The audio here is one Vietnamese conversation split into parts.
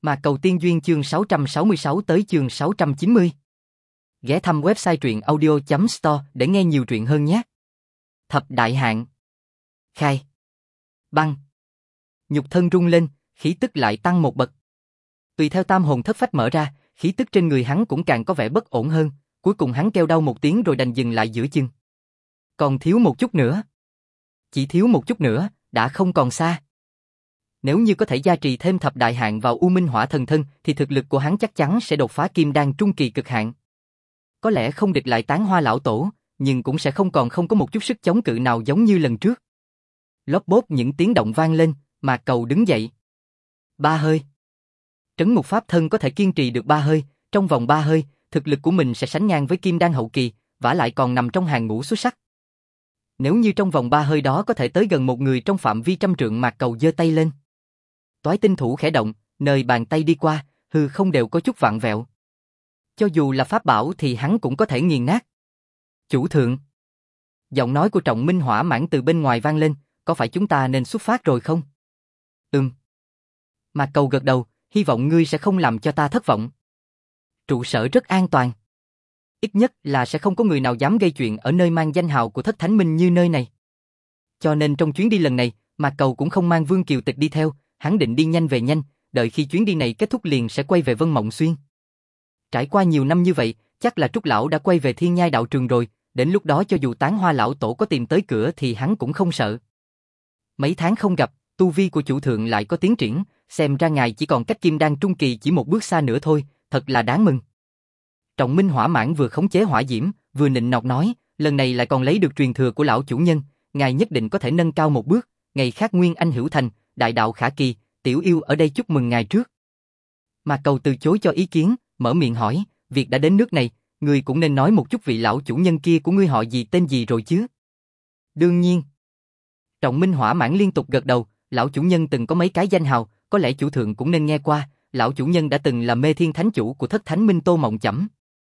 Mà Cầu Tiên Duyên chương 666 tới chương 690. Ghé thăm website truyện audio.store để nghe nhiều truyện hơn nhé. Thập đại hạn. Khai. Băng. Nhục thân rung lên, khí tức lại tăng một bậc. Tùy theo tam hồn thất phách mở ra, khí tức trên người hắn cũng càng có vẻ bất ổn hơn, cuối cùng hắn kêu đau một tiếng rồi đành dừng lại giữa chừng. Còn thiếu một chút nữa. Chỉ thiếu một chút nữa, đã không còn xa. Nếu như có thể gia trì thêm thập đại hạn vào U Minh Hỏa Thần Thân thì thực lực của hắn chắc chắn sẽ đột phá kim đan trung kỳ cực hạn. Có lẽ không địch lại Tán Hoa lão tổ, nhưng cũng sẽ không có một chút sức chống cự nào giống như lần trước. Lốp bốp những tiếng động vang lên, Mạc Cầu đứng dậy. 3 hơi. Trấn Ngục Pháp Thân có thể kiên trì được 3 hơi, trong vòng 3 hơi, thực lực của mình sẽ sánh ngang với kim đan hậu kỳ, vả lại còn nằm trong hàng ngũ xuất sắc. Nếu như trong vòng 3 hơi đó có thể tới gần một người trong phạm vi trăm trượng, Mạc Cầu giơ tay lên. Toái tinh thủ khẽ động, nơi bàn tay đi qua, hư không đều có chút vặn vẹo. Cho dù là pháp bảo thì hắn cũng có thể nghiền nát. Chủ thượng. Giọng nói của Trọng Minh Hỏa Mãng từ bên ngoài vang lên, có phải chúng ta nên xuất phát rồi không? Mạc Cầu gật đầu, hy vọng ngươi sẽ không làm cho ta thất vọng. Trụ sở rất an toàn. Ít nhất là sẽ không có người nào dám gây chuyện ở nơi mang danh hào của Thất Thánh Minh như nơi này. Cho nên trong chuyến đi lần này, Mạc Cầu cũng không mang Vương Kiều Tịch đi theo, hắn định đi nhanh về nhanh, đợi khi chuyến đi này kết thúc liền sẽ quay về Vân Mộng Xuyên. Trải qua nhiều năm như vậy, chắc là Trúc Lão đã quay về Thiên Nhai đạo trường rồi, đến lúc đó cho dù Tán Hoa lão tổ có tìm tới cửa thì hắn cũng không sợ. Mấy tháng không gặp, tu vi của chủ thượng lại có tiến triển, xem ra ngài chỉ còn cách kim đan trung kỳ chỉ một bước xa nữa thôi, thật là đáng mừng. Trọng Minh Hỏa Mãng vừa khống chế hỏa diễm, vừa nịnh nọt nói, lần này lại còn lấy được truyền thừa của lão chủ nhân, ngài nhất định có thể nâng cao một bước, ngày khác nguyên anh hữu thành, đại đạo khả kỳ, tiểu yêu ở đây chúc mừng ngài trước. Mà Cầu từ chối cho ý kiến, mở miệng hỏi, việc đã đến nước này, ngươi cũng nên nói một chút vị lão chủ nhân kia của ngươi họ gì tên gì rồi chứ? Đương nhiên. Trọng Minh Hỏa Mãng liên tục gật đầu, lão chủ nhân từng có mấy cái danh hào, có lẽ chủ thượng cũng nên nghe qua, lão chủ nhân đã từng là Mê Thiên Thánh Chủ của Thất Thánh Minh Tô Mộng Chẩm.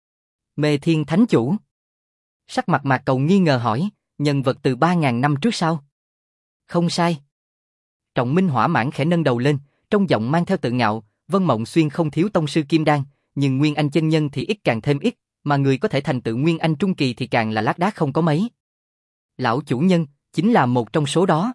Mê Thiên Thánh Chủ? Sắc mặt Mạc Cầu nghi ngờ hỏi, nhân vật từ 3.000 năm trước sao? Không sai. Trọng Minh Hỏa Mãng khẽ nâng đầu lên, trong giọng mang theo tự ngạo, Vân Mộng Xuyên không thiếu tông sư kim đan, nhưng Nguyên Anh chân nhân thì ít càng thêm ít, mà người có thể thành tựu Nguyên Anh trung kỳ thì càng là lác đác không có mấy. Lão chủ nhân chính là một trong số đó.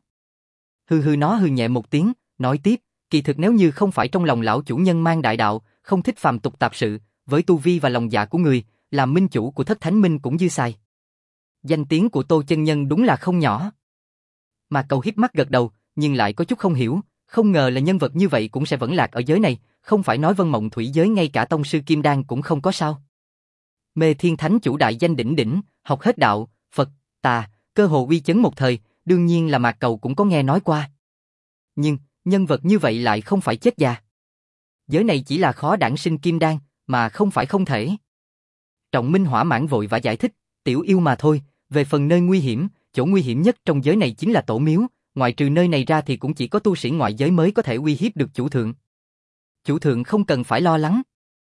Nó hừ nhẹ một tiếng, nói tiếp, kỳ thực nếu như không phải trong lòng lão chủ nhân mang đại đạo, không thích phàm tục tạp sự, với tu vi và lòng dạ của người, làm minh chủ của Thất Thánh Minh cũng dư xài. Danh tiếng của Tô chân nhân đúng là không nhỏ. Mà Cầu híp mắt gật đầu, nhưng lại có chút không hiểu, không ngờ là nhân vật như vậy cũng sẽ vẫn lạc ở giới này, không phải nói Vân Mộng Thủy giới ngay cả tông sư kim đan cũng không có sao? Mê Thiên Thánh Chủ đại danh đỉnh đỉnh, học hết đạo, Phật, Tà, cơ hồ uy chấn một thời, đương nhiên là Mạc Cầu cũng có nghe nói qua. Nhưng, nhân vật như vậy lại không phải chết già. Giới này chỉ là khó đản sinh kim đan, mà không phải không thể. Trọng Minh Hỏa Mãng vội vã giải thích, tiểu yêu mà thôi, về phần nơi nguy hiểm, chỗ nguy hiểm nhất trong giới này chính là tổ miếu, ngoại trừ nơi này ra thì cũng chỉ có tu sĩ ngoại giới mới có thể uy hiếp được chủ thượng. Chủ thượng không cần phải lo lắng.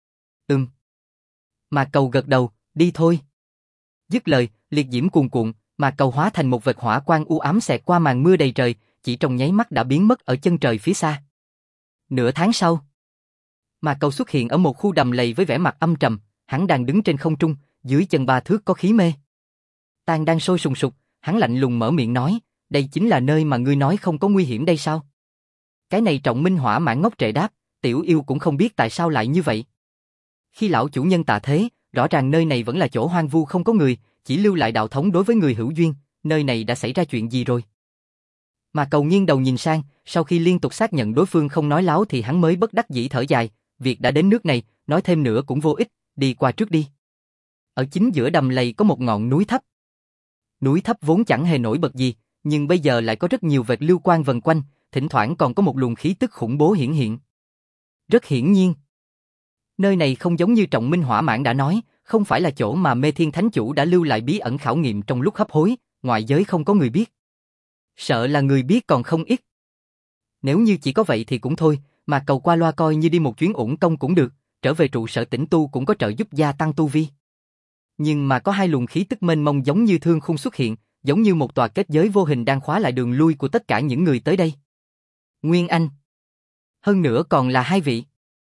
Mạc Cầu gật đầu, đi thôi. Dứt lời, liệt diễm cuồn cuộn, Mạc Cầu hóa thành một vệt hỏa quang u ám xẹt qua màn mưa đầy trời, chỉ trong nháy mắt đã biến mất ở chân trời phía xa. Nửa tháng sau, Mạc Cầu xuất hiện ở một khu đầm lầy với vẻ mặt âm trầm, hắn đang đứng trên không trung, dưới chân 3 thước có khí mê. Tang đang sôi sùng sục, hắn lạnh lùng mở miệng nói, đây chính là nơi mà ngươi nói không có nguy hiểm đây sao? Cái này Trọng Minh Hỏa Mãng ngốc trệ đáp, tiểu yêu cũng không biết tại sao lại như vậy. Khi lão chủ nhân tạ thế, rõ ràng nơi này vẫn là chỗ hoang vu không có người, chỉ lưu lại đạo thống đối với người hữu duyên, nơi này đã xảy ra chuyện gì rồi? Mà Cầu nghiêng đầu nhìn sang, sau khi liên tục xác nhận đối phương không nói láo thì hắn mới bất đắc dĩ thở dài, việc đã đến nước này, nói thêm nữa cũng vô ích, đi qua trước đi. Ở chính giữa đầm lầy có một ngọn núi thấp. Núi thấp vốn chẳng hề nổi bật gì, nhưng bây giờ lại có rất nhiều vệt lưu quang vần quanh, thỉnh thoảng còn có một luồng khí tức khủng bố hiển hiện. Rất hiển nhiên, nơi này không giống như Trọng Minh Hỏa Mãng đã nói, không phải là chỗ mà Mê Thiên Thánh Chủ đã lưu lại bí ẩn khảo nghiệm trong lúc hấp hối, ngoại giới không có người biết. Sợ là người biết còn không ít. Nếu như chỉ có vậy thì cũng thôi, mà Cầu qua loa coi như đi một chuyến uổng công cũng được, trở về trụ sở tĩnh tu cũng có trợ giúp gia tăng tu vi. Nhưng mà có hai luồng khí tức mênh mông giống như thương khung xuất hiện, giống như một tòa kết giới vô hình đang khóa lại đường lui của tất cả những người tới đây. Nguyên Anh. Hơn nữa còn là 2 vị.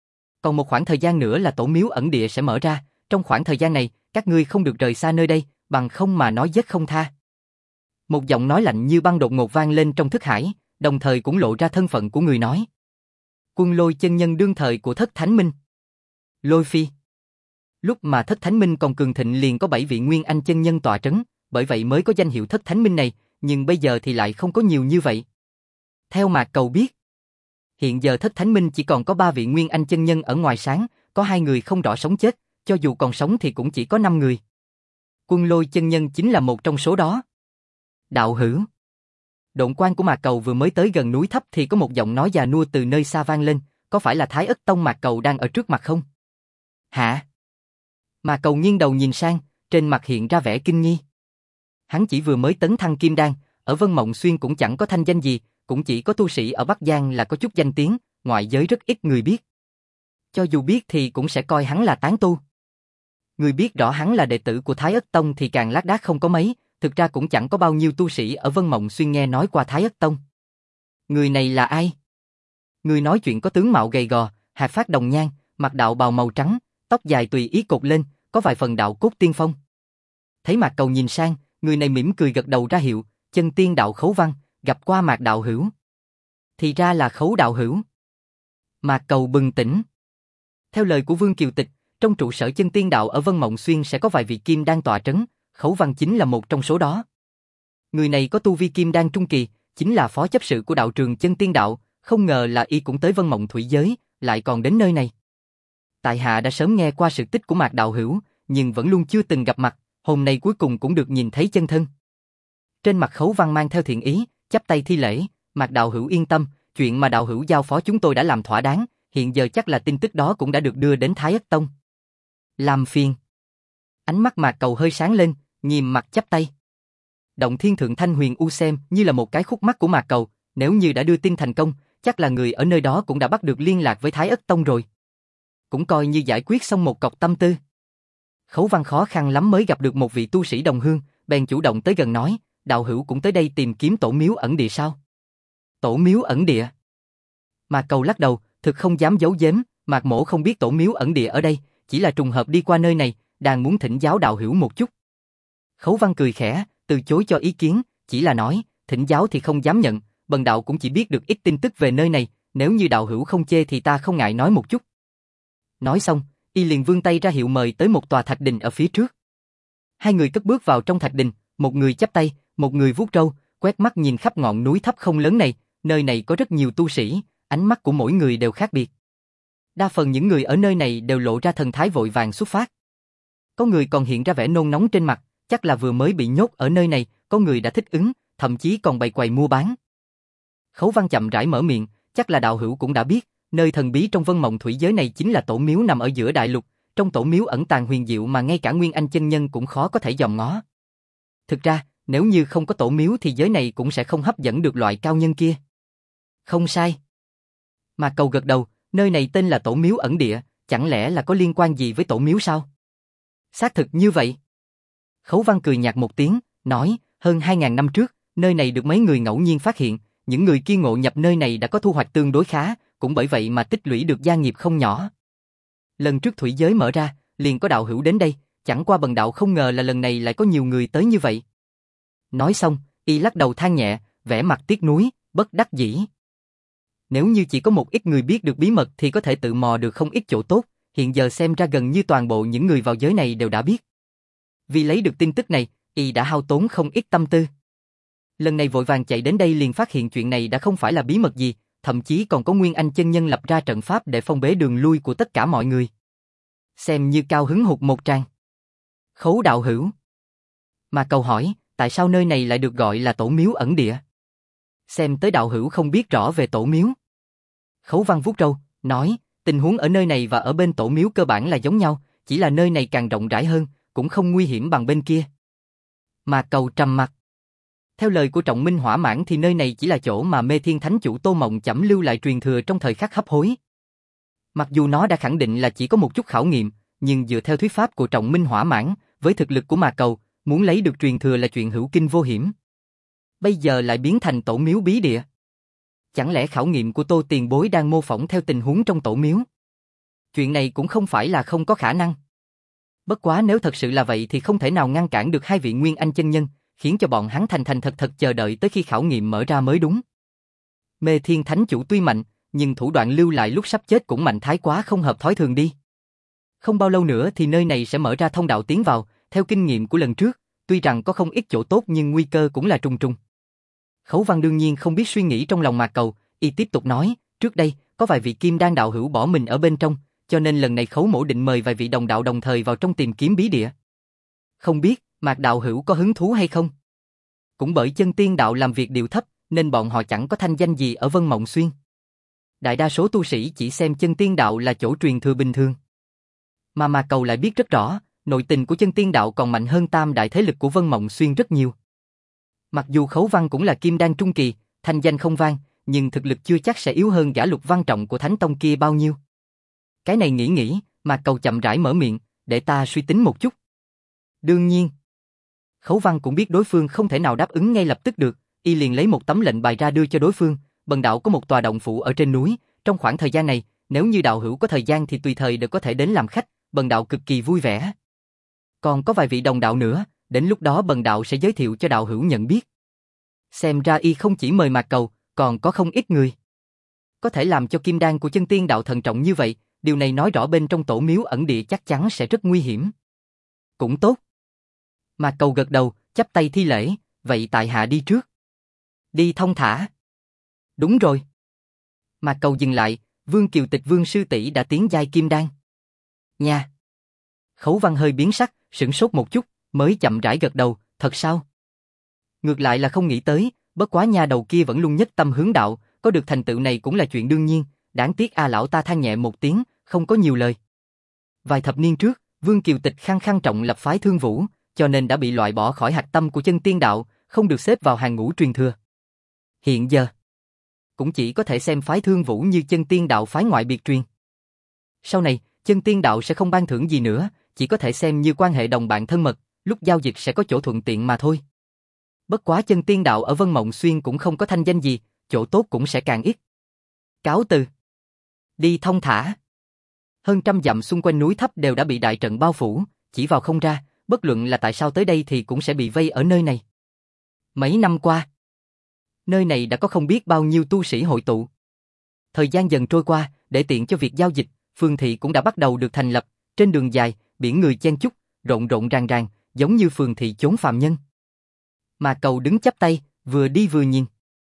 còn một khoảng thời gian nữa là tổ miếu ẩn địa sẽ mở ra, trong khoảng thời gian này, các ngươi không được rời xa nơi đây, bằng không mà nói giết không tha. Một giọng nói lạnh như băng đột ngột vang lên trong thức hải, đồng thời cũng lộ ra thân phận của người nói. Quân Lôi chân nhân đương thời của Thất Thánh Minh. Lôi Phi. Lúc mà Thất Thánh Minh còn cường thịnh liền có 7 vị Nguyên Anh chân nhân tọa trấn, bởi vậy mới có danh hiệu Thất Thánh Minh này, nhưng bây giờ thì lại không có nhiều như vậy. Theo Mạc Cầu biết, hiện giờ Thất Thánh Minh chỉ còn có 3 vị Nguyên Anh chân nhân ở ngoài sáng, có 2 người không rõ sống chết, cho dù còn sống thì cũng chỉ có 5 người. Quân Lôi chân nhân chính là một trong số đó. Đạo hữu. Độn quang của Mạc Cầu vừa mới tới gần núi thấp thì có một giọng nói già nua từ nơi xa vang lên, có phải là Thái Ất Tông Mạc Cầu đang ở trước mặt không? Hả? Mạc Cầu nghiêng đầu nhìn sang, trên mặt hiện ra vẻ kinh nghi. Hắn chỉ vừa mới tấn thăng kim đan, ở Vân Mộng Xuyên cũng chẳng có thanh danh gì, cũng chỉ có tu sĩ ở Bắc Giang là có chút danh tiếng, ngoại giới rất ít người biết. Cho dù biết thì cũng sẽ coi hắn là tán tu. Người biết rõ hắn là đệ tử của Thái Ất Tông thì càng lác đác không có mấy, thực ra cũng chẳng có bao nhiêu tu sĩ ở Vân Mộng Xuyên nghe nói qua Thái Ất Tông. Người này là ai? Người nói chuyện có tướng mạo gầy gò, hạt phát đồng nhan, mặc đạo bào màu trắng, tóc dài tùy ý cột lên, có vài phần đạo cốt tiên phong. Thấy Mạc Cầu nhìn sang, người này mỉm cười gật đầu ra hiệu, chân tiên đạo Khấu Văn, gặp qua Mạc đạo hữu. Thì ra là Khấu đạo hữu. Mạc Cầu bừng tỉnh. Theo lời của Vương Kiều Tịch, trong trụ sở chân tiên đạo ở Vân Mộng Xuyên sẽ có vài vị kim đan tọa trấn, Khấu Văn chính là một trong số đó. Người này có tu vi kim đan trung kỳ, chính là phó chấp sự của đạo trường chân tiên đạo, không ngờ là y cũng tới Vân Mộng Thủy giới, lại còn đến nơi này. Tại hạ đã sớm nghe qua sự tích của Mạc đạo hữu, nhưng vẫn luôn chưa từng gặp mặt, hôm nay cuối cùng cũng được nhìn thấy chân thân. Trên mặt Khấu Văn mang theo thiện ý, chắp tay thi lễ, Mạc đạo hữu yên tâm, chuyện mà đạo hữu giao phó chúng tôi đã làm thỏa đáng, hiện giờ chắc là tin tức đó cũng đã được đưa đến Thái Ất Tông. Làm phiền. Ánh mắt Mạc Cầu hơi sáng lên, nghiêm mặt chắp tay. Động Thiên Thượng Thanh Huyền U xem như là một cái khúc mắc của Mạc Cầu, nếu như đã đưa tin thành công, chắc là người ở nơi đó cũng đã bắt được liên lạc với Thái Ất Tông rồi. Cũng coi như giải quyết xong một cọc tâm tư. Khấu Văn khó khăn lắm mới gặp được một vị tu sĩ đồng hương, bèn chủ động tới gần nói, đạo hữu cũng tới đây tìm kiếm tổ miếu ẩn địa sao? Tổ miếu ẩn địa? Mạc Cầu lắc đầu, thực không dám giấu giếm, Mạc mỗ không biết tổ miếu ẩn địa ở đây, chỉ là trùng hợp đi qua nơi này, đang muốn thỉnh giáo đạo hữu một chút. Khấu Văn cười khẽ, từ chối cho ý kiến, chỉ là nói, thỉnh giáo thì không dám nhận, bần đạo cũng chỉ biết được ít tin tức về nơi này, nếu như đạo hữu không chê thì ta không ngại nói một chút. Nói xong, y liền vươn tay ra hiệu mời tới một tòa thạch đình ở phía trước. Hai người cất bước vào trong thạch đình, một người chắp tay, một người vuốt râu, quét mắt nhìn khắp ngọn núi thấp không lớn này, nơi này có rất nhiều tu sĩ, ánh mắt của mỗi người đều khác biệt. Đa phần những người ở nơi này đều lộ ra thần thái vội vàng xuất phát. Có người còn hiện ra vẻ nôn nóng trên mặt, chắc là vừa mới bị nhốt ở nơi này, có người đã thích ứng, thậm chí còn bày quầy mua bán. Khấu Văn chậm rãi mở miệng, chắc là đạo hữu cũng đã biết, nơi thần bí trong Vân Mộng Thủy giới này chính là tổ miếu nằm ở giữa đại lục, trong tổ miếu ẩn tàng huyền diệu mà ngay cả Nguyên Anh chân nhân cũng khó có thể dòm ngó. Thực ra, nếu như không có tổ miếu thì giới này cũng sẽ không hấp dẫn được loại cao nhân kia. Không sai. Mạc Cầu gật đầu, nơi này tên là tổ miếu ẩn địa, chẳng lẽ là có liên quan gì với tổ miếu sao? Xác thực như vậy. Khấu Văn cười nhạt một tiếng, nói, hơn 2000 năm trước, nơi này được mấy người ngẫu nhiên phát hiện, những người kia ngộ nhập nơi này đã có thu hoạch tương đối khá, cũng bởi vậy mà tích lũy được gia nghiệp không nhỏ. Lần trước thủy giới mở ra, liền có đạo hữu đến đây, chẳng qua bần đạo không ngờ là lần này lại có nhiều người tới như vậy. Nói xong, y lắc đầu than nhẹ, vẻ mặt tiếc nuối, bất đắc dĩ. Nếu như chỉ có một ít người biết được bí mật thì có thể tự mò được không ít chỗ tốt, hiện giờ xem ra gần như toàn bộ những người vào giới này đều đã biết. Vì lấy được tin tức này, y đã hao tốn không ít tâm tư. Lần này vội vàng chạy đến đây liền phát hiện chuyện này đã không phải là bí mật gì, thậm chí còn có Nguyên Anh chân nhân lập ra trận pháp để phong bế đường lui của tất cả mọi người. Xem như cao hứng hụt một tràng. Khấu đạo hữu. Mà Cầu hỏi, tại sao nơi này lại được gọi là tổ miếu ẩn địa? Xem tới đạo hữu không biết rõ về tổ miếu. Khấu Văn vuốt râu, nói, tình huống ở nơi này và ở bên tổ miếu cơ bản là giống nhau, chỉ là nơi này càng rộng rãi hơn, cũng không nguy hiểm bằng bên kia. Mà Cầu trầm mặt. Theo lời của Trọng Minh Hỏa Mãn thì nơi này chỉ là chỗ mà Mê Thiên Thánh Chủ Tô Mộng Chẩm lưu lại truyền thừa trong thời khắc hấp hối. Mặc dù nó đã khẳng định là chỉ có một chút khảo nghiệm, nhưng dựa theo thuyết pháp của Trọng Minh Hỏa Mãn, với thực lực của Mà Cầu, muốn lấy được truyền thừa là chuyện hữu kinh vô hiểm. Bây giờ lại biến thành tổ miếu bí địa. Chẳng lẽ khảo nghiệm của Tô tiền bối đang mô phỏng theo tình huống trong tổ miếu? Chuyện này cũng không phải là không có khả năng. Bất quá nếu thật sự là vậy thì không thể nào ngăn cản được hai vị Nguyên Anh chân nhân, khiến cho bọn hắn thành thành thật thật chờ đợi tới khi khảo nghiệm mở ra mới đúng. Mê Thiên Thánh Chủ tuy mạnh, nhưng thủ đoạn lưu lại lúc sắp chết cũng mạnh thái quá không hợp thói thường đi. Không bao lâu nữa thì nơi này sẽ mở ra thông đạo tiến vào, theo kinh nghiệm của lần trước, tuy rằng có không ít chỗ tốt nhưng nguy cơ cũng là trùng trùng. Khấu Văn đương nhiên không biết suy nghĩ trong lòng Mạc Cầu, y tiếp tục nói, trước đây, có vài vị kim đan đạo hữu bỏ mình ở bên trong, cho nên lần này Khấu mỗ định mời vài vị đồng đạo đồng thời vào trong tìm kiếm bí địa. Không biết, Mạc đạo hữu có hứng thú hay không? Cũng bởi chân tiên đạo làm việc điệu thấp, nên bọn họ chẳng có thanh danh gì ở Vân Mộng Xuyên. Đại đa số tu sĩ chỉ xem chân tiên đạo là chỗ truyền thừa bình thường. Mà Mạc Cầu lại biết rất rõ, nội tình của chân tiên đạo còn mạnh hơn tam đại thế lực của Vân Mộng Xuyên rất nhiều. Mặc dù Khấu Văn cũng là kim đan trung kỳ, thanh danh không vang, nhưng thực lực chưa chắc sẽ yếu hơn gã Lục Văn Trọng của Thánh Tông kia bao nhiêu. Cái này nghĩ, Mạc Cầu chậm rãi mở miệng, để ta suy tính một chút. Đương nhiên. Khấu Văn cũng biết đối phương không thể nào đáp ứng ngay lập tức được, y liền lấy một tấm lệnh bài ra đưa cho đối phương, bần đạo có một tòa động phủ ở trên núi, trong khoảng thời gian này, nếu như đạo hữu có thời gian thì tùy thời đều có thể đến làm khách, bần đạo cực kỳ vui vẻ. Còn có vài vị đồng đạo nữa, đến lúc đó bần đạo sẽ giới thiệu cho đạo hữu nhận biết. Xem ra y không chỉ mời Mạc Cầu, còn có không ít người. Có thể làm cho kim đan của chân tiên đạo thận trọng như vậy, điều này nói rõ bên trong tổ miếu ẩn địa chắc chắn sẽ rất nguy hiểm. Cũng tốt. Mạc Cầu gật đầu, chắp tay thi lễ, vậy tại hạ đi trước. Đi thông thả. Đúng rồi. Mạc Cầu dừng lại, Vương Kiều Tịch Vương sư tỷ đã tiến giai kim đan. Nha. Khấu Văn hơi biến sắc, sửng sốt một chút, mới chậm rãi gật đầu, thật sao? Ngược lại là không nghĩ tới, bất quá nha đầu kia vẫn luôn nhất tâm hướng đạo, có được thành tựu này cũng là chuyện đương nhiên, đáng tiếc lão ta than nhẹ một tiếng, không có nhiều lời. Vài thập niên trước, Vương Kiều Tịch khăng khăng trọng lập phái Thương Vũ, cho nên đã bị loại bỏ khỏi hạch tâm của chân tiên đạo, không được xếp vào hàng ngũ truyền thừa. Hiện giờ, cũng chỉ có thể xem phái Thương Vũ như chân tiên đạo phái ngoại biệt truyền. Sau này, chân tiên đạo sẽ không ban thưởng gì nữa, chỉ có thể xem như quan hệ đồng bạn thân mật, lúc giao dịch sẽ có chỗ thuận tiện mà thôi. Bất quá chân tiên đạo ở Vân Mộng Xuyên cũng không có thanh danh gì, chỗ tốt cũng sẽ càng ít. Cáo từ. Đi thông thả. Hơn trăm dặm xung quanh núi thấp đều đã bị đại trận bao phủ, chỉ vào không ra, bất luận là tại sao tới đây thì cũng sẽ bị vây ở nơi này. Mấy năm qua, nơi này đã có không biết bao nhiêu tu sĩ hội tụ. Thời gian dần trôi qua, để tiện cho việc giao dịch, phường thị cũng đã bắt đầu được thành lập, trên đường dài, biển người chen chúc, rộn rộn ràng ràng, giống như phường thị chốn phàm nhân. Mạc Cầu đứng chắp tay, vừa đi vừa nhìn.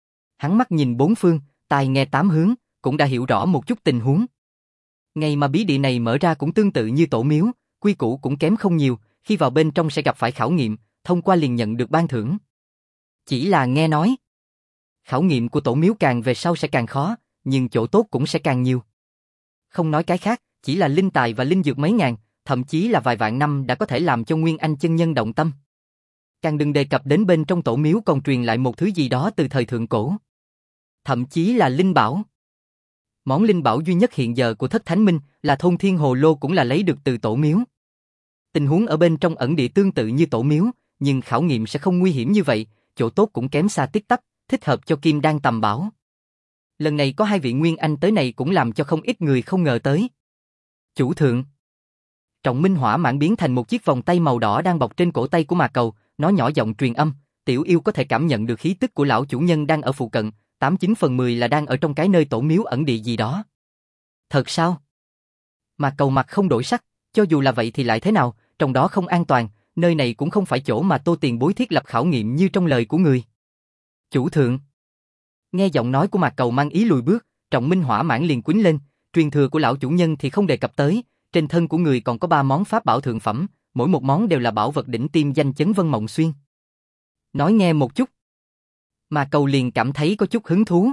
Hắn mắt nhìn bốn phương, tai nghe tám hướng, cũng đã hiểu rõ một chút tình huống. Ngày mà bí địa này mở ra cũng tương tự như tổ miếu, quy củ cũng kém không nhiều, khi vào bên trong sẽ gặp phải khảo nghiệm, thông qua liền nhận được ban thưởng. Chỉ là nghe nói, khảo nghiệm của tổ miếu càng về sau sẽ càng khó, nhưng chỗ tốt cũng sẽ càng nhiều. Không nói cái khác, chỉ là linh tài và linh dược mấy ngàn, thậm chí là vài vạn năm đã có thể làm cho Nguyên Anh chân nhân động tâm. Càng đừng đề cập đến bên trong tổ miếu còn truyền lại một thứ gì đó từ thời thượng cổ. Thậm chí là linh bảo. Món linh bảo duy nhất hiện giờ của Thất Thánh Minh là Thôn Thiên Hồ Lô cũng là lấy được từ tổ miếu. Tình huống ở bên trong ẩn địa tương tự như tổ miếu, nhưng khảo nghiệm sẽ không nguy hiểm như vậy, chỗ tốt cũng kém xa tít tắp, thích hợp cho kim đan tầm bảo. Lần này có hai vị Nguyên Anh tới này cũng làm cho không ít người không ngờ tới. Chủ thượng. Trọng Minh hỏa mãn biến thành một chiếc vòng tay màu đỏ đang bọc trên cổ tay của Mạc Cầu, nó nhỏ giọng truyền âm, tiểu yêu có thể cảm nhận được khí tức của lão chủ nhân đang ở phụ cận, 89/10 là đang ở trong cái nơi tổ miếu ẩn địa gì đó. Thật sao? Mạc Cầu mặt không đổi sắc, cho dù là vậy thì lại thế nào, trong đó không an toàn, nơi này cũng không phải chỗ mà Tô tiền bối thiết lập khảo nghiệm như trong lời của người. Chủ thượng. Nghe giọng nói của Mạc Cầu mang ý lùi bước, Trọng Minh hỏa mãn liền quýnh lên, truyền thừa của lão chủ nhân thì không đề cập tới, trên thân của người còn có 3 món pháp bảo thượng phẩm, mỗi một món đều là bảo vật đỉnh tiêm danh chấn Vân Mộng Xuyên. Nói nghe một chút. Mạc Cầu liền cảm thấy có chút hứng thú.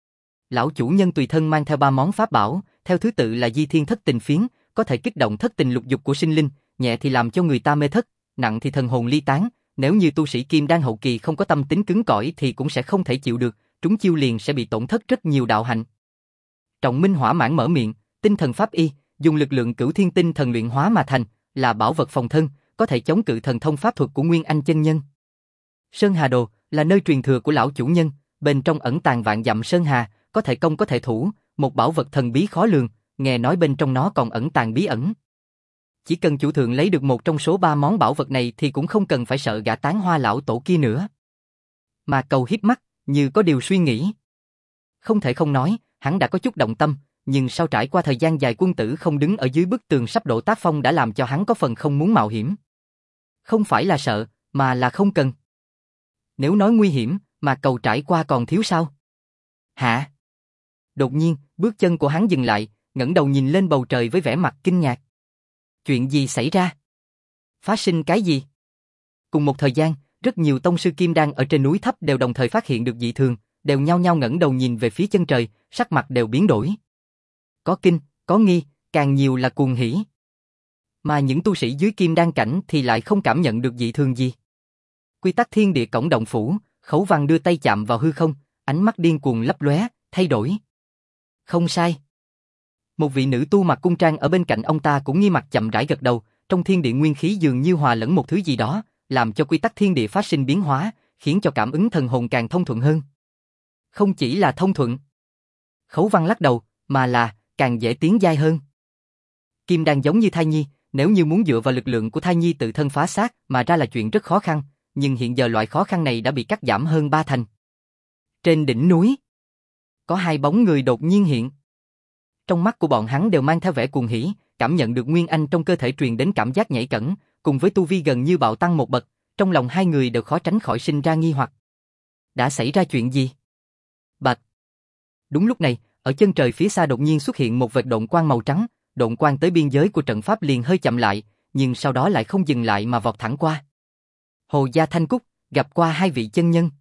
Lão chủ nhân tùy thân mang theo 3 món pháp bảo, theo thứ tự là Di Thiên Thất Tình Phiến, có thể kích động thất tình lục dục của sinh linh, nhẹ thì làm cho người ta mê thất, nặng thì thần hồn ly tán, nếu như tu sĩ kim đan hậu kỳ không có tâm tính cứng cỏi thì cũng sẽ không thể chịu được, trúng chiêu liền sẽ bị tổn thất rất nhiều đạo hạnh. Trọng Minh hỏa mãn mở miệng, tinh thần pháp y, dùng lực lượng cửu thiên tinh thần luyện hóa mà thành, là bảo vật phòng thân, có thể chống cự thần thông pháp thuật của Nguyên Anh chân nhân. Sơn Hà Đồ là nơi truyền thừa của lão chủ nhân, bên trong ẩn tàng vạn dặm sơn hà, có thể công có thể thủ, một bảo vật thần bí khó lường, nghe nói bên trong nó còn ẩn tàng bí ẩn. Chỉ cần chủ thượng lấy được một trong số 3 món bảo vật này thì cũng không cần phải sợ gã Tán Hoa lão tổ kia nữa. Mà Cầu híp mắt, như có điều suy nghĩ. Không thể không nói, hắn đã có chút động tâm, nhưng sau trải qua thời gian dài quân tử không đứng ở dưới bức tường sắp đổ tác phong đã làm cho hắn có phần không muốn mạo hiểm. Không phải là sợ, mà là không cần. Nếu nói nguy hiểm, mà Cầu trải qua còn thiếu sao? Hả? Đột nhiên, bước chân của hắn dừng lại, ngẩng đầu nhìn lên bầu trời với vẻ mặt kinh ngạc. Chuyện gì xảy ra? Phát sinh cái gì? Cùng một thời gian, rất nhiều tông sư kim đan ở trên núi thấp đều đồng thời phát hiện được dị thường, đều nhao nhao ngẩng đầu nhìn về phía chân trời, sắc mặt đều biến đổi. Có kinh, có nghi, càng nhiều là cuồng hỉ. Mà những tu sĩ dưới kim đan cảnh thì lại không cảm nhận được dị thường gì. Quy tắc thiên địa cổng động phủ, Khấu Văn đưa tay chạm vào hư không, ánh mắt điên cuồng lấp lóe, thay đổi. Không sai. Một vị nữ tu mặc cung trang ở bên cạnh ông ta cũng nghi mặt chậm rãi gật đầu, trong thiên địa nguyên khí dường như hòa lẫn một thứ gì đó, làm cho quy tắc thiên địa phát sinh biến hóa, khiến cho cảm ứng thần hồn càng thông thuận hơn. Không chỉ là thông thuận. Khấu Văn lắc đầu, mà là càng dễ tiến giai hơn. Kim đan giống như thai nhi, nếu như muốn dựa vào lực lượng của thai nhi tự thân phá xác mà ra là chuyện rất khó khăn, nhưng hiện giờ loại khó khăn này đã bị cắt giảm hơn 3 thành. Trên đỉnh núi, có 2 bóng người đột nhiên hiện. Trong mắt của bọn hắn đều mang theo vẻ cuồng hỉ, cảm nhận được nguyên anh trong cơ thể truyền đến cảm giác nhảy cẫng, cùng với tu vi gần như bạo tăng một bậc, trong lòng 2 người đều khó tránh khỏi sinh ra nghi hoặc. Đã xảy ra chuyện gì? Bạch. Đúng lúc này, ở chân trời phía xa đột nhiên xuất hiện một vệt độn quang màu trắng, độn quang tới biên giới của trận pháp liền hơi chậm lại, nhưng sau đó lại không dừng lại mà vọt thẳng qua. Hồ Gia Thanh Cúc gặp qua 2 vị chân nhân.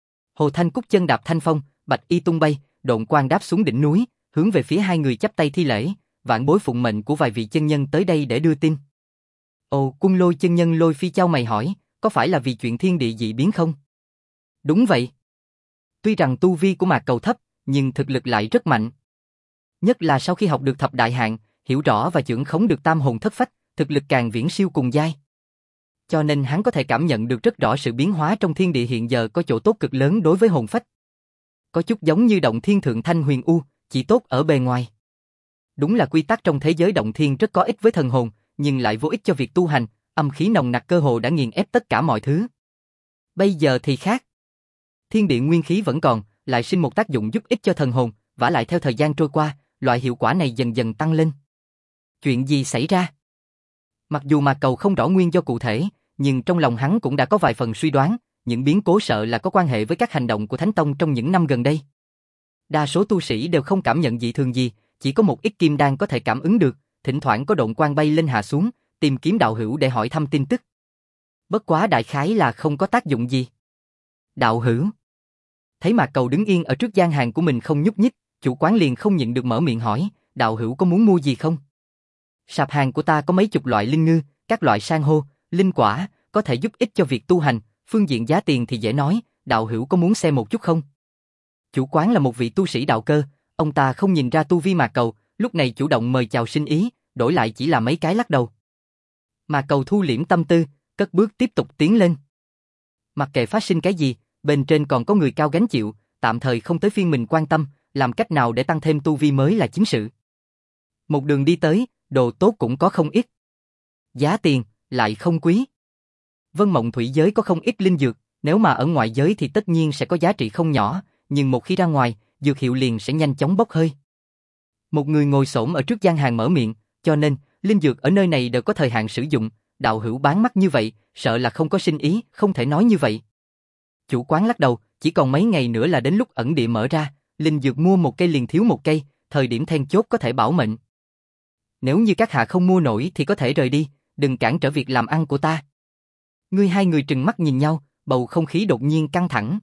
Hồ Thanh Cúc chân đạp thanh phong, bạch y tung bay, độn quang đáp xuống đỉnh núi, hướng về phía 2 người chắp tay thi lễ, vạn bối phụng mệnh của vài vị chân nhân tới đây để đưa tin. Ồ, Quân Lôi chân nhân Lôi Phi chau mày hỏi, có phải là vì chuyện thiên địa dị biến không? Đúng vậy. Tuy rằng tu vi của Mạc Cầu thấp, nhưng thực lực lại rất mạnh. Nhất là sau khi học được thập đại hạng, hiểu rõ và chưởng khống được tam hồn thất phách, thực lực càng viễn siêu cùng giai. Cho nên hắn có thể cảm nhận được rất rõ sự biến hóa trong thiên địa hiện giờ có chỗ tốt cực lớn đối với hồn phách. Có chút giống như động thiên thượng thanh huyền u, chỉ tốt ở bề ngoài. Đúng là quy tắc trong thế giới động thiên rất có ích với thần hồn, nhưng lại vô ích cho việc tu hành, âm khí nồng nặc cơ hồ đã nghiền ép tất cả mọi thứ. Bây giờ thì khác. Thiên địa nguyên khí vẫn còn, lại sinh một tác dụng giúp ích cho thần hồn, vả lại theo thời gian trôi qua, loại hiệu quả này dần dần tăng lên. Chuyện gì xảy ra? Mặc dù Mạc Cầu không rõ nguyên do cụ thể, nhưng trong lòng hắn cũng đã có vài phần suy đoán, những biến cố sợ là có quan hệ với các hành động của Thánh Tông trong những năm gần đây. Đa số tu sĩ đều không cảm nhận dị thường gì, chỉ có một ít kim đan có thể cảm ứng được, thỉnh thoảng có độn quang bay lên hạ xuống, tìm kiếm đạo hữu để hỏi thăm tin tức. Bất quá đại khái là không có tác dụng gì. Đạo hữu. Thấy Mạc Cầu đứng yên ở trước gian hàng của mình không nhúc nhích, chủ quán liền không nhịn được mở miệng hỏi, đạo hữu có muốn mua gì không? Sạp hàng của ta có mấy chục loại linh ngư, các loại san hô, linh quả, có thể giúp ích cho việc tu hành, phương diện giá tiền thì dễ nói, đạo hữu có muốn xem một chút không? Chủ quán là một vị tu sĩ đạo cơ, ông ta không nhìn ra tu vi Mạc Cầu, lúc này chủ động mời chào sinh ý, đổi lại chỉ là mấy cái lắc đầu. Mạc Cầu thu liễm tâm tư, cất bước tiếp tục tiến lên. Mặc kệ phát sinh cái gì, bên trên còn có người cao gánh chịu, tạm thời không tới phiên mình quan tâm, làm cách nào để tăng thêm tu vi mới là chính sự. Một đường đi tới, đồ tốt cũng có không ít. Giá tiền lại không quý. Vân Mộng Thủy giới có không ít linh dược, nếu mà ở ngoại giới thì tất nhiên sẽ có giá trị không nhỏ, nhưng một khi ra ngoài, dược hiệu liền sẽ nhanh chóng bốc hơi. Một người ngồi xổm ở trước gian hàng mở miệng, cho nên, linh dược ở nơi này đều có thời hạn sử dụng, đạo hữu bán mắc như vậy, sợ là không có sinh ý, không thể nói như vậy. Chủ quán lắc đầu, chỉ còn mấy ngày nữa là đến lúc ẩn địa mở ra, linh dược mua một cây liền thiếu một cây, thời điểm then chốt có thể bảo mệnh. Nếu như các hạ không mua nổi thì có thể rời đi, đừng cản trở việc làm ăn của ta. Hai người trừng mắt nhìn nhau, bầu không khí đột nhiên căng thẳng.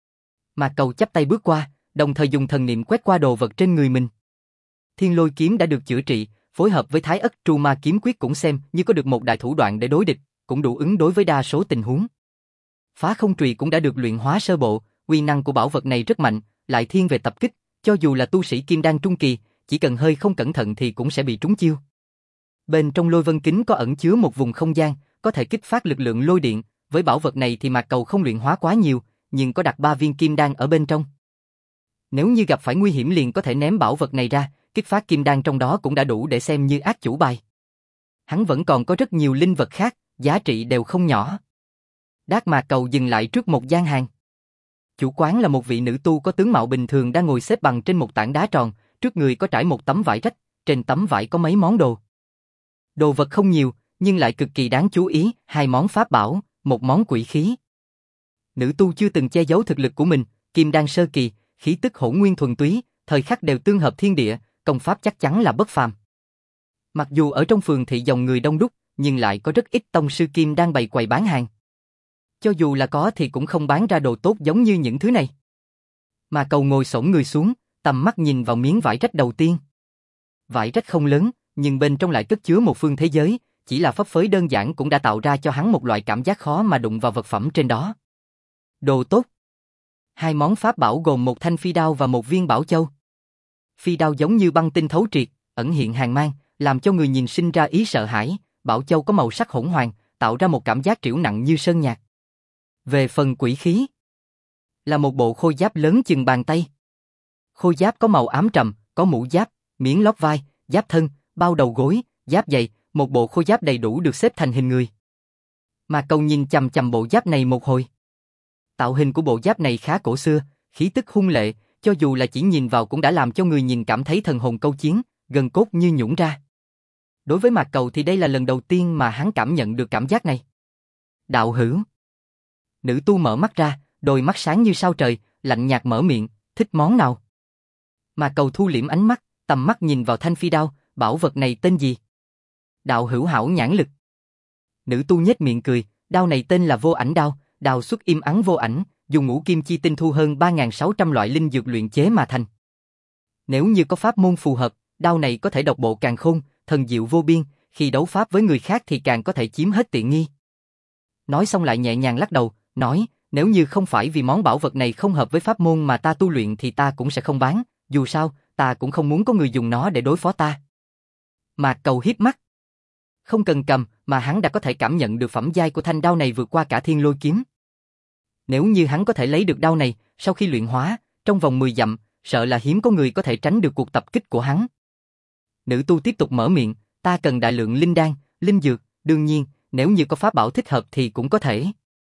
Mạc Cầu chắp tay bước qua, đồng thời dùng thần niệm quét qua đồ vật trên người mình. Thiên Lôi kiếm đã được chữa trị, phối hợp với Thái Ất Tru Ma kiếm quyết cũng xem như có được một đại thủ đoạn để đối địch, cũng đủ ứng đối với đa số tình huống. Phá không trùy cũng đã được luyện hóa sơ bộ, uy năng của bảo vật này rất mạnh, lại thiên về tập kích, cho dù là tu sĩ kim đan trung kỳ, chỉ cần hơi không cẩn thận thì cũng sẽ bị trúng chiêu. Bên trong lôi vân kính có ẩn chứa một vùng không gian, có thể kích phát lực lượng lôi điện, với bảo vật này thì Mạc Cầu không luyện hóa quá nhiều, nhưng có đặt 3 viên kim đan ở bên trong. Nếu như gặp phải nguy hiểm liền có thể ném bảo vật này ra, kích phát kim đan trong đó cũng đã đủ để xem như ác chủ bài. Hắn vẫn còn có rất nhiều linh vật khác, giá trị đều không nhỏ. Đát Mạc Cầu dừng lại trước một gian hàng. Chủ quán là một vị nữ tu có tướng mạo bình thường đang ngồi xếp bằng trên một tảng đá tròn, trước người có trải một tấm vải rách, trên tấm vải có mấy món đồ. Đồ vật không nhiều, nhưng lại cực kỳ đáng chú ý, 2 món pháp bảo, 1 món quỷ khí. Nữ tu chưa từng che giấu thực lực của mình, kim đan sơ kỳ, khí tức hỗn nguyên thuần túy, thời khắc đều tương hợp thiên địa, công pháp chắc chắn là bất phàm. Mặc dù ở trong phường thị dòng người đông đúc, nhưng lại có rất ít tông sư kim đang bày quầy bán hàng. Cho dù là có thì cũng không bán ra đồ tốt giống như những thứ này. Mà Cầu ngồi xổm người xuống, tầm mắt nhìn vào miếng vải rách đầu tiên. Vải rách không lớn, nhưng bên trong lại cất chứa một phương thế giới, chỉ là phấp phới đơn giản cũng đã tạo ra cho hắn một loại cảm giác khó mà đụng vào vật phẩm trên đó. Đồ tốt. 2 món pháp bảo gồm một thanh phi đao và một viên bảo châu. Phi đao giống như băng tinh thấu triệt, ẩn hiện hàn mang, làm cho người nhìn sinh ra ý sợ hãi. Bảo châu có màu sắc hỗn hoàng, tạo ra một cảm giác trĩu nặng như sơn nhạc. Về phần quỷ khí, là một bộ khôi giáp lớn chừng bàn tay. Khôi giáp có màu ám trầm, có mũ giáp, miếng lót vai, giáp thân, bao đầu gối, giáp giày, một bộ khôi giáp đầy đủ được xếp thành hình người. Mà Cầu nhìn chằm chằm bộ giáp này một hồi. Tạo hình của bộ giáp này khá cổ xưa, khí tức hung lệ, cho dù là chỉ nhìn vào cũng đã làm cho người nhìn cảm thấy thần hồn câu chiến, gân cốt như nhũn ra. Đối với Mạc Cầu thì đây là lần đầu tiên mà hắn cảm nhận được cảm giác này. Đạo hữu. Nữ tu mở mắt ra, đôi mắt sáng như sao trời, lạnh nhạt mở miệng, thích món nào? Mạc Cầu thu liễm ánh mắt, tầm mắt nhìn vào thanh phi đao, bảo vật này tên gì? Đạo hữu hảo nhãn lực. Nữ tu nhếch miệng cười, đao này tên là Vô Ảnh Đao, đao xuất im ắng vô ảnh, dùng ngũ kim chi tinh thu hơn 3.600 loại linh dược luyện chế mà thành. Nếu như có pháp môn phù hợp, đao này có thể độc bộ càn khôn, thần diệu vô biên, khi đấu pháp với người khác thì càng có thể chiếm hết tiện nghi. Nói xong lại nhẹ nhàng lắc đầu, nói, nếu như không phải vì món bảo vật này không hợp với pháp môn mà ta tu luyện thì ta cũng sẽ không bán, dù sao, ta cũng không muốn có người dùng nó để đối phó ta. Mạc Cầu hiếp mắt. Không cần cầm, mà hắn đã có thể cảm nhận được phẩm giai của thanh đao này vượt qua cả thiên lôi kiếm. Nếu như hắn có thể lấy được đao này, sau khi luyện hóa, trong vòng 10 dặm, sợ là hiếm có người có thể tránh được cuộc tập kích của hắn. Nữ tu tiếp tục mở miệng, ta cần đại lượng linh đan, linh dược, đương nhiên, nếu như có pháp bảo thích hợp thì cũng có thể.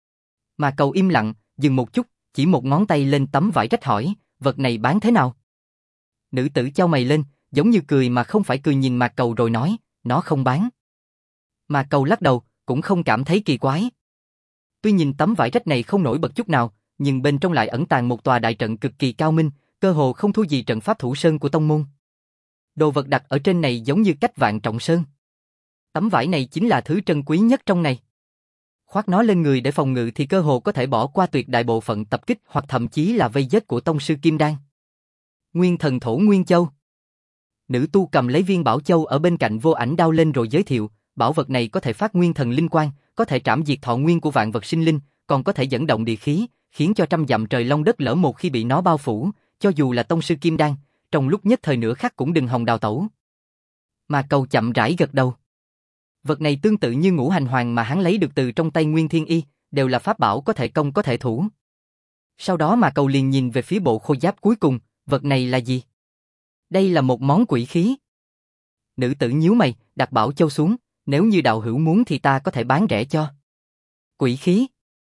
Mà Cầu im lặng, dừng một chút, chỉ một ngón tay lên tấm vải rách hỏi, vật này bán thế nào? Nữ tử chau mày lên, giống như cười mà không phải cười nhìn Mạc Cầu rồi nói, nó không bán. Mạc Cầu lắc đầu, cũng không cảm thấy kỳ quái. Tuy nhìn tấm vải rách này không nổi bật chút nào, nhưng bên trong lại ẩn tàng một tòa đại trận cực kỳ cao minh, cơ hồ không thua gì trận pháp thủ sơn của tông môn. Đồ vật đặt ở trên này giống như cách vạn trọng sơn. Tấm vải này chính là thứ trân quý nhất trong này. Khoác nó lên người để phòng ngự thì cơ hồ có thể bỏ qua tuyệt đại bộ phận tập kích hoặc thậm chí là vây giết của tông sư Kim Đan. Nguyên thần thổ Nguyên Châu. Nữ tu cầm lấy viên bảo châu ở bên cạnh Vô Ảnh Đao lên rồi giới thiệu, bảo vật này có thể phát nguyên thần linh quang, có thể trảm diệt thọ nguyên của vạn vật sinh linh, còn có thể dẫn động địa khí, khiến cho trăm dặm trời long đất lỡ một khi bị nó bao phủ, cho dù là tông sư Kim Đan, trong lúc nhất thời nửa khắc cũng đừng hòng đào tẩu. Mà Cầu chậm rãi gật đầu. Vật này tương tự như Ngũ Hành Hoàng mà hắn lấy được từ trong tay Nguyên Thiên Y, đều là pháp bảo có thể công có thể thủ. Sau đó mà Cầu liền nhìn về phía bộ khôi giáp cuối cùng, vật này là gì? Đây là một món quỷ khí. Nữ tử nhíu mày, đặt bảo châu xuống, nếu như đạo hữu muốn thì ta có thể bán rẻ cho. Quỷ khí?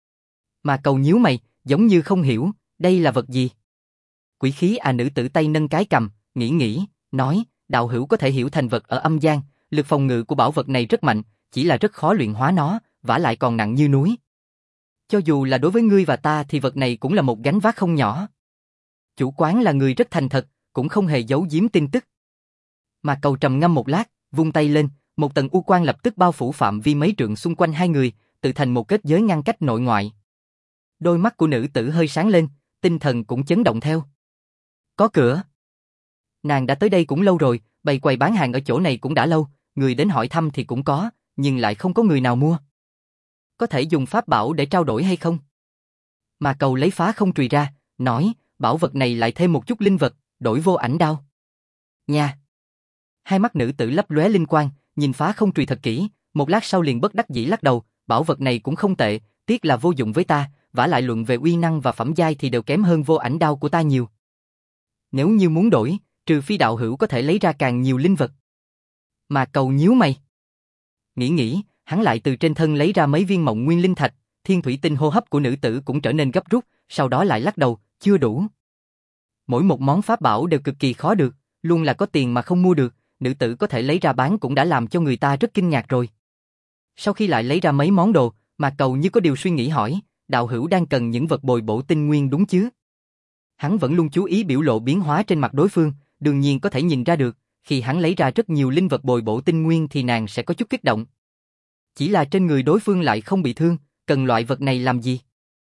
Mà Cầu nhíu mày, giống như không hiểu, đây là vật gì? Quỷ khí à? Nữ tử tay nâng cái cằm, nghĩ, nói, đạo hữu có thể hiểu thành vật ở âm gian, lực phòng ngự của bảo vật này rất mạnh, chỉ là rất khó luyện hóa nó, vả lại còn nặng như núi. Cho dù là đối với ngươi và ta thì vật này cũng là một gánh vác không nhỏ. Chủ quán là người rất thành thật, cũng không hề giấu giếm tin tức. Mà Cầu trầm ngâm một lát, vung tay lên, một tầng u quang lập tức bao phủ phạm vi mấy trượng xung quanh hai người, tự thành một kết giới ngăn cách nội ngoại. Đôi mắt của nữ tử hơi sáng lên, tinh thần cũng chấn động theo. Có cửa. Nàng đã tới đây cũng lâu rồi, bày quầy bán hàng ở chỗ này cũng đã lâu, người đến hỏi thăm thì cũng có, nhưng lại không có người nào mua. Có thể dùng pháp bảo để trao đổi hay không? Mà Cầu lấy phá không trùy ra, nói, bảo vật này lại thêm một chút linh vật, đổi Vô Ảnh Đao. Nha! Hai mắt nữ tử lấp lóe linh quang, nhìn phá không trùy thật kỹ, một lát sau liền bất đắc dĩ lắc đầu, bảo vật này cũng không tệ, tiếc là vô dụng với ta, vả lại luận về uy năng và phẩm giai thì đều kém hơn Vô Ảnh Đao của ta nhiều. Nếu như muốn đổi, trừ phi đạo hữu có thể lấy ra càng nhiều linh vật. Mà Cầu nhíu mày. Nghĩ, hắn lại từ trên thân lấy ra mấy viên Mộng Nguyên Linh Thạch, thiên thủy tinh hô hấp của nữ tử cũng trở nên gấp rút, sau đó lại lắc đầu, chưa đủ. Mỗi một món pháp bảo đều cực kỳ khó được, luôn là có tiền mà không mua được, nữ tử có thể lấy ra bán cũng đã làm cho người ta rất kinh ngạc rồi. Sau khi lại lấy ra mấy món đồ, mà Cầu như có điều suy nghĩ hỏi, đạo hữu đang cần những vật bồi bổ tinh nguyên đúng chứ? Hắn vẫn luôn chú ý biểu lộ biến hóa trên mặt đối phương, đương nhiên có thể nhìn ra được, khi hắn lấy ra rất nhiều linh vật bồi bổ tinh nguyên thì nàng sẽ có chút kích động. Chỉ là trên người đối phương lại không bị thương, cần loại vật này làm gì?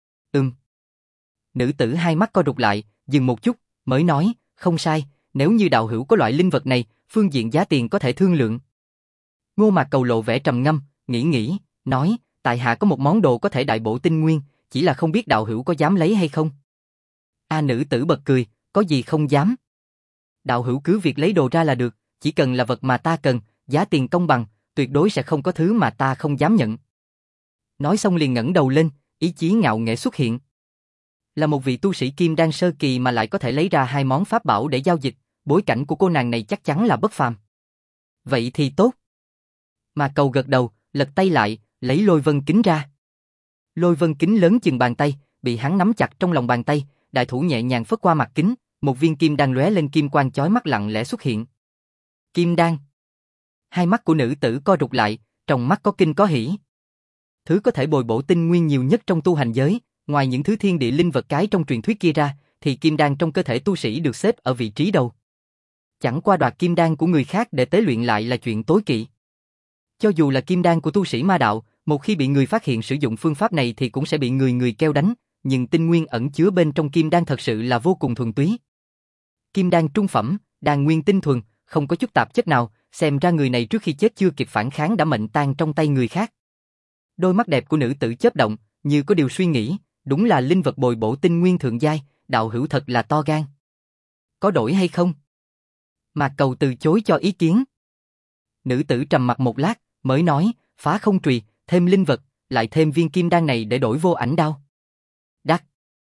Nữ tử hai mắt co rụt lại, dừng một chút, mới nói, không sai, nếu như đạo hữu có loại linh vật này, phương diện giá tiền có thể thương lượng. Ngô Mạc Cầu lộ vẻ trầm ngâm, nghĩ, nói, tại hạ có một món đồ có thể đại bổ tinh nguyên, chỉ là không biết đạo hữu có dám lấy hay không? Nữ tử bật cười, có gì không dám. Đạo hữu cứ việc lấy đồ ra là được, chỉ cần là vật mà ta cần, giá tiền công bằng, tuyệt đối sẽ không có thứ mà ta không dám nhận. Nói xong liền ngẩng đầu lên, ý chí ngạo nghễ xuất hiện. Là một vị tu sĩ kim đan sơ kỳ mà lại có thể lấy ra hai món pháp bảo để giao dịch, bối cảnh của cô nàng này chắc chắn là bất phàm. Vậy thì tốt. Mà Cầu gật đầu, lật tay lại, lấy lôi vân kính ra. Lôi vân kính lớn chừng bàn tay, bị hắn nắm chặt trong lòng bàn tay, đại thủ nhẹ nhàng phất qua mặt kính, một viên kim đan lóe lên kim quang chói mắt lặng lẽ xuất hiện. Kim đan. Hai mắt của nữ tử co rụt lại, trong mắt có kinh có hỉ. Thứ có thể bồi bổ tinh nguyên nhiều nhất trong tu hành giới, ngoài những thứ thiên địa linh vật cái trong truyền thuyết kia ra, thì kim đan trong cơ thể tu sĩ được xếp ở vị trí đầu. Chẳng qua đoạt kim đan của người khác để tế luyện lại là chuyện tối kỵ. Cho dù là kim đan của tu sĩ ma đạo, một khi bị người phát hiện sử dụng phương pháp này thì cũng sẽ bị người kêu đánh, nhưng tinh nguyên ẩn chứa bên trong kim đan thật sự là vô cùng thuần túy. Kim đan trung phẩm, đan nguyên tinh thuần, không có chút tạp chất nào, xem ra người này trước khi chết chưa kịp phản kháng đã mệnh tang trong tay người khác. Đôi mắt đẹp của nữ tử chớp động, như có điều suy nghĩ, đúng là linh vật bồi bổ tinh nguyên thượng giai, đạo hữu thật là to gan. Có đổi hay không? Mà Cầu từ chối cho ý kiến. Nữ tử trầm mặc một lát, mới nói, phá không trùy, thêm linh vật, lại thêm viên kim đan này để đổi vô ảnh đao. Đắt.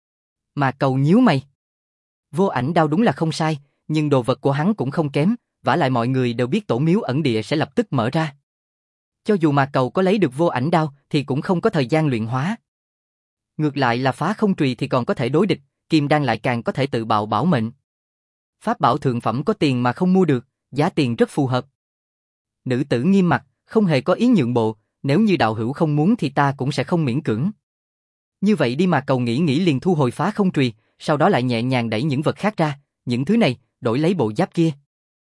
Mà Cầu nhíu mày. Vô ảnh đao đúng là không sai, nhưng đồ vật của hắn cũng không kém, vả lại mọi người đều biết tổ miếu ẩn địa sẽ lập tức mở ra. Cho dù mà Cầu có lấy được vô ảnh đao thì cũng không có thời gian luyện hóa. Ngược lại là phá không trùy thì còn có thể đối địch, kim đan lại càng có thể tự bạo bảo mệnh. Pháp bảo thượng phẩm có tiền mà không mua được, giá tiền rất phù hợp. Nữ tử nghiêm mặt, không hề có ý nhượng bộ, nếu như đạo hữu không muốn thì ta cũng sẽ không miễn cưỡng. Như vậy đi. Mà Cầu nghĩ liền thu hồi phá không trùy, sau đó lại nhẹ nhàng đẩy những vật khác ra, những thứ này, đổi lấy bộ giáp kia.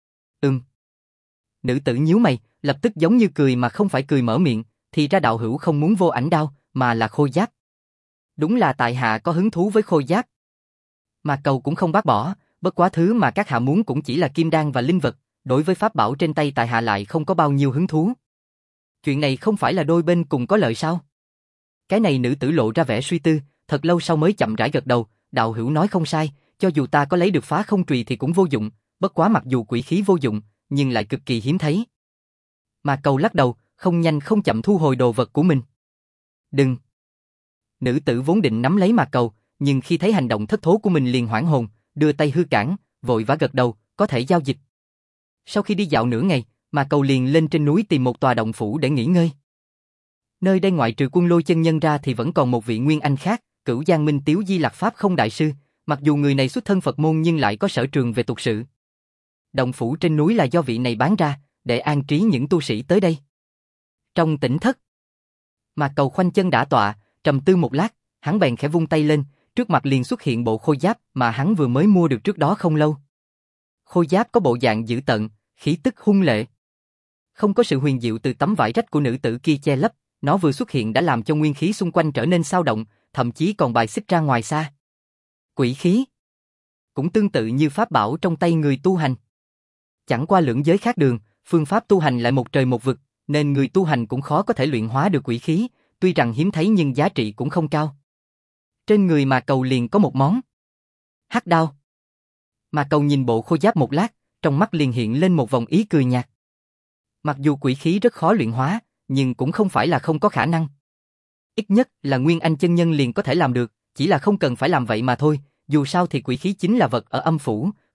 Nữ tử nhíu mày, lập tức giống như cười mà không phải cười mở miệng, thì ra đạo hữu không muốn vô ảnh đao, mà là khôi giáp. Đúng là tại hạ có hứng thú với khôi giáp. Mà Cầu cũng không bác bỏ, bất quá thứ mà các hạ muốn cũng chỉ là kim đan và linh vật, đối với pháp bảo trên tay tại hạ lại không có bao nhiêu hứng thú. Chuyện này không phải là đôi bên cùng có lợi sao? Cái này nữ tử lộ ra vẻ suy tư, thật lâu sau mới chậm rãi gật đầu, đạo hữu nói không sai, cho dù ta có lấy được phá không trùy thì cũng vô dụng, bất quá mặc dù quỷ khí vô dụng, nhưng lại cực kỳ hiếm thấy. Mà Cầu lắc đầu, không nhanh không chậm thu hồi đồ vật của mình. Đừng! Nữ tử vốn định nắm lấy Mà Cầu, nhưng khi thấy hành động thất thố của mình liền hoảng hồn, đưa tay hư cản, vội vã gật đầu, có thể giao dịch. Sau khi đi dạo nửa ngày, Mà Cầu liền lên trên núi tìm một tòa động phủ để nghỉ ngơi. Nơi đây ngoại trừ Quân Lôi chân nhân ra thì vẫn còn một vị nguyên anh khác, Cửu Giang Minh Tiếu Di Lạc Pháp Không đại sư, mặc dù người này xuất thân Phật môn nhưng lại có sở trường về tục sự. Động phủ trên núi là do vị này bán ra, để an trí những tu sĩ tới đây. Trong tỉnh thất, Mà Cầu khoanh chân đả tọa, trầm tư một lát, hắn bèn khẽ vung tay lên, trước mặt liền xuất hiện bộ khôi giáp mà hắn vừa mới mua được trước đó không lâu. Khôi giáp có bộ dạng dữ tợn, khí tức hung lệ. Không có sự huyền diệu từ tấm vải rách của nữ tử kia che lấp, nó vừa xuất hiện đã làm cho nguyên khí xung quanh trở nên xao động, thậm chí còn bài xích ra ngoài xa. Quỷ khí cũng tương tự như pháp bảo trong tay người tu hành. Chẳng qua lưỡng giới khác đường, phương pháp tu hành lại một trời một vực, nên người tu hành cũng khó có thể luyện hóa được quỷ khí, tuy rằng hiếm thấy nhưng giá trị cũng không cao. Trên người Mà Cầu liền có một món hắc đao. Mà Cầu nhìn bộ khôi giáp một lát, trong mắt liền hiện lên một vòng ý cười nhạt. Mặc dù quỷ khí rất khó luyện hóa, nhưng cũng không phải là không có khả năng. Ít nhất là Nguyên Anh chân nhân liền có thể làm được, chỉ là không cần phải làm vậy mà thôi, dù sao thì quỷ khí chính là vật ở âm phủ,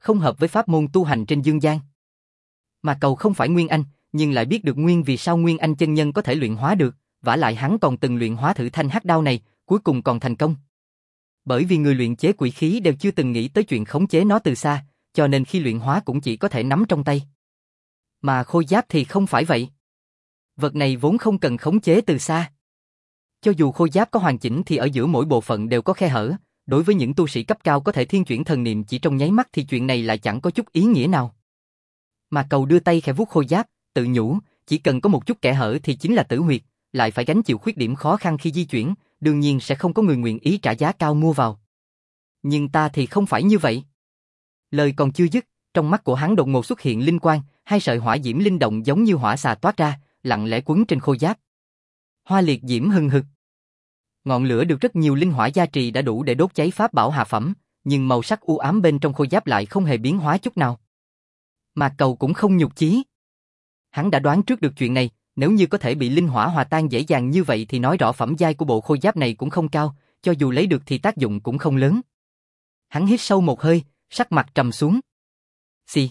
không hợp với pháp môn tu hành trên dương gian. Mà Cầu không phải Nguyên Anh, nhưng lại biết được nguyên vì sao Nguyên Anh chân nhân có thể luyện hóa được, vả lại hắn còn từng luyện hóa thử thanh hắc đao này, cuối cùng còn thành công. Bởi vì người luyện chế quỷ khí đều chưa từng nghĩ tới chuyện khống chế nó từ xa, cho nên khi luyện hóa cũng chỉ có thể nắm trong tay. Mà khôi giáp thì không phải vậy. Vật này vốn không cần khống chế từ xa. Cho dù khôi giáp có hoàn chỉnh thì ở giữa mỗi bộ phận đều có khe hở, đối với những tu sĩ cấp cao có thể thiên chuyển thần niệm chỉ trong nháy mắt thì chuyện này lại chẳng có chút ý nghĩa nào. Mà Cầu đưa tay khẽ vuốt khôi giáp, tự nhủ, chỉ cần có một chút kẽ hở thì chính là tử huyệt, lại phải gánh chịu khuyết điểm khó khăn khi di chuyển, đương nhiên sẽ không có người nguyện ý trả giá cao mua vào. Nhưng ta thì không phải như vậy. Lời còn chưa dứt, trong mắt của hắn đột ngột xuất hiện linh quang, hai sợi hỏa diễm linh động giống như hỏa xà toát ra, lặng lẽ quấn trên khôi giáp. Hoa liệt diễm hừng hực. Ngọn lửa được rất nhiều linh hỏa gia trì đã đủ để đốt cháy pháp bảo hạ phẩm, nhưng màu sắc u ám bên trong khôi giáp lại không hề biến hóa chút nào. Mà Cầu cũng không nhục chí. Hắn đã đoán trước được chuyện này, nếu như có thể bị linh hỏa hòa tan dễ dàng như vậy thì nói rõ phẩm giai của bộ khôi giáp này cũng không cao, cho dù lấy được thì tác dụng cũng không lớn. Hắn hít sâu một hơi, sắc mặt trầm xuống. Xì.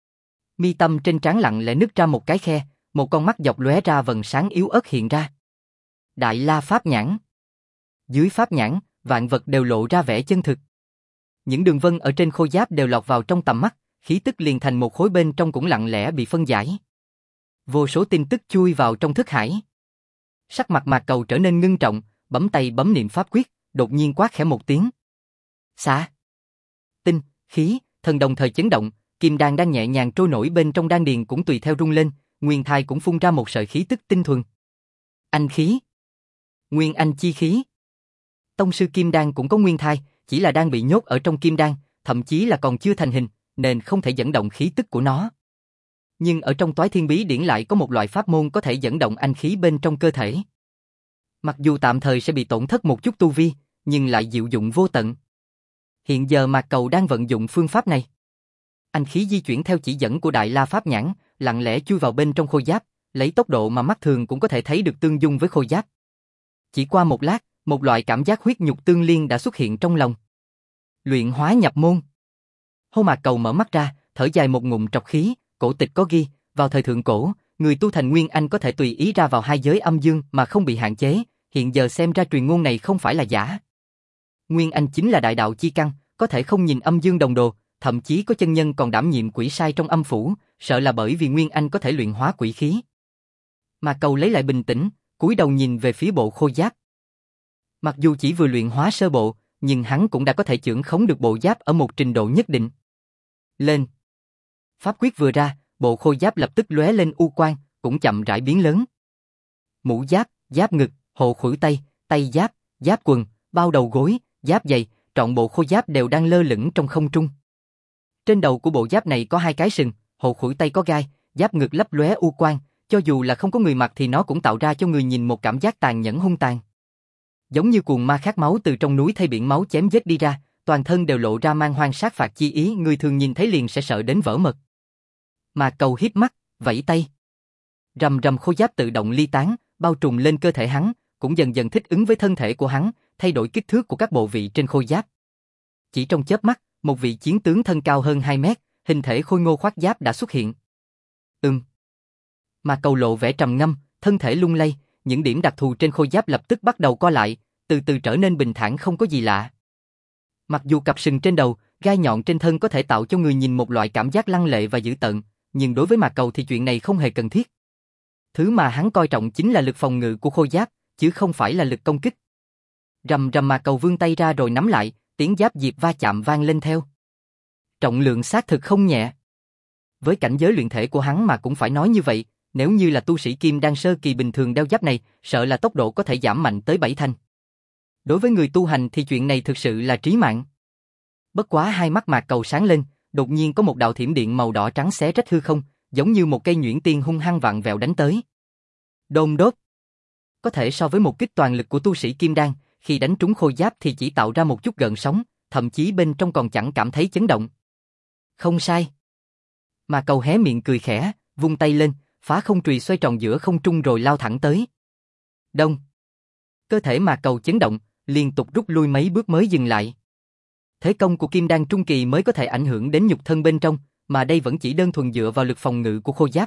Mi tâm trên trán lặng lẽ nứt ra một cái khe, một con mắt dọc lóe ra vầng sáng yếu ớt hiện ra. Đại La Pháp Nhãn. Dưới pháp nhãn, vạn vật đều lộ ra vẻ chân thực. Những đường vân ở trên khôi giáp đều lọt vào trong tầm mắt, khí tức liền thành một khối bên trong cũng lặng lẽ bị phân giải. Vô số tin tức chui vào trong thức hải. Sắc mặt Mạc Cầu trở nên ngưng trọng, bấm tay bấm niệm pháp quyết, đột nhiên quát khẽ một tiếng. Xả. Tinh, khí, thần đồng thời chấn động, kim đan đang nhẹ nhàng trôi nổi bên trong đan điền cũng tùy theo rung lên, nguyên thai cũng phun ra một sợi khí tức tinh thuần. Anh khí. Nguyên anh chi khí. Tông sư kim đan cũng có nguyên thai, chỉ là đang bị nhốt ở trong kim đan, thậm chí là còn chưa thành hình, nên không thể dẫn động khí tức của nó. Nhưng ở trong Toái Thiên Bí Điển lại có một loại pháp môn có thể dẫn động anh khí bên trong cơ thể. Mặc dù tạm thời sẽ bị tổn thất một chút tu vi, nhưng lại diệu dụng vô tận. Hiện giờ Mạc Cầu đang vận dụng phương pháp này. Anh khí di chuyển theo chỉ dẫn của Đại La Pháp Nhãn, lặng lẽ chui vào bên trong khôi giáp, lấy tốc độ mà mắt thường cũng có thể thấy được tương dung với khôi giáp. Chỉ qua một lát, một loại cảm giác huyết nhục tương liên đã xuất hiện trong lòng. Luyện hóa nhập môn. Hô Mạc Cầu mở mắt ra, thở dài một ngụm trọc khí, cổ tịch có ghi, vào thời thượng cổ, người tu thành Nguyên Anh có thể tùy ý ra vào hai giới âm dương mà không bị hạn chế, hiện giờ xem ra truyền ngôn này không phải là giả. Nguyên Anh chính là đại đạo chi căn, có thể không nhìn âm dương đồng đồ, thậm chí có chân nhân còn đảm nhiệm quỷ sai trong âm phủ, sợ là bởi vì Nguyên Anh có thể luyện hóa quỷ khí. Mạc Cầu lấy lại bình tĩnh, cúi đầu nhìn về phía bộ khôi giáp. Mặc dù chỉ vừa luyện hóa sơ bộ, nhưng hắn cũng đã có thể chưởng khống được bộ giáp ở một trình độ nhất định. Lên. Pháp quyết vừa ra, bộ khôi giáp lập tức lóe lên u quang, cũng chậm rãi biến lớn. Mũ giáp, giáp ngực, hộ khuỷu tay, tay giáp, giáp quần, bao đầu gối, giáp giày, trọn bộ khôi giáp đều đang lơ lửng trong không trung. Trên đầu của bộ giáp này có hai cái sừng, hộ khuỷu tay có gai, giáp ngực lấp lóe u quang, cho dù là không có người mặc thì nó cũng tạo ra cho người nhìn một cảm giác tàn nhẫn hung tàn. Giống như cuồng ma khát máu từ trong núi thay biển máu chém giết đi ra, toàn thân đều lộ ra man hoang sát phạt chi ý, người thường nhìn thấy liền sẽ sợ đến vỡ mật. Mà Cầu híp mắt, vẫy tay. Rầm rầm khôi giáp tự động ly tán, bao trùm lên cơ thể hắn, cũng dần dần thích ứng với thân thể của hắn, thay đổi kích thước của các bộ vị trên khôi giáp. Chỉ trong chớp mắt, một vị chiến tướng thân cao hơn 2 mét, hình thể khôi ngô khoác giáp đã xuất hiện. Mà Cầu lộ vẻ trầm ngâm, thân thể lung lay, những điểm đặc thù trên khôi giáp lập tức bắt đầu co lại, từ từ trở nên bình thản không có gì lạ. Mặc dù cặp sừng trên đầu, gai nhọn trên thân có thể tạo cho người nhìn một loại cảm giác lăng lệ và dữ tợn, nhưng đối với Mạc Cầu thì chuyện này không hề cần thiết. Thứ mà hắn coi trọng chính là lực phòng ngự của khôi giáp, chứ không phải là lực công kích. Rầm rầm Mạc Cầu vươn tay ra rồi nắm lại, tiếng giáp diệp va chạm vang lên theo. Trọng lượng xác thực không nhẹ. Với cảnh giới luyện thể của hắn mà cũng phải nói như vậy, nếu như là tu sĩ kim đan sơ kỳ bình thường đeo giáp này, sợ là tốc độ có thể giảm mạnh tới 7 thành. Đối với người tu hành thì chuyện này thực sự là trí mạng. Bất quá hai mắt Mạc Cầu sáng lên, đột nhiên có một đạo thiểm điện màu đỏ trắng xé rách hư không, giống như một cây nhuyễn tiên hung hăng vặn vẹo đánh tới. Đôn đốt. Có thể so với một kích toàn lực của tu sĩ kim đan, khi đánh trúng khôi giáp thì chỉ tạo ra một chút gợn sóng, thậm chí bên trong còn chẳng cảm thấy chấn động. Không sai. Mạc Cầu hé miệng cười khẽ, vung tay lên, phá không chùy xoay tròn giữa không trung rồi lao thẳng tới. Đông. Cơ thể Mạc Cầu chấn động, liên tục rút lui mấy bước mới dừng lại. Thế công của kim đan trung kỳ mới có thể ảnh hưởng đến nhục thân bên trong, mà đây vẫn chỉ đơn thuần dựa vào lực phòng ngự của khôi giáp.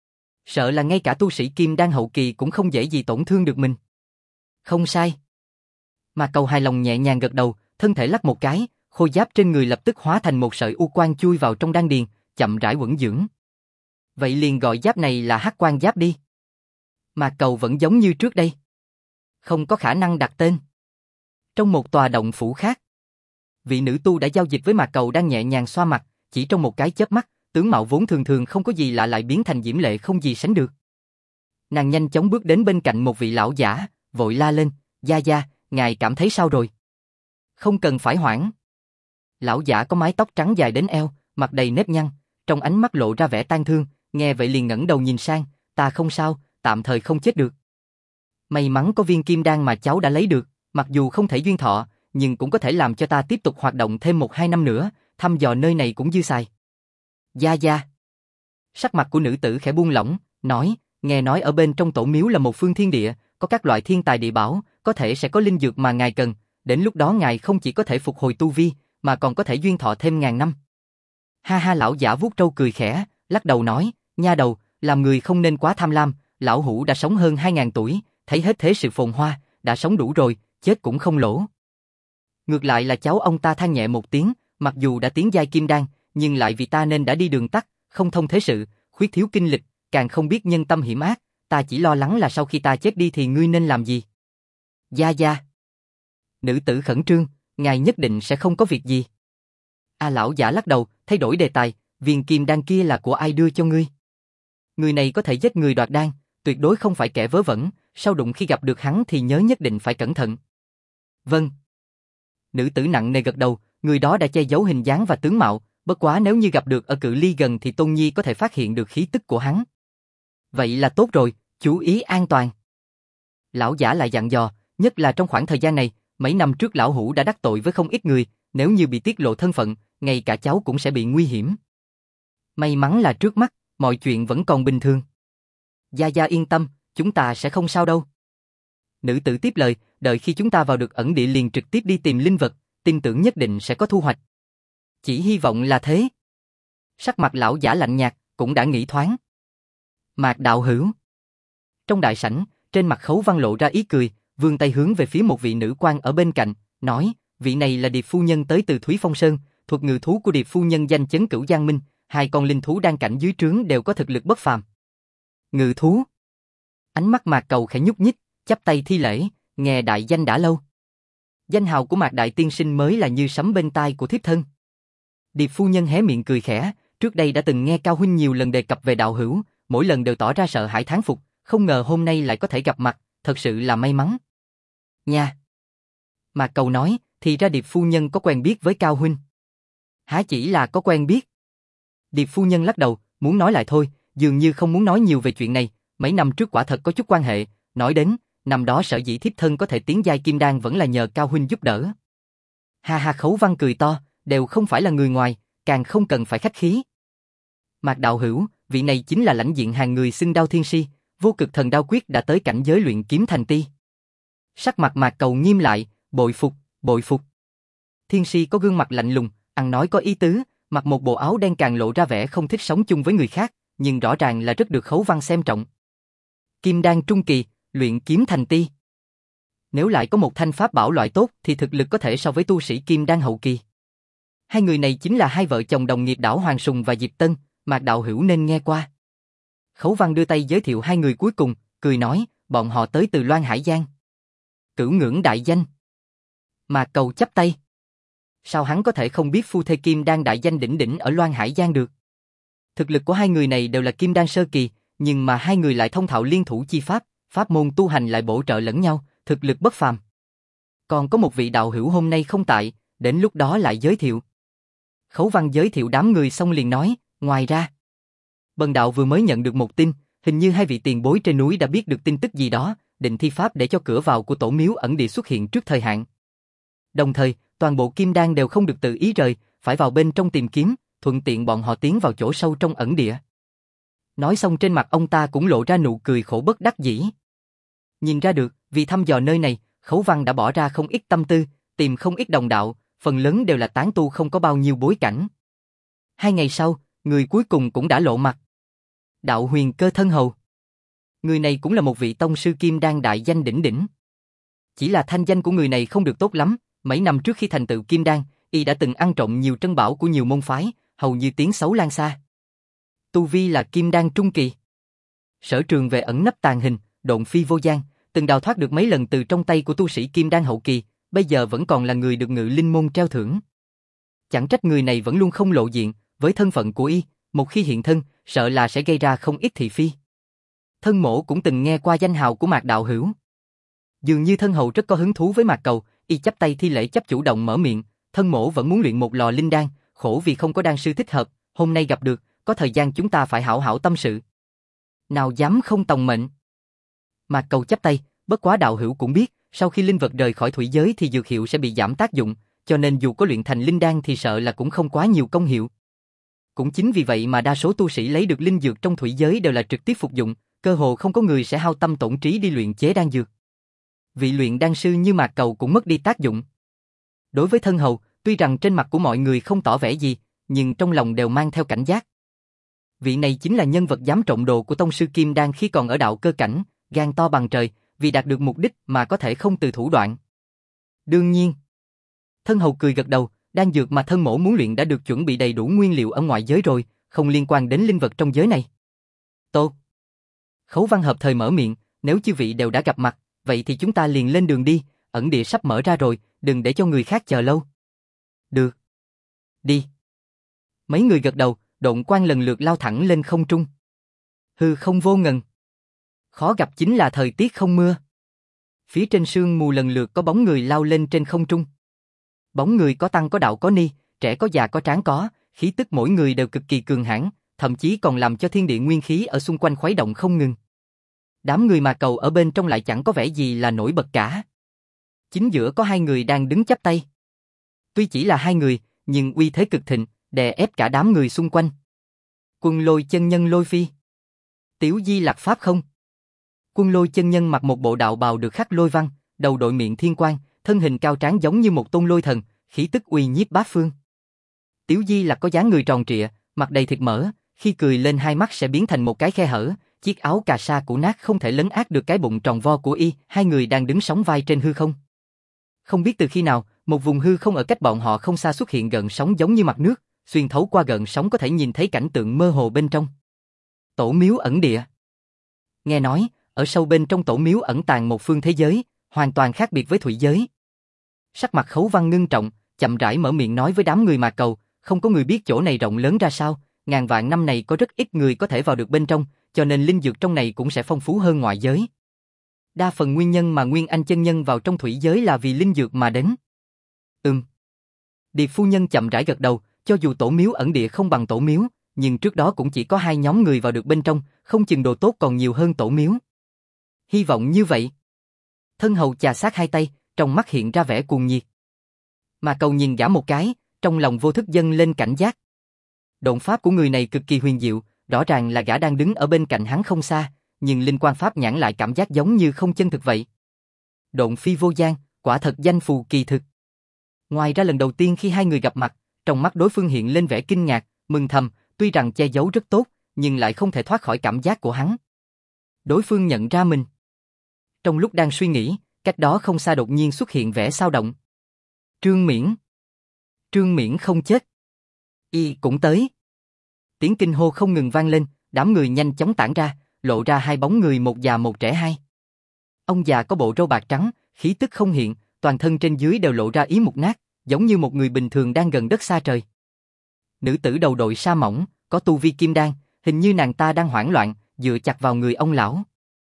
Sợ là ngay cả tu sĩ kim đan hậu kỳ cũng không dễ gì tổn thương được mình. Không sai. Mạc Cầu hài lòng nhẹ nhàng gật đầu, thân thể lắc một cái, khôi giáp trên người lập tức hóa thành một sợi u quang chui vào trong đan điền, chậm rãi uẩn dưỡng. Vậy liền gọi giáp này là Hắc Quang Giáp đi. Mạc Cầu vẫn giống như trước đây. Không có khả năng đặt tên. Trong một tòa động phủ khác, vị nữ tu đã giao dịch với Mạc Cầu đang nhẹ nhàng xoa mặt, chỉ trong một cái chớp mắt, tướng mạo vốn thường thường không có gì lạ lại biến thành diễm lệ không gì sánh được. Nàng nhanh chóng bước đến bên cạnh một vị lão giả, vội la lên, "Gia gia, ngài cảm thấy sao rồi?" "Không cần phải hoảng." Lão giả có mái tóc trắng dài đến eo, mặt đầy nếp nhăn, trong ánh mắt lộ ra vẻ tang thương, nghe vậy liền ngẩng đầu nhìn sang, "Ta không sao, tạm thời không chết được. May mắn có viên kim đan mà cháu đã lấy được, mặc dù không thể duyên thọ, nhưng cũng có thể làm cho ta tiếp tục hoạt động thêm 1-2 năm nữa, thăm dò nơi này cũng dư xài." "Gia gia." Sắc mặt của nữ tử khẽ buông lỏng, nói, "Nghe nói ở bên trong tổ miếu là một phương thiên địa, có các loại thiên tài địa bảo, có thể sẽ có linh dược mà ngài cần, đến lúc đó ngài không chỉ có thể phục hồi tu vi, mà còn có thể duyên thọ thêm ngàn năm." Ha ha, lão giả vuốt râu cười khẽ, lắc đầu nói, "Nha đầu, làm người không nên quá tham lam, lão hủ đã sống hơn 2000 tuổi, thấy hết thế sự phồn hoa, đã sống đủ rồi, chết cũng không lỗ." Ngược lại là cháu ông ta than nhẹ một tiếng, mặc dù đã tiến giai kim đan, nhưng lại vì ta nên đã đi đường tắt, không thông thế sự, khuyết thiếu kinh lịch, càng không biết nhân tâm hiểm ác, ta chỉ lo lắng là sau khi ta chết đi thì ngươi nên làm gì. "Gia gia." Nữ tử khẩn trương, "Ngài nhất định sẽ không có việc gì." Lão giả lắc đầu, thay đổi đề tài, "Viên kim đan kia là của ai đưa cho ngươi? Người này có thể giết người đoạt đan, tuyệt đối không phải kẻ vớ vẩn, sau đụng khi gặp được hắn thì nhớ nhất định phải cẩn thận." "Vâng." Nữ tử nặng nề gật đầu, người đó đã che giấu hình dáng và tướng mạo, bất quá nếu như gặp được ở cự ly gần thì Tôn Nhi có thể phát hiện được khí tức của hắn. "Vậy là tốt rồi, chú ý an toàn." Lão giả lại dặn dò, nhất là trong khoảng thời gian này, mấy năm trước lão hủ đã đắc tội với không ít người, nếu như bị tiết lộ thân phận, ngay cả cháu cũng sẽ bị nguy hiểm. May mắn là trước mắt, mọi chuyện vẫn còn bình thường. Gia gia yên tâm, chúng ta sẽ không sao đâu. Nữ tử tiếp lời, đợi khi chúng ta vào được ẩn địa liền trực tiếp đi tìm linh vật, tin tưởng nhất định sẽ có thu hoạch. Chỉ hy vọng là thế. Sắc mặt lão giả lạnh nhạt, cũng đã nghĩ thoáng. Mạc đạo hữu. Trong đại sảnh, trên mặt Khấu Văn lộ ra ý cười, vươn tay hướng về phía một vị nữ quan ở bên cạnh, nói, vị này là Điệp phu nhân tới từ Thúy Phong Sơn, thuật ngự thú của Điệp phu nhân danh chấn Cửu Giang Minh, 2 con linh thú đang cảnh dưới trướng đều có thực lực bất phàm. Ngự thú. Ánh mắt Mạc Cầu khẽ nhúc nhích, chắp tay thi lễ, nghe đại danh đã lâu. Danh hào của Mạc đại tiên sinh mới là như sấm bên tai của thiếp thân. Điệp phu nhân hé miệng cười khẽ, trước đây đã từng nghe Cao huynh nhiều lần đề cập về đạo hữu, mỗi lần đều tỏ ra sợ hãi thán phục, không ngờ hôm nay lại có thể gặp mặt, thật sự là may mắn. Nha. Mạc Cầu nói, thì ra Điệp phu nhân có quen biết với Cao huynh. Há chỉ là có quen biết. Điệp phu nhân lắc đầu, muốn nói lại thôi, dường như không muốn nói nhiều về chuyện này, mấy năm trước quả thật có chút quan hệ, nói đến, năm đó sở dĩ thiếp thân có thể tiến giai kim đan vẫn là nhờ Cao huynh giúp đỡ. Ha ha, Khấu Văn cười to, đều không phải là người ngoài, càng không cần phải khách khí. Mạc đạo hữu, vị này chính là lãnh diện hàng người xưng Đao Thiên Si, vô cực thần đao quyết đã tới cảnh giới luyện kiếm thành ti. Sắc mặt Mạc Cầu nghiêm lại, bội phục, bội phục. Thiên Si có gương mặt lạnh lùng, ăn nói có ý tứ, mặc một bộ áo đen càng lộ ra vẻ không thích sống chung với người khác, nhưng rõ ràng là rất được Khấu Văn xem trọng. Kim đan trung kỳ, luyện kiếm thành ti. Nếu lại có một thanh pháp bảo loại tốt thì thực lực có thể so với tu sĩ kim đan hậu kỳ. Hai người này chính là hai vợ chồng đồng nghiệp Đảo Hoàng Sùng và Diệp Tân, Mạc đạo hữu nên nghe qua. Khấu Văn đưa tay giới thiệu hai người cuối cùng, cười nói, bọn họ tới từ Loan Hải Giang. Cửu ngưỡng đại danh. Mạc Cầu chắp tay. Sao hắn có thể không biết phu thê kim đan đại danh đỉnh đỉnh ở Loan Hải Giang được? Thực lực của hai người này đều là kim đan sơ kỳ, nhưng mà hai người lại thông thạo liên thủ chi pháp, pháp môn tu hành lại bổ trợ lẫn nhau, thực lực bất phàm. Còn có một vị đạo hữu hôm nay không tại, đến lúc đó lại giới thiệu. Khấu Văn giới thiệu đám người xong liền nói, ngoài ra, bần đạo vừa mới nhận được một tin, hình như hai vị tiền bối trên núi đã biết được tin tức gì đó, định thi pháp để cho cửa vào của tổ miếu ẩn địa xuất hiện trước thời hạn. Đồng thời, toàn bộ kim đan đều không được tự ý rời, phải vào bên trong tìm kiếm, thuận tiện bọn họ tiến vào chỗ sâu trong ẩn địa. Nói xong trên mặt ông ta cũng lộ ra nụ cười khổ bất đắc dĩ. Nhìn ra được, vì thăm dò nơi này, Khấu Văn đã bỏ ra không ít tâm tư, tìm không ít đồng đạo, phần lớn đều là tán tu không có bao nhiêu bối cảnh. 2 ngày sau, người cuối cùng cũng đã lộ mặt. Đạo Huyền Cơ Thân Hầu. Người này cũng là một vị tông sư kim đan đại danh đỉnh đỉnh. Chỉ là thanh danh của người này không được tốt lắm, mấy năm trước khi thành tựu kim đan, y đã từng ăn trộm nhiều trân bảo của nhiều môn phái, hầu như tiếng xấu lan xa. Tu vi là kim đan trung kỳ. Sở trường về ẩn nấp tàng hình, độn phi vô gian, từng đào thoát được mấy lần từ trong tay của tu sĩ kim đan hậu kỳ, bây giờ vẫn còn là người được Ngự Linh môn treo thưởng. Chẳng trách người này vẫn luôn không lộ diện, với thân phận của y, một khi hiện thân, sợ là sẽ gây ra không ít thị phi. Thân Mỗ cũng từng nghe qua danh hào của Mạc đạo hữu. Dường như thân hầu rất có hứng thú với Mạc Cầu, y chắp tay thi lễ chấp chủ động mở miệng, thân Mỗ vẫn muốn luyện một lò linh đan, khổ vì không có đan sư thích hợp, hôm nay gặp được, có thời gian chúng ta phải hảo hảo tâm sự. Nào dám không tòng mệnh. Mạc Cầu chắp tay, bất quá đạo hữu cũng biết, sau khi linh vật rời khỏi thủy giới thì dược hiệu sẽ bị giảm tác dụng, cho nên dù có luyện thành linh đan thì sợ là cũng không quá nhiều công hiệu. Cũng chính vì vậy mà đa số tu sĩ lấy được linh dược trong thủy giới đều là trực tiếp phục dụng, cơ hồ không có người sẽ hao tâm tổn trí đi luyện chế đan dược. Vị luyện đan sư như Mạc Cầu cũng mất đi tác dụng. Đối với thân hầu, tuy rằng trên mặt của mọi người không tỏ vẻ gì, nhưng trong lòng đều mang theo cảnh giác. Vị này chính là nhân vật dám trộm đồ của tông sư kim đan khi còn ở đạo cơ cảnh, gan to bằng trời, vì đạt được mục đích mà có thể không từ thủ đoạn. Đương nhiên. Thân hầu cười gật đầu, đan dược mà thân mỗ muốn luyện đã được chuẩn bị đầy đủ nguyên liệu ở ngoại giới rồi, không liên quan đến linh vật trong giới này. Tốt. Khấu Văn hợp thời mở miệng, nếu chư vị đều đã gặp mặt, vậy thì chúng ta liền lên đường đi, ẩn địa sắp mở ra rồi, đừng để cho người khác chờ lâu. Được. Đi. Mấy người gật đầu, độn quang lần lượt lao thẳng lên không trung. Hư không vô ngần. Khó gặp chính là thời tiết không mưa. Phía trên sương mù lần lượt có bóng người lao lên trên không trung. Bóng người có tăng có đạo có ni, trẻ có già có tráng có, khí tức mỗi người đều cực kỳ cường hãn, thậm chí còn làm cho thiên địa nguyên khí ở xung quanh khuấy động không ngừng. Đám người Mạc Cầu ở bên trong lại chẳng có vẻ gì là nổi bật cả. Chính giữa có 2 người đang đứng chắp tay. Tuy chỉ là 2 người, nhưng uy thế cực thịnh, đè ép cả đám người xung quanh. Quân Lôi chân nhân Lôi Phi. Tiểu Di Lạc Pháp không. Quân Lôi chân nhân mặc một bộ đạo bào được khắc lôi văn, đầu đội miệng thiên quang, thân hình cao tráng giống như một tôn lôi thần, khí tức uy nhiếp bát phương. Tiểu Di Lạc có dáng người tròn trịa, mặt đầy thịt mỡ, khi cười lên hai mắt sẽ biến thành một cái khe hở, chiếc áo cà sa cũ nát không thể lấn át được cái bụng tròn vo của y, 2 người đang đứng sóng vai trên hư không. Không biết từ khi nào, một vùng hư không ở cách bọn họ không xa xuất hiện gợn sóng giống như mặt nước, xuyên thấu qua gợn sóng có thể nhìn thấy cảnh tượng mơ hồ bên trong. Tổ miếu ẩn địa. Nghe nói, ở sâu bên trong tổ miếu ẩn tàng một phương thế giới, hoàn toàn khác biệt với thủy giới. Sắc mặt Khấu Văn ngưng trọng, chậm rãi mở miệng nói với đám người Mạc Cầu, không có người biết chỗ này rộng lớn ra sao, ngàn vạn năm này có rất ít người có thể vào được bên trong, cho nên linh dược trong này cũng sẽ phong phú hơn ngoại giới. Đa phần nguyên nhân mà Nguyên Anh chân nhân vào trong thủy giới là vì linh dược mà đến. Điệp phu nhân chậm rãi gật đầu, cho dù tổ miếu ẩn địa không bằng tổ miếu, nhưng trước đó cũng chỉ có 2 nhóm người vào được bên trong, không chừng đồ tốt còn nhiều hơn tổ miếu. Hy vọng như vậy. Thân hầu chà sát 2 tay, trong mắt hiện ra vẻ cuồng nhiệt. Mà Cầu nhìn gã một cái, trong lòng vô thức dâng lên cảnh giác. Độn pháp của người này cực kỳ huyền diệu, rõ ràng là gã đang đứng ở bên cạnh hắn không xa, nhưng linh quan pháp nhãn lại cảm giác giống như không chân thực vậy. Độn phi vô gian, quả thật danh phù kỳ thực. Ngoài ra lần đầu tiên khi 2 người gặp mặt, trong mắt đối phương hiện lên vẻ kinh ngạc, mừng thầm, tuy rằng che giấu rất tốt, nhưng lại không thể thoát khỏi cảm giác của hắn. Đối phương nhận ra mình. Trong lúc đang suy nghĩ, cách đó không xa đột nhiên xuất hiện vẻ xao động. Trương Miễn. Trương Miễn không chết. Y cũng tới. Tiếng kinh hô không ngừng vang lên, đám người nhanh chóng tản ra, lộ ra 2 bóng người, một già một trẻ 2. Ông già có bộ râu bạc trắng, khí tức không hiện, toàn thân trên dưới đều lộ ra ý mục nát, giống như một người bình thường đang gần đất xa trời. Nữ tử đầu đội sa mỏng, có tu vi kim đan, hình như nàng ta đang hoảng loạn, dựa chặt vào người ông lão.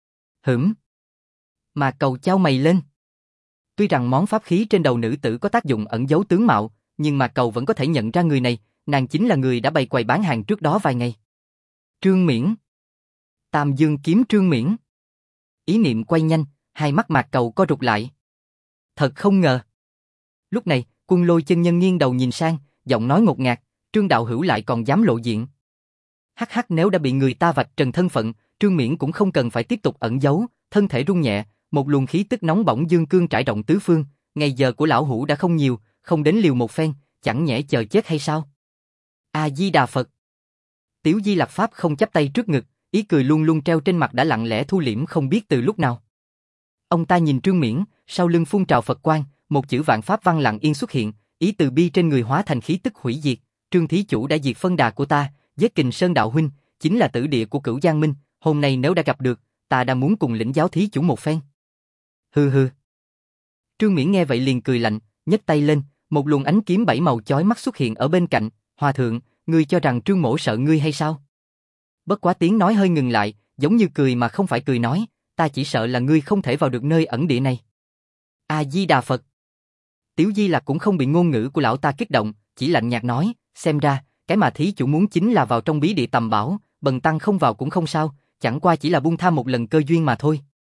Mà Cầu chau mày lên. Tuy rằng món pháp khí trên đầu nữ tử có tác dụng ẩn giấu tướng mạo, nhưng mà Cầu vẫn có thể nhận ra người này, nàng chính là người đã bày quầy bán hàng trước đó vài ngày. Trương Miễn. Tam Dương kiếm Trương Miễn. Ý niệm quay nhanh, 2 mắt Mạc Cầu co rụt lại. Thật không ngờ. Lúc này, Quân Lôi chân nhân nghiêng đầu nhìn sang, giọng nói ngột ngạt, Trương đạo hữu lại còn dám lộ diện. Hắc hắc, nếu đã bị người ta vạch trần thân phận, Trương Miễn cũng không cần phải tiếp tục ẩn giấu, thân thể rung nhẹ, một luồng khí tức nóng bỏng dương cương trải rộng tứ phương, ngày giờ của lão hủ đã không nhiều, không đến liều một phen, chẳng nhẽ chờ chết hay sao? A-di-đà Phật. Tiếu Di Lặc Pháp không chắp tay trước ngực, ý cười luôn luôn treo trên mặt đã lặng lẽ thu liễm không biết từ lúc nào. Ông ta nhìn Trương Miễn, sau lưng phun trào Phật quang, một chữ vạn pháp văn lặng yên xuất hiện, ý từ bi trên người hóa thành khí tức hủy diệt. Trương thí chủ đã diệt phân đà của ta, giết Kình Sơn đạo huynh, chính là tử địa của Cửu Giang Minh, hôm nay nếu đã gặp được, ta đã muốn cùng lĩnh giáo thí chủ một phen. Hừ hừ. Trương Miễn nghe vậy liền cười lạnh, nhấc tay lên, một luồng ánh kiếm bảy màu chói mắt xuất hiện ở bên cạnh. Hòa thượng, ngươi cho rằng Trương mỗ sợ ngươi hay sao? Bất quá tiếng nói hơi ngừng lại, giống như cười mà không phải cười nói, ta chỉ sợ là ngươi không thể vào được nơi ẩn địa này. A-di-đà Phật. Tiếu Di Lặc cũng không bị ngôn ngữ của lão ta kích động, chỉ lạnh nhạt nói, xem ra, cái mà thí chủ muốn chính là vào trong bí địa tầm bảo, bần tăng không vào cũng không sao, chẳng qua chỉ là buông tha một lần cơ duyên mà thôi.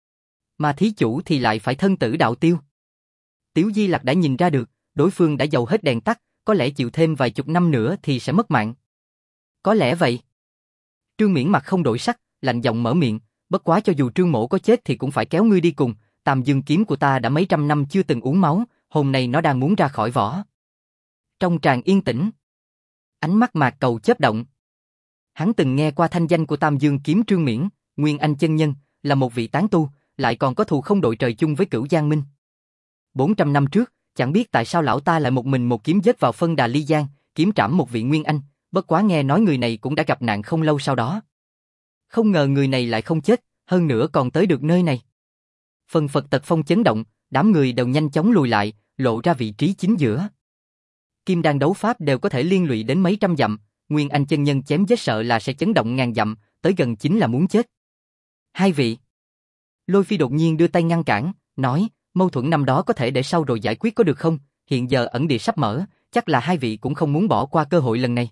Mà thí chủ thì lại phải thân tử đạo tiêu. Tiếu Di Lặc đã nhìn ra được, đối phương đã dầu hết đèn tắt, có lẽ chịu thêm vài chục năm nữa thì sẽ mất mạng. Có lẽ vậy. Trương Miễn mặt không đổi sắc, lạnh giọng mở miệng, bất quá cho dù Trương mỗ có chết thì cũng phải kéo ngươi đi cùng, Tam Dương kiếm của ta đã mấy trăm năm chưa từng uống máu, hôm nay nó đang muốn ra khỏi vỏ. Trong tràng yên tĩnh, ánh mắt Mạc Cầu chớp động. Hắn từng nghe qua thanh danh của Tam Dương kiếm Trương Miễn, Nguyên Anh chân nhân, là một vị tán tu, lại còn có thù không đội trời chung với Cửu Giang Minh. 400 năm trước, chẳng biết tại sao lão ta lại một mình một kiếm giết vào phân đà Ly Giang, kiếm trảm một vị Nguyên Anh, bất quá nghe nói người này cũng đã gặp nạn không lâu sau đó. Không ngờ người này lại không chết, hơn nữa còn tới được nơi này. Phần Phật tật phong chấn động, đám người đều nhanh chóng lùi lại, lộ ra vị trí chính giữa. Kim đan đấu pháp đều có thể liên lụy đến mấy trăm dặm, Nguyên Anh chân nhân chém giết sợ là sẽ chấn động ngàn dặm, tới gần chính là muốn chết. Hai vị. Lôi Phi đột nhiên đưa tay ngăn cản, nói, mâu thuẫn năm đó có thể để sau rồi giải quyết có được không? Hiện giờ ẩn địa sắp mở, chắc là hai vị cũng không muốn bỏ qua cơ hội lần này.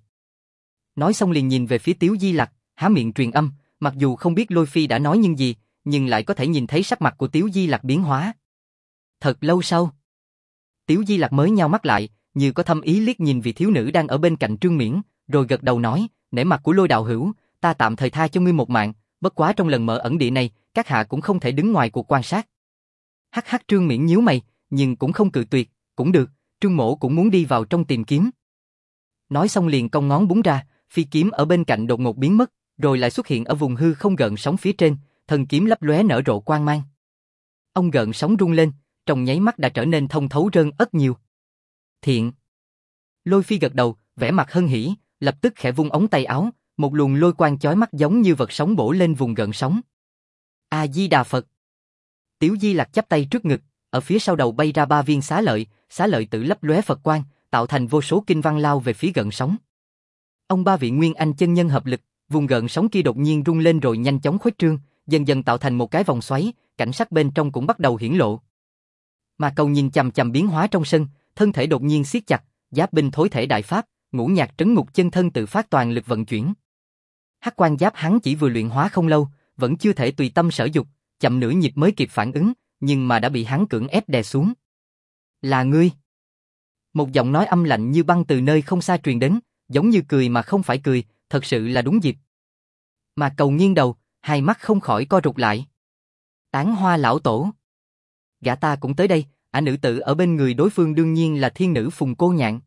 Nói xong liền nhìn về phía Tiếu Di Lặc, há miệng truyền âm, mặc dù không biết Lôi Phi đã nói những gì, nhưng lại có thể nhìn thấy sắc mặt của Tiếu Di Lặc biến hóa. Thật lâu sau, Tiếu Di Lặc mới nheo mắt lại, như có thâm ý liếc nhìn vị thiếu nữ đang ở bên cạnh Trương Miễn, rồi gật đầu nói, nể mặt của Lôi đạo hữu, ta tạm thời tha cho ngươi một mạng, bất quá trong lần mở ẩn địa này, các hạ cũng không thể đứng ngoài cuộc quan sát. Hắc hắc. Trương Miễn nhíu mày, nhưng cũng không cự tuyệt, cũng được, Trương mỗ cũng muốn đi vào trong tìm kiếm. Nói xong liền cong ngón búng ra, phi kiếm ở bên cạnh đột ngột biến mất, rồi lại xuất hiện ở vùng hư không gợn sóng phía trên, thần kiếm lấp lóe nở rộ quang mang. Ông gợn sóng rung lên, trong nháy mắt đã trở nên thông thấu rơn ất nhiều. Thiện. Lôi Phi gật đầu, vẻ mặt hân hỉ, lập tức khẽ vung ống tay áo, một luồng lôi quang chói mắt giống như vật sống bổ lên vùng gợn sóng. A-di-đà Phật. Tiếu Di Lặc chắp tay trước ngực, ở phía sau đầu bay ra 3 viên xá lợi tự lấp lóe Phật quang, tạo thành vô số kinh văn lao về phía gợn sóng. Ông ba vị Nguyên Anh chân nhân hợp lực, vùng gợn sóng kia đột nhiên rung lên rồi nhanh chóng khuếch trương, dần dần tạo thành một cái vòng xoáy, cảnh sắc bên trong cũng bắt đầu hiển lộ. Mà Cầu nhìn chằm chằm biến hóa trong sân, thân thể đột nhiên siết chặt, giáp binh thối thể đại pháp, ngũ nhạc trấn ngục chân thân tự phát toàn lực vận chuyển. Hắc quan giáp hắn chỉ vừa luyện hóa không lâu, vẫn chưa thể tùy tâm sở dục, chậm nửa nhịp mới kịp phản ứng, nhưng mà đã bị hắn cưỡng ép đè xuống. Là ngươi. Một giọng nói âm lạnh như băng từ nơi không xa truyền đến, giống như cười mà không phải cười, thật sự là đúng dịp. Mà Cầu nghiêng đầu, hai mắt không khỏi co rụt lại. Tán Hoa lão tổ. Gã ta cũng tới đây, nữ tử ở bên người đối phương đương nhiên là thiên nữ Phùng Cô Nhạn.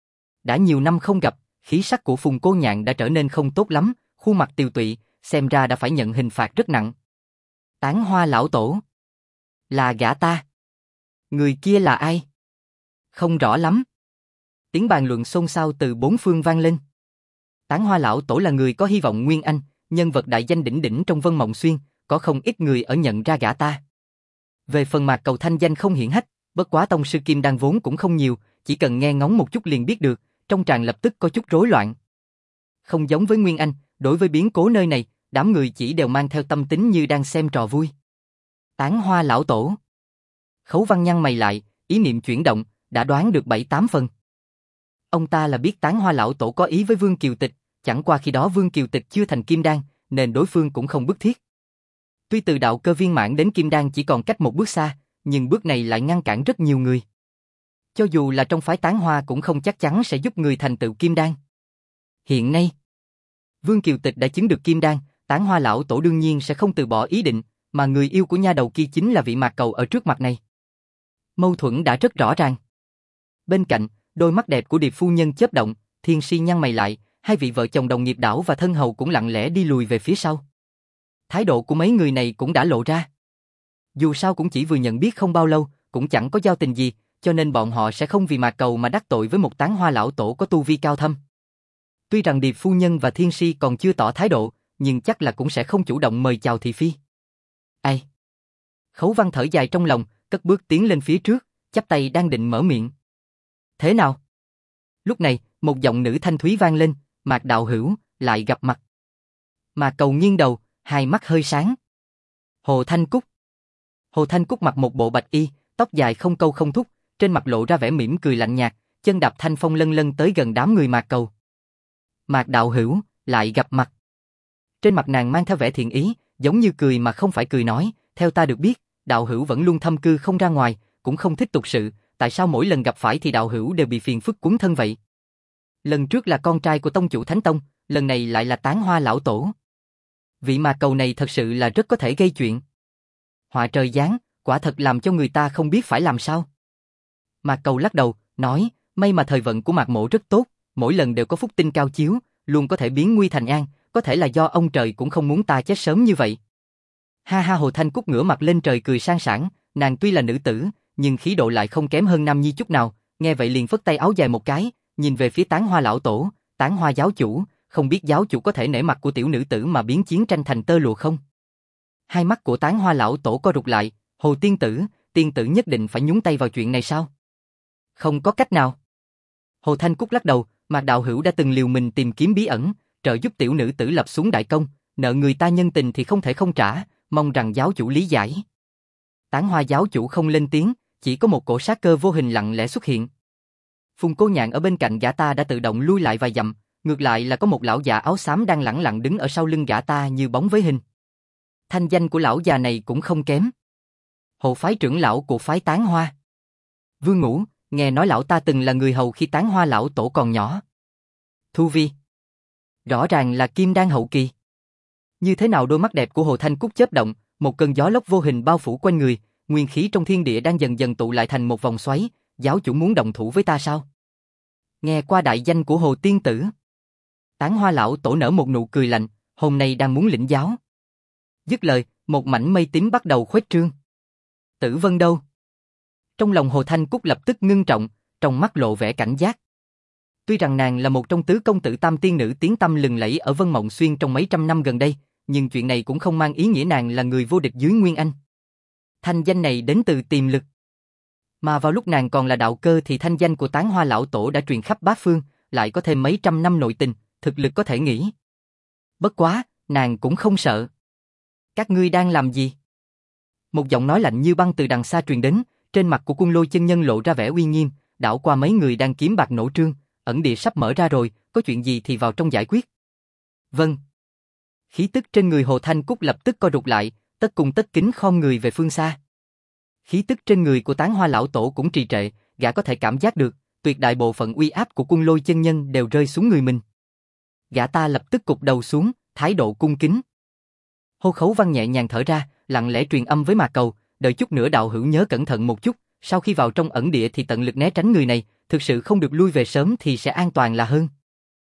Đã nhiều năm không gặp, khí sắc của Phùng Cô Nhạn đã trở nên không tốt lắm, khuôn mặt tiều tụy, xem ra đã phải nhận hình phạt rất nặng. Tán Hoa lão tổ. Là gã ta. Người kia là ai? Không rõ lắm. Tiếng bàn luận xôn xao từ bốn phương vang lên. Tán Hoa lão tổ là người có hy vọng Nguyên Anh, nhân vật đại danh đỉnh đỉnh trong Vân Mộng Xuyên, có không ít người ở nhận ra gã ta. Về phần Mạc Cầu thanh danh không hiển hách, bất quá tông sư kim đan vốn cũng không nhiều, chỉ cần nghe ngóng một chút liền biết được, trong tràng lập tức có chút rối loạn. Không giống với Nguyên Anh, đối với biến cố nơi này, đám người chỉ đều mang theo tâm tính như đang xem trò vui. Tán Hoa lão tổ. Khấu Văn nhăn mày lại, ý niệm chuyển động, đã đoán được 7-8 phần. Ông ta là biết Tán Hoa lão tổ có ý với Vương Kiều Tịch, chẳng qua khi đó Vương Kiều Tịch chưa thành kim đan, nên đối phương cũng không bức thiết. Tuy từ đạo cơ viên mãn đến kim đan chỉ còn cách một bước xa, nhưng bước này lại ngăn cản rất nhiều người. Cho dù là trong phái Tán Hoa cũng không chắc chắn sẽ giúp người thành tựu kim đan. Hiện nay, Vương Kiều Tịch đã chứng được kim đan, Tán Hoa lão tổ đương nhiên sẽ không từ bỏ ý định, mà người yêu của nha đầu kia chính là vị Mạc Cầu ở trước mặt này. Mâu thuẫn đã rất rõ ràng. Bên cạnh, đôi mắt đẹp của Điệp phu nhân chớp động, Thiên Si nhăn mày lại, hai vị vợ chồng đồng nghiệp đảo và thân hầu cũng lặng lẽ đi lùi về phía sau. Thái độ của mấy người này cũng đã lộ ra. Dù sao cũng chỉ vừa nhận biết không bao lâu, cũng chẳng có giao tình gì, cho nên bọn họ sẽ không vì Mạc Cầu mà đắc tội với một tán hoa lão tổ có tu vi cao thâm. Tuy rằng Điệp phu nhân và Thiên Si còn chưa tỏ thái độ, nhưng chắc là cũng sẽ không chủ động mời chào thị phi. Ai? Khấu Văn thở dài trong lòng, cất bước tiến lên phía trước, chắp tay đang định mở miệng. Thế nào? Lúc này, một giọng nữ thanh thúy vang lên, Mạc đạo hữu, lại gặp mặt. Mạc Cầu nghiêng đầu, hai mắt hơi sáng. Hồ Thanh Cúc. Hồ Thanh Cúc mặc một bộ bạch y, tóc dài không câu không thúc, trên mặt lộ ra vẻ mỉm cười lạnh nhạt, chân đạp thanh phong lân lân tới gần đám người Mạc Cầu. Mạc đạo hữu, lại gặp mặt. Trên mặt nàng mang theo vẻ thiện ý, giống như cười mà không phải cười nói, theo ta được biết, đạo hữu vẫn luôn thâm cư không ra ngoài, cũng không thích tục sự, tại sao mỗi lần gặp phải thì đạo hữu đều bị phiền phức cuốn thân vậy? Lần trước là con trai của tông chủ Thánh Tông, lần này lại là tán hoa lão tổ. Vị Mạc Cầu này thật sự là rất có thể gây chuyện. Họa trời giáng, quả thật làm cho người ta không biết phải làm sao. Mạc Cầu lắc đầu, nói, may mà thời vận của Mạc Mộ rất tốt, mỗi lần đều có phúc tinh cao chiếu, luôn có thể biến nguy thành an, có thể là do ông trời cũng không muốn ta chết sớm như vậy. Ha ha. Hồ Thanh Cúc ngửa mặt lên trời cười sang sảng, nàng tuy là nữ tử, nhưng khí độ lại không kém hơn nam nhi chút nào, nghe vậy liền phất tay áo dài một cái, nhìn về phía tán hoa lão tổ, tán hoa giáo chủ, không biết giáo chủ có thể nể mặt của tiểu nữ tử mà biến chiến tranh thành tơ lụa không? Hai mắt của tán hoa lão tổ co rụt lại, Hồ tiên tử nhất định phải nhúng tay vào chuyện này sao? Không có cách nào. Hồ Thanh Cúc lắc đầu, Mạc đạo hữu đã từng liều mình tìm kiếm bí ẩn, trợ giúp tiểu nữ tử lập xuống đại công, nợ người ta nhân tình thì không thể không trả, mong rằng giáo chủ lý giải. Tán hoa giáo chủ không lên tiếng, chỉ có một cổ sát cơ vô hình lặng lẽ xuất hiện. Phùng Cô Nhạn ở bên cạnh gã ta đã tự động lui lại vài dặm, ngược lại là có một lão già áo xám đang lẳng lặng đứng ở sau lưng gã ta như bóng với hình. Thanh danh của lão già này cũng không kém. Hộ phái trưởng lão của phái Tán Hoa. Vương Ngũ, nghe nói lão ta từng là người hầu khi Tán Hoa lão tổ còn nhỏ. Thu vi. Rõ ràng là kim đan hậu kỳ. Như thế nào? Đôi mắt đẹp của Hồ Thanh Cúc chớp động, một cơn gió lốc vô hình bao phủ quanh người, nguyên khí trong thiên địa đang dần dần tụ lại thành một vòng xoáy, giáo chủ muốn động thủ với ta sao? Nghe qua đại danh của Hồ tiên tử. Tán Hoa lão tổ nở một nụ cười lạnh, hôm nay đang muốn lĩnh giáo. Dứt lời, một mảnh mây tím bắt đầu khuếch trương. Tử Vân đâu? Trong lòng Hồ Thanh Cúc lập tức ngưng trọng, trong mắt lộ vẻ cảnh giác. Tuy rằng nàng là một trong tứ công tử tam tiên nữ tiếng tăm lừng lẫy ở Vân Mộng Xuyên trong mấy trăm năm gần đây, nhưng chuyện này cũng không mang ý nghĩa nàng là người vô địch dưới Nguyên Anh. Thanh danh này đến từ tiềm lực. Mà vào lúc nàng còn là đạo cơ thì thanh danh của Tán Hoa lão tổ đã truyền khắp bát phương, lại có thêm mấy trăm năm nội tình, thực lực có thể nghĩ. Bất quá, nàng cũng không sợ. Các ngươi đang làm gì? Một giọng nói lạnh như băng từ đằng xa truyền đến, trên mặt của Quân Lôi chân nhân lộ ra vẻ uy nghiêm, đảo qua mấy người đang kiếm bạc nổ trương, ẩn địa sắp mở ra rồi, có chuyện gì thì vào trong giải quyết. Vâng. Khí tức trên người Hồ Thanh Cúc lập tức co rụt lại, tất cung tất kính khom người về phương xa. Khí tức trên người của Tán Hoa lão tổ cũng trì trệ, gã có thể cảm giác được, tuyệt đại bộ phận uy áp của Quân Lôi chân nhân đều rơi xuống người mình. Gã ta lập tức cụp đầu xuống, thái độ cung kính. Hô Khấu Văn nhẹ nhàng thở ra, lặng lẽ truyền âm với Mạc Cầu, đợi chút nữa đạo hữu nhớ cẩn thận một chút, sau khi vào trong ẩn địa thì tận lực né tránh người này, thực sự không được lui về sớm thì sẽ an toàn là hơn.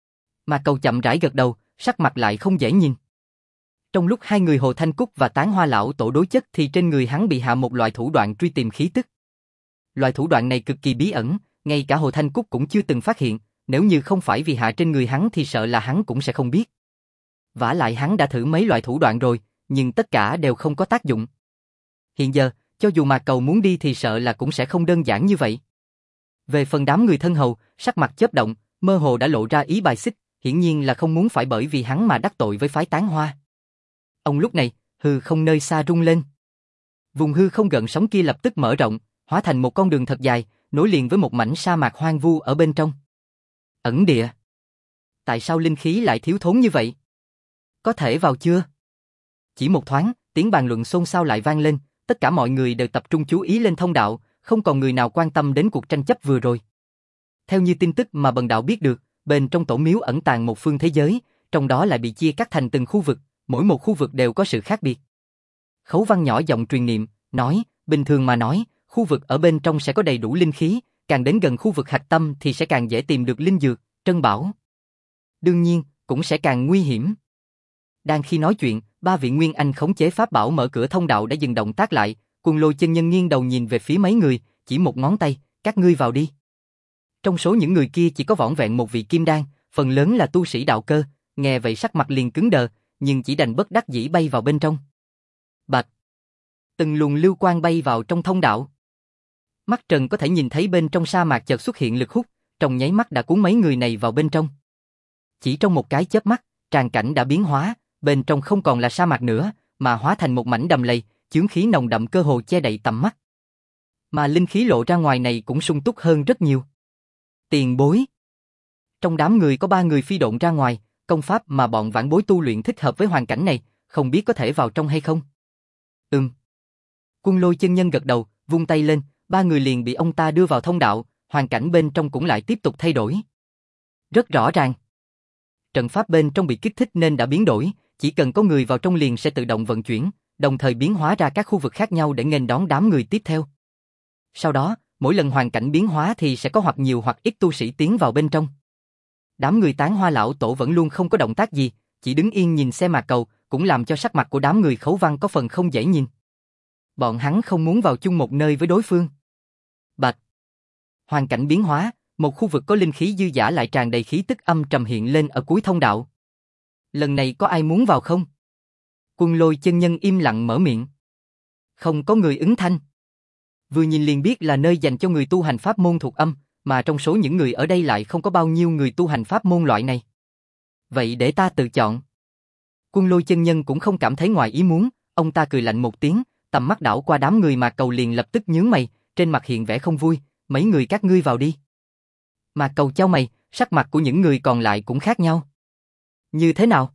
Mạc Cầu chậm rãi gật đầu, sắc mặt lại không dễ nhìn. Trong lúc hai người Hồ Thanh Cúc và Tán Hoa lão tổ đối chất thì trên người hắn bị hạ một loại thủ đoạn truy tìm khí tức. Loại thủ đoạn này cực kỳ bí ẩn, ngay cả Hồ Thanh Cúc cũng chưa từng phát hiện, nếu như không phải vì hạ trên người hắn thì sợ là hắn cũng sẽ không biết. Vả lại hắn đã thử mấy loại thủ đoạn rồi, nhưng tất cả đều không có tác dụng. Hiện giờ, cho dù Mạc Cầu muốn đi thì sợ là cũng sẽ không đơn giản như vậy. Về phần đám người thân hầu, sắc mặt chớp động, mơ hồ đã lộ ra ý bài xích, hiển nhiên là không muốn phải bởi vì hắn mà đắc tội với phái Tán Hoa. Ông lúc này, hư không nơi xa rung lên. Vùng hư không gợn sóng kia lập tức mở rộng, hóa thành một con đường thật dài, nối liền với một mảnh sa mạc hoang vu ở bên trong. Ẩn địa. Tại sao linh khí lại thiếu thốn như vậy? Có thể vào chưa? Chỉ một thoáng, tiếng bàn luận xôn xao lại vang lên, tất cả mọi người đều tập trung chú ý lên thông đạo, không còn người nào quan tâm đến cuộc tranh chấp vừa rồi. Theo như tin tức mà bần đạo biết được, bên trong tổ miếu ẩn tàng một phương thế giới, trong đó lại bị chia cắt thành từng khu vực, mỗi một khu vực đều có sự khác biệt. Khấu Văn nhỏ giọng truyền niệm, nói, bình thường mà nói, khu vực ở bên trong sẽ có đầy đủ linh khí, càng đến gần khu vực hạch tâm thì sẽ càng dễ tìm được linh dược, trân bảo. Đương nhiên, cũng sẽ càng nguy hiểm. Đang khi nói chuyện, ba vị Nguyên Anh khống chế pháp bảo mở cửa thông đạo đã dừng động tác lại, Quân Lôi chân nhân nghiêng đầu nhìn về phía mấy người, chỉ một ngón tay, các ngươi vào đi. Trong số những người kia chỉ có vỏn vẹn một vị kim đan, phần lớn là tu sĩ đạo cơ, nghe vậy sắc mặt liền cứng đờ, nhưng chỉ đành bất đắc dĩ bay vào bên trong. Bạch! Từng luồng lưu quang bay vào trong thông đạo. Mắt Trần có thể nhìn thấy bên trong sa mạc chợt xuất hiện lực hút, trong nháy mắt đã cuốn mấy người này vào bên trong. Chỉ trong một cái chớp mắt, tràng cảnh đã biến hóa, bên trong không còn là sa mạc nữa, mà hóa thành một mảnh đầm lầy, chướng khí nồng đậm cơ hồ che đậy tầm mắt. Mà linh khí lộ ra ngoài này cũng sung túc hơn rất nhiều. Tiền bối. Trong đám người có 3 người phi độn ra ngoài, công pháp mà bọn vãn bối tu luyện thích hợp với hoàn cảnh này, không biết có thể vào trong hay không? Quân Lôi chân nhân gật đầu, vung tay lên, 3 người liền bị ông ta đưa vào thông đạo, hoàn cảnh bên trong cũng lại tiếp tục thay đổi. Rất rõ ràng. Trận pháp bên trong bị kích thích nên đã biến đổi, chỉ cần có người vào trong liền sẽ tự động vận chuyển, đồng thời biến hóa ra các khu vực khác nhau để nghênh đón đám người tiếp theo. Sau đó, mỗi lần hoàn cảnh biến hóa thì sẽ có hoặc nhiều hoặc ít tu sĩ tiến vào bên trong. Đám người Tán Hoa lão tổ vẫn luôn không có động tác gì, chỉ đứng yên nhìn xe mạc cầu, cũng làm cho sắc mặt của đám người Khấu Văn có phần không dễ nhìn. Bọn hắn không muốn vào chung một nơi với đối phương. Bạch! Hoàn cảnh biến hóa, một khu vực có linh khí dư dả lại tràn đầy khí tức âm trầm hiện lên ở cuối thông đạo. Lần này có ai muốn vào không? Quân Lôi chân nhân im lặng mở miệng. Không có người ứng thanh. Vừa nhìn liền biết là nơi dành cho người tu hành pháp môn thuộc âm, mà trong số những người ở đây lại không có bao nhiêu người tu hành pháp môn loại này. Vậy để ta tự chọn. Quân Lôi chân nhân cũng không cảm thấy ngoài ý muốn, ông ta cười lạnh một tiếng, tầm mắt đảo qua đám người Mạc Cầu liền lập tức nhướng mày, trên mặt hiện vẻ không vui, mấy người các ngươi vào đi. Mạc Cầu chau mày, sắc mặt của những người còn lại cũng khác nhau. Như thế nào?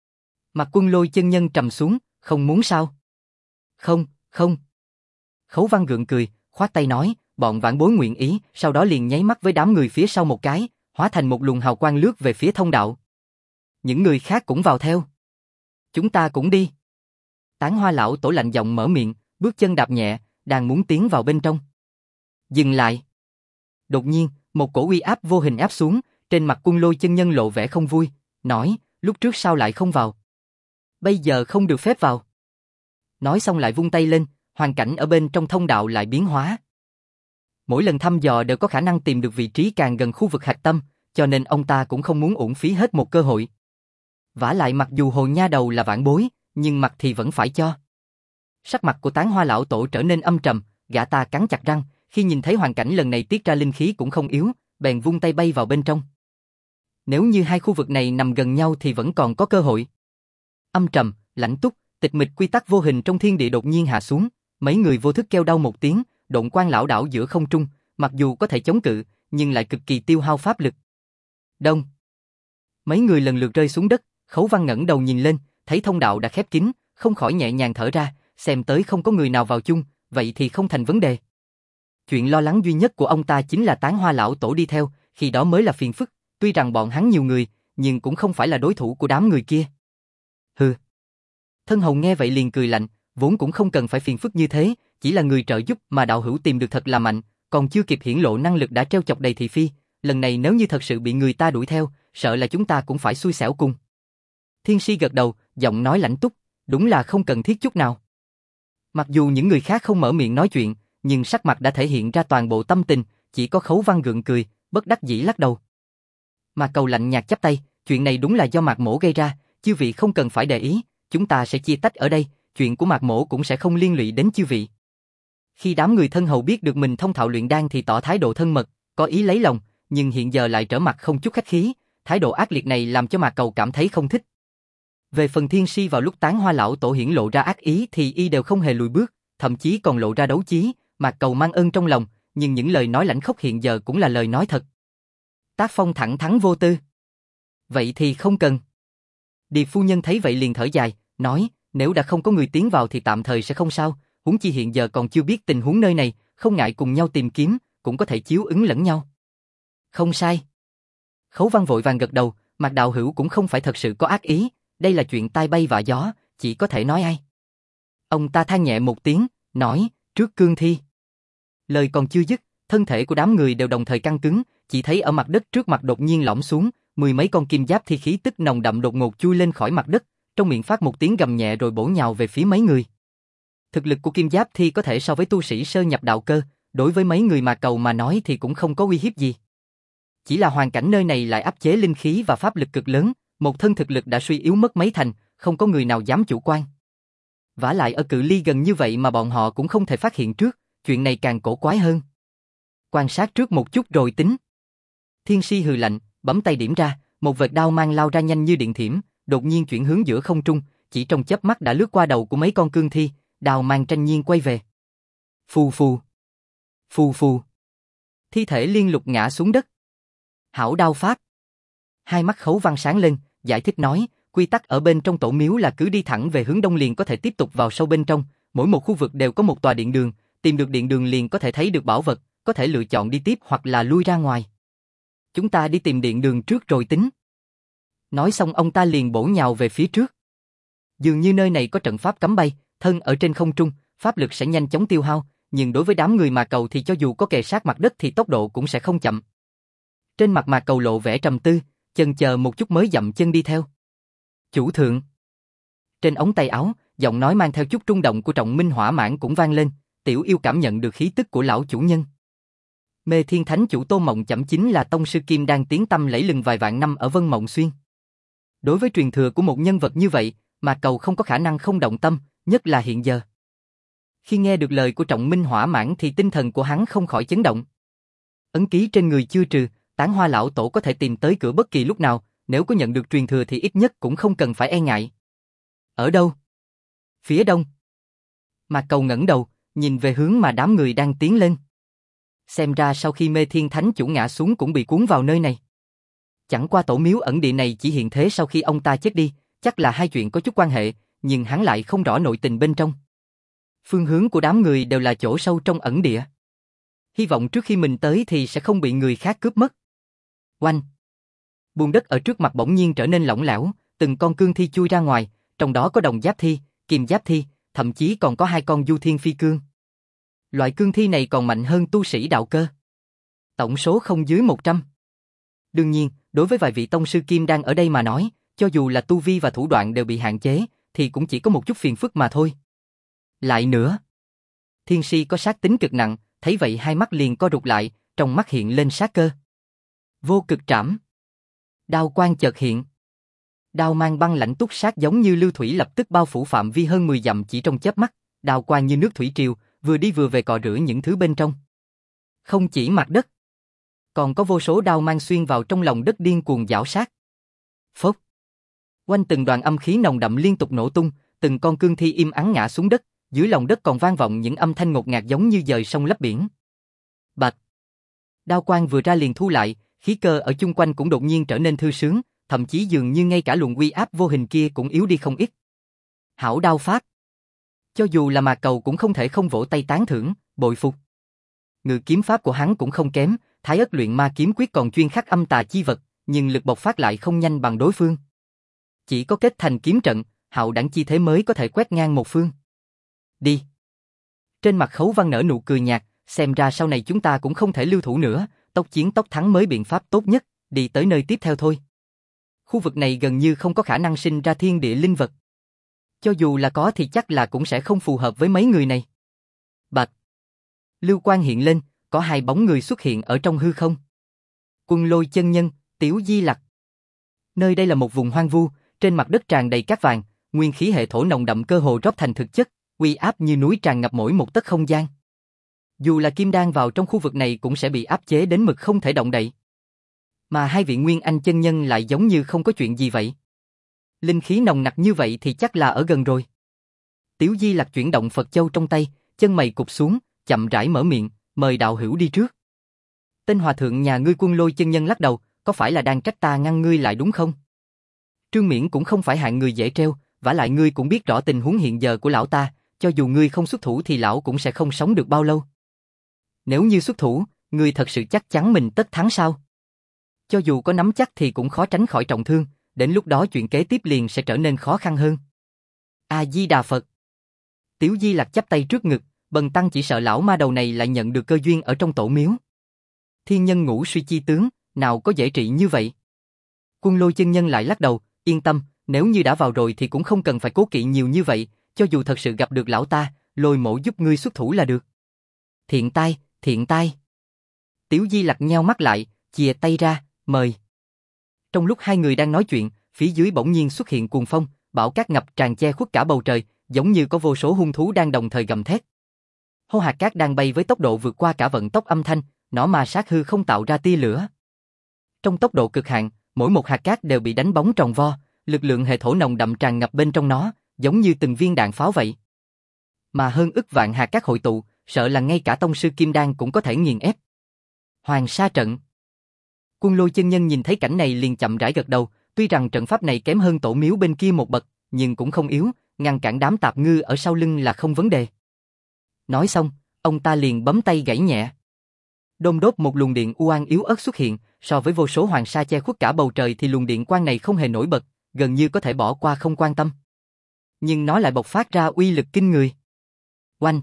Mặt Quân Lôi chân nhân trầm xuống, không muốn sao? Không, không. Khấu Văn gượng cười, khoát tay nói, bọn vãn bối nguyện ý, sau đó liền nháy mắt với đám người phía sau một cái, hóa thành một luồng hào quang lướt về phía thông đạo. Những người khác cũng vào theo. Chúng ta cũng đi. Tán Hoa lão tổ lạnh giọng mở miệng, bước chân đạp nhẹ, đang muốn tiến vào bên trong. Dừng lại. Đột nhiên, một cổ uy áp vô hình áp xuống, trên mặt Quân Lôi chân nhân lộ vẻ không vui, nói, lúc trước sao lại không vào? Bây giờ không được phép vào. Nói xong lại vung tay lên, hoàn cảnh ở bên trong thông đạo lại biến hóa. Mỗi lần thăm dò đều có khả năng tìm được vị trí càng gần khu vực hạch tâm, cho nên ông ta cũng không muốn uổng phí hết một cơ hội. Vả lại mặc dù Hồ Nha Đầu là vãn bối, nhưng mặt thì vẫn phải cho. Sắc mặt của Tán Hoa lão tổ trở nên âm trầm, gã ta cắn chặt răng, khi nhìn thấy hoàn cảnh lần này tiết ra linh khí cũng không yếu, bèn vung tay bay vào bên trong. Nếu như hai khu vực này nằm gần nhau thì vẫn còn có cơ hội. Âm trầm, lãnh túc, tịch mịch quy tắc vô hình trong thiên địa đột nhiên hạ xuống, mấy người vô thức kêu đau một tiếng, độn quang lảo đảo giữa không trung, mặc dù có thể chống cự, nhưng lại cực kỳ tiêu hao pháp lực. Đông. Mấy người lần lượt rơi xuống đất, Khấu Văn ngẩng đầu nhìn lên, thấy thông đạo đã khép kín, không khỏi nhẹ nhàng thở ra, xem tới không có người nào vào chung, vậy thì không thành vấn đề. Chuyện lo lắng duy nhất của ông ta chính là Tán Hoa lão tổ đi theo, khi đó mới là phiền phức, tuy rằng bọn hắn nhiều người, nhưng cũng không phải là đối thủ của đám người kia. Hừ. Thân Hầu nghe vậy liền cười lạnh, vốn cũng không cần phải phiền phức như thế, chỉ là người trợ giúp mà đạo hữu tìm được thật là mạnh, còn chưa kịp hiển lộ năng lực đã treo chọc đầy thị phi, lần này nếu như thật sự bị người ta đuổi theo, sợ là chúng ta cũng phải xui xẻo cùng. Thiên Si gật đầu, giọng nói lãnh túc, đúng là không cần thiết chút nào. Mặc dù những người khác không mở miệng nói chuyện, nhưng sắc mặt đã thể hiện ra toàn bộ tâm tình, chỉ có Khấu Văn gượng cười, bất đắc dĩ lắc đầu. Mạc Cầu lạnh nhạt chắp tay, chuyện này đúng là do Mạc Mỗ gây ra, chư vị không cần phải để ý, chúng ta sẽ chia tách ở đây, chuyện của Mạc Mỗ cũng sẽ không liên lụy đến chư vị. Khi đám người Thân Hầu biết được mình thông thạo luyện đan thì tỏ thái độ thân mật, có ý lấy lòng, nhưng hiện giờ lại trở mặt không chút khách khí, thái độ ác liệt này làm cho Mạc Cầu cảm thấy không thích. Về phần Thiên Si vào lúc Tán Hoa lão tổ hiển lộ ra ác ý thì y đều không hề lùi bước, thậm chí còn lộ ra đấu chí, Mạc Cầu mang ơn trong lòng, nhưng những lời nói lãnh khốc hiện giờ cũng là lời nói thật. Tác phong thẳng thắn vô tư. Vậy thì không cần. Điệp phu nhân thấy vậy liền thở dài, nói, nếu đã không có người tiến vào thì tạm thời sẽ không sao, huống chi hiện giờ còn chưa biết tình huống nơi này, không ngại cùng nhau tìm kiếm, cũng có thể chiếu ứng lẫn nhau. Không sai. Khấu Văn vội vàng gật đầu, Mạc đạo hữu cũng không phải thật sự có ác ý, đây là chuyện tai bay vạ gió, chỉ có thể nói ai. Ông ta than nhẹ một tiếng, nói, trước cương thi. Lời còn chưa dứt, thân thể của đám người đều đồng thời căng cứng, chỉ thấy ở mặt đất trước mặt đột nhiên lõm xuống, mười mấy con kim giáp thi khí tức nồng đậm đột ngột chui lên khỏi mặt đất, trong miệng phát một tiếng gầm nhẹ rồi bổ nhào về phía mấy người. Thực lực của kim giáp thi có thể so với tu sĩ sơ nhập đạo cơ, đối với mấy người Mạc Cầu mà nói thì cũng không có uy hiếp gì. Chỉ là hoàn cảnh nơi này lại áp chế linh khí và pháp lực cực lớn, một thân thực lực đã suy yếu mất mấy thành, không có người nào dám chủ quan. Vả lại ở cự ly gần như vậy mà bọn họ cũng không thể phát hiện trước, chuyện này càng cổ quái hơn. Quan sát trước một chút rồi tính. Thiên Si hừ lạnh, bấm tay điểm ra, một vệt đao mang lao ra nhanh như điện thiểm, đột nhiên chuyển hướng giữa không trung, chỉ trong chớp mắt đã lướt qua đầu của mấy con cương thi, đao mang tranh nhiên quay về. Phù phù, phù phù. Thi thể liên lục ngã xuống đất. Hảo đao pháp. Hai mắt Khấu Văn sáng lên, giải thích nói, quy tắc ở bên trong tổ miếu là cứ đi thẳng về hướng đông liền có thể tiếp tục vào sâu bên trong, mỗi một khu vực đều có một tòa điện đường, tìm được điện đường liền có thể thấy được bảo vật, có thể lựa chọn đi tiếp hoặc là lui ra ngoài. Chúng ta đi tìm điện đường trước rồi tính. Nói xong ông ta liền bổ nhào về phía trước. Dường như nơi này có trận pháp cấm bay, thân ở trên không trung, pháp lực sẽ nhanh chóng tiêu hao, nhưng đối với đám người Mạc Cầu thì cho dù có kề sát mặt đất thì tốc độ cũng sẽ không chậm. Trên mặt Mạc Cầu lộ vẻ trầm tư, chần chờ một chút mới dậm chân đi theo. Chủ thượng. Trên ống tay áo, giọng nói mang theo chút rung động của Trọng Minh Hỏa Mãn cũng vang lên, tiểu yêu cảm nhận được khí tức của lão chủ nhân. Mê Thiên Thánh chủ Tô Mộng Chẩm chính là tông sư kim đan tiếng tăm lẫy lừng vài vạn năm ở Vân Mộng Xuyên. Đối với truyền thừa của một nhân vật như vậy, Mạc Cầu không có khả năng không động tâm, nhất là hiện giờ. Khi nghe được lời của Trọng Minh Hỏa Mãn thì tinh thần của hắn không khỏi chấn động. Ấn ký trên người chưa trừ, Tán Hoa lão tổ có thể tìm tới cửa bất kỳ lúc nào, nếu có nhận được truyền thừa thì ít nhất cũng không cần phải e ngại. Ở đâu? Phía đông. Mạc Cầu ngẩng đầu, nhìn về hướng mà đám người đang tiến lên. Xem ra sau khi Mê Thiên Thánh chủ ngã xuống cũng bị cuốn vào nơi này. Chẳng qua tổ miếu ẩn địa này chỉ hiện thế sau khi ông ta chết đi, chắc là hai chuyện có chút quan hệ, nhưng hắn lại không rõ nội tình bên trong. Phương hướng của đám người đều là chỗ sâu trong ẩn địa. Hy vọng trước khi mình tới thì sẽ không bị người khác cướp mất. Oanh! Bùn đất ở trước mặt bỗng nhiên trở nên lỏng lẻo, từng con cương thi chui ra ngoài, trong đó có đồng giáp thi, kim giáp thi, thậm chí còn có hai con du thiên phi cương. Loại cương thi này còn mạnh hơn tu sĩ đạo cơ. Tổng số không dưới 100. Đương nhiên, đối với vài vị tông sư kim đan ở đây mà nói, cho dù là tu vi và thủ đoạn đều bị hạn chế, thì cũng chỉ có một chút phiền phức mà thôi. Lại nữa. Thiên Si có sát tính cực nặng, thấy vậy hai mắt liền co rụt lại, trong mắt hiện lên sát cơ. Vô cực trảm. Đao quang chợt hiện. Đao mang băng lãnh túc sát giống như lưu thủy lập tức bao phủ phạm vi hơn 10 dặm chỉ trong chớp mắt, đao quang như nước thủy triều, vừa đi vừa về cọ rửa những thứ bên trong. Không chỉ mặt đất, còn có vô số đao mang xuyên vào trong lòng đất điên cuồng giảo sát. Phốc. Quanh từng đoàn âm khí nồng đậm liên tục nổ tung, từng con cương thi im ắng ngã xuống đất, dưới lòng đất còn vang vọng những âm thanh ngột ngạt giống như dời sông lấp biển. Bạch. Đao quang vừa ra liền thu lại, khí cơ ở chung quanh cũng đột nhiên trở nên thư sướng, thậm chí dường như ngay cả luồng uy áp vô hình kia cũng yếu đi không ít. Hảo đao pháp. Cho dù là Mạc Cầu cũng không thể không vỗ tay tán thưởng, bội phục. Ngự kiếm pháp của hắn cũng không kém, Thái Ất luyện ma kiếm quyết còn chuyên khắc âm tà chi vật, nhưng lực bộc phát lại không nhanh bằng đối phương. Chỉ có kết thành kiếm trận, hạo đẳng chi thế mới có thể quét ngang một phương. Đi. Trên mặt Khấu Văn nở nụ cười nhạt, xem ra sau này chúng ta cũng không thể lưu thủ nữa, tốc chiến tốc thắng mới biện pháp tốt nhất, đi tới nơi tiếp theo thôi. Khu vực này gần như không có khả năng sinh ra thiên địa linh vật. Cho dù là có thì chắc là cũng sẽ không phù hợp với mấy người này. Bạch. Lưu quang hiện lên, có hai bóng người xuất hiện ở trong hư không. Quân Lôi chân nhân, Tiểu Di Lặc. Nơi đây là một vùng hoang vu, trên mặt đất tràn đầy cát vàng, nguyên khí hệ thổ nồng đậm cơ hồ rót thành thực chất, uy áp như núi tràn ngập mỗi một tấc không gian. Dù là kim đan vào trong khu vực này cũng sẽ bị áp chế đến mực không thể động đậy. Mà hai vị Nguyên Anh chân nhân lại giống như không có chuyện gì vậy. Linh khí nồng nặc như vậy thì chắc là ở gần rồi. Tiểu Di Lặc chuyển động Phật châu trong tay, chân mày cụp xuống, chậm rãi mở miệng, mời đạo hữu đi trước. Tên hòa thượng nhà ngươi Quân Lôi chân nhân lắc đầu, có phải là đang trách ta ngăn ngươi lại đúng không? Trương Miễn cũng không phải hạng người dễ treo, vả lại ngươi cũng biết rõ tình huống hiện giờ của lão ta, cho dù ngươi không xuất thủ thì lão cũng sẽ không sống được bao lâu. Nếu như xuất thủ, ngươi thật sự chắc chắn mình tất thắng sao? Cho dù có nắm chắc thì cũng khó tránh khỏi trọng thương, đến lúc đó chuyện kế tiếp liền sẽ trở nên khó khăn hơn. A Di Đà Phật. Tiểu Di Lặc chắp tay trước ngực, bần tăng chỉ sợ lão ma đầu này lại nhận được cơ duyên ở trong tổ miếu. Thiên nhân ngũ suy chi tướng, nào có dễ trị như vậy. Quân Lôi chân nhân lại lắc đầu, yên tâm, nếu như đã vào rồi thì cũng không cần phải cố kỵ nhiều như vậy, cho dù thật sự gặp được lão ta, Lôi mỗ giúp ngươi xuất thủ là được. Thiện tai, thiện tai. Tiểu Di Lặc nheo mắt lại, chìa tay ra, mời. Trong lúc hai người đang nói chuyện, phía dưới bỗng nhiên xuất hiện cuồng phong, bão cát ngập tràn che khuất cả bầu trời, giống như có vô số hung thú đang đồng thời gầm thét. Hô hạt cát đang bay với tốc độ vượt qua cả vận tốc âm thanh, nó ma sát hư không tạo ra tia lửa. Trong tốc độ cực hạn, mỗi một hạt cát đều bị đánh bóng tròn vo, lực lượng hệ thổ nồng đậm tràn ngập bên trong nó, giống như từng viên đạn pháo vậy. Mà hơn ức vạn hạt cát hội tụ, sợ là ngay cả tông sư Kim Đan cũng có thể nghiền ép. Hoàng sa trận. Quân Lôi chân nhân nhìn thấy cảnh này liền chậm rãi gật đầu, tuy rằng trận pháp này kém hơn tổ miếu bên kia một bậc, nhưng cũng không yếu, ngăn cản đám tạp ngư ở sau lưng là không vấn đề. Nói xong, ông ta liền bấm tay gảy nhẹ. Đôm đốt một luồng điện u ám yếu ớt xuất hiện, so với vô số hoàng sa che khuất cả bầu trời thì luồng điện quang này không hề nổi bật, gần như có thể bỏ qua không quan tâm. Nhưng nó lại bộc phát ra uy lực kinh người. Oanh!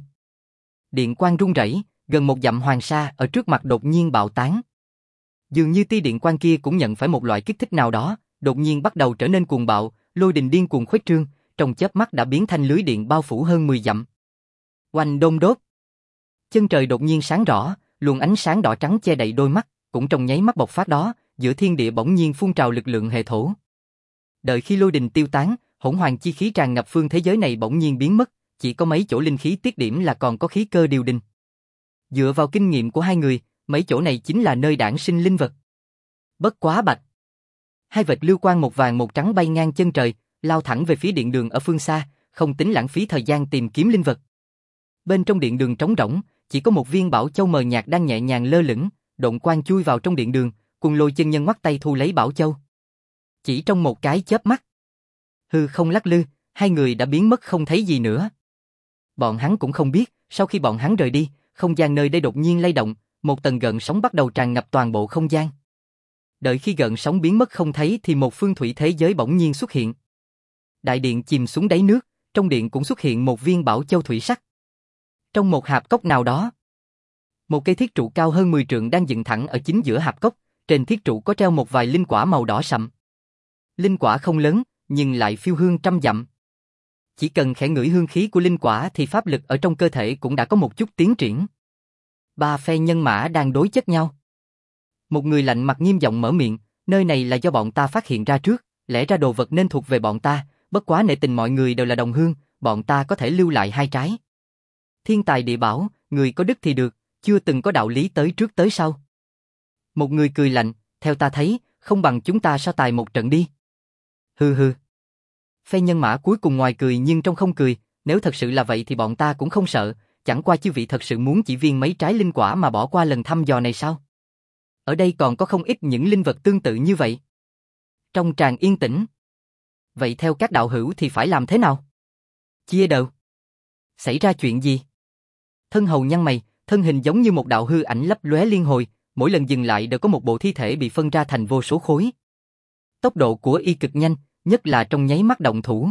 Điện quang rung rẩy, gần một dặm hoàng sa ở trước mặt đột nhiên bạo tán. Dường như tia điện quang kia cũng nhận phải một loại kích thích nào đó, đột nhiên bắt đầu trở nên cuồng bạo, lôi đình điên cuồng khuếch trương, trong chớp mắt đã biến thành lưới điện bao phủ hơn 10 dặm. Oanh đôm đốt! Chân trời đột nhiên sáng rõ, luồng ánh sáng đỏ trắng che đậy đôi mắt, cũng trong nháy mắt bộc phát đó, giữa thiên địa bỗng nhiên phun trào lực lượng hệ thổ. Đợi khi lôi đình tiêu tán, hỗn hoàng chi khí tràn ngập phương thế giới này bỗng nhiên biến mất, chỉ có mấy chỗ linh khí tiết điểm là còn có khí cơ điều đình. Dựa vào kinh nghiệm của hai người, mấy chỗ này chính là nơi đản sinh linh vật. Bất quá bạch. Hai vệt lưu quang một vàng một trắng bay ngang chân trời, lao thẳng về phía điện đường ở phương xa, không tính lãng phí thời gian tìm kiếm linh vật. Bên trong điện đường trống rỗng, chỉ có một viên bảo châu mờ nhạt đang nhẹ nhàng lơ lửng, độn quang chui vào trong điện đường, Quân Lôi chân nhân ngoắt tay thu lấy bảo châu. Chỉ trong một cái chớp mắt, hư không lắc lư, hai người đã biến mất không thấy gì nữa. Bọn hắn cũng không biết, sau khi bọn hắn rời đi, không gian nơi đây đột nhiên lay động, một tầng gợn sóng bắt đầu tràn ngập toàn bộ không gian. Đợi khi gợn sóng biến mất không thấy thì một phương thủy thế giới bỗng nhiên xuất hiện. Đại điện chìm xuống đáy nước, trong điện cũng xuất hiện một viên bảo châu thủy sắc. Trong một hạp cốc nào đó, một cây thiết trụ cao hơn 10 trượng đang dựng thẳng ở chính giữa hạp cốc, trên thiết trụ có treo một vài linh quả màu đỏ sậm. Linh quả không lớn, nhưng lại phiêu hương trăm dặm. Chỉ cần khẽ ngửi hương khí của linh quả thì pháp lực ở trong cơ thể cũng đã có một chút tiến triển. Ba phe nhân mã đang đối chất nhau. Một người lạnh mặt nghiêm giọng mở miệng, nơi này là do bọn ta phát hiện ra trước, lẽ ra đồ vật nên thuộc về bọn ta, bất quá nể tình mọi người đều là đồng hương, bọn ta có thể lưu lại hai trái. Thiên tài địa bảo, người có đức thì được, chưa từng có đạo lý tới trước tới sau. Một người cười lạnh, theo ta thấy, không bằng chúng ta so tài một trận đi. Hừ hừ. Phe nhân mã cuối cùng ngoài cười nhưng trong không cười, nếu thật sự là vậy thì bọn ta cũng không sợ, chẳng qua chư vị thật sự muốn chỉ viên mấy trái linh quả mà bỏ qua lần thăm dò này sao? Ở đây còn có không ít những linh vật tương tự như vậy. Trong tràng yên tĩnh. Vậy theo các đạo hữu thì phải làm thế nào? Chia đều. Xảy ra chuyện gì? Thân hầu nhăn mày, thân hình giống như một đạo hư ảnh lấp lóe liên hồi, mỗi lần dừng lại đều có một bộ thi thể bị phân ra thành vô số khối. Tốc độ của y cực nhanh, nhất là trong nháy mắt động thủ.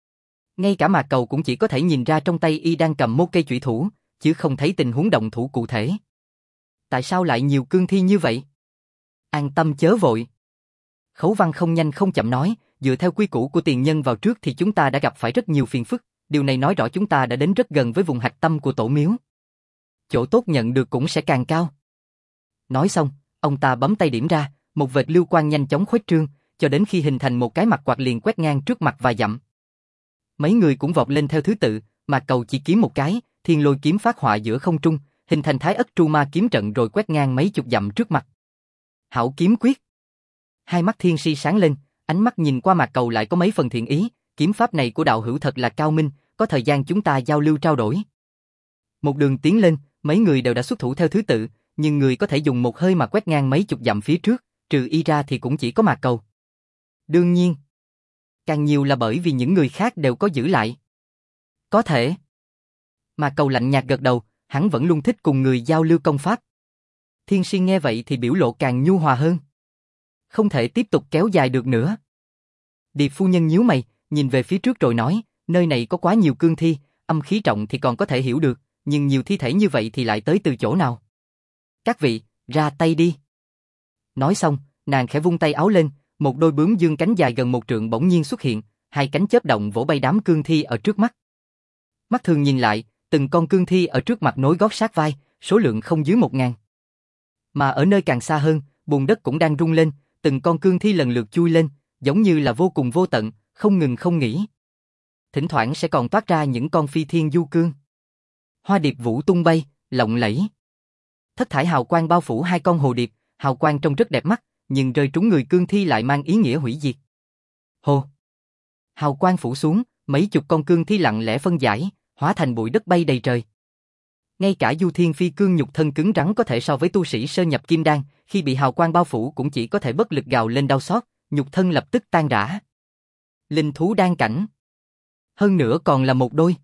Ngay cả Mạc Cầu cũng chỉ có thể nhìn ra trong tay y đang cầm một cây chủy thủ, chứ không thấy tình huống động thủ cụ thể. Tại sao lại nhiều cương thi như vậy? An tâm chớ vội. Khấu Văn không nhanh không chậm nói, dựa theo quy củ của tiền nhân vào trước thì chúng ta đã gặp phải rất nhiều phiền phức, điều này nói rõ chúng ta đã đến rất gần với vùng hạch tâm của tổ miếu. Chỗ tốt nhận được cũng sẽ càng cao. Nói xong, ông ta bấm tay điểm ra, một vệt lưu quang nhanh chóng khuếch trương, cho đến khi hình thành một cái mặt quạt liền quét ngang trước mặt vài dặm. Mấy người cũng vọt lên theo thứ tự, Mạc Cầu chỉ kiếm một cái, thiên lôi kiếm phát họa giữa không trung, hình thành thái ất tru ma kiếm trận rồi quét ngang mấy chục dặm trước mặt. Hảo kiếm quyết. Hai mắt thiên si sáng lên, ánh mắt nhìn qua Mạc Cầu lại có mấy phần thiện ý, kiếm pháp này của đạo hữu thật là cao minh, có thời gian chúng ta giao lưu trao đổi. Một đường tiến lên, mấy người đều đã xuất thủ theo thứ tự, nhưng người có thể dùng một hơi mà quét ngang mấy chục dặm phía trước, trừ y ra thì cũng chỉ có Mạc Cầu. Đương nhiên, càng nhiều là bởi vì những người khác đều có giữ lại. Có thể. Mạc Cầu lạnh nhạt gật đầu, hắn vẫn luôn thích cùng người giao lưu công pháp. Thiên Si nghe vậy thì biểu lộ càng nhu hòa hơn. Không thể tiếp tục kéo dài được nữa. Điệp phu nhân nhíu mày, nhìn về phía trước rồi nói, nơi này có quá nhiều cương thi, âm khí trọng thì còn có thể hiểu được, nhưng nhiều thi thể như vậy thì lại tới từ chỗ nào? Các vị, ra tay đi. Nói xong, nàng khẽ vung tay áo lên, một đôi bướm dương cánh dài gần 1 trượng bỗng nhiên xuất hiện, hai cánh chớp động vỗ bay đám cương thi ở trước mắt. Mắt thường nhìn lại, từng con cương thi ở trước mặt nối gót sát vai, số lượng không dưới 1000. Mà ở nơi càng xa hơn, bùn đất cũng đang rung lên, từng con cương thi lần lượt chui lên, giống như là vô cùng vô tận, không ngừng không nghỉ. Thỉnh thoảng sẽ còn toát ra những con phi thiên du cương. Hoa điệp vũ tung bay, lộng lẫy. Thất thải hào quang bao phủ hai con hồ điệp, hào quang trông rất đẹp mắt, nhưng rơi trúng người cương thi lại mang ý nghĩa hủy diệt. Hồ! Hào quang phủ xuống, mấy chục con cương thi lặng lẽ phân giải, hóa thành bụi đất bay đầy trời. Ngay cả Du Thiên Phi cương nhục thân cứng rắn có thể so với tu sĩ sơ nhập kim đan, khi bị hào quang bao phủ cũng chỉ có thể bất lực gào lên đau xót, nhục thân lập tức tan rã. Linh thú đan cảnh. Hơn nữa còn là một đôi.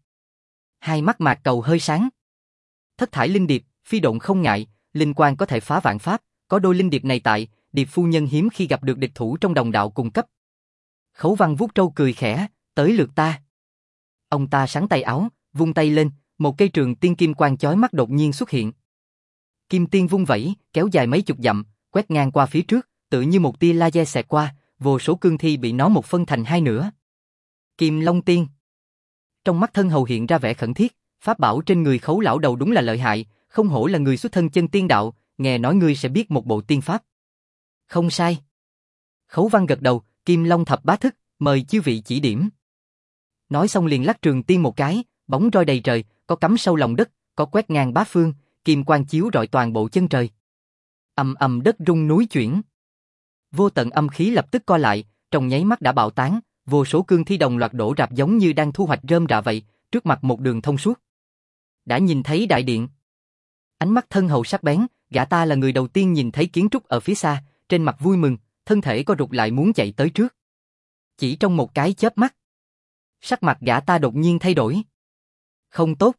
Hai mắt Mạc Cầu hơi sáng. Thất thải linh điệp, phi độn không ngại, linh quang có thể phá vạn pháp, có đôi linh điệp này tại, điệp phu nhân hiếm khi gặp được địch thủ trong đồng đạo cùng cấp. Khấu Văn vuốt trâu cười khẽ, tới lượt ta. Ông ta sắn tay áo, vung tay lên, một cây trường tiên kim quang chói mắt đột nhiên xuất hiện. Kim tiên vung vẩy, kéo dài mấy chục dặm, quét ngang qua phía trước, tự như một tia laser xẹt qua, vô số cương thi bị nó một phân thành hai nửa. Kim Long Tiên. Trong mắt Thân Hầu hiện ra vẻ khẩn thiết, pháp bảo trên người Khấu lão đầu đúng là lợi hại, không hổ là người xuất thân chân tiên đạo, nghe nói ngươi sẽ biết một bộ tiên pháp. Không sai. Khấu Văn gật đầu, Kim Long thập bá thức, mời chư vị chỉ điểm. Nói xong liền lắc trường tiên một cái, bóng roi đầy trời, có cắm sâu lòng đất, có quét ngang bát phương, kim quang chiếu rọi toàn bộ chân trời. Ầm ầm đất rung núi chuyển. Vô tận âm khí lập tức co lại, trong nháy mắt đã bạo tán, vô số cương thi đồng loạt đổ rạp giống như đang thu hoạch rơm rạ vậy, trước mặt một đường thông suốt. Đã nhìn thấy đại điện. Ánh mắt Thân Hầu sắc bén, gã ta là người đầu tiên nhìn thấy kiến trúc ở phía xa, trên mặt vui mừng, thân thể co rụt lại muốn chạy tới trước. Chỉ trong một cái chớp mắt, sắc mặt gã ta đột nhiên thay đổi. Không tốt.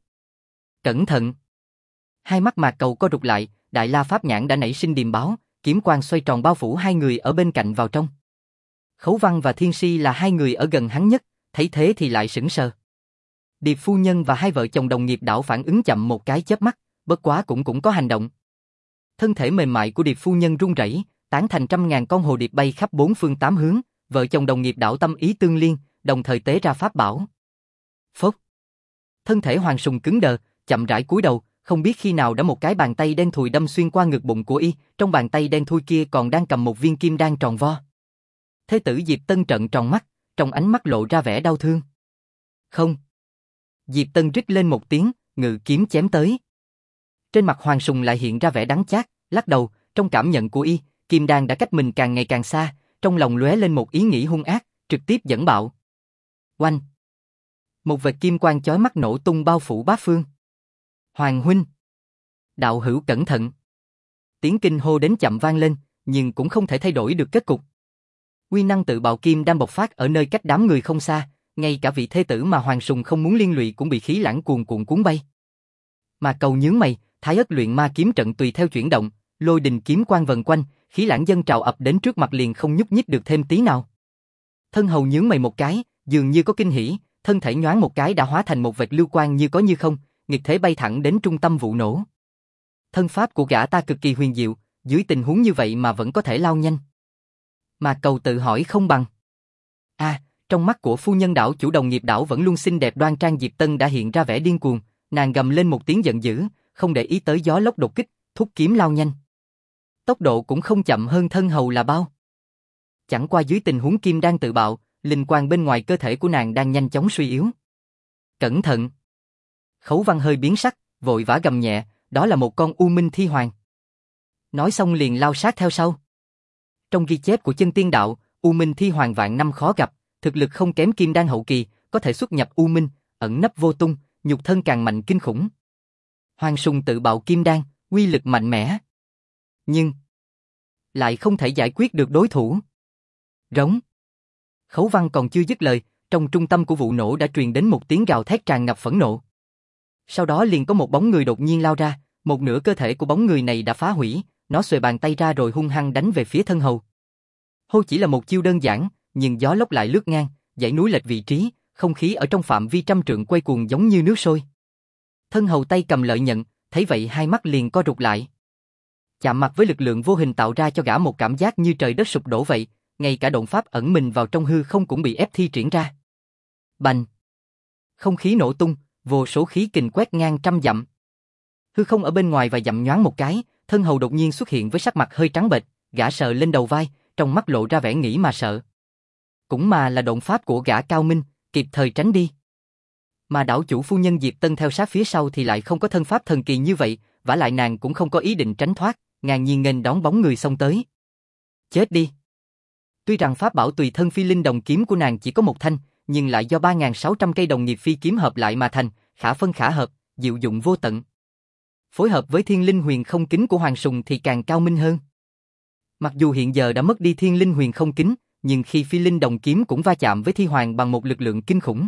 Cẩn thận. Hai mắt Mạc Cầu co rụt lại, Đại La Pháp Nhãn đã nảy sinh điềm báo, kiếm quang xoay tròn bao phủ hai người ở bên cạnh vào trong. Khấu Văn và Thiên Si là hai người ở gần hắn nhất, thấy thế thì lại sững sờ. Điệp phu nhân và hai vợ chồng đồng nghiệp đảo phản ứng chậm một cái chớp mắt, bất quá cũng có hành động. Thân thể mềm mại của Điệp phu nhân run rẩy, tán thành trăm ngàn con hồ điệp bay khắp bốn phương tám hướng, vợ chồng đồng nghiệp đảo tâm ý tương liên, đồng thời tế ra pháp bảo. Phốc. Thân thể Hoàng Sùng cứng đờ, chậm rãi cúi đầu, không biết khi nào đã một cái bàn tay đen thùi đâm xuyên qua ngực bụng của y, trong bàn tay đen thui kia còn đang cầm một viên kim đan tròn vo. Thế tử Diệp Tân trợn tròn mắt, trong ánh mắt lộ ra vẻ đau thương. Không. Diệp Tân rít lên một tiếng, ngự kiếm chém tới. Trên mặt Hoàng Sùng lại hiện ra vẻ đắng chát, lắc đầu, trong cảm nhận của y, kim đan đã cách mình càng ngày càng xa, trong lòng lóe lên một ý nghĩ hung ác, trực tiếp dẫn bạo. Oanh! Một vệt kim quang chói mắt nổ tung bao phủ bát phương. Hoàng huynh! Đạo hữu cẩn thận! Tiếng kinh hô đến chậm vang lên, nhưng cũng không thể thay đổi được kết cục. Uy năng tự bạo kim đang bộc phát ở nơi cách đám người không xa, ngay cả vị thế tử mà Hoàng Sùng không muốn liên lụy cũng bị khí lãng cuồn cuộn cuốn bay. Mà Cầu nhướng mày, Thái Ất luyện ma kiếm trận tùy theo chuyển động, lôi đình kiếm quang vần quanh, khí lãng dâng trào ập đến trước mặt liền không nhúc nhích được thêm tí nào. Thân Hầu nhướng mày một cái, dường như có kinh hỉ, thân thể nhoáng một cái đã hóa thành một vệt lưu quang như có như không, nghịch thế bay thẳng đến trung tâm vụ nổ. Thân pháp của gã ta cực kỳ huyền diệu, dưới tình huống như vậy mà vẫn có thể lao nhanh. Mà Cầu tự hỏi không bằng. Trong mắt của phu nhân đảo chủ đồng nghiệp đảo vẫn luôn xinh đẹp đoan trang Diệp Tân đã hiện ra vẻ điên cuồng, nàng gầm lên một tiếng giận dữ, không để ý tới gió lốc đột kích, thúc kiếm lao nhanh. Tốc độ cũng không chậm hơn Thân Hầu là bao. Chẳng qua dưới tình huống kim đang tự bạo, linh quang bên ngoài cơ thể của nàng đang nhanh chóng suy yếu. Cẩn thận! Khấu Văn hơi biến sắc, vội vã gầm nhẹ, đó là một con U Minh Thi Hoàng. Nói xong liền lao sát theo sau. Trong ghi chép của chân tiên đạo, U Minh Thi Hoàng vạn năm khó gặp, thực lực không kém kim đan hậu kỳ, có thể xuất nhập U Minh, ẩn nấp vô tung, nhục thân càng mạnh kinh khủng. Hoàng Sùng tự bạo kim đan, uy lực mạnh mẽ. Nhưng lại không thể giải quyết được đối thủ. Rống. Khấu Văn còn chưa dứt lời, trong trung tâm của vụ nổ đã truyền đến một tiếng gào thét tràn ngập phẫn nộ. Sau đó liền có một bóng người đột nhiên lao ra, một nửa cơ thể của bóng người này đã phá hủy, nó xuề bàn tay ra rồi hung hăng đánh về phía Thân Hầu. Hô chỉ là một chiêu đơn giản, nhưng gió lốc lại lướt ngang, dãy núi lệch vị trí, không khí ở trong phạm vi trăm trượng quay cuồng giống như nước sôi. Thân hầu tay cầm lợi nhận, thấy vậy hai mắt liền co rụt lại. Chạm mặt với lực lượng vô hình tạo ra cho gã một cảm giác như trời đất sụp đổ vậy, ngay cả độn pháp ẩn mình vào trong hư không cũng bị ép thi triển ra. Bành! Không khí nổ tung, vô số khí kình quét ngang trăm dặm. Hư không ở bên ngoài và dặm nhoáng một cái, thân hầu đột nhiên xuất hiện với sắc mặt hơi trắng bệch, gã sờ lên đầu vai, trong mắt lộ ra vẻ nghĩ mà sợ. Cũng mà là độn pháp của gã cao minh, kịp thời tránh đi. Mà đảo chủ phu nhân Diệp Tân theo sát phía sau thì lại không có thân pháp thần kỳ như vậy, vả lại nàng cũng không có ý định tránh thoát, ngang nhiên nghênh đón bóng người xông tới. Chết đi! Tuy rằng pháp bảo tùy thân phi linh đồng kiếm của nàng chỉ có một thanh, nhưng lại do 3.600 cây đồng nghiệp phi kiếm hợp lại mà thành, khả phân khả hợp, diệu dụng vô tận. Phối hợp với thiên linh huyền không kính của Hoàng Sùng thì càng cao minh hơn. Mặc dù hiện giờ đã mất đi thiên linh huyền không kính, nhưng khi phi linh đồng kiếm cũng va chạm với thi hoàng bằng một lực lượng kinh khủng.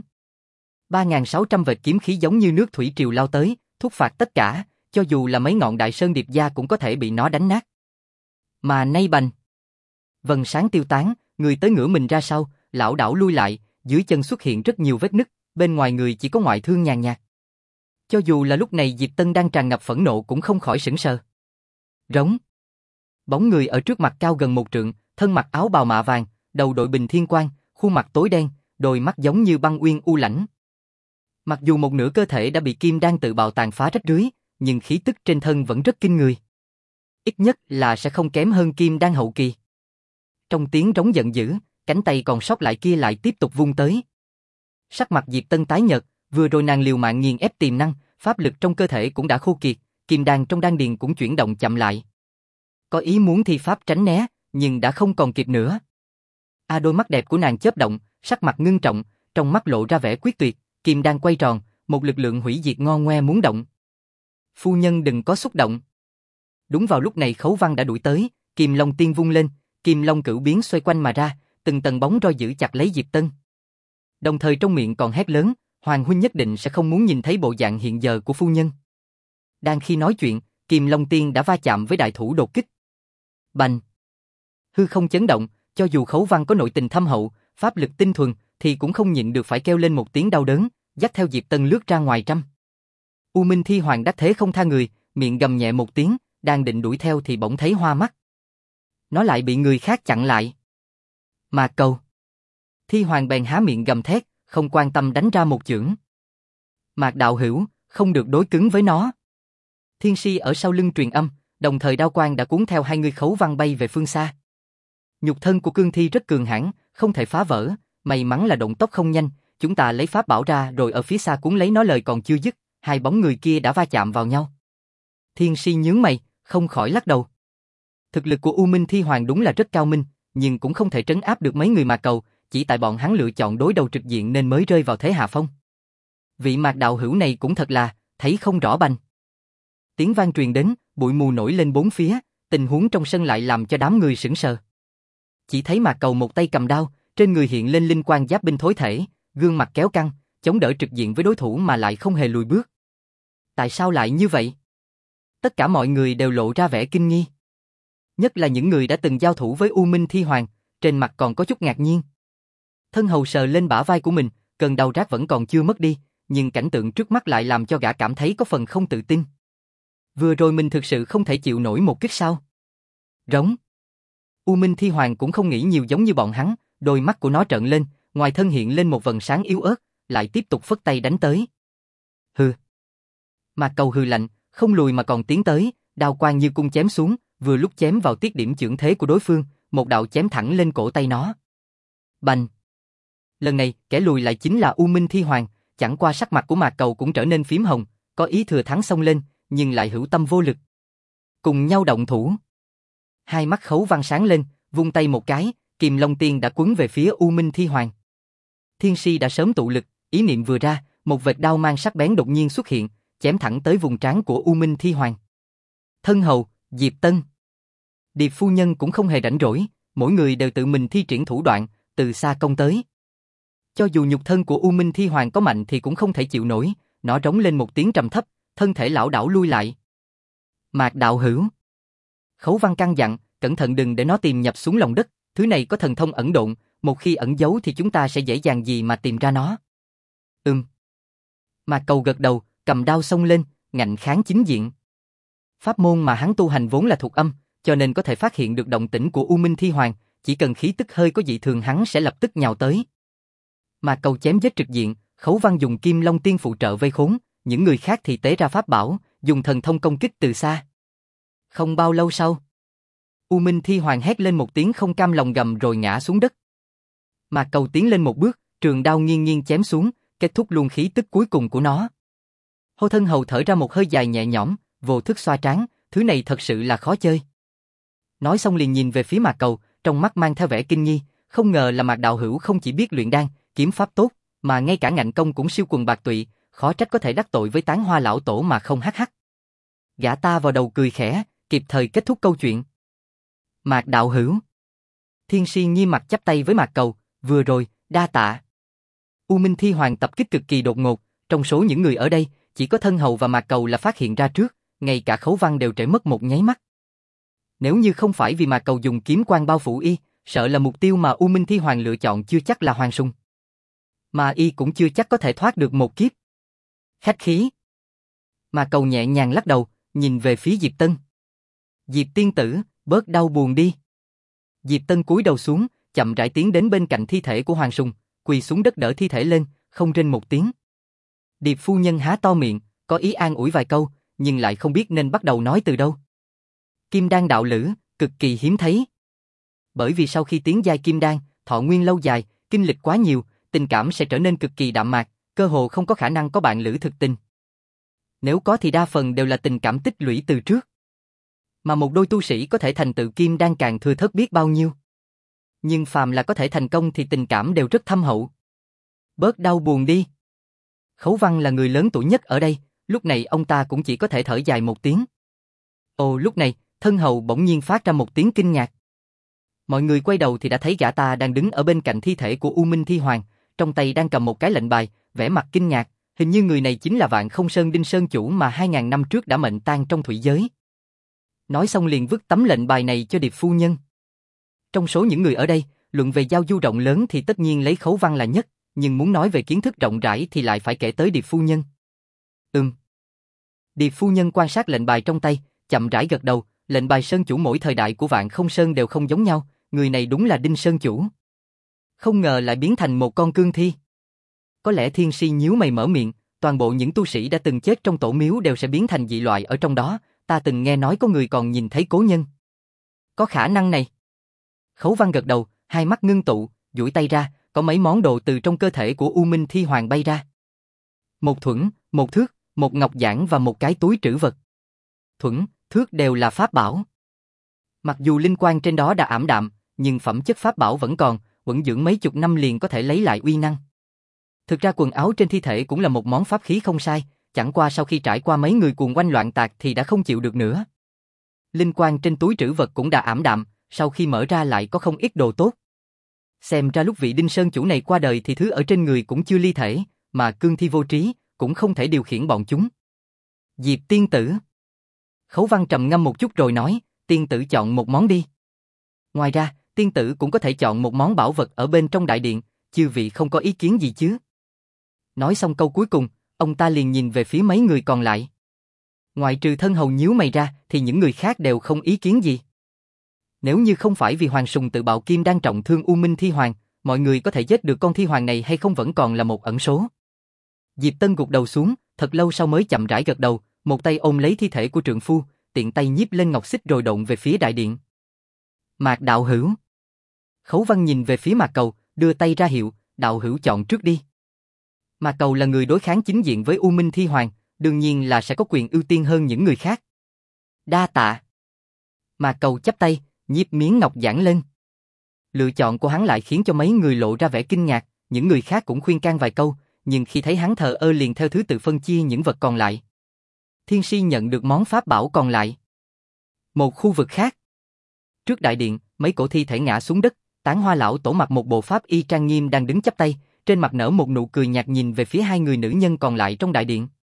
3.600 vệt kiếm khí giống như nước thủy triều lao tới, thúc phạt tất cả, cho dù là mấy ngọn đại sơn điệp gia cũng có thể bị nó đánh nát. Mà nay bành! Vầng sáng tiêu tán, người tới ngửa mình ra sau, lảo đảo lui lại, dưới chân xuất hiện rất nhiều vết nứt, bên ngoài người chỉ có ngoại thương nhàn nhạt. Cho dù là lúc này Diệp Tân đang tràn ngập phẫn nộ cũng không khỏi sững sờ. Rống! Bóng người ở trước mặt cao gần 1 trượng, thân mặc áo bào mạ vàng, đầu đội bình thiên quang, khuôn mặt tối đen, đôi mắt giống như băng uyên u lãnh. Mặc dù một nửa cơ thể đã bị kim đan tự bạo tàn phá rách rưới, nhưng khí tức trên thân vẫn rất kinh người. Ít nhất là sẽ không kém hơn kim đan hậu kỳ. Trong tiếng rống giận dữ, cánh tay còn sót lại kia lại tiếp tục vung tới. Sắc mặt Diệp Tân tái nhợt, vừa rồi nàng liều mạng nghiền ép tiềm năng, pháp lực trong cơ thể cũng đã khô kiệt, kim đan trong đan điền cũng chuyển động chậm lại. Có ý muốn thi pháp tránh né, nhưng đã không còn kịp nữa. Đôi mắt đẹp của nàng chớp động, sắc mặt ngưng trọng, trong mắt lộ ra vẻ quyết tuyệt, kim đan quay tròn, một lực lượng hủy diệt ngo ngoe muốn động. Phu nhân đừng có xúc động. Đúng vào lúc này Khấu Văn đã đuổi tới, Kim Long Tiên vung lên, Kim Long cửu biến xoay quanh mà ra, từng tầng bóng roi giữ chặt lấy Diệp Tân. Đồng thời trong miệng còn hét lớn, Hoàng huynh nhất định sẽ không muốn nhìn thấy bộ dạng hiện giờ của phu nhân. Đang khi nói chuyện, Kim Long Tiên đã va chạm với đại thủ đột kích. Bành! Hư không chấn động, cho dù Khấu Văn có nội tình thâm hậu, pháp lực tinh thuần, thì cũng không nhịn được phải kêu lên một tiếng đau đớn, dắt theo Diệp Tân lướt ra ngoài trăm. U Minh Thi Hoàng đắc thế không tha người, miệng gầm nhẹ một tiếng, đang định đuổi theo thì bỗng thấy hoa mắt. Nó lại bị người khác chặn lại. Mà cầu! Thi Hoàng bèn há miệng gầm thét, không quan tâm đánh ra một chưởng. Mạc đạo hữu, không được đối cứng với nó. Thiên Si ở sau lưng truyền âm, đồng thời đao quang đã cuốn theo hai người Khấu Văn bay về phương xa. Nhục thân của cương thi rất cường hãn, không thể phá vỡ, may mắn là động tốc không nhanh, chúng ta lấy pháp bảo ra rồi ở phía xa cuốn lấy nó. Lời còn chưa dứt, hai bóng người kia đã va chạm vào nhau. Thiên Si nhướng mày, không khỏi lắc đầu. Thực lực của U Minh Thi Hoàng đúng là rất cao minh, nhưng cũng không thể trấn áp được mấy người Mạc Cầu, chỉ tại bọn hắn lựa chọn đối đầu trực diện nên mới rơi vào thế hạ phong. Vị Mạc đạo hữu này cũng thật là, thấy không rõ bành. Tiếng vang truyền đến, bụi mù nổi lên bốn phía, tình huống trong sân lại làm cho đám người sững sờ. Chỉ thấy Mạc Cầu một tay cầm đao, trên người hiện lên linh quang giáp binh thối thể, gương mặt kéo căng, chống đỡ trực diện với đối thủ mà lại không hề lùi bước. Tại sao lại như vậy? Tất cả mọi người đều lộ ra vẻ kinh nghi. Nhất là những người đã từng giao thủ với U Minh Thi Hoàng, trên mặt còn có chút ngạc nhiên. Thân hầu sờ lên bả vai của mình, cơn đau rát vẫn còn chưa mất đi, nhưng cảnh tượng trước mắt lại làm cho gã cảm thấy có phần không tự tin. Vừa rồi mình thực sự không thể chịu nổi một kích sao? Rống! U Minh Thi Hoàng cũng không nghĩ nhiều giống như bọn hắn, đôi mắt của nó trợn lên, ngoài thân hiện lên một vầng sáng yếu ớt, lại tiếp tục phất tay đánh tới. Hừ! Mạc Cầu hừ lạnh, không lùi mà còn tiến tới, đao quang như cung chém xuống, vừa lúc chém vào tiết điểm chưởng thế của đối phương, một đạo chém thẳng lên cổ tay nó. Bành! Lần này, kẻ lùi lại chính là U Minh Thi Hoàng, chẳng qua sắc mặt của Mạc Cầu cũng trở nên phím hồng, có ý thừa thắng xông lên, nhưng lại hữu tâm vô lực. Cùng nhau động thủ. Hai mắt Khấu Văn sáng lên, vung tay một cái, Kim Long Tiên đã quấn về phía U Minh Thi Hoàng. Thiên Si đã sớm tụ lực, ý niệm vừa ra, một vệt đao mang sắc bén đột nhiên xuất hiện, chém thẳng tới vùng trán của U Minh Thi Hoàng. Thân hầu, Diệp Tân. Điệp phu nhân cũng không hề rảnh rỗi, mỗi người đều tự mình thi triển thủ đoạn, từ xa công tới. Cho dù nhục thân của U Minh Thi Hoàng có mạnh thì cũng không thể chịu nổi, nó rống lên một tiếng trầm thấp, thân thể lảo đảo lui lại. Mạc đạo hữu. Khấu Văn căn dặn, cẩn thận đừng để nó tìm nhập xuống lòng đất, thứ này có thần thông ẩn độn, một khi ẩn giấu thì chúng ta sẽ dễ dàng gì mà tìm ra nó. Mạc Cầu gật đầu, cầm đao xông lên, ngạnh kháng chính diện. Pháp môn mà hắn tu hành vốn là thuộc âm, cho nên có thể phát hiện được động tĩnh của U Minh Thi Hoàng, chỉ cần khí tức hơi có dị thường hắn sẽ lập tức nhào tới. Mà Cầu chém giết trực diện, Khấu Văn dùng Kim Long Tiên phụ trợ vây khốn, những người khác thì tế ra pháp bảo, dùng thần thông công kích từ xa. Không bao lâu sau, U Minh Thi Hoàng hét lên một tiếng không cam lòng gầm rồi ngã xuống đất. Mà Cầu tiến lên một bước, trường đao nghiêng nghiêng chém xuống, kết thúc luôn khí tức cuối cùng của nó. Hô Thân Hầu thở ra một hơi dài nhẹ nhõm, vô thức xoa trán, thứ này thật sự là khó chơi. Nói xong liền nhìn về phía Mạc Cầu, trong mắt mang theo vẻ kinh nghi, không ngờ là Mạc đạo hữu không chỉ biết luyện đan, kiếm pháp tốt, mà ngay cả ngạnh công cũng siêu quần bạc tụy, khó trách có thể đắc tội với Tán Hoa lão tổ mà không hắc hắc. Gã ta vào đầu cười khẽ, kịp thời kết thúc câu chuyện. Mạc đạo hữu. Thiên Si nghiêm mặt chắp tay với Mạc Cầu, vừa rồi, đa tạ. U Minh Thi Hoàng tập kích cực kỳ đột ngột, trong số những người ở đây, chỉ có Thân Hầu và Mạc Cầu là phát hiện ra trước, ngay cả Khấu Văn đều trễ mất một nháy mắt. Nếu như không phải vì Mạc Cầu dùng kiếm quang bao phủ y, sợ là mục tiêu mà U Minh Thi Hoàng lựa chọn chưa chắc là Hoàng Sùng. Mà y cũng chưa chắc có thể thoát được một kiếp. Khách khí. Mạc Cầu nhẹ nhàng lắc đầu, nhìn về phía Diệp Tân. Diệp tiên tử, bớt đau buồn đi. Diệp Tân cúi đầu xuống, chậm rãi tiến đến bên cạnh thi thể của Hoàng Sùng, quỳ xuống đất đỡ thi thể lên, không rên một tiếng. Điệp phu nhân há to miệng, có ý an ủi vài câu, nhưng lại không biết nên bắt đầu nói từ đâu. Kim đan đạo lữ, cực kỳ hiếm thấy. Bởi vì sau khi tiến giai kim đan, thọ nguyên lâu dài, kinh lịch quá nhiều, tình cảm sẽ trở nên cực kỳ đạm mạc, cơ hồ không có khả năng có bạn lữ thực tình. Nếu có thì đa phần đều là tình cảm tích lũy từ trước. Mà một đôi tu sĩ có thể thành tựu kim đan càng thưa thớt biết bao nhiêu. Nhưng phàm là có thể thành công thì tình cảm đều rất thâm hậu. Bớt đau buồn đi. Khấu Văn là người lớn tuổi nhất ở đây, lúc này ông ta cũng chỉ có thể thở dài một tiếng. Ồ, lúc này, Thân Hầu bỗng nhiên phát ra một tiếng kinh ngạc. Mọi người quay đầu thì đã thấy gã ta đang đứng ở bên cạnh thi thể của U Minh Thi Hoàng, trong tay đang cầm một cái lệnh bài, vẻ mặt kinh ngạc, hình như người này chính là Vạn Không Sơn Đinh Sơn chủ mà 2000 năm trước đã mệnh tang trong thủy giới. Nói xong liền vứt tấm lệnh bài này cho Điệp phu nhân. Trong số những người ở đây, luận về giao du rộng lớn thì tất nhiên lấy Khấu Văn là nhất, nhưng muốn nói về kiến thức rộng rãi thì lại phải kể tới Điệp phu nhân. Điệp phu nhân quan sát lệnh bài trong tay, chậm rãi gật đầu, lệnh bài sơn chủ mỗi thời đại của Vạn Không Sơn đều không giống nhau, người này đúng là Đinh Sơn chủ. Không ngờ lại biến thành một con cương thi. Có lẽ Thiên Si nhíu mày mở miệng, toàn bộ những tu sĩ đã từng chết trong tổ miếu đều sẽ biến thành dị loại ở trong đó, ta từng nghe nói có người còn nhìn thấy cố nhân. Có khả năng này. Khấu Văn gật đầu, hai mắt ngưng tụ, duỗi tay ra, có mấy món đồ từ trong cơ thể của U Minh Thi Hoàng bay ra. Một thuẫn, một thước, một ngọc giản và một cái túi trữ vật. Thuẫn, thước đều là pháp bảo. Mặc dù linh quang trên đó đã ảm đạm, nhưng phẩm chất pháp bảo vẫn còn, vẫn dưỡng mấy chục năm liền có thể lấy lại uy năng. Thực ra quần áo trên thi thể cũng là một món pháp khí không sai, chẳng qua sau khi trải qua mấy người cuồng quanh loạn tạc thì đã không chịu được nữa. Linh quang trên túi trữ vật cũng đã ảm đạm, sau khi mở ra lại có không ít đồ tốt. Xem ra lúc vị Đinh Sơn chủ này qua đời thì thứ ở trên người cũng chưa ly thể, mà cương thi vô trí, cũng không thể điều khiển bọn chúng. Diệp tiên tử. Khấu Văn trầm ngâm một chút rồi nói, tiên tử chọn một món đi. Ngoài ra, tiên tử cũng có thể chọn một món bảo vật ở bên trong đại điện, chư vị không có ý kiến gì chứ? Nói xong câu cuối cùng, ông ta liền nhìn về phía mấy người còn lại. Ngoại trừ Thân Hầu nhíu mày ra, thì những người khác đều không ý kiến gì. Nếu như không phải vì Hoàng Sùng tự bạo kim đang trọng thương U Minh Thi Hoàng, mọi người có thể giết được con thi hoàng này hay không vẫn còn là một ẩn số. Diệp Tân gục đầu xuống, thật lâu sau mới chậm rãi gật đầu, một tay ôm lấy thi thể của trượng phu, tiện tay nhíp lên ngọc xích rồi động về phía đại điện. Mạc đạo hữu. Khấu Văn nhìn về phía Mạc Cầu, đưa tay ra hiệu, đạo hữu chọn trước đi. Mạc Cầu là người đối kháng chính diện với U Minh Thi Hoàng, đương nhiên là sẽ có quyền ưu tiên hơn những người khác. Đa tạ. Mạc Cầu chắp tay, nhíp miếng ngọc giản lên. Lựa chọn của hắn lại khiến cho mấy người lộ ra vẻ kinh ngạc, những người khác cũng khuyên can vài câu, nhưng khi thấy hắn thờ ơ liền theo thứ tự phân chia những vật còn lại. Thiên Si nhận được món pháp bảo còn lại. Một khu vực khác. Trước đại điện, mấy cổ thi thể ngã xuống đất, Tán Hoa lão tổ mặc một bộ pháp y trang nghiêm đang đứng chắp tay, trên mặt nở một nụ cười nhạt nhìn về phía hai người nữ nhân còn lại trong đại điện.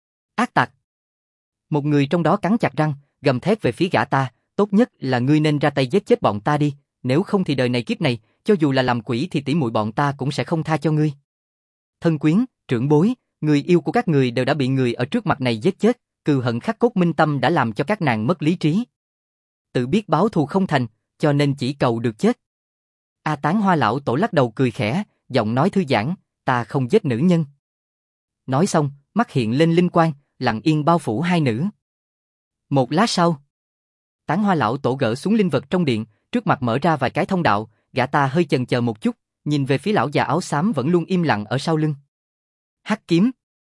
Ác tặc. Một người trong đó cắn chặt răng, gầm thét về phía gã ta, tốt nhất là ngươi nên ra tay giết chết bọn ta đi, nếu không thì đời này kiếp này, cho dù là làm quỷ thì tỷ muội bọn ta cũng sẽ không tha cho ngươi. Thân quyến, trưởng bối, người yêu của các người đều đã bị người ở trước mặt này giết chết, cừu hận khắc cốt minh tâm đã làm cho các nàng mất lý trí. Tự biết báo thù không thành, cho nên chỉ cầu được chết. A Tán Hoa lão tổ lắc đầu cười khẽ, giọng nói thư giãn, ta không giết nữ nhân. Nói xong, mắt hiện lên linh quang, lặng yên bao phủ hai nữ. Một lát sau, Tán Hoa lão tổ gỡ xuống linh vật trong điện, trước mặt mở ra vài cái thông đạo, gã ta hơi chần chờ một chút, nhìn về phía lão già áo xám vẫn luôn im lặng ở sau lưng. Hắc kiếm.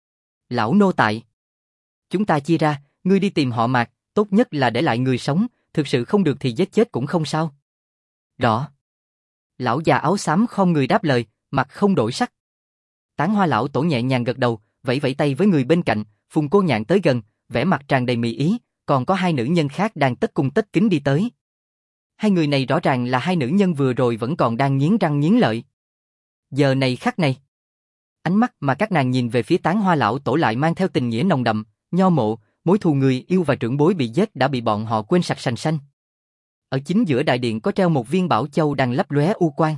Lão nô tại. Chúng ta chia ra, ngươi đi tìm họ Mạc, tốt nhất là để lại người sống, thực sự không được thì giết chết cũng không sao. Rõ. Lão già áo xám khom người đáp lời, mặt không đổi sắc. Tán Hoa lão tổ nhẹ nhàng gật đầu, vẫy vẫy tay với người bên cạnh, Phùng Cô Nhạn tới gần, vẻ mặt tràn đầy mị ý, còn có hai nữ nhân khác đang tất cung tất kính đi tới. Hai người này rõ ràng là hai nữ nhân vừa rồi vẫn còn đang nghiến răng nghiến lợi. Giờ này khắc này, ánh mắt mà các nàng nhìn về phía Tán Hoa lão tổ lại mang theo tình nghĩa nồng đậm, nho mộ, mối thù người yêu và trưởng bối bị giết đã bị bọn họ quên sạch sành sanh. Ở chính giữa đại điện có treo một viên bảo châu đang lấp lóe u quang.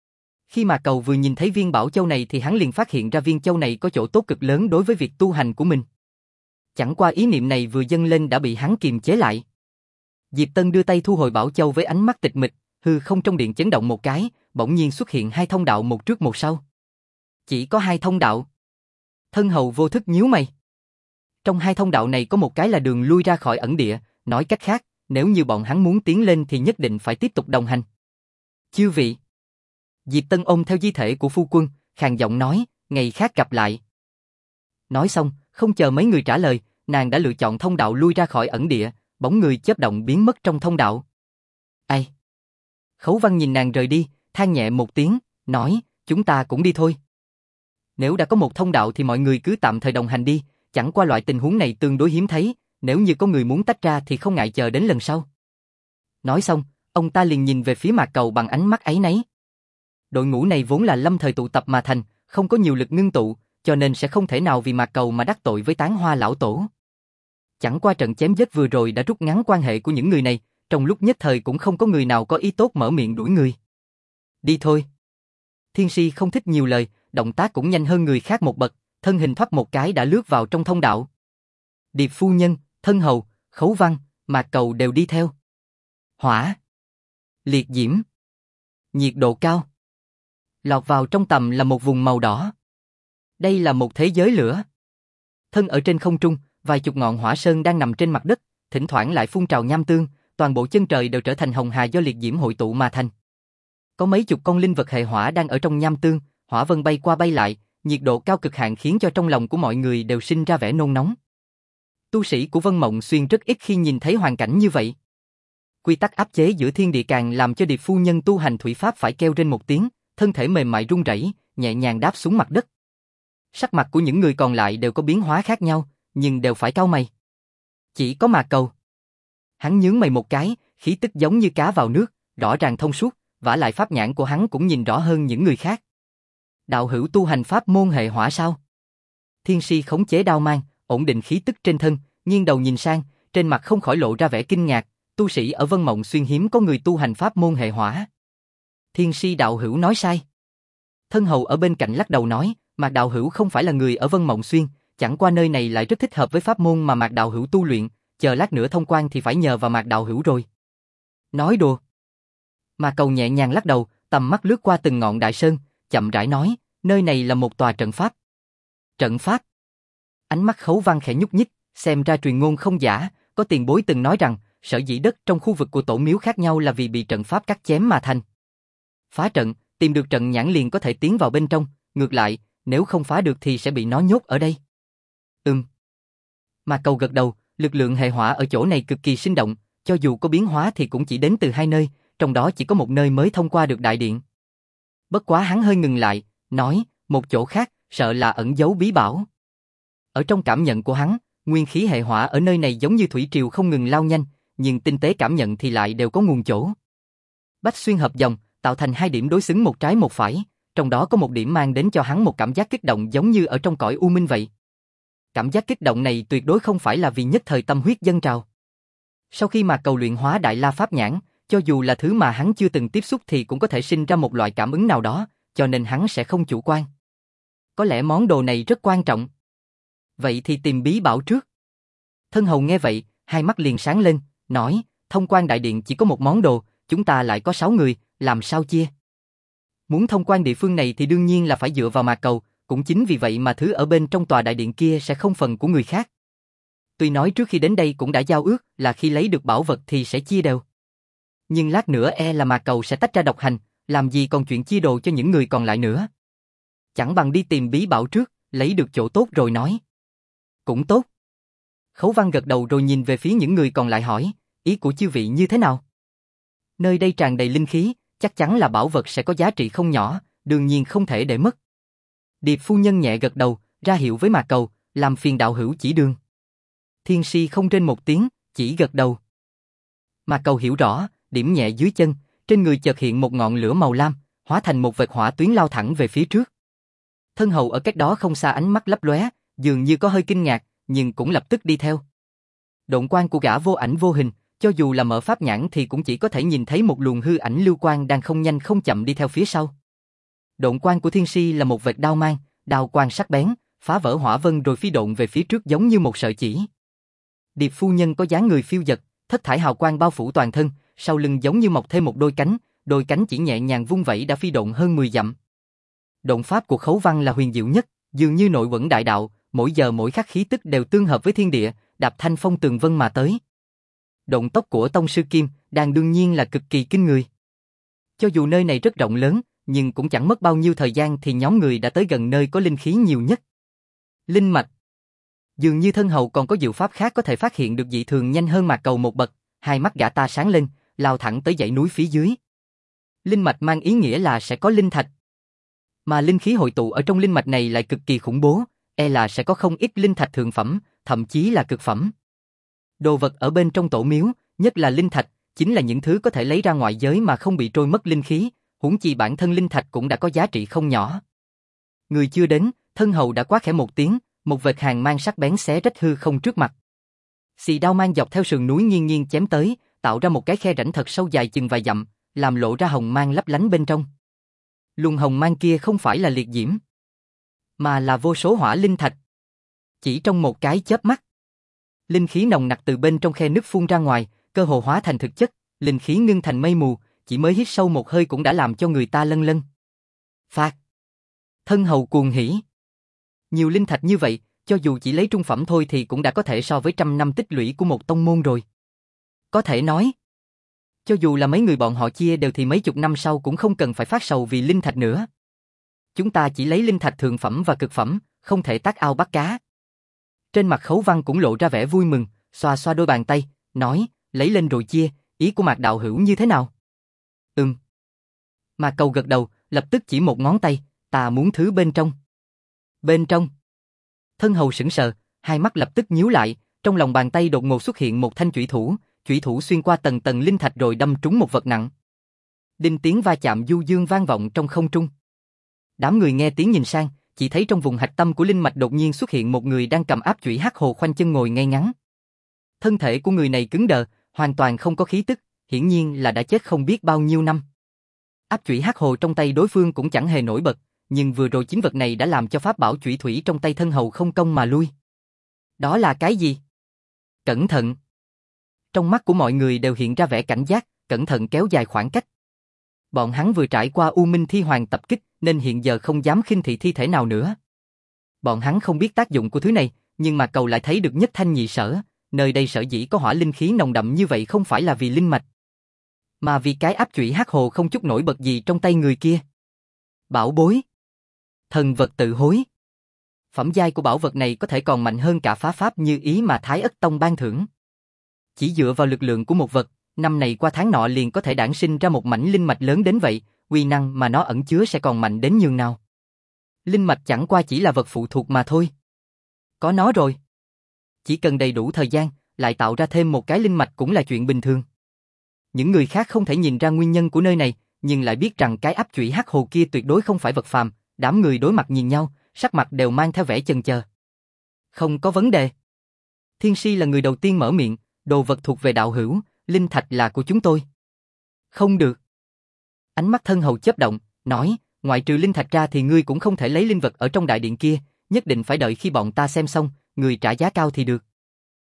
Khi mà Cầu vừa nhìn thấy viên bảo châu này thì hắn liền phát hiện ra viên châu này có chỗ tốt cực lớn đối với việc tu hành của mình. Chẳng qua ý niệm này vừa dâng lên đã bị hắn kiềm chế lại. Diệp Tân đưa tay thu hồi bảo châu với ánh mắt tịch mịch, hư không trong điện chấn động một cái, bỗng nhiên xuất hiện hai thông đạo một trước một sau. Chỉ có hai thông đạo. Thân hầu vô thức nhíu mày. Trong hai thông đạo này có một cái là đường lui ra khỏi ẩn địa, nói cách khác, nếu như bọn hắn muốn tiến lên thì nhất định phải tiếp tục đồng hành. Chư vị. Diệp Tân ôm theo di thể của phu quân, khàn giọng nói, ngày khác gặp lại. Nói xong, không chờ mấy người trả lời, nàng đã lựa chọn thông đạo lui ra khỏi ẩn địa, bóng người chớp động biến mất trong thông đạo. Ai? Khấu Văn nhìn nàng rời đi, than nhẹ một tiếng, nói, chúng ta cũng đi thôi. Nếu đã có một thông đạo thì mọi người cứ tạm thời đồng hành đi, chẳng qua loại tình huống này tương đối hiếm thấy, nếu như có người muốn tách ra thì không ngại chờ đến lần sau. Nói xong, ông ta liền nhìn về phía Mạc Cầu bằng ánh mắt áy náy. Đội ngũ này vốn là lâm thời tụ tập mà thành, không có nhiều lực ngưng tụ, cho nên sẽ không thể nào vì Mạc Cầu mà đắc tội với Tán Hoa lão tổ. Chẳng qua trận chém giết vừa rồi đã rút ngắn quan hệ của những người này, trong lúc nhất thời cũng không có người nào có ý tốt mở miệng đuổi người. Đi thôi. Thiên Si không thích nhiều lời, động tác cũng nhanh hơn người khác một bậc, thân hình thoát một cái đã lướt vào trong thông đạo. Điệp phu nhân, Thân hầu, Khấu Văn, Mạc Cầu đều đi theo. Hỏa, liệt diễm, nhiệt độ cao. Lọt vào trong tầm là một vùng màu đỏ. Đây là một thế giới lửa. Thân ở trên không trung, vài chục ngọn hỏa sơn đang nằm trên mặt đất, thỉnh thoảng lại phun trào nham tương, toàn bộ chân trời đều trở thành hồng hà do liệt diễm hội tụ mà thành. Có mấy chục con linh vật hệ hỏa đang ở trong nham tương, hỏa vân bay qua bay lại, nhiệt độ cao cực hạn khiến cho trong lòng của mọi người đều sinh ra vẻ nôn nóng. Tu sĩ của Vân Mộng Xuyên rất ít khi nhìn thấy hoàn cảnh như vậy. Quy tắc áp chế giữa thiên địa càng làm cho Điệp phu nhân tu hành thủy pháp phải kêu rên một tiếng, thân thể mềm mại run rẩy, nhẹ nhàng đáp xuống mặt đất. Sắc mặt của những người còn lại đều có biến hóa khác nhau, nhưng đều phải cau mày. Chỉ có Mạc Cầu. Hắn nhướng mày một cái, khí tức giống như cá vào nước, rõ ràng thông suốt, vả lại pháp nhãn của hắn cũng nhìn rõ hơn những người khác. Đạo hữu tu hành pháp môn hệ hỏa sao? Thiên Si khống chế đao mang, ổn định khí tức trên thân, nghiêng đầu nhìn sang, trên mặt không khỏi lộ ra vẻ kinh ngạc, tu sĩ ở Vân Mộng Xuyên hiếm có người tu hành pháp môn hệ hỏa. Thiên Si đạo hữu nói sai. Thân hầu ở bên cạnh lắc đầu nói, Mạc đạo hữu không phải là người ở Vân Mộng Xuyên, chẳng qua nơi này lại rất thích hợp với pháp môn mà Mạc đạo hữu tu luyện, chờ lát nữa thông quan thì phải nhờ vào Mạc đạo hữu rồi. Nói đùa. Mạc Cầu nhẹ nhàng lắc đầu, tầm mắt lướt qua từng ngọn đại sơn, chậm rãi nói, nơi này là một tòa trận pháp. Trận pháp? Ánh mắt Khấu Văn khẽ nhúc nhích, xem ra truyền ngôn không giả, có tiền bối từng nói rằng, sở dĩ đất trong khu vực của tổ miếu khác nhau là vì bị trận pháp cắt chém mà thành. Phá trận, tìm được trận nhãn liền có thể tiến vào bên trong, ngược lại, nếu không phá được thì sẽ bị nó nhốt ở đây. Mạc Cầu gật đầu, lực lượng hệ hỏa ở chỗ này cực kỳ sinh động, cho dù có biến hóa thì cũng chỉ đến từ hai nơi, trong đó chỉ có một nơi mới thông qua được đại điện. Bất quá hắn hơi ngừng lại, nói, một chỗ khác, sợ là ẩn giấu bí bảo. Ở trong cảm nhận của hắn, nguyên khí hệ hỏa ở nơi này giống như thủy triều không ngừng lao nhanh, nhưng tinh tế cảm nhận thì lại đều có nguồn chỗ. Bách xuyên hợp dòng, tạo thành hai điểm đối xứng một trái một phải, trong đó có một điểm mang đến cho hắn một cảm giác kích động giống như ở trong cõi u minh vậy. Cảm giác kích động này tuyệt đối không phải là vì nhất thời tâm huyết dâng trào. Sau khi mà cầu luyện hóa Đại La Pháp Nhãn, cho dù là thứ mà hắn chưa từng tiếp xúc thì cũng có thể sinh ra một loại cảm ứng nào đó, cho nên hắn sẽ không chủ quan. Có lẽ món đồ này rất quan trọng. Vậy thì tìm bí bảo trước. Thân hầu nghe vậy, hai mắt liền sáng lên, nói, thông quan đại điện chỉ có một món đồ, chúng ta lại có 6 người, làm sao chia? Muốn thông quan địa phương này thì đương nhiên là phải dựa vào mạc cầu, cũng chính vì vậy mà thứ ở bên trong tòa đại điện kia sẽ không phần của người khác. Tuy nói trước khi đến đây cũng đã giao ước là khi lấy được bảo vật thì sẽ chia đều. Nhưng lát nữa e là mạc cầu sẽ tách ra độc hành, làm gì còn chuyện chia đồ cho những người còn lại nữa. Chẳng bằng đi tìm bí bảo trước, lấy được chỗ tốt rồi nói. Cũng tốt. Khấu Văn gật đầu rồi nhìn về phía những người còn lại hỏi, ý của chư vị như thế nào? Nơi đây tràn đầy linh khí, chắc chắn là bảo vật sẽ có giá trị không nhỏ, đương nhiên không thể để mất. Điệp phu nhân nhẹ gật đầu, ra hiệu với mạc cầu, làm phiền đạo hữu chỉ đường. Thiên Si không rên một tiếng, chỉ gật đầu. Mạc cầu hiểu rõ, điểm nhẹ dưới chân, trên người chợt hiện một ngọn lửa màu lam, hóa thành một vệt hỏa tuyến lao thẳng về phía trước. Thân hầu ở cách đó không xa ánh mắt lấp lóe, dường như có hơi kinh ngạc, nhưng cũng lập tức đi theo. Độn quang của gã vô ảnh vô hình, cho dù là mở pháp nhãn thì cũng chỉ có thể nhìn thấy một luồng hư ảnh lưu quang đang không nhanh không chậm đi theo phía sau. Độn quang của Thiên Si là một vệt đao mang, đao quang sắc bén, phá vỡ hỏa vân rồi phi độn về phía trước giống như một sợi chỉ. Điệp phu nhân có dáng người phiêu dật, thất thải hào quang bao phủ toàn thân, sau lưng giống như mọc thêm một đôi cánh chỉ nhẹ nhàng vung vẩy đã phi độn hơn 10 dặm. Độn pháp của Khấu Văn là huyền diệu nhất, dường như nội quẩn đại đạo, mỗi giờ mỗi khắc khí tức đều tương hợp với thiên địa, đạp thanh phong tường vân mà tới. Độn tốc của tông sư Kim Đan đương nhiên là cực kỳ kinh người. Cho dù nơi này rất rộng lớn, nhưng cũng chẳng mất bao nhiêu thời gian thì nhóm người đã tới gần nơi có linh khí nhiều nhất. Linh mạch. Dường như thân hầu còn có diệu pháp khác có thể phát hiện được dị thường nhanh hơn mạc cầu một bậc, hai mắt gã ta sáng lên, lao thẳng tới dãy núi phía dưới. Linh mạch mang ý nghĩa là sẽ có linh thạch. Mà linh khí hội tụ ở trong linh mạch này lại cực kỳ khủng bố, e là sẽ có không ít linh thạch thượng phẩm, thậm chí là cực phẩm. Đồ vật ở bên trong tổ miếu, nhất là linh thạch, chính là những thứ có thể lấy ra ngoại giới mà không bị trôi mất linh khí, huống chi bản thân linh thạch cũng đã có giá trị không nhỏ. Người chưa đến, thân hầu đã quát khẽ một tiếng, một vệt hàn mang sắc bén xé rách hư không trước mặt. Xì đao mang dọc theo sườn núi nghiêng nghiêng chém tới, tạo ra một cái khe rãnh thật sâu dài chừng vài dặm, làm lộ ra hồng mang lấp lánh bên trong. Luồng hồng mang kia không phải là liệt diễm, mà là vô số hỏa linh thạch. Chỉ trong một cái chớp mắt, linh khí nồng nặc từ bên trong khe nứt phun ra ngoài, cơ hồ hóa thành thực chất, linh khí ngưng thành mây mù, chỉ mới hít sâu một hơi cũng đã làm cho người ta lân lân. Phạt! Thân hầu cuồng hỉ. Nhiều linh thạch như vậy, cho dù chỉ lấy trung phẩm thôi thì cũng đã có thể so với 100 năm tích lũy của một tông môn rồi. Có thể nói, cho dù là mấy người bọn họ chia đều thì mấy chục năm sau cũng không cần phải phát sầu vì linh thạch nữa. Chúng ta chỉ lấy linh thạch thượng phẩm và cực phẩm, không thể tác ao bắt cá. Trên mặt Khấu Văn cũng lộ ra vẻ vui mừng, xoa xoa đôi bàn tay, nói, lấy lên rồi chia, ý của Mạc đạo hữu như thế nào? Mạc cầu gật đầu, lập tức chỉ một ngón tay, ta muốn thứ bên trong. Bên trong? Thân hầu sững sờ, hai mắt lập tức nhíu lại, trong lòng bàn tay đột ngột xuất hiện một thanh chủy thủ xuyên qua tầng tầng linh thạch rồi đâm trúng một vật nặng. Đinh tiếng va chạm du dương vang vọng trong không trung. Đám người nghe tiếng nhìn sang, chỉ thấy trong vùng hạch tâm của linh mạch đột nhiên xuất hiện một người đang cầm áp chủy hắc hồ khoanh chân ngồi ngay ngắn. Thân thể của người này cứng đờ, hoàn toàn không có khí tức, hiển nhiên là đã chết không biết bao nhiêu năm. Áp chủy hắc hồ trong tay đối phương cũng chẳng hề nổi bật, nhưng vừa rồi chính vật này đã làm cho pháp bảo chủy thủy trong tay thân hầu không công mà lui. Đó là cái gì? Cẩn thận! Trong mắt của mọi người đều hiện ra vẻ cảnh giác, cẩn thận kéo dài khoảng cách. Bọn hắn vừa trải qua U Minh Thi Hoàng tập kích nên hiện giờ không dám khinh thị thi thể nào nữa. Bọn hắn không biết tác dụng của thứ này, nhưng mà cầu lại thấy được nhất thanh nhị sở, nơi đây sở dĩ có hỏa linh khí nồng đậm như vậy không phải là vì linh mạch, mà vì cái áp chủy hắc hồ không chút nổi bật gì trong tay người kia. Bảo bối! Thần vật tự hối! Phẩm giai của bảo vật này có thể còn mạnh hơn cả phá pháp như ý mà Thái Ất Tông ban thưởng. Chỉ dựa vào lực lượng của một vật, năm này qua tháng nọ liền có thể đản sinh ra một mảnh linh mạch lớn đến vậy, uy năng mà nó ẩn chứa sẽ còn mạnh đến nhường nào. Linh mạch chẳng qua chỉ là vật phụ thuộc mà thôi. Có nó rồi, chỉ cần đầy đủ thời gian, lại tạo ra thêm một cái linh mạch cũng là chuyện bình thường. Những người khác không thể nhìn ra nguyên nhân của nơi này, nhưng lại biết rằng cái áp chủy hắc hồ kia tuyệt đối không phải vật phàm. Đám người đối mặt nhìn nhau, sắc mặt đều mang theo vẻ chần chờ. Không có vấn đề. Thiên Si là người đầu tiên mở miệng, đồ vật thuộc về đạo hữu, linh thạch là của chúng tôi. Không được. Ánh mắt thân hầu chớp động, nói, ngoại trừ linh thạch ra thì ngươi cũng không thể lấy linh vật ở trong đại điện kia, nhất định phải đợi khi bọn ta xem xong, người trả giá cao thì được.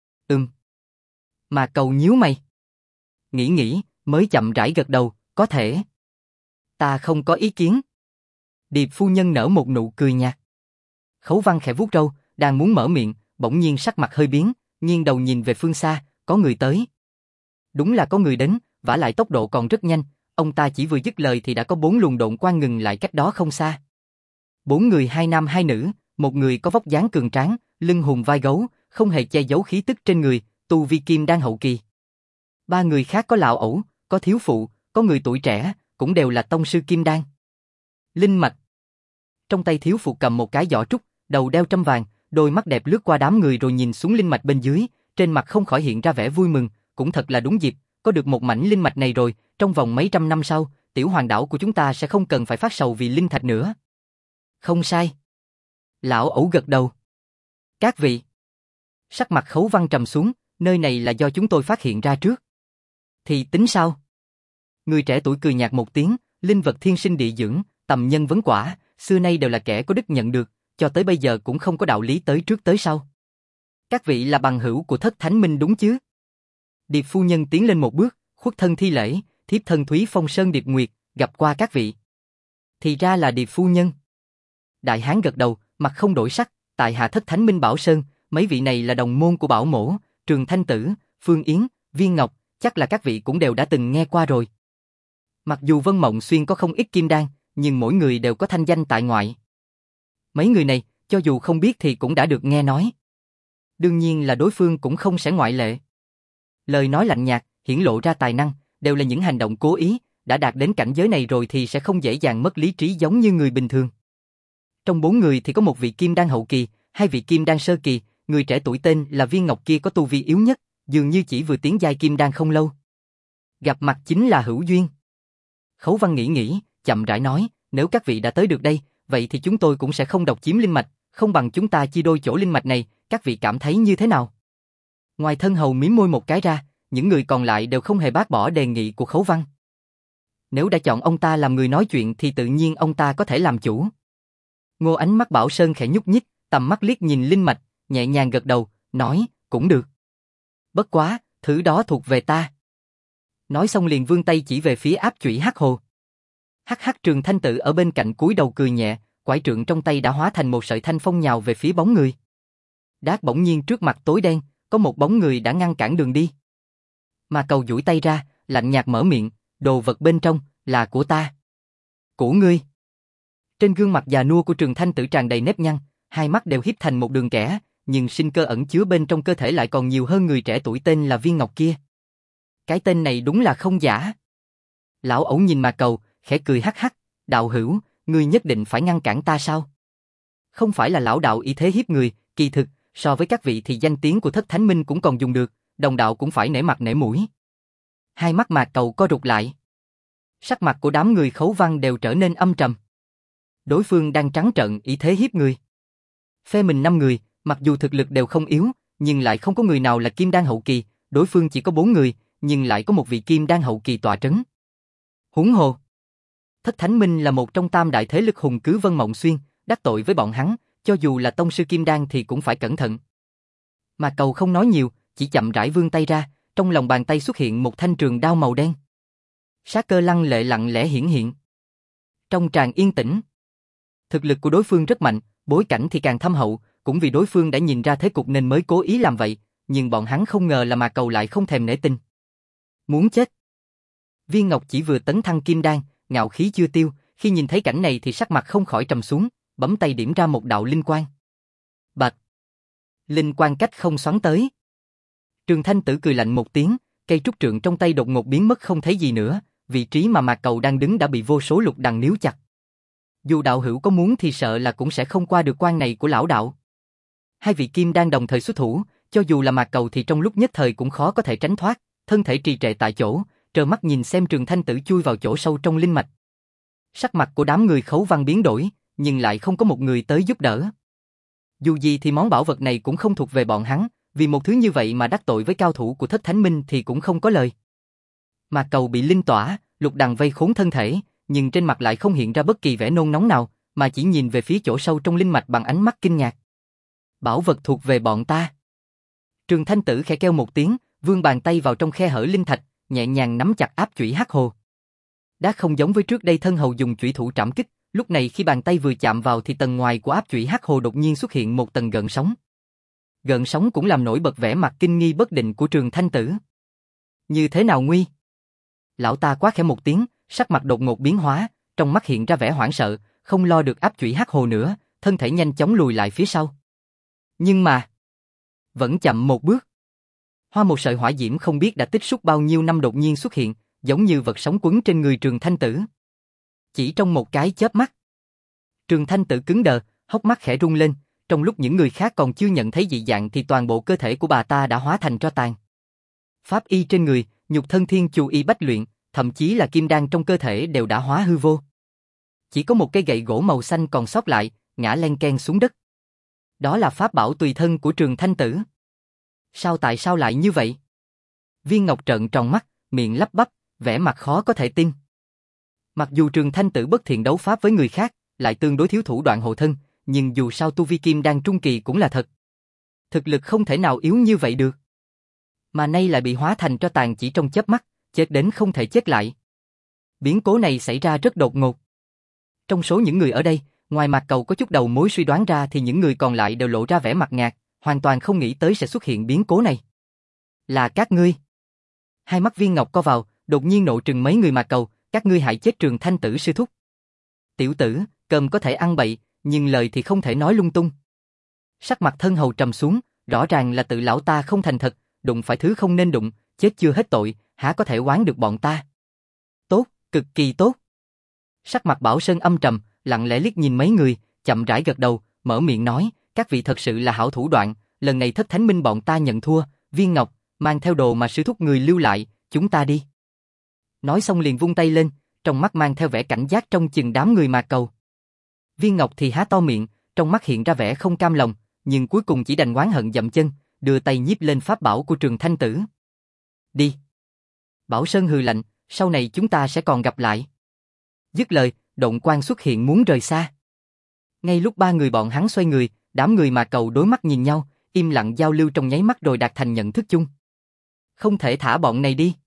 Mà Cầu nhíu mày. Nghĩ, mới chậm rãi gật đầu, có thể. Ta không có ý kiến. Điệp phu nhân nở một nụ cười nhạt. Khấu Văn khẽ vuốt râu, đang muốn mở miệng, bỗng nhiên sắc mặt hơi biến, nghiêng đầu nhìn về phương xa, có người tới. Đúng là có người đến, vả lại tốc độ còn rất nhanh, ông ta chỉ vừa dứt lời thì đã có 4 luồng độn quang ngừng lại cách đó không xa. 4 người, 2 nam 2 nữ, một người có vóc dáng cường tráng, lưng hùm vai gấu, không hề che giấu khí tức trên người, tu vi kim đan hậu kỳ. 3 người khác có lão ẩu, có thiếu phụ, có người tuổi trẻ, cũng đều là tông sư kim đan. Linh mạch. Trong tay thiếu phụ cầm một cái giỏ trúc, đầu đeo trâm vàng, đôi mắt đẹp lướt qua đám người rồi nhìn xuống linh mạch bên dưới, trên mặt không khỏi hiện ra vẻ vui mừng, cũng thật là đúng dịp, có được một mảnh linh mạch này rồi, trong vòng mấy trăm năm sau, tiểu hoàng đảo của chúng ta sẽ không cần phải phát sầu vì linh thạch nữa. Không sai. Lão ẩu gật đầu. Các vị. Sắc mặt Khấu Văn trầm xuống, nơi này là do chúng tôi phát hiện ra trước. Thì tính sao? Người trẻ tuổi cười nhạt một tiếng, linh vật thiên sinh địa dưỡng, tầm nhân vấn quả, xưa nay đều là kẻ có đức nhận được, cho tới bây giờ cũng không có đạo lý tới trước tới sau. Các vị là bằng hữu của Thất Thánh Minh đúng chứ? Điệp phu nhân tiến lên một bước, khuất thân thi lễ, thiếp thân Thúy Phong Sơn Điệp Nguyệt, gặp qua các vị. Thì ra là Điệp phu nhân. Đại hán gật đầu, mặt không đổi sắc, tại hạ Thất Thánh Minh Bảo Sơn, mấy vị này là đồng môn của Bảo Mỗ, Trường Thanh Tử, Phương Yến, Viên Ngọc, chắc là các vị cũng đều đã từng nghe qua rồi. Mặc dù Vân Mộng Xuyên có không ít kim đan, nhưng mỗi người đều có thanh danh tại ngoại. Mấy người này, cho dù không biết thì cũng đã được nghe nói. Đương nhiên là đối phương cũng không sẽ ngoại lệ. Lời nói lạnh nhạt, hiển lộ ra tài năng, đều là những hành động cố ý, đã đạt đến cảnh giới này rồi thì sẽ không dễ dàng mất lý trí giống như người bình thường. Trong 4 người thì có một vị kim đan hậu kỳ, 2 vị kim đan sơ kỳ, người trẻ tuổi tên là Viên Ngọc kia có tu vi yếu nhất, dường như chỉ vừa tiến giai kim đan không lâu. Gặp mặt chính là hữu duyên. Khấu Văn nghĩ, chậm rãi nói, nếu các vị đã tới được đây, vậy thì chúng tôi cũng sẽ không độc chiếm linh mạch, không bằng chúng ta chia đôi chỗ linh mạch này, các vị cảm thấy như thế nào? Ngoài thân hầu mím môi một cái ra, những người còn lại đều không hề bác bỏ đề nghị của Khấu Văn. Nếu đã chọn ông ta làm người nói chuyện thì tự nhiên ông ta có thể làm chủ. Ngô ánh mắt Bảo Sơn khẽ nhúc nhích, tầm mắt liếc nhìn linh mạch, nhẹ nhàng gật đầu, nói, cũng được. Bất quá, thứ đó thuộc về ta. Nói xong liền vươn tay chỉ về phía áp chủy Hắc Hồ. Hắc Trường Thanh Tử ở bên cạnh cúi đầu cười nhẹ, quải trượng trong tay đã hóa thành một sợi thanh phong nhào về phía bóng người. Đát bỗng nhiên trước mặt tối đen, có một bóng người đã ngăn cản đường đi. Mà Cầu duỗi tay ra, lạnh nhạt mở miệng, đồ vật bên trong là của ta. Của ngươi. Trên gương mặt già nua của Trường Thanh Tử tràn đầy nếp nhăn, hai mắt đều híp thành một đường kẻ, nhưng sinh cơ ẩn chứa bên trong cơ thể lại còn nhiều hơn người trẻ tuổi tên là Viên Ngọc kia. Cái tên này đúng là không giả. Lão ẩu nhìn Mà Cầu, khẽ cười hắc hắc, đạo hữu, ngươi nhất định phải ngăn cản ta sao? Không phải là lão đạo ý thế hiếp người, kỳ thực, so với các vị thì danh tiếng của Thất Thánh Minh cũng còn dùng được, đồng đạo cũng phải nể mặt nể mũi. Hai mắt Mạc Cầu co rụt lại. Sắc mặt của đám người Khấu Văn đều trở nên âm trầm. Đối phương đang trắng trợn ý thế hiếp người. Phe mình 5 người, mặc dù thực lực đều không yếu, nhưng lại không có người nào là kim đan hậu kỳ, đối phương chỉ có 4 người, nhưng lại có một vị kim đan hậu kỳ tọa trấn. Huống hồ, Thất Thánh Minh là một trong tam đại thế lực hùng cứ Vân Mộng Xuyên, đắc tội với bọn hắn, cho dù là tông sư kim đan thì cũng phải cẩn thận. Mà Cầu không nói nhiều, chỉ chậm rãi vươn tay ra, trong lòng bàn tay xuất hiện một thanh trường đao màu đen. Sát cơ lăng lệ lặng lẽ hiển hiện. Trong tràng yên tĩnh, thực lực của đối phương rất mạnh, bối cảnh thì càng thâm hậu, cũng vì đối phương đã nhìn ra thế cục nên mới cố ý làm vậy, nhưng bọn hắn không ngờ là Mà Cầu lại không thèm nể tình. Muốn chết. Viên Ngọc chỉ vừa tấn thăng kim đan, ngạo khí chưa tiêu, khi nhìn thấy cảnh này thì sắc mặt không khỏi trầm xuống, bấm tay điểm ra một đạo linh quang. Bạch. Linh quang cách không xoắn tới. Trường Thanh Tử cười lạnh một tiếng, cây trúc trượng trong tay đột ngột biến mất không thấy gì nữa, vị trí mà Mạc Cầu đang đứng đã bị vô số lục đằng níu chặt. Dù đạo hữu có muốn thì sợ là cũng sẽ không qua được quan này của lão đạo. Hai vị kim đang đồng thời xuất thủ, cho dù là Mạc Cầu thì trong lúc nhất thời cũng khó có thể tránh thoát, thân thể trì trệ tại chỗ, trơ mắt nhìn xem Trường Thanh Tử chui vào chỗ sâu trong linh mạch. Sắc mặt của đám người Khấu Văn biến đổi, nhưng lại không có một người tới giúp đỡ. Dù gì thì món bảo vật này cũng không thuộc về bọn hắn, vì một thứ như vậy mà đắc tội với cao thủ của Thất Thánh Minh thì cũng không có lời. Mạc Cầu bị linh tỏa, lục đằng vây khốn thân thể, nhưng trên mặt lại không hiện ra bất kỳ vẻ nôn nóng nào, mà chỉ nhìn về phía chỗ sâu trong linh mạch bằng ánh mắt kinh ngạc. Bảo vật thuộc về bọn ta. Trường Thanh Tử khẽ kêu một tiếng, vươn bàn tay vào trong khe hở linh thạch, nhẹ nhàng nắm chặt áp chủy hắc hồ. Đã không giống với trước đây thân hầu dùng chủy thủ trảm kích, lúc này khi bàn tay vừa chạm vào thì tầng ngoài của áp chủy hắc hồ đột nhiên xuất hiện một tầng gợn sóng. Gợn sóng cũng làm nổi bật vẻ mặt kinh nghi bất định của Trường Thanh Tử. Như thế nào nguy? Lão ta quát khẽ một tiếng, sắc mặt đột ngột biến hóa, trong mắt hiện ra vẻ hoảng sợ, không lo được áp chủy hắc hồ nữa, thân thể nhanh chóng lùi lại phía sau. Nhưng mà vẫn chậm một bước. Hoa một sợi hỏa diễm không biết đã tích xúc bao nhiêu năm đột nhiên xuất hiện, giống như vật sống quấn trên người Trường Thanh Tử. Chỉ trong một cái chớp mắt, Trường Thanh Tử cứng đờ, hốc mắt khẽ rung lên, trong lúc những người khác còn chưa nhận thấy dị dạng thì toàn bộ cơ thể của bà ta đã hóa thành tro tàn. Pháp y trên người, nhục thân thiên chu y bách luyện, thậm chí là kim đan trong cơ thể đều đã hóa hư vô. Chỉ có một cây gậy gỗ màu xanh còn sót lại, ngã len keng xuống đất. Đó là pháp bảo tùy thân của Trường Thanh Tử. Tại sao lại như vậy? Viên Ngọc trợn tròn mắt, miệng lắp bắp, vẻ mặt khó có thể tin. Mặc dù Trường Thanh Tử bất thiện đấu pháp với người khác, lại tương đối thiếu thủ đoạn hộ thân, nhưng dù sao tu vi kim đan trung kỳ cũng là thật. Thực lực không thể nào yếu như vậy được. Mà nay lại bị hóa thành tro tàn chỉ trong chớp mắt, chết đến không thể chết lại. Biến cố này xảy ra rất đột ngột. Trong số những người ở đây, ngoài Mạc Cầu có chút đầu mối suy đoán ra thì những người còn lại đều lộ ra vẻ mặt ngạc, hoàn toàn không nghĩ tới sẽ xuất hiện biến cố này. Là các ngươi. Hai mắt Viên Ngọc co vào, đột nhiên nộ trừng mấy người Mạc Cầu, các ngươi hại chết Trường Thanh Tử sư thúc. Tiểu tử, cơm có thể ăn bậy, nhưng lời thì không thể nói lung tung. Sắc mặt thân hầu trầm xuống, rõ ràng là tự lão ta không thành thật, đụng phải thứ không nên đụng, chết chưa hết tội, há có thể oán được bọn ta. Tốt, cực kỳ tốt. Sắc mặt Bảo Sơn âm trầm, lặng lẽ liếc nhìn mấy người, chậm rãi gật đầu, mở miệng nói, các vị thật sự là hảo thủ đoạn, lần này Thất Thánh Minh bọn ta nhận thua, Viên Ngọc, mang theo đồ mà sư thúc người lưu lại, chúng ta đi. Nói xong liền vung tay lên, trong mắt mang theo vẻ cảnh giác trong chừng đám người Mạc Cầu. Viên Ngọc thì há to miệng, trong mắt hiện ra vẻ không cam lòng, nhưng cuối cùng chỉ đành oán hận dậm chân, đưa tay nhíp lên pháp bảo của Trường Thanh Tử. Đi. Bảo Sơn hừ lạnh, sau này chúng ta sẽ còn gặp lại. Dứt lời, động quang xuất hiện muốn rời xa. Ngay lúc ba người bọn hắn xoay người, đám người Mạc Cầu đối mắt nhìn nhau, im lặng giao lưu trong nháy mắt rồi đạt thành nhận thức chung. Không thể thả bọn này đi.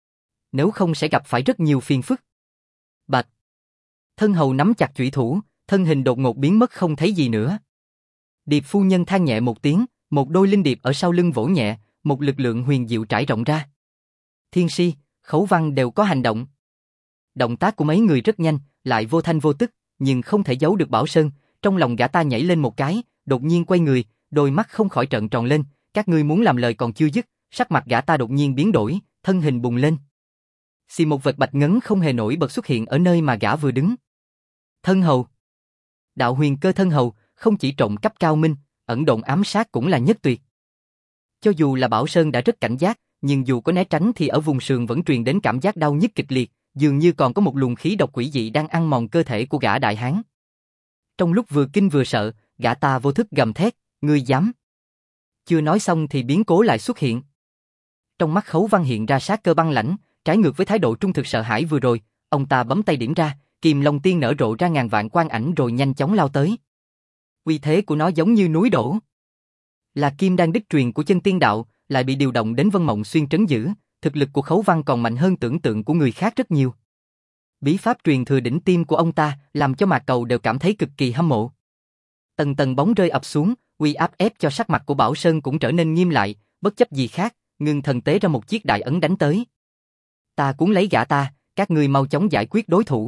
Nếu không sẽ gặp phải rất nhiều phiền phức. Bạch. Thân hầu nắm chặt chủy thủ, thân hình đột ngột biến mất không thấy gì nữa. Điệp phu nhân than nhẹ một tiếng, một đôi linh điệp ở sau lưng vỗ nhẹ, một lực lượng huyền diệu trải rộng ra. Thiên Si, Khấu Văn đều có hành động. Động tác của mấy người rất nhanh, lại vô thanh vô tức, nhưng không thể giấu được Bảo Sơn, trong lòng gã ta nhảy lên một cái, đột nhiên quay người, đôi mắt không khỏi trợn tròn lên, các ngươi muốn làm lời còn chưa dứt, sắc mặt gã ta đột nhiên biến đổi, thân hình bùng lên. Xì một vệt bạch ngấn không hề nổi bật xuất hiện ở nơi mà gã vừa đứng. Thân hầu. Đạo huyền cơ thân hầu, không chỉ trộm cắp cao minh, ẩn độn ám sát cũng là nhất tuyệt. Cho dù là Bảo Sơn đã rất cảnh giác, nhưng dù có né tránh thì ở vùng sườn vẫn truyền đến cảm giác đau nhức kịch liệt, dường như còn có một luồng khí độc quỷ dị đang ăn mòn cơ thể của gã đại hán. Trong lúc vừa kinh vừa sợ, gã ta vô thức gầm thét, ngươi dám. Chưa nói xong thì biến cố lại xuất hiện. Trong mắt Khấu Văn hiện ra sát cơ băng lãnh, trái ngược với thái độ trung thực sợ hãi vừa rồi, ông ta bấm tay điểm ra, Kiềm Long Tiên nở rộ ra ngàn vạn quang ảnh rồi nhanh chóng lao tới. Uy thế của nó giống như núi đổ. Là kim đan đích truyền của chân tiên đạo, lại bị điều động đến Vân Mộng Xuyên trấn giữ, thực lực của Khấu Văn còn mạnh hơn tưởng tượng của người khác rất nhiều. Bí pháp truyền thừa đỉnh tiêm của ông ta làm cho Mạc Cầu đều cảm thấy cực kỳ hâm mộ. Tầng tầng bóng rơi ập xuống, uy áp ép cho sắc mặt của Bảo Sơn cũng trở nên nghiêm lại, bất chấp gì khác, ngưng thần tế ra một chiếc đại ấn đánh tới. Ta cuốn lấy gã ta, các ngươi mau chóng giải quyết đối thủ.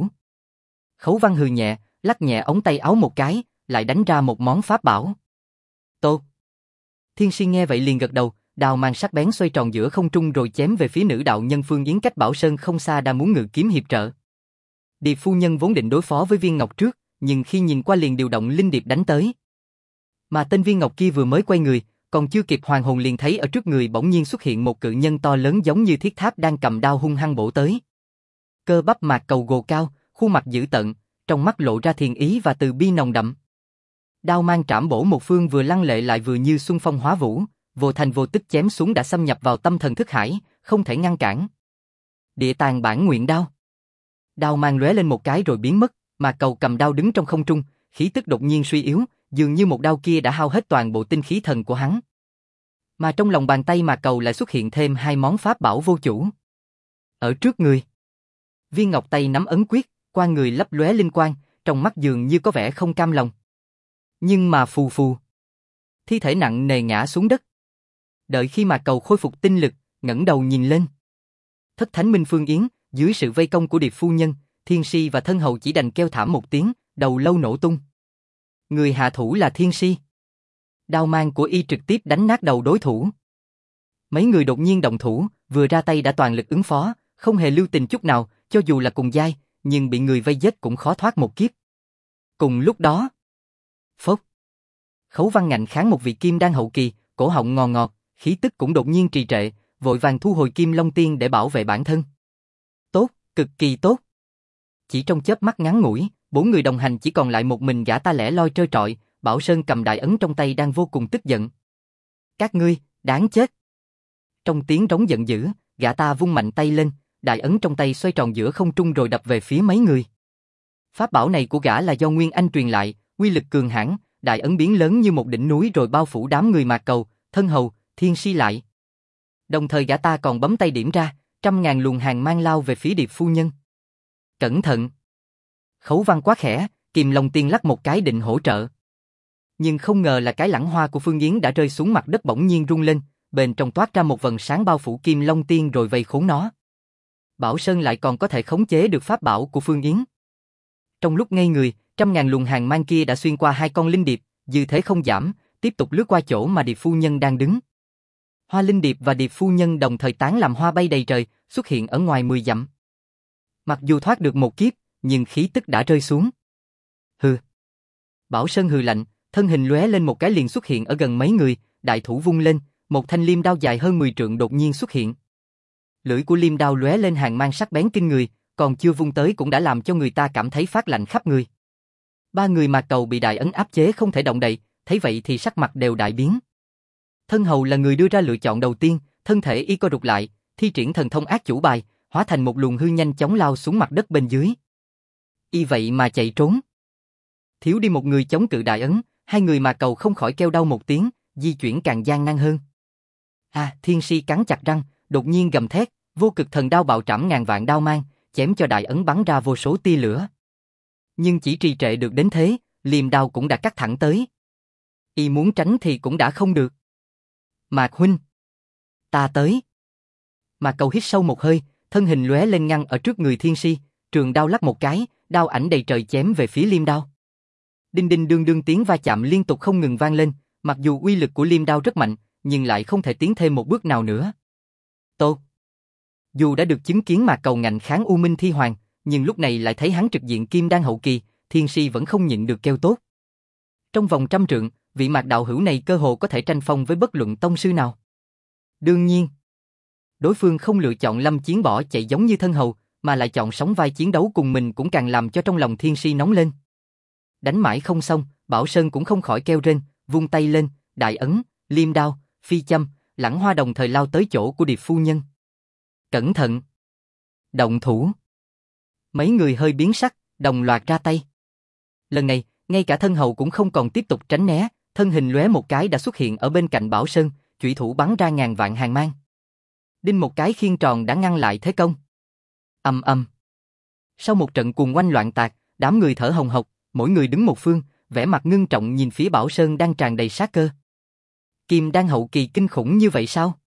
Khấu Văn hừ nhẹ, lắc nhẹ ống tay áo một cái, lại đánh ra một món pháp bảo. Tốt. Thiên Si nghe vậy liền gật đầu, đao mang sắc bén xoay tròn giữa không trung rồi chém về phía nữ đạo nhân Phương Yến cách Bảo Sơn không xa đang muốn ngự kiếm hiệp trợ. Điệp phu nhân vốn định đối phó với Viên Ngọc trước, nhưng khi nhìn qua liền điều động linh điệp đánh tới. Mà tên Viên Ngọc kia vừa mới quay người, còn chưa kịp hoàn hồn liền thấy ở trước người bỗng nhiên xuất hiện một cự nhân to lớn giống như thiết tháp đang cầm đao hung hăng bổ tới. Cơ bắp Mạc Cầu gồ cao, khuôn mặt dữ tợn, trong mắt lộ ra thiền ý và từ bi nồng đậm. Đao mang trảm bổ một phương vừa lăng lệ lại vừa như xuân phong hóa vũ, vô thành vô tức chém xuống đã xâm nhập vào tâm thần thức hải, không thể ngăn cản. Địa tàng bản nguyện đao. Đao mang lóe lên một cái rồi biến mất, mà Cầu cầm đao đứng trong không trung, khí tức đột nhiên suy yếu, dường như một đao kia đã hao hết toàn bộ tinh khí thần của hắn. Mà trong lòng bàn tay Mạc Cầu lại xuất hiện thêm hai món pháp bảo vô chủ. Ở trước người, viên ngọc tay nắm ấn quyết, qua người lấp lóe linh quang, trong mắt dường như có vẻ không cam lòng. Nhưng mà phù phù, thi thể nặng nề ngã xuống đất. Đợi khi Mạc Cầu khôi phục tinh lực, ngẩng đầu nhìn lên. Thất Thánh Minh Phương Yến, dưới sự vây công của Điệp phu nhân, Thiên Si và thân hầu chỉ đành kêu thảm một tiếng, đầu lâu nổ tung. Người hạ thủ là Thiên Si. Đao mang của y trực tiếp đánh nát đầu đối thủ. Mấy người đột nhiên động thủ, vừa ra tay đã toàn lực ứng phó, không hề lưu tình chút nào, cho dù là cùng giai, nhưng bị người vây giết cũng khó thoát một kiếp. Cùng lúc đó, phốc, Khấu Văn ngạnh kháng một vị kim đan hậu kỳ, cổ họng ngò ngọt, khí tức cũng đột nhiên trì trệ, vội vàng thu hồi Kim Long Tiên để bảo vệ bản thân. Tốt, cực kỳ tốt. Chỉ trong chớp mắt ngắn ngủi, bốn người đồng hành chỉ còn lại một mình gã ta lẻ loi trơ trọi. Bảo Sơn cầm đại ấn trong tay đang vô cùng tức giận. Các ngươi, đáng chết. Trong tiếng rống giận dữ, gã ta vung mạnh tay lên, đại ấn trong tay xoay tròn giữa không trung rồi đập về phía mấy người. Pháp bảo này của gã là do Nguyên Anh truyền lại, uy lực cường hãn, đại ấn biến lớn như một đỉnh núi rồi bao phủ đám người Mạc Cầu, thân hầu, Thiên Si lại. Đồng thời gã ta còn bấm tay điểm ra, 100.000 luồng hàng mang lao về phía Điệp phu nhân. Cẩn thận. Khấu Văn quá khẽ, Kim Long Tiên lắc một cái định hỗ trợ. Nhưng không ngờ là cái lẵng hoa của Phương Yến đã rơi xuống mặt đất bỗng nhiên rung lên, bên trong toát ra một vầng sáng bao phủ Kim Long Tiên rồi vây khốn nó. Bảo Sơn lại còn có thể khống chế được pháp bảo của Phương Yến. Trong lúc ngây người, 100.000 luồng hàng mang kia đã xuyên qua hai con linh điệp, dư thế không giảm, tiếp tục lướt qua chỗ mà Điệp phu nhân đang đứng. Hoa linh điệp và Điệp phu nhân đồng thời tán làm hoa bay đầy trời, xuất hiện ở ngoài 10 dặm. Mặc dù thoát được một kiếp, nhưng khí tức đã rơi xuống. Hừ. Bảo Sơn hừ lạnh, thân hình lóe lên một cái liền xuất hiện ở gần mấy người, đại thủ vung lên, một thanh liêm đao dài hơn 10 trượng đột nhiên xuất hiện. Lưỡi của liêm đao lóe lên hàng mang sắc bén kinh người, còn chưa vung tới cũng đã làm cho người ta cảm thấy phát lạnh khắp người. Ba người Mạc Cầu bị đại ấn áp chế không thể động đậy, thấy vậy thì sắc mặt đều đại biến. Thân hầu là người đưa ra lựa chọn đầu tiên, thân thể y co rụt lại, thi triển thần thông ác chủ bài, hóa thành một luồng hư nhanh chóng lao xuống mặt đất bên dưới. Y vậy mà chạy trốn. Thiếu đi một người chống cự đại ấn, hai người Mạc Cầu không khỏi kêu đau một tiếng, di chuyển càng gian nan hơn. Thiên Si cắn chặt răng, đột nhiên gầm thét, vô cực thần đao bạo trảm ngàn vạn đao mang, chém cho đại ấn bắn ra vô số tia lửa. Nhưng chỉ trì trệ được đến thế, liềm đao cũng đã cắt thẳng tới. Y muốn tránh thì cũng đã không được. Mạc huynh, ta tới. Mạc Cầu hít sâu một hơi, thân hình lóe lên ngăn ở trước người Thiên Si, trường đao lắc một cái, đao ảnh đầy trời chém về phía liêm đao. Đinh đinh đương đương tiếng va chạm liên tục không ngừng vang lên, mặc dù uy lực của liêm đao rất mạnh, nhưng lại không thể tiến thêm một bước nào nữa. Tốt. Dù đã được chứng kiến Mạc Cầu ngạnh kháng U Minh Thi Hoàng, nhưng lúc này lại thấy hắn trực diện kim đan hậu kỳ, Thiên Si vẫn không nhịn được kêu tốt. Trong vòng 100 trượng, vị Mạc đạo hữu này cơ hồ có thể tranh phong với bất luận tông sư nào. Đương nhiên, đối phương không lựa chọn lâm chiến bỏ chạy giống như thân hầu, mà lại chọn sóng vai chiến đấu cùng mình cũng càng làm cho trong lòng Thiên Si nóng lên. Đánh mãi không xong, Bảo Sơn cũng không khỏi kêu rên, vung tay lên, đại ấn, liêm đao, phi châm, lẵng hoa đồng thời lao tới chỗ của Điệp phu nhân. Cẩn thận! Động thủ! Mấy người hơi biến sắc, đồng loạt ra tay. Lần này, ngay cả thân hầu cũng không còn tiếp tục tránh né, thân hình lóe một cái đã xuất hiện ở bên cạnh Bảo Sơn, chủy thủ bắn ra ngàn vạn hàng mang. Đinh một cái khiên tròn đã ngăn lại thế công. Ầm ầm. Sau một trận cuồng oanh loạn tạc, đám người thở hồng hộc, mỗi người đứng một phương, vẻ mặt ngưng trọng nhìn phía Bảo Sơn đang tràn đầy sát cơ. Kim đan hậu kỳ kinh khủng như vậy sao?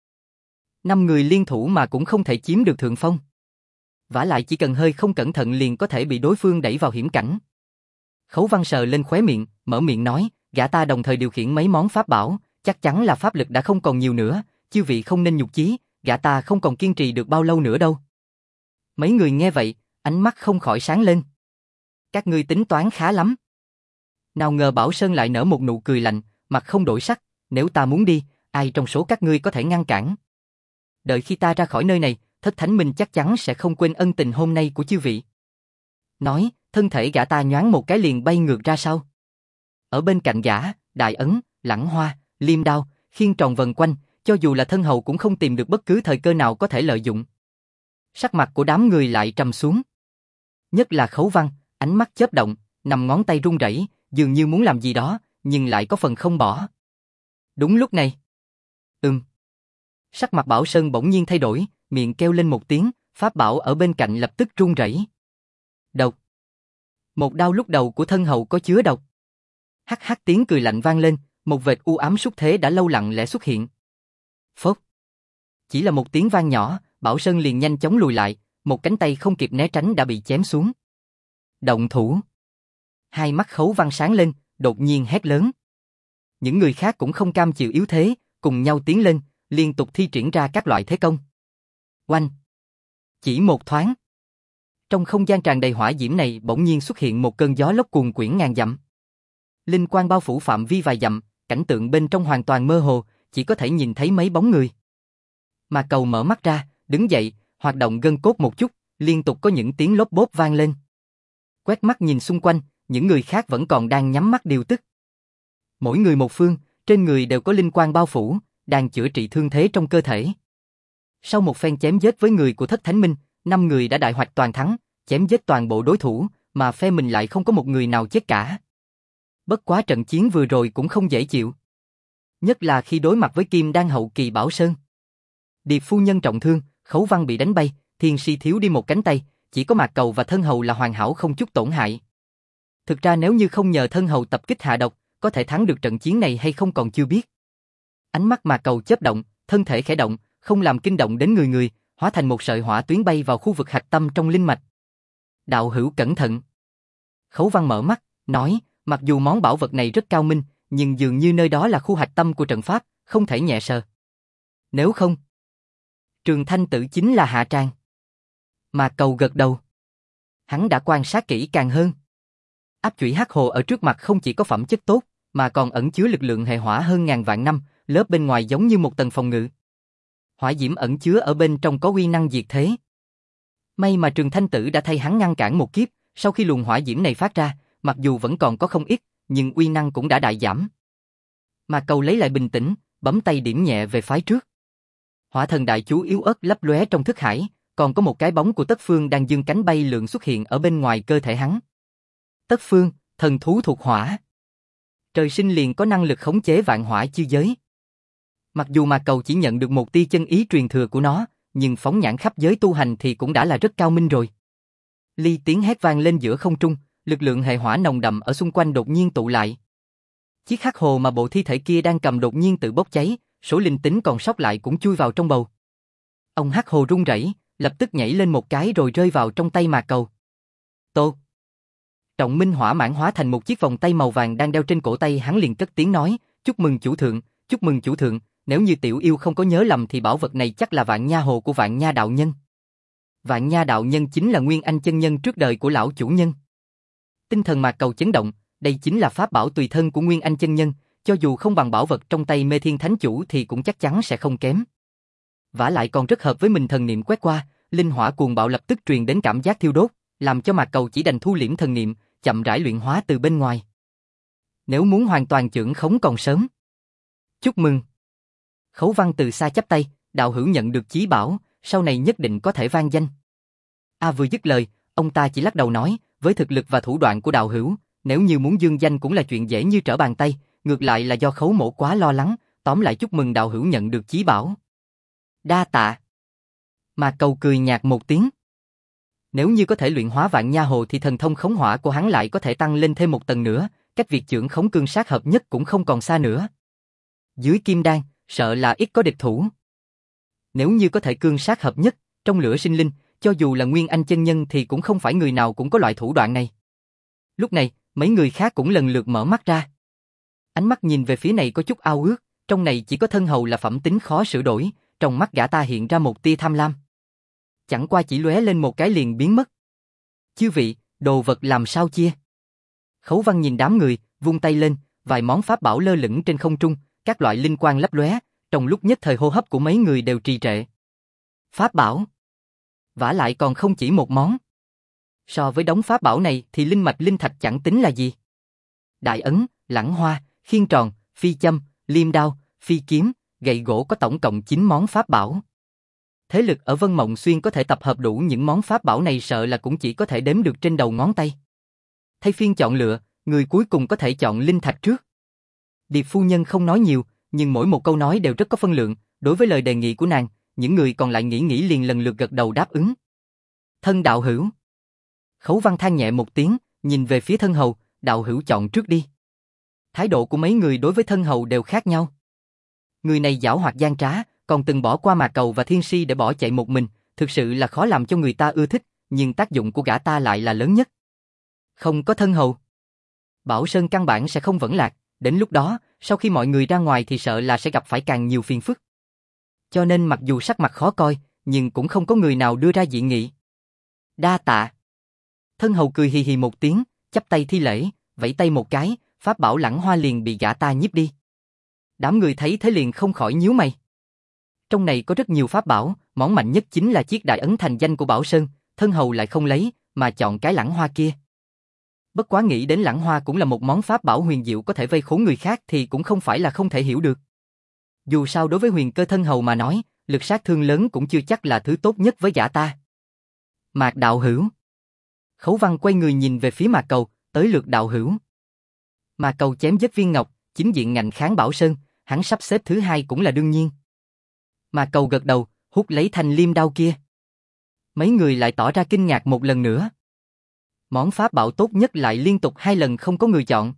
5 người liên thủ mà cũng không thể chiếm được thượng phong. Vả lại chỉ cần hơi không cẩn thận liền có thể bị đối phương đẩy vào hiểm cảnh. Khấu Văn sờ lên khóe miệng, mở miệng nói, gã ta đồng thời điều khiển mấy món pháp bảo, chắc chắn là pháp lực đã không còn nhiều nữa, chư vị không nên nhục chí, gã ta không còn kiên trì được bao lâu nữa đâu. Mấy người nghe vậy, ánh mắt không khỏi sáng lên. Các ngươi tính toán khá lắm. Nào ngờ Bảo Sơn lại nở một nụ cười lạnh, mặt không đổi sắc, nếu ta muốn đi, ai trong số các ngươi có thể ngăn cản? Đợi khi ta ra khỏi nơi này, Thất Thánh Minh chắc chắn sẽ không quên ân tình hôm nay của chư vị. Nói, thân thể gã ta nhoáng một cái liền bay ngược ra sau. Ở bên cạnh gã, đại ấn, lẵng hoa, liêm đao, khiên tròn vần quanh, cho dù là thân hầu cũng không tìm được bất cứ thời cơ nào có thể lợi dụng. Sắc mặt của đám người lại trầm xuống. Nhất là Khấu Văn, ánh mắt chớp động, 5 ngón tay run rẩy, dường như muốn làm gì đó, nhưng lại có phần không bỏ. Đúng lúc này. Sắc mặt Bảo Sơn bỗng nhiên thay đổi, miệng kêu lên một tiếng, pháp bảo ở bên cạnh lập tức run rẩy. Độc. Một đao lúc đầu của thân hầu có chứa độc. Hắc hắc tiếng cười lạnh vang lên, một vệt u ám súc thế đã lâu lặng lẽ xuất hiện. Phốc. Chỉ là một tiếng vang nhỏ, Bảo Sơn liền nhanh chóng lùi lại, một cánh tay không kịp né tránh đã bị chém xuống. Động thủ. Hai mắt Khấu Văn sáng lên, đột nhiên hét lớn. Những người khác cũng không cam chịu yếu thế, cùng nhau tiến lên, liên tục thi triển ra các loại thế công. Oanh. Chỉ một thoáng. Trong không gian tràn đầy hỏa diễm này bỗng nhiên xuất hiện một cơn gió lốc cuồn quyển ngàn dặm. Linh quang bao phủ phạm vi vài dặm, cảnh tượng bên trong hoàn toàn mơ hồ, chỉ có thể nhìn thấy mấy bóng người. Mà Cầu mở mắt ra, đứng dậy, hoạt động gân cốt một chút, liên tục có những tiếng lốp bốp vang lên. Quét mắt nhìn xung quanh, những người khác vẫn còn đang nhắm mắt điều tức. Mỗi người một phương, trên người đều có linh quang bao phủ, đang chữa trị thương thế trong cơ thể. Sau một phen chém giết với người của Thất Thánh Minh, 5 người đã đại hoạch toàn thắng, chém giết toàn bộ đối thủ, mà phe mình lại không có một người nào chết cả. Bất quá trận chiến vừa rồi cũng không dễ chịu. Nhất là khi đối mặt với Kim Đan hậu kỳ Bảo Sơn. Điệp phu nhân trọng thương, Khấu Văn bị đánh bay, Thiên Si thiếu đi một cánh tay, chỉ có Mạc Cầu và thân hầu là hoàn hảo không chút tổn hại. Thực ra nếu như không nhờ thân hầu tập kích hạ độc, có thể thắng được trận chiến này hay không còn chưa biết. Ánh mắt Mạc Cầu chớp động, thân thể khẽ động, không làm kinh động đến người, hóa thành một sợi hỏa tuyến bay vào khu vực hạch tâm trong linh mạch. Đạo hữu cẩn thận. Khấu Văn mở mắt, nói, mặc dù món bảo vật này rất cao minh, nhưng dường như nơi đó là khu hạch tâm của trận pháp, không thể nhẹ sờ. Nếu không, Trường Thanh Tử chính là hạ tràng. Mạc Cầu gật đầu. Hắn đã quan sát kỹ càng hơn. Áp chủy hắc hồ ở trước mặt không chỉ có phẩm chất tốt, mà còn ẩn chứa lực lượng hệ hỏa hơn ngàn vạn năm, lớp bên ngoài giống như một tầng phòng ngự. Hỏa diễm ẩn chứa ở bên trong có uy năng diệt thế. May mà Trường Thanh Tử đã thay hắn ngăn cản một kiếp, sau khi luồng hỏa diễm này phát ra, mặc dù vẫn còn có không ít, nhưng uy năng cũng đã đại giảm. Mà Cầu lấy lại bình tĩnh, bấm tay điểm nhẹ về phái trước. Hỏa thần đại chú yếu ớt lấp lóe trong thức hải, còn có một cái bóng của Tất Phương đang dương cánh bay lượn xuất hiện ở bên ngoài cơ thể hắn. Tất Phương, thần thú thuộc hỏa. Trời sinh liền có năng lực khống chế vạn hỏa chư giới. Mặc dù mà Cầu chỉ nhận được một tia chân ý truyền thừa của nó, nhưng phóng nhãn khắp giới tu hành thì cũng đã là rất cao minh rồi. Ly tiếng hét vang lên giữa không trung, lực lượng hệ hỏa nồng đậm ở xung quanh đột nhiên tụ lại. Chiếc hắc hồ mà bộ thi thể kia đang cầm đột nhiên tự bốc cháy, số linh tính còn sót lại cũng chui vào trong bầu. Ông hắc hồ run rẩy, lập tức nhảy lên một cái rồi rơi vào trong tay Mạc Cầu. Tô. Trọng minh hỏa mãn hóa thành một chiếc vòng tay màu vàng đang đeo trên cổ tay, hắn liền cất tiếng nói, chúc mừng chủ thượng, chúc mừng chủ thượng, nếu như tiểu yêu không có nhớ lầm thì bảo vật này chắc là Vạn Nha hồ của Vạn Nha đạo nhân. Vạn Nha đạo nhân chính là Nguyên Anh chân nhân trước đời của lão chủ nhân. Tinh thần Mạc Cầu chấn động, đây chính là pháp bảo tùy thân của Nguyên Anh chân nhân, cho dù không bằng bảo vật trong tay Mê Thiên Thánh Chủ thì cũng chắc chắn sẽ không kém. Vả lại còn rất hợp với mình, thần niệm quét qua, linh hỏa cuồng bạo lập tức truyền đến cảm giác thiêu đốt, làm cho Mạc Cầu chỉ đành thu liễm thần niệm, chậm rãi luyện hóa từ bên ngoài. Nếu muốn hoàn toàn chưởng khống còn sớm. Chúc mừng. Khấu Văn từ xa chắp tay, đạo hữu nhận được chí bảo, sau này nhất định có thể vang danh. Vừa dứt lời, ông ta chỉ lắc đầu nói, với thực lực và thủ đoạn của đạo hữu, nếu như muốn dương danh cũng là chuyện dễ như trở bàn tay, ngược lại là do Khấu mỗ quá lo lắng, tóm lại chúc mừng đạo hữu nhận được chí bảo. Đa tạ. Mà Cầu cười nhạt một tiếng. Nếu như có thể luyện hóa Vạn Nha hồ thì thần thông khống hỏa của hắn lại có thể tăng lên thêm một tầng nữa, cách việc chưởng khống cương sát hợp nhất cũng không còn xa nữa. Dưới kim đan, sợ là ít có địch thủ. Nếu như có thể cương sát hợp nhất, trong lửa sinh linh, cho dù là Nguyên Anh chân nhân thì cũng không phải người nào cũng có loại thủ đoạn này. Lúc này, mấy người khác cũng lần lượt mở mắt ra. Ánh mắt nhìn về phía này có chút ao ước, trong này chỉ có thân hầu là phẩm tính khó sửa đổi, trong mắt gã ta hiện ra một tia tham lam. Chẳng qua chỉ lóe lên một cái liền biến mất. Chư vị, đồ vật làm sao chia? Khấu Văn nhìn đám người, vung tay lên, vài món pháp bảo lơ lửng trên không trung, các loại linh quang lấp lóe, trong lúc nhất thời hô hấp của mấy người đều trì trệ. Pháp bảo? Vả lại còn không chỉ một món. So với đống pháp bảo này thì linh mạch linh thạch chẳng tính là gì. Đại ấn, lẳng hoa, khiên tròn, phi châm, liêm đao, phi kiếm, gậy gỗ có tổng cộng 9 món pháp bảo. Thế lực ở Vân Mộng Xuyên có thể tập hợp đủ những món pháp bảo này sợ là cũng chỉ có thể đếm được trên đầu ngón tay. Thay phiên chọn lựa, người cuối cùng có thể chọn linh thạch trước. Điệp phu nhân không nói nhiều, nhưng mỗi một câu nói đều rất có phân lượng, đối với lời đề nghị của nàng, những người còn lại nghĩ nghĩ liền lần lượt gật đầu đáp ứng. Thân đạo hữu. Khấu Văn than nhẹ một tiếng, nhìn về phía thân hầu, đạo hữu chọn trước đi. Thái độ của mấy người đối với thân hầu đều khác nhau. Người này giảo hoạt gian trá, còn từng bỏ qua Mạc Cầu và Thiên Si để bỏ chạy một mình, thực sự là khó làm cho người ta ưa thích, nhưng tác dụng của gã ta lại là lớn nhất. Không có thân hầu, Bảo Sơn căn bản sẽ không vẫn lạc, đến lúc đó, sau khi mọi người ra ngoài thì sợ là sẽ gặp phải càng nhiều phiền phức. Cho nên mặc dù sắc mặt khó coi, nhưng cũng không có người nào đưa ra dị nghị. Đa tạ. Thân hầu cười hì hì một tiếng, chắp tay thi lễ, vẫy tay một cái, pháp bảo Lẳng Hoa liền bị gã ta nhiếp đi. Đám người thấy thế liền không khỏi nhíu mày. Trong này có rất nhiều pháp bảo, món mạnh nhất chính là chiếc đại ấn thành danh của Bảo Sơn, thân hầu lại không lấy, mà chọn cái Lẳng Hoa kia. Bất quá nghĩ đến Lẳng Hoa cũng là một món pháp bảo huyền diệu có thể vây khốn người khác thì cũng không phải là không thể hiểu được. Dù sao đối với Huyền Cơ thân hầu mà nói, lực sát thương lớn cũng chưa chắc là thứ tốt nhất với gã ta. Mạc đạo hữu. Khấu Văn quay người nhìn về phía Mạc Cầu, tới lượt đạo hữu. Mạc Cầu chém giết viên ngọc, chính diện ngạnh kháng Bảo Sơn, hắn sắp xếp thứ hai cũng là đương nhiên. Mạc Cầu gật đầu, hút lấy thanh liêm đao kia. Mấy người lại tỏ ra kinh ngạc một lần nữa. Món pháp bảo tốt nhất lại liên tục 2 lần không có người chọn.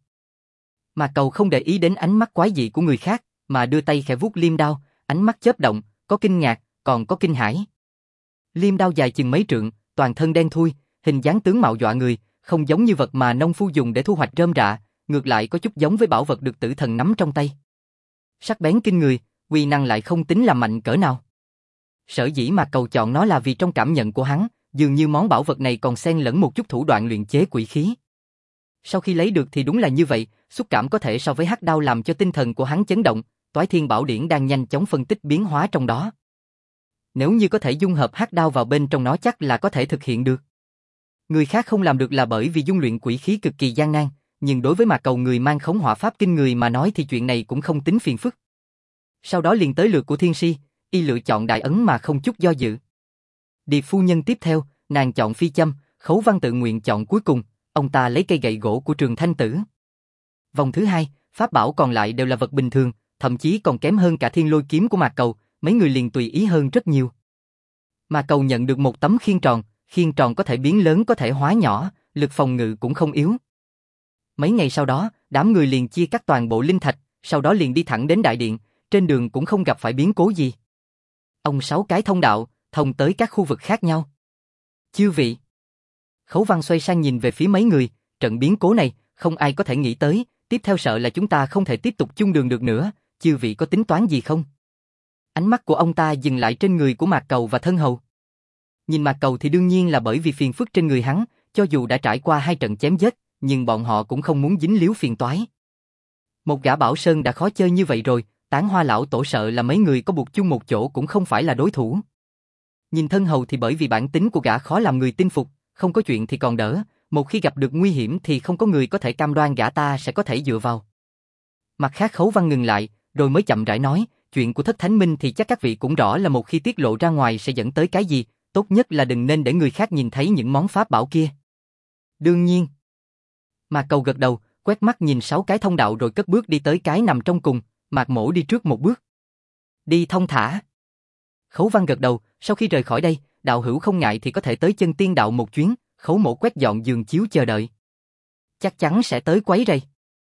Mạc Cầu không để ý đến ánh mắt quái dị của người khác, mà đưa tay khẽ vuốt liêm đao, ánh mắt chớp động, có kinh ngạc, còn có kinh hãi. Liêm đao dài chừng mấy trượng, toàn thân đen thui, hình dáng tướng mạo dọa người, không giống như vật mà nông phu dùng để thu hoạch rơm rạ, ngược lại có chút giống với bảo vật được tử thần nắm trong tay. Sắc bén kinh người, uy năng lại không tính là mạnh cỡ nào. Sở dĩ Mạc Cầu chọn nó là vì trong cảm nhận của hắn, dường như món bảo vật này còn xen lẫn một chút thủ đoạn luyện chế quỷ khí. Sau khi lấy được thì đúng là như vậy, xúc cảm có thể so với hắc đao làm cho tinh thần của hắn chấn động, Toái Thiên Bảo Điển đang nhanh chóng phân tích biến hóa trong đó. Nếu như có thể dung hợp hắc đao vào bên trong nó chắc là có thể thực hiện được. Người khác không làm được là bởi vì dung luyện quỷ khí cực kỳ gian nan, nhưng đối với Mạc Cầu người mang khống hỏa pháp kinh người mà nói thì chuyện này cũng không tính phiền phức. Sau đó liền tới lượt của Thiên Si, y lựa chọn đại ấn mà không chút do dự. Điệp phu nhân tiếp theo, nàng chọn phi châm, Khấu Văn tự nguyện chọn cuối cùng, ông ta lấy cây gậy gỗ của Trường Thanh Tử. Vòng thứ hai, pháp bảo còn lại đều là vật bình thường, thậm chí còn kém hơn cả Thiên Lôi kiếm của Mạc Cầu, mấy người liền tùy ý hơn rất nhiều. Mạc Cầu nhận được một tấm khiên tròn có thể biến lớn có thể hóa nhỏ, lực phòng ngự cũng không yếu. Mấy ngày sau đó, đám người liền chia cắt toàn bộ linh thạch, sau đó liền đi thẳng đến đại điện, trên đường cũng không gặp phải biến cố gì. Ông 6 cái thông đạo, thông tới các khu vực khác nhau. Chư vị. Khấu Văn xoay sang nhìn về phía mấy người, trận biến cố này, không ai có thể nghĩ tới, tiếp theo sợ là chúng ta không thể tiếp tục chung đường được nữa, chư vị có tính toán gì không? Ánh mắt của ông ta dừng lại trên người của Mạc Cầu và thân hầu. Nhìn Mạc Cầu thì đương nhiên là bởi vì phiền phức trên người hắn, cho dù đã trải qua 2 trận chém giết, nhưng bọn họ cũng không muốn dính líu phiền toái. Một gã Bảo Sơn đã khó chơi như vậy rồi, Tán Hoa lão tổ sợ là mấy người có buộc chung một chỗ cũng không phải là đối thủ. Nhìn thân hầu thì bởi vì bản tính của gã khó làm người tin phục, không có chuyện thì còn đỡ, một khi gặp được nguy hiểm thì không có người có thể cam đoan gã ta sẽ có thể dựa vào. Mặt khác Khấu Văn ngừng lại, rồi mới chậm rãi nói, chuyện của Thất Thánh Minh thì chắc các vị cũng rõ là một khi tiết lộ ra ngoài sẽ dẫn tới cái gì, tốt nhất là đừng nên để người khác nhìn thấy những món pháp bảo kia. Đương nhiên. Mạc Cầu gật đầu, quét mắt nhìn 6 cái thông đạo rồi cất bước đi tới cái nằm trong cùng, Mạc Mỗ đi trước một bước. Đi thông thả. Khấu Văn gật đầu, sau khi rời khỏi đây, đạo hữu không ngại thì có thể tới Chân Tiên đạo một chuyến, Khấu Mỗ quét dọn giường chiếu chờ đợi. Chắc chắn sẽ tới quấy rầy.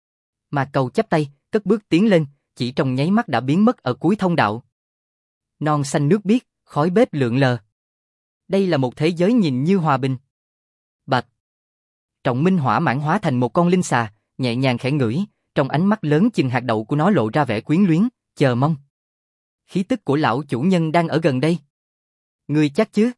Mạc Cầu chắp tay, cất bước tiến lên, chỉ trong nháy mắt đã biến mất ở cuối thông đạo. Non xanh nước biếc, khói bếp lượn lờ. Đây là một thế giới nhìn như hòa bình. Bạch. Trọng Minh hỏa mãn hóa thành một con linh xà, nhẹ nhàng khẽ ngửi, trong ánh mắt lớn chừng hạt đậu của nó lộ ra vẻ quyến luyến, chờ mong. Khí tức của lão chủ nhân đang ở gần đây. Ngươi chắc chứ?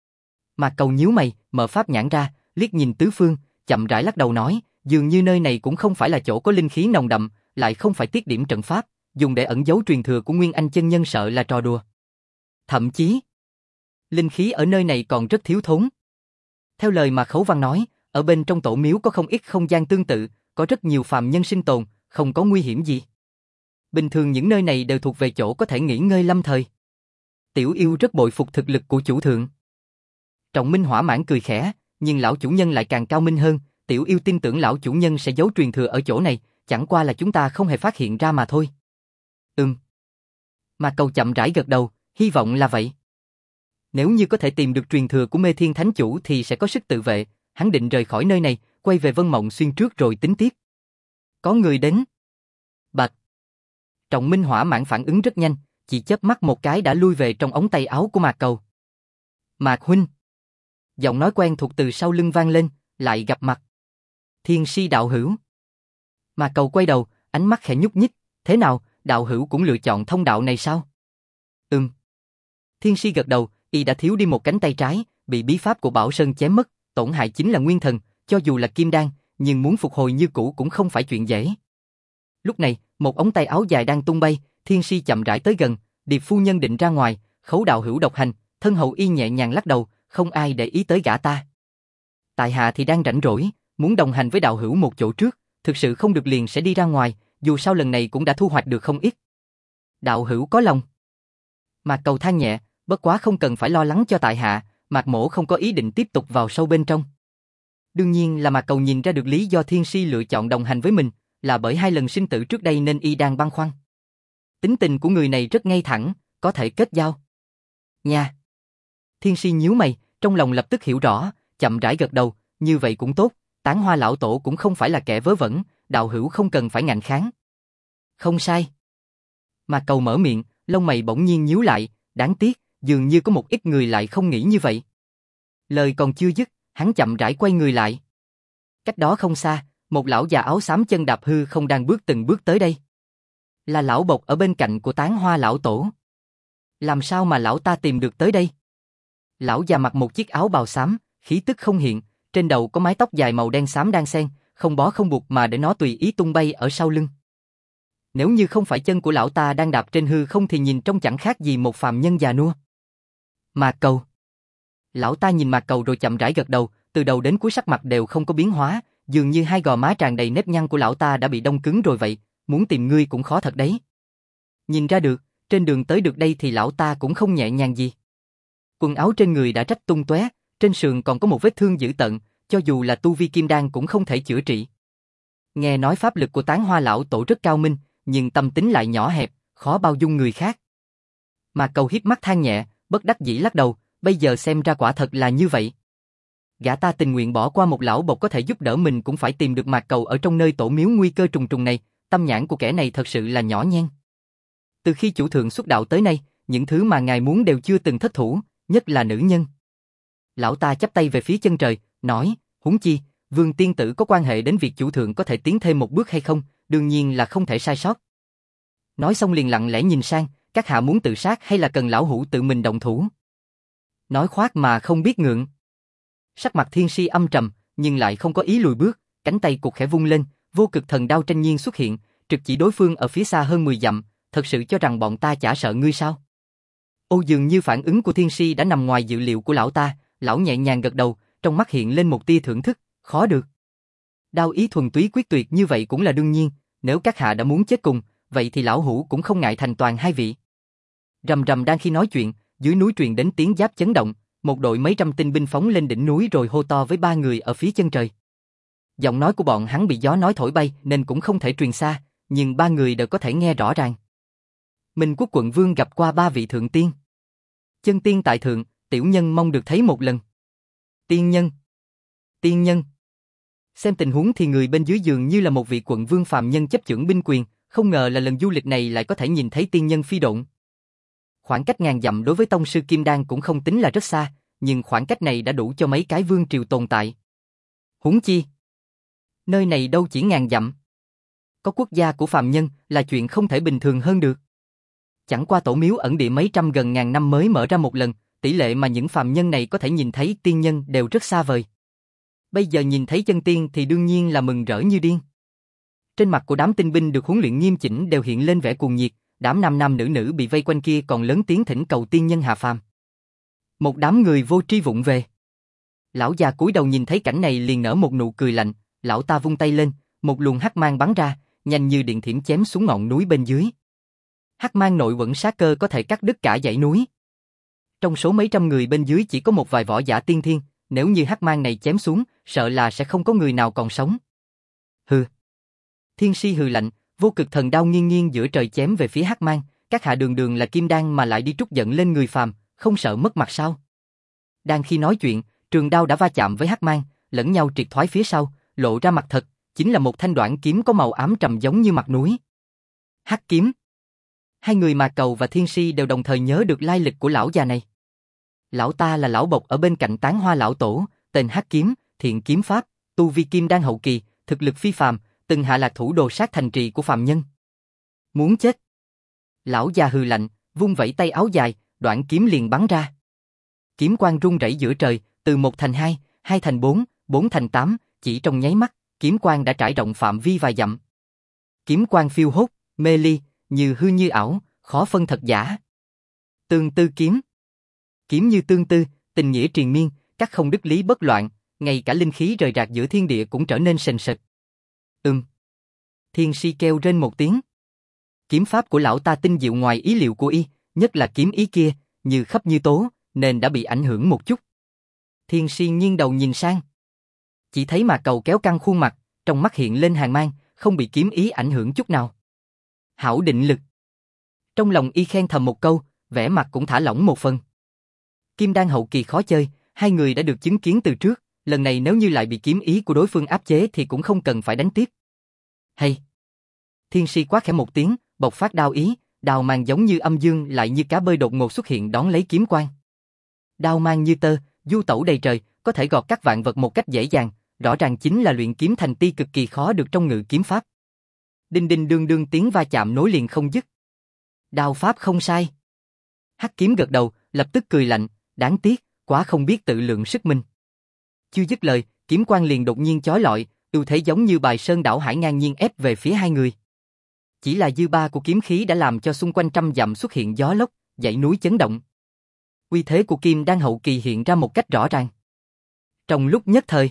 Mạc Cầu nhíu mày, mở pháp nhãn ra, liếc nhìn tứ phương, chậm rãi lắc đầu nói, dường như nơi này cũng không phải là chỗ có linh khí nồng đậm, lại không phải tiết điểm trận pháp, dùng để ẩn giấu truyền thừa của Nguyên Anh chân nhân sợ là trò đùa. Thậm chí, linh khí ở nơi này còn rất thiếu thốn. Theo lời mà Khấu Văn nói, ở bên trong tổ miếu có không ít không gian tương tự, có rất nhiều phàm nhân sinh tồn, không có nguy hiểm gì. Bình thường những nơi này đều thuộc về chỗ có thể nghỉ ngơi lâm thời. Tiểu yêu rất bội phục thực lực của chủ thượng. Trọng Minh hỏa mãn cười khẽ, nhưng lão chủ nhân lại càng cao minh hơn, tiểu yêu tin tưởng lão chủ nhân sẽ giấu truyền thừa ở chỗ này, chẳng qua là chúng ta không hề phát hiện ra mà thôi. Mạc Cầu chậm rãi gật đầu, hy vọng là vậy. Nếu như có thể tìm được truyền thừa của Mê Thiên Thánh Chủ thì sẽ có sức tự vệ, hắn định rời khỏi nơi này, quay về Vân Mộng Xuyên trước rồi tính tiếp. Có người đến. Bạch. Trọng Minh hỏa mãn phản ứng rất nhanh, chỉ chớp mắt một cái đã lui về trong ống tay áo của Mạc Cầu. Mạc huynh. Giọng nói quen thuộc từ sau lưng vang lên, lại gặp mặt. Thiên Si đạo hữu. Mạc Cầu quay đầu, ánh mắt khẽ nhúc nhích, thế nào, đạo hữu cũng lựa chọn thông đạo này sao? Thiên Si gật đầu, y đã thiếu đi một cánh tay trái, bị bí pháp của Bảo Sơn chém mất, tổn hại chính là nguyên thần, cho dù là kim đan, nhưng muốn phục hồi như cũ cũng không phải chuyện dễ. Lúc này, một ống tay áo dài đang tung bay, Thiên Si chậm rãi tới gần, Điệp phu nhân định ra ngoài, Khấu đạo hữu độc hành, thân hầu y nhẹ nhàng lắc đầu, không ai để ý tới gã ta. Tại hạ thì đang rảnh rỗi, muốn đồng hành với đạo hữu một chỗ trước, thực sự không được liền sẽ đi ra ngoài, dù sao lần này cũng đã thu hoạch được không ít. Đạo hữu có lòng. Mạc Cầu than nhẹ, bất quá không cần phải lo lắng cho tại hạ, Mạc mỗ không có ý định tiếp tục vào sâu bên trong. Đương nhiên là Mạc Cầu nhìn ra được lý do Thiên Si lựa chọn đồng hành với mình, là bởi 2 lần sinh tử trước đây nên y đang băn khoăn. Tính tình của người này rất ngay thẳng, có thể kết giao. Nha. Thiên Si nhíu mày, trong lòng lập tức hiểu rõ, chậm rãi gật đầu, như vậy cũng tốt, Tán Hoa lão tổ cũng không phải là kẻ vớ vẩn, đạo hữu không cần phải ngạnh kháng. Không sai. Mạc Cầu mở miệng, lông mày bỗng nhiên nhíu lại, đáng tiếc, dường như có một ít người lại không nghĩ như vậy. Lời còn chưa dứt, hắn chậm rãi quay người lại. Cách đó không xa, một lão già áo xám chân đạp hư không đang bước từng bước tới đây. Là lão Bộc ở bên cạnh của Tán Hoa lão tổ. Làm sao mà lão ta tìm được tới đây? Lão già mặc một chiếc áo bào xám, khí tức không hiện, trên đầu có mái tóc dài màu đen xám đan xen, không bó không buộc mà để nó tùy ý tung bay ở sau lưng. Nếu như không phải chân của lão ta đang đạp trên hư không thì nhìn trông chẳng khác gì một phàm nhân già nua. Mạc Cầu. Lão ta nhìn Mạc Cầu rồi chậm rãi gật đầu, từ đầu đến cuối sắc mặt đều không có biến hóa, dường như 2 gò má tràn đầy nếp nhăn của lão ta đã bị đông cứng rồi vậy, muốn tìm ngươi cũng khó thật đấy. Nhìn ra được, trên đường tới được đây thì lão ta cũng không nhẹ nhàng gì. Quần áo trên người đã rách tung tóe, trên sườn còn có một vết thương dữ tợn, cho dù là tu vi kim đan cũng không thể chữa trị. Nghe nói pháp lực của Tán Hoa lão tổ rất cao minh, nhưng tâm tính lại nhỏ hẹp, khó bao dung người khác. Mạc Cầu híp mắt than nhẹ, bất đắc dĩ lắc đầu, bây giờ xem ra quả thật là như vậy. Gã ta tình nguyện bỏ qua một lão bộc có thể giúp đỡ mình cũng phải tìm được Mạc Cầu ở trong nơi tổ miếu nguy cơ trùng trùng này, tâm nhãn của kẻ này thật sự là nhỏ nhen. Từ khi chủ thượng xuất đạo tới nay, những thứ mà ngài muốn đều chưa từng thất thủ, nhất là nữ nhân. Lão ta chắp tay về phía chân trời, nói, huống chi, Vương tiên tử có quan hệ đến việc chủ thượng có thể tiến thêm một bước hay không, đương nhiên là không thể sai sót. Nói xong liền lặng lẽ nhìn sang, các hạ muốn tự sát hay là cần lão hữu tự mình động thủ? Nói khoác mà không biết ngượng. Sắc mặt Thiên Si âm trầm, nhưng lại không có ý lùi bước, cánh tay cụt khẽ vung lên, vô cực thần đao tranh nhiên xuất hiện, trực chỉ đối phương ở phía xa hơn 10 dặm, thật sự cho rằng bọn ta chả sợ ngươi sao? Ô, dường như phản ứng của Thiên Si đã nằm ngoài dự liệu của lão ta, lão nhẹ nhàng gật đầu, trong mắt hiện lên một tia thưởng thức, khó được. Đao ý thuần túy quyết tuyệt như vậy cũng là đương nhiên, nếu các hạ đã muốn chết cùng, vậy thì lão hữu cũng không ngại thành toàn 2 vị. Rầm rầm đang khi nói chuyện, dưới núi truyền đến tiếng giáp chấn động, một đội mấy trăm tinh binh phóng lên đỉnh núi rồi hô to với 3 người ở phía chân trời. Giọng nói của bọn hắn bị gió nói thổi bay nên cũng không thể truyền xa, nhưng 3 người đều có thể nghe rõ ràng. Minh Quốc quận vương gặp qua 3 vị thượng tiên. Chân tiên tại thượng, tiểu nhân mong được thấy một lần. Tiên nhân. Tiên nhân. Xem tình huống thì người bên dưới dường như là một vị quận vương phàm nhân chấp chưởng binh quyền, không ngờ là lần du lịch này lại có thể nhìn thấy tiên nhân phi độn. Khoảng cách ngàn dặm đối với tông sư Kim Đan cũng không tính là rất xa, nhưng khoảng cách này đã đủ cho mấy cái vương triều tồn tại. Huống chi, nơi này đâu chỉ ngàn dặm. Có quốc gia của phàm nhân là chuyện không thể bình thường hơn được. Chẳng qua tổ miếu ẩn địa mấy trăm gần ngàn năm mới mở ra một lần, tỷ lệ mà những phàm nhân này có thể nhìn thấy tiên nhân đều rất xa vời. Bây giờ nhìn thấy chân tiên thì đương nhiên là mừng rỡ như điên. Trên mặt của đám tinh binh được huấn luyện nghiêm chỉnh đều hiện lên vẻ cuồng nhiệt, đám nam nam nữ nữ bị vây quanh kia còn lớn tiếng thỉnh cầu tiên nhân hạ phàm. Một đám người vô tri vụng về. Lão già cúi đầu nhìn thấy cảnh này liền nở một nụ cười lạnh, lão ta vung tay lên, một luồng hắc mang bắn ra, nhanh như điện thiểm chém xuống ngọn núi bên dưới. Hắc mang nội quẩn sát cơ có thể cắt đứt cả dãy núi. Trong số mấy trăm người bên dưới chỉ có một vài võ giả tiên thiên, nếu như hắc mang này chém xuống, sợ là sẽ không có người nào còn sống. Hừ. Thiên Si hừ lạnh, vô cực thần đao nghiêng nghiêng giữa trời chém về phía Hắc Mang, các hạ đường đường là kim đan mà lại đi trút giận lên người phàm, không sợ mất mặt sao? Đang khi nói chuyện, trường đao đã va chạm với Hắc Mang, lẫn nhau triệt thoái phía sau, lộ ra mặt thật, chính là một thanh đoạn kiếm có màu ám trầm giống như mặt núi. Hắc kiếm. Hai người Mạc Cầu và Thiên Si đều đồng thời nhớ được lai lịch của lão già này. Lão ta là lão bộc ở bên cạnh Tán Hoa lão tổ, tên Hắc kiếm, thiện kiếm pháp, tu vi kim đan hậu kỳ, thực lực phi phàm, từng hạ lạc thủ đồ sát thành trì của phàm nhân. Muốn chết. Lão già hừ lạnh, vung vẩy tay áo dài, đoạn kiếm liền bắn ra. Kiếm quang rung rẩy giữa trời, từ 1 thành 2, 2 thành 4, 4 thành 8, chỉ trong nháy mắt, kiếm quang đã trải rộng phạm vi vài dặm. Kiếm quang phiêu hốt, mê ly, như hư như ảo, khó phân thật giả. Tương tư kiếm. Kiếm như tương tư, tình nghĩa triền miên, các không đứt lý bất loạn, ngay cả linh khí rời rạc giữa thiên địa cũng trở nên sền sệt. Thiên Si kêu rên một tiếng. Kiếm pháp của lão ta tinh diệu ngoài ý liệu của y, nhất là kiếm ý kia, như khắp như tố, nên đã bị ảnh hưởng một chút. Thiên Si nghiêng đầu nhìn sang. Chỉ thấy Mạc Cầu kéo căng khuôn mặt, trong mắt hiện lên hàn mang, không bị kiếm ý ảnh hưởng chút nào. Hảo định lực. Trong lòng y khen thầm một câu, vẻ mặt cũng thả lỏng một phần. Kim đan hậu kỳ khó chơi, hai người đã được chứng kiến từ trước, lần này nếu như lại bị kiếm ý của đối phương áp chế thì cũng không cần phải đánh tiếp. Hay. Thiên Si quát khẽ một tiếng, bộc phát đao ý, đao mang giống như âm dương lại như cá bơi đột ngột xuất hiện đón lấy kiếm quang. Đao mang như tơ, du tẩu đầy trời, có thể gọt cắt vạn vật một cách dễ dàng, rõ ràng chính là luyện kiếm thành ti cực kỳ khó được trong ngự kiếm pháp. Đinh đinh đương đương tiếng va chạm nối liền không dứt. Đao pháp không sai. Hắc kiếm gật đầu, lập tức cười lạnh, đáng tiếc, quá không biết tự lượng sức mình. Chưa dứt lời, kiếm quang liền đột nhiên chói lọi, ưu thế giống như bài sơn đảo hải ngang nhiên ép về phía hai người. Chỉ là dư ba của kiếm khí đã làm cho xung quanh trăm dặm xuất hiện gió lốc, dãy núi chấn động. Uy thế của Kim Đan hậu kỳ hiện ra một cách rõ ràng. Trong lúc nhất thời,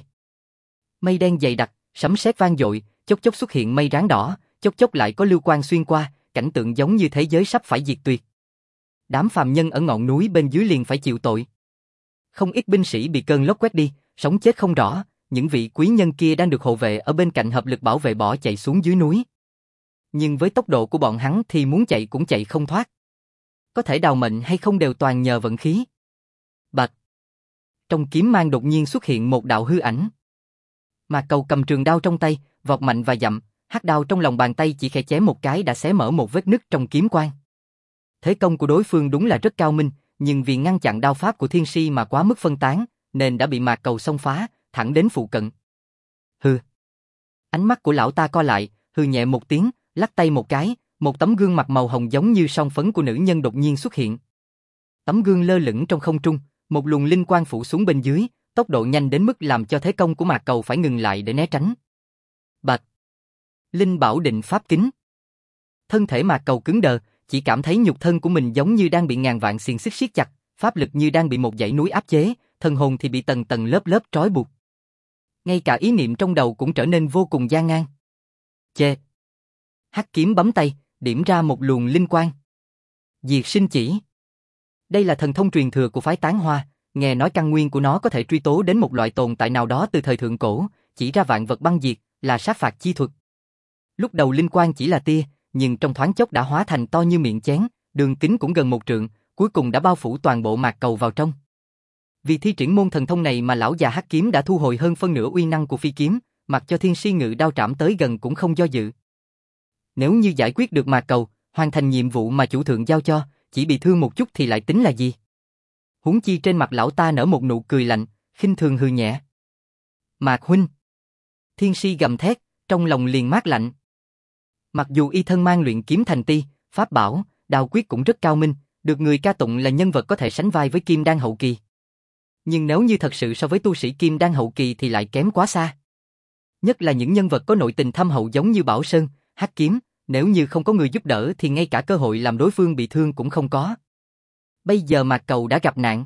mây đen dày đặc, sấm sét vang dội, chốc chốc xuất hiện mây ráng đỏ, chốc chốc lại có lưu quang xuyên qua, cảnh tượng giống như thế giới sắp phải diệt tuyệt. Đám phàm nhân ở ngọn núi bên dưới liền phải chịu tội. Không ít binh sĩ bị cơn lốc quét đi, sống chết không rõ, những vị quý nhân kia đang được hộ vệ ở bên cạnh hợp lực bảo vệ bỏ chạy xuống dưới núi. Nhưng với tốc độ của bọn hắn thì muốn chạy cũng chạy không thoát. Có thể đào mệnh hay không đều toàn nhờ vận khí. Bạch. Trong kiếm mang đột nhiên xuất hiện một đạo hư ảnh. Mạc Cầu cầm trường đao trong tay, vọt mạnh và dặm, hắc đao trong lòng bàn tay chỉ khẽ chém một cái đã xé mở một vết nứt trong kiếm quang. Thế công của đối phương đúng là rất cao minh, nhưng vì ngăn chặn đao pháp của Thiên Si mà quá mức phân tán, nên đã bị Mạc Cầu xông phá, thẳng đến phụ cận. Hừ. Ánh mắt của lão ta co lại, hừ nhẹ một tiếng, lắc tay một cái, một tấm gương mặt màu hồng giống như son phấn của nữ nhân đột nhiên xuất hiện. Tấm gương lơ lửng trong không trung, một luồng linh quang phủ xuống bên dưới, tốc độ nhanh đến mức làm cho thế công của Mạc Cầu phải ngừng lại để né tránh. Bạch. Linh bảo định pháp kính. Thân thể Mạc Cầu cứng đờ, chỉ cảm thấy nhục thân của mình giống như đang bị ngàn vạn xiềng xích siết chặt, pháp lực như đang bị một dãy núi áp chế, thần hồn thì bị tầng tầng lớp lớp trói buộc. Ngay cả ý niệm trong đầu cũng trở nên vô cùng gian nan. Chê. Hắc kiếm bấm tay, điểm ra một luồng linh quang. Diệt sinh chỉ. Đây là thần thông truyền thừa của phái Tán Hoa, nghe nói căn nguyên của nó có thể truy tố đến một loại tồn tại nào đó từ thời thượng cổ, chỉ ra vạn vật băng diệt, là sát phạt chi thuật. Lúc đầu linh quang chỉ là tia, nhưng trong thoáng chốc đã hóa thành to như miệng chén, đường kính cũng gần 1 trượng, cuối cùng đã bao phủ toàn bộ Mạc Cầu vào trong. Vì thi triển môn thần thông này mà lão già Hắc kiếm đã thu hồi hơn phân nửa uy năng của phi kiếm, mặc cho Thiên Si ngự đao trảm tới gần cũng không do dự. Nếu như giải quyết được Mạc Cầu, hoàn thành nhiệm vụ mà chủ thượng giao cho, chỉ bị thương một chút thì lại tính là gì? Huống chi trên mặt lão ta nở một nụ cười lạnh, khinh thường hừ nhẹ. Mạc huynh. Thiên Si gầm thét, trong lòng liền mát lạnh. Mặc dù y thân mang luyện kiếm thành ti, pháp bảo, đao quyết cũng rất cao minh, được người ca tụng là nhân vật có thể sánh vai với Kim Đan hậu kỳ. Nhưng nếu như thật sự so với tu sĩ Kim Đan hậu kỳ thì lại kém quá xa. Nhất là những nhân vật có nội tình thâm hậu giống như Bảo Sơn, Hắc kiếm, nếu như không có người giúp đỡ thì ngay cả cơ hội làm đối phương bị thương cũng không có. Bây giờ Mạc Cầu đã gặp nạn.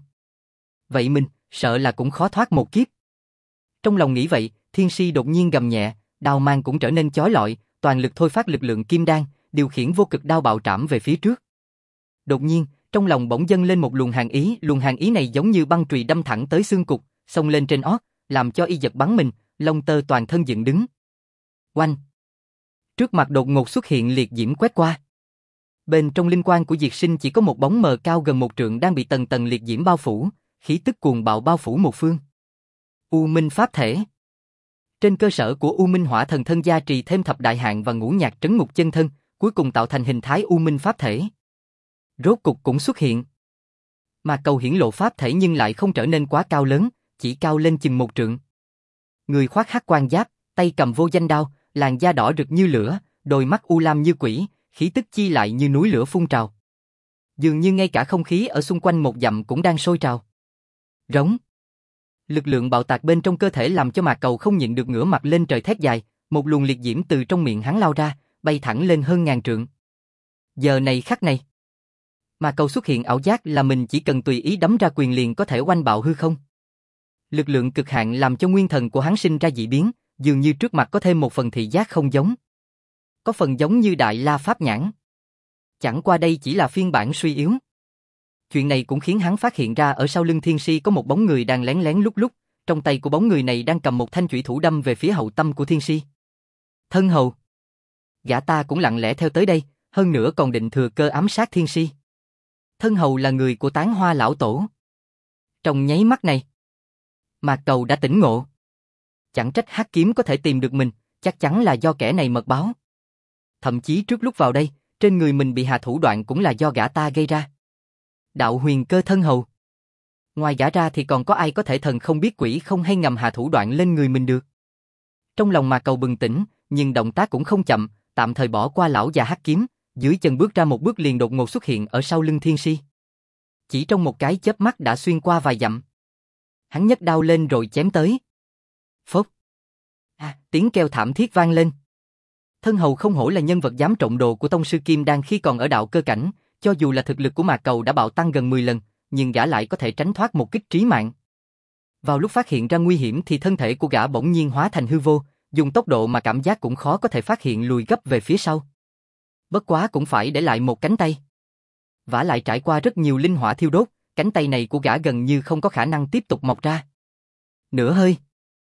Vậy mình, sợ là cũng khó thoát một kiếp. Trong lòng nghĩ vậy, Thiên Si đột nhiên gầm nhẹ, đao mang cũng trở nên chói lọi, toàn lực thôi phát lực lượng kim đan, điều khiển vô cực đao bạo trảm về phía trước. Đột nhiên, trong lòng bỗng dâng lên một luồng hàn ý này giống như băng chùy đâm thẳng tới xương cục, xông lên trên ót, làm cho y giật bắn mình, lông tơ toàn thân dựng đứng. Oanh! Trước mặt đột ngột xuất hiện liệt diễm quét qua. Bên trong linh quang của Diệt Sinh chỉ có một bóng mờ cao gần 1 trượng đang bị tầng tầng liệt diễm bao phủ, khí tức cuồng bạo bao phủ một phương. U Minh Pháp Thể. Trên cơ sở của U Minh Hỏa Thần Thân gia trì thêm thập đại hạn và ngũ nhạc trấn ngục chân thân, cuối cùng tạo thành hình thái U Minh Pháp Thể. Rốt cục cũng xuất hiện. Mà cầu hiển lộ pháp thể nhưng lại không trở nên quá cao lớn, chỉ cao lên chừng 1 trượng. Người khoác hắc quan giáp, tay cầm vô danh đao, làn da đỏ rực như lửa, đôi mắt u lam như quỷ, khí tức chi lại như núi lửa phun trào. Dường như ngay cả không khí ở xung quanh 1 dặm cũng đang sôi trào. Rống. Lực lượng bạo tạc bên trong cơ thể làm cho Mạc Cầu không nhịn được ngửa mặt lên trời thét dài, một luồng liệt diễm từ trong miệng hắn lao ra, bay thẳng lên hơn 1000 trượng. Giờ này khắc này, Mạc Cầu xuất hiện ảo giác là mình chỉ cần tùy ý đấm ra quyền liền có thể oanh bạo hư không. Lực lượng cực hạn làm cho nguyên thần của hắn sinh ra dị biến, dường như trước mặt có thêm một phần thị giác không giống. Có phần giống như Đại La Pháp Nhãn. Chẳng qua đây chỉ là phiên bản suy yếu. Chuyện này cũng khiến hắn phát hiện ra ở sau lưng Thiên Si có một bóng người đang lén lén lúc lúc, trong tay của bóng người này đang cầm một thanh chủy thủ đâm về phía hậu tâm của Thiên Si. Thân hầu. Gã ta cũng lặng lẽ theo tới đây, hơn nữa còn định thừa cơ ám sát Thiên Si. Thân hầu là người của Tán Hoa lão tổ. Trong nháy mắt này, Mạc Cầu đã tỉnh ngộ. Chẳng trách Hắc Kiếm có thể tìm được mình, chắc chắn là do kẻ này mật báo. Thậm chí trước lúc vào đây, trên người mình bị hạ thủ đoạn cũng là do gã ta gây ra. Đạo huyền cơ thân hầu. Ngoài gã ra thì còn có ai có thể thần không biết quỷ không hay ngầm hạ thủ đoạn lên người mình được. Trong lòng Mạc Cầu bừng tỉnh, nhưng động tác cũng không chậm, tạm thời bỏ qua lão già Hắc Kiếm, dưới chân bước ra một bước liền đột ngột xuất hiện ở sau lưng Thiên Si. Chỉ trong một cái chớp mắt đã xuyên qua vài dặm. Hắn nhấc đao lên rồi chém tới. Phốc. Tiếng kêu thảm thiết vang lên. Thân hầu không hổ là nhân vật dám trộm đồ của tông sư Kim Đan khi còn ở đạo cơ cảnh, cho dù là thực lực của Mạc Cầu đã bạo tăng gần 10 lần, nhưng gã lại có thể tránh thoát một kích trí mạng. Vào lúc phát hiện ra nguy hiểm thì thân thể của gã bỗng nhiên hóa thành hư vô, dùng tốc độ mà cảm giác cũng khó có thể phát hiện lùi gấp về phía sau. Bất quá cũng phải để lại một cánh tay. Vả lại trải qua rất nhiều linh hỏa thiêu đốt, cánh tay này của gã gần như không có khả năng tiếp tục mọc ra. Nửa hơi.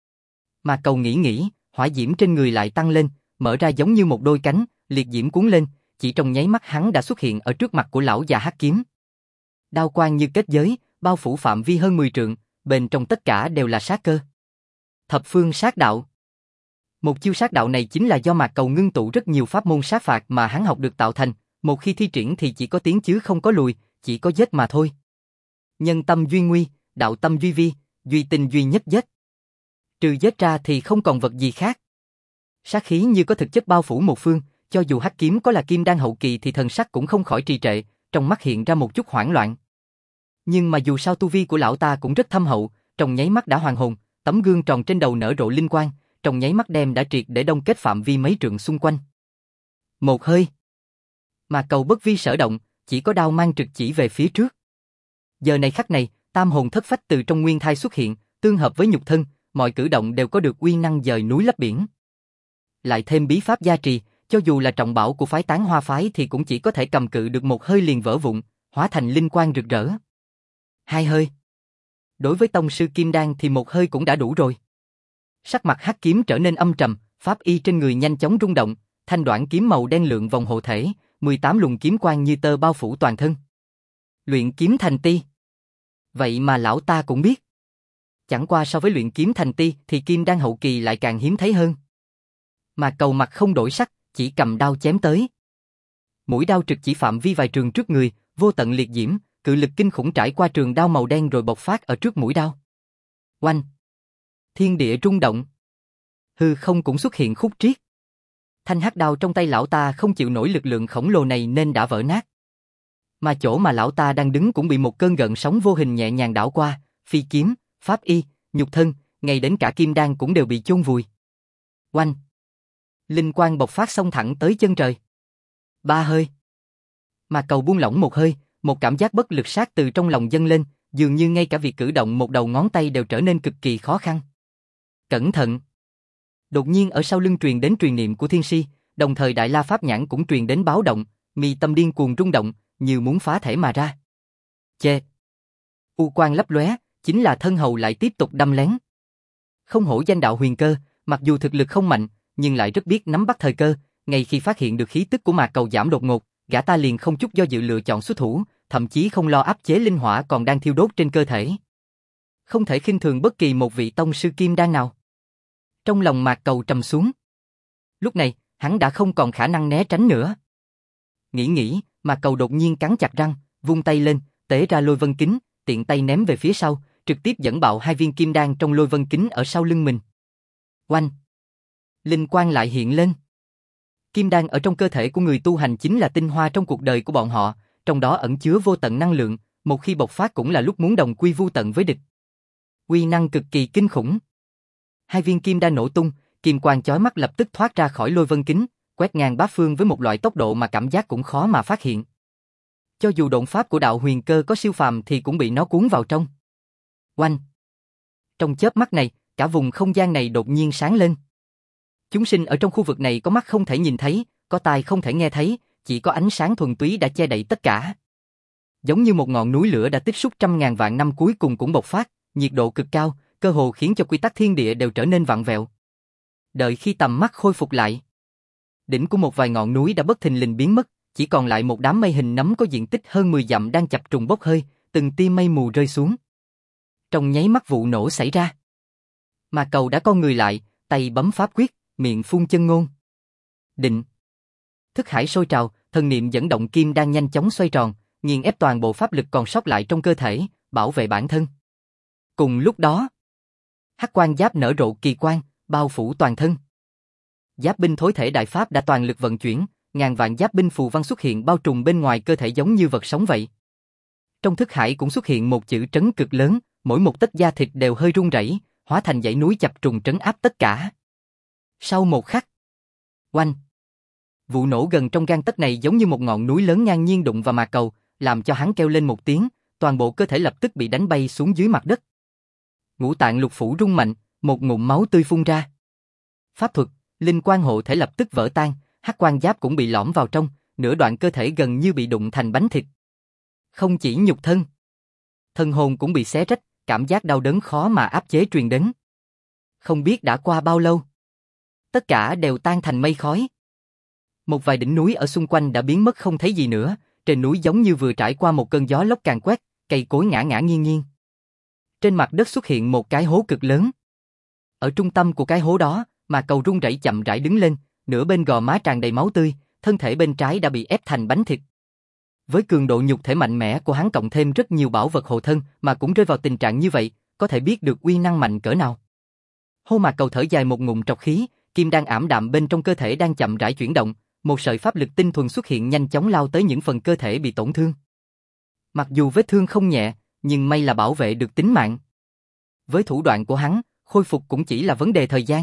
Mạc Cầu nghĩ, hỏa diễm trên người lại tăng lên, mở ra giống như một đôi cánh, liệt diễm cuốn lên, chỉ trong nháy mắt hắn đã xuất hiện ở trước mặt của lão già Hắc Kiếm. Đao quang như kết giới, bao phủ phạm vi hơn 10 trượng, bên trong tất cả đều là sát cơ. Thập phương sát đạo. Một chiêu sát đạo này chính là do Mạc Cầu ngưng tụ rất nhiều pháp môn sát phạt mà hắn học được tạo thành, một khi thi triển thì chỉ có tiến chứ không có lùi, chỉ có giết mà thôi. Nhân tâm duy nguy, đạo tâm duy vi, duy tình duy nhất giết. Trừ giết ra thì không còn vật gì khác. Sát khí như có thực chất bao phủ một phương, cho dù Hắc Kiếm có là Kim Đan hậu kỳ thì thần sắc cũng không khỏi trì trệ, trong mắt hiện ra một chút hoảng loạn. Nhưng mà dù sao tu vi của lão ta cũng rất thâm hậu, trong nháy mắt đã hoàn hồn, tấm gương tròn trên đầu nở rộ linh quang, trong nháy mắt đem đã triệt để đông kết phạm vi mấy trượng xung quanh. Một hơi. Mạc Cầu bất vi sở động, chỉ có đao mang trực chỉ về phía trước. Giờ này khắc này, tam hồn thất phách từ trong nguyên thai xuất hiện, tương hợp với nhục thân, mọi cử động đều có được uy năng dời núi lấp biển. Lại thêm bí pháp gia trì, cho dù là trọng bảo của phái Tán Hoa phái thì cũng chỉ có thể cầm cự được một hơi liền vỡ vụn, hóa thành linh quang rực rỡ. 2 hơi. Đối với tông sư Kim Đan thì 1 hơi cũng đã đủ rồi. Sắc mặt Hắc Kiếm trở nên âm trầm, pháp y trên người nhanh chóng rung động, thanh đoạn kiếm màu đen lượn vòng hộ thể, 18 luồng kiếm quang như tơ bao phủ toàn thân. Luyện kiếm thành ti. Vậy mà lão ta cũng biết. Chẳng qua so với luyện kiếm thành ti thì Kim Đan hậu kỳ lại càng hiếm thấy hơn. Mà Cầu mặt không đổi sắc, chỉ cầm đao chém tới. Mũi đao trực chỉ phạm vi vài trường trước người, vô tận liệt diễm, cự lực kinh khủng trải qua trường đao màu đen rồi bộc phát ở trước mũi đao. Oanh! Thiên địa rung động. Hư không cũng xuất hiện khúc triết. Thanh hắc đao trong tay lão ta không chịu nổi lực lượng khổng lồ này nên đã vỡ nát. Mà chỗ mà lão ta đang đứng cũng bị một cơn gợn sóng vô hình nhẹ nhàng đảo qua, phi kiếm, pháp y, nhục thân, ngay đến cả kim đan cũng đều bị chôn vùi. Oanh! Linh quang bộc phát xông thẳng tới chân trời. 3 hơi. Mà Cầu buông lỏng một hơi, một cảm giác bất lực sát từ trong lòng dâng lên, dường như ngay cả việc cử động một đầu ngón tay đều trở nên cực kỳ khó khăn. Cẩn thận! Đột nhiên ở sau lưng truyền đến truyền niệm của Thiên Si, đồng thời Đại La Pháp Nhãn cũng truyền đến báo động, mi tâm điên cuồng rung động, như muốn phá thể mà ra. Chê! U quang lấp lóe, chính là thân hầu lại tiếp tục đâm lén. Không hổ danh đạo huyền cơ, mặc dù thực lực không mạnh, nhưng lại rất biết nắm bắt thời cơ, ngay khi phát hiện được khí tức của Mạc Cầu giảm đột ngột, gã ta liền không chút do dự lựa chọn xuất thủ, thậm chí không lo áp chế linh hỏa còn đang thiêu đốt trên cơ thể. Không thể khinh thường bất kỳ một vị tông sư kim đan nào. Trong lòng Mạc Cầu trầm xuống. Lúc này, hắn đã không còn khả năng né tránh nữa. Nghĩ, Mạc Cầu đột nhiên cắn chặt răng, vung tay lên, tế ra lôi vân kính, tiện tay ném về phía sau, trực tiếp dẫn bạo 2 viên kim đan trong lôi vân kính ở sau lưng mình. Oanh! Linh quang lại hiện lên. Kim đan ở trong cơ thể của người tu hành chính là tinh hoa trong cuộc đời của bọn họ, trong đó ẩn chứa vô tận năng lượng, một khi bộc phát cũng là lúc muốn đồng quy vu tận với địch. Uy năng cực kỳ kinh khủng. 2 viên kim đan nổ tung, kim quang chói mắt lập tức thoát ra khỏi lôi vân kính, quét ngang bát phương với một loại tốc độ mà cảm giác cũng khó mà phát hiện. Cho dù độn pháp của đạo huyền cơ có siêu phàm thì cũng bị nó cuốn vào trong. Oanh! Trong chớp mắt này, cả vùng không gian này đột nhiên sáng lên. Chúng sinh ở trong khu vực này có mắt không thể nhìn thấy, có tai không thể nghe thấy, chỉ có ánh sáng thuần túy đã che đậy tất cả. Giống như một ngọn núi lửa đã tích xúc trăm ngàn vạn năm cuối cùng cũng bộc phát, nhiệt độ cực cao, cơ hồ khiến cho quy tắc thiên địa đều trở nên vặn vẹo. Đợi khi tầm mắt khôi phục lại, đỉnh của một vài ngọn núi đã bất thình lình biến mất, chỉ còn lại một đám mây hình nấm có diện tích hơn 10 dặm đang chập trùng bốc hơi, từng tia mây mù rơi xuống. Trong nháy mắt vụ nổ xảy ra, Mạc Cầu đã con người lại, tay bấm pháp quyết, miệng phun chân ngôn. Định. Thức hải sôi trào, thần niệm dẫn động kim đang nhanh chóng xoay tròn, nghiền ép toàn bộ pháp lực còn sót lại trong cơ thể, bảo vệ bản thân. Cùng lúc đó, hắc quang giáp nở rộ kỳ quang, bao phủ toàn thân. Giáp binh thối thể đại pháp đã toàn lực vận chuyển, ngàn vạn giáp binh phù văn xuất hiện bao trùm bên ngoài cơ thể giống như vật sống vậy. Trong thức hải cũng xuất hiện một chữ trấn cực lớn, mỗi một tấc da thịt đều hơi rung rẩy, hóa thành dãy núi chập trùng trấn áp tất cả. Sau một khắc, oanh! Vụ nổ gần trong gang tấc này giống như một ngọn núi lớn ngang nhiên đụng vào Mạc Cầu, làm cho hắn kêu lên một tiếng, toàn bộ cơ thể lập tức bị đánh bay xuống dưới mặt đất. Ngũ tạng lục phủ rung mạnh, một ngụm máu tươi phun ra. Pháp thuật, linh quang hộ thể lập tức vỡ tan, hắc quang giáp cũng bị lõm vào trong, nửa đoạn cơ thể gần như bị đụng thành bánh thịt. Không chỉ nhục thân, thân hồn cũng bị xé rách, cảm giác đau đớn khó mà áp chế truyền đến. Không biết đã qua bao lâu, tất cả đều tan thành mây khói. Một vài đỉnh núi ở xung quanh đã biến mất không thấy gì nữa, trên núi giống như vừa trải qua một cơn gió lốc càn quét, cây cối ngã ngã nghiêng nghiêng. Trên mặt đất xuất hiện một cái hố cực lớn. Ở trung tâm của cái hố đó, Mạc Cầu run rẩy chậm rãi đứng lên, nửa bên gò má tràn đầy máu tươi, thân thể bên trái đã bị ép thành bánh thịt. Với cường độ nhục thể mạnh mẽ của hắn cộng thêm rất nhiều bảo vật hộ thân mà cũng rơi vào tình trạng như vậy, có thể biết được uy năng mạnh cỡ nào. Hô Mạc Cầu thở dài một ngụm trọc khí, kim đan ảm đạm bên trong cơ thể đang chậm rãi chuyển động, một sợi pháp lực tinh thuần xuất hiện nhanh chóng lao tới những phần cơ thể bị tổn thương. Mặc dù vết thương không nhẹ, nhưng may là bảo vệ được tính mạng. Với thủ đoạn của hắn, khôi phục cũng chỉ là vấn đề thời gian.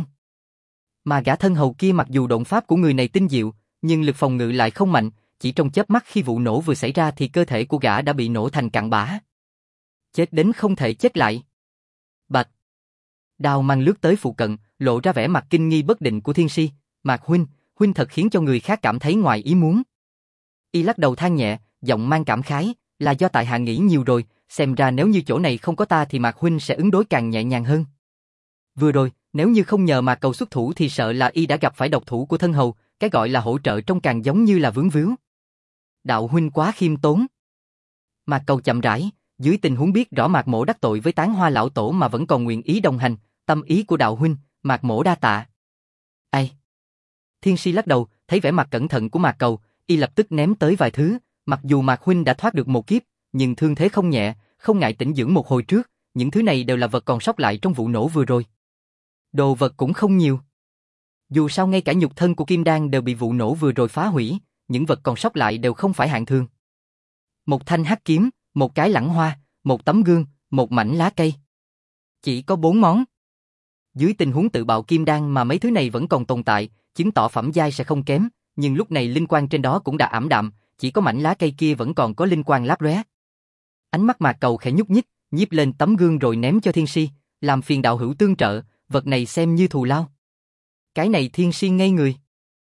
Mà gã thân hầu kia mặc dù độn pháp của người này tinh diệu, nhưng lực phòng ngự lại không mạnh, chỉ trong chớp mắt khi vụ nổ vừa xảy ra thì cơ thể của gã đã bị nổ thành cặn bã. Chết đến không thể chết lại. Bạch! Đao mang lướt tới phụ cận, lộ ra vẻ mặt kinh nghi bất định của Thiên Si. Mạc huynh thật khiến cho người khác cảm thấy ngoài ý muốn. Y lắc đầu than nhẹ, giọng mang cảm khái, là do tại hạ nghĩ nhiều rồi, xem ra nếu như chỗ này không có ta thì Mạc huynh sẽ ứng đối càng nhẹ nhàng hơn. Vừa rồi, nếu như không nhờ Mạc Cầu xuất thủ thì sợ là y đã gặp phải độc thủ của thân hầu, cái gọi là hỗ trợ trông càng giống như là vướng víu. Đạo huynh quá khiêm tốn. Mạc Cầu chậm rãi, dưới tình huống biết rõ Mạc Mỗ đắc tội với Tán Hoa lão tổ mà vẫn còn nguyện ý đồng hành, tâm ý của đạo huynh, Mạc Mỗ đa tạ. Ai? Thiên Si lắc đầu, thấy vẻ mặt cẩn thận của Mạc Cầu, y lập tức ném tới vài thứ, mặc dù Mạc huynh đã thoát được một kiếp, nhưng thương thế không nhẹ, không ngại tĩnh dưỡng một hồi trước, những thứ này đều là vật còn sót lại trong vụ nổ vừa rồi. Đồ vật cũng không nhiều. Dù sao ngay cả nhục thân của Kim Đan đều bị vụ nổ vừa rồi phá hủy, những vật còn sót lại đều không phải hạng thường. Một thanh hắc kiếm, một cái lẵng hoa, một tấm gương, một mảnh lá cây. Chỉ có 4 món. Dưới tình huống tự bạo Kim Đan mà mấy thứ này vẫn còn tồn tại, chứng tỏ phẩm giai sẽ không kém, nhưng lúc này linh quang trên đó cũng đã ảm đạm, chỉ có mảnh lá cây kia vẫn còn có linh quang láp lóe. Ánh mắt Mạc Cầu khẽ nhúc nhích, nhiếp lên tấm gương rồi ném cho Thiên Si, làm phiền đạo hữu tương trợ, vật này xem như thù lao. Cái này Thiên Si ngây người.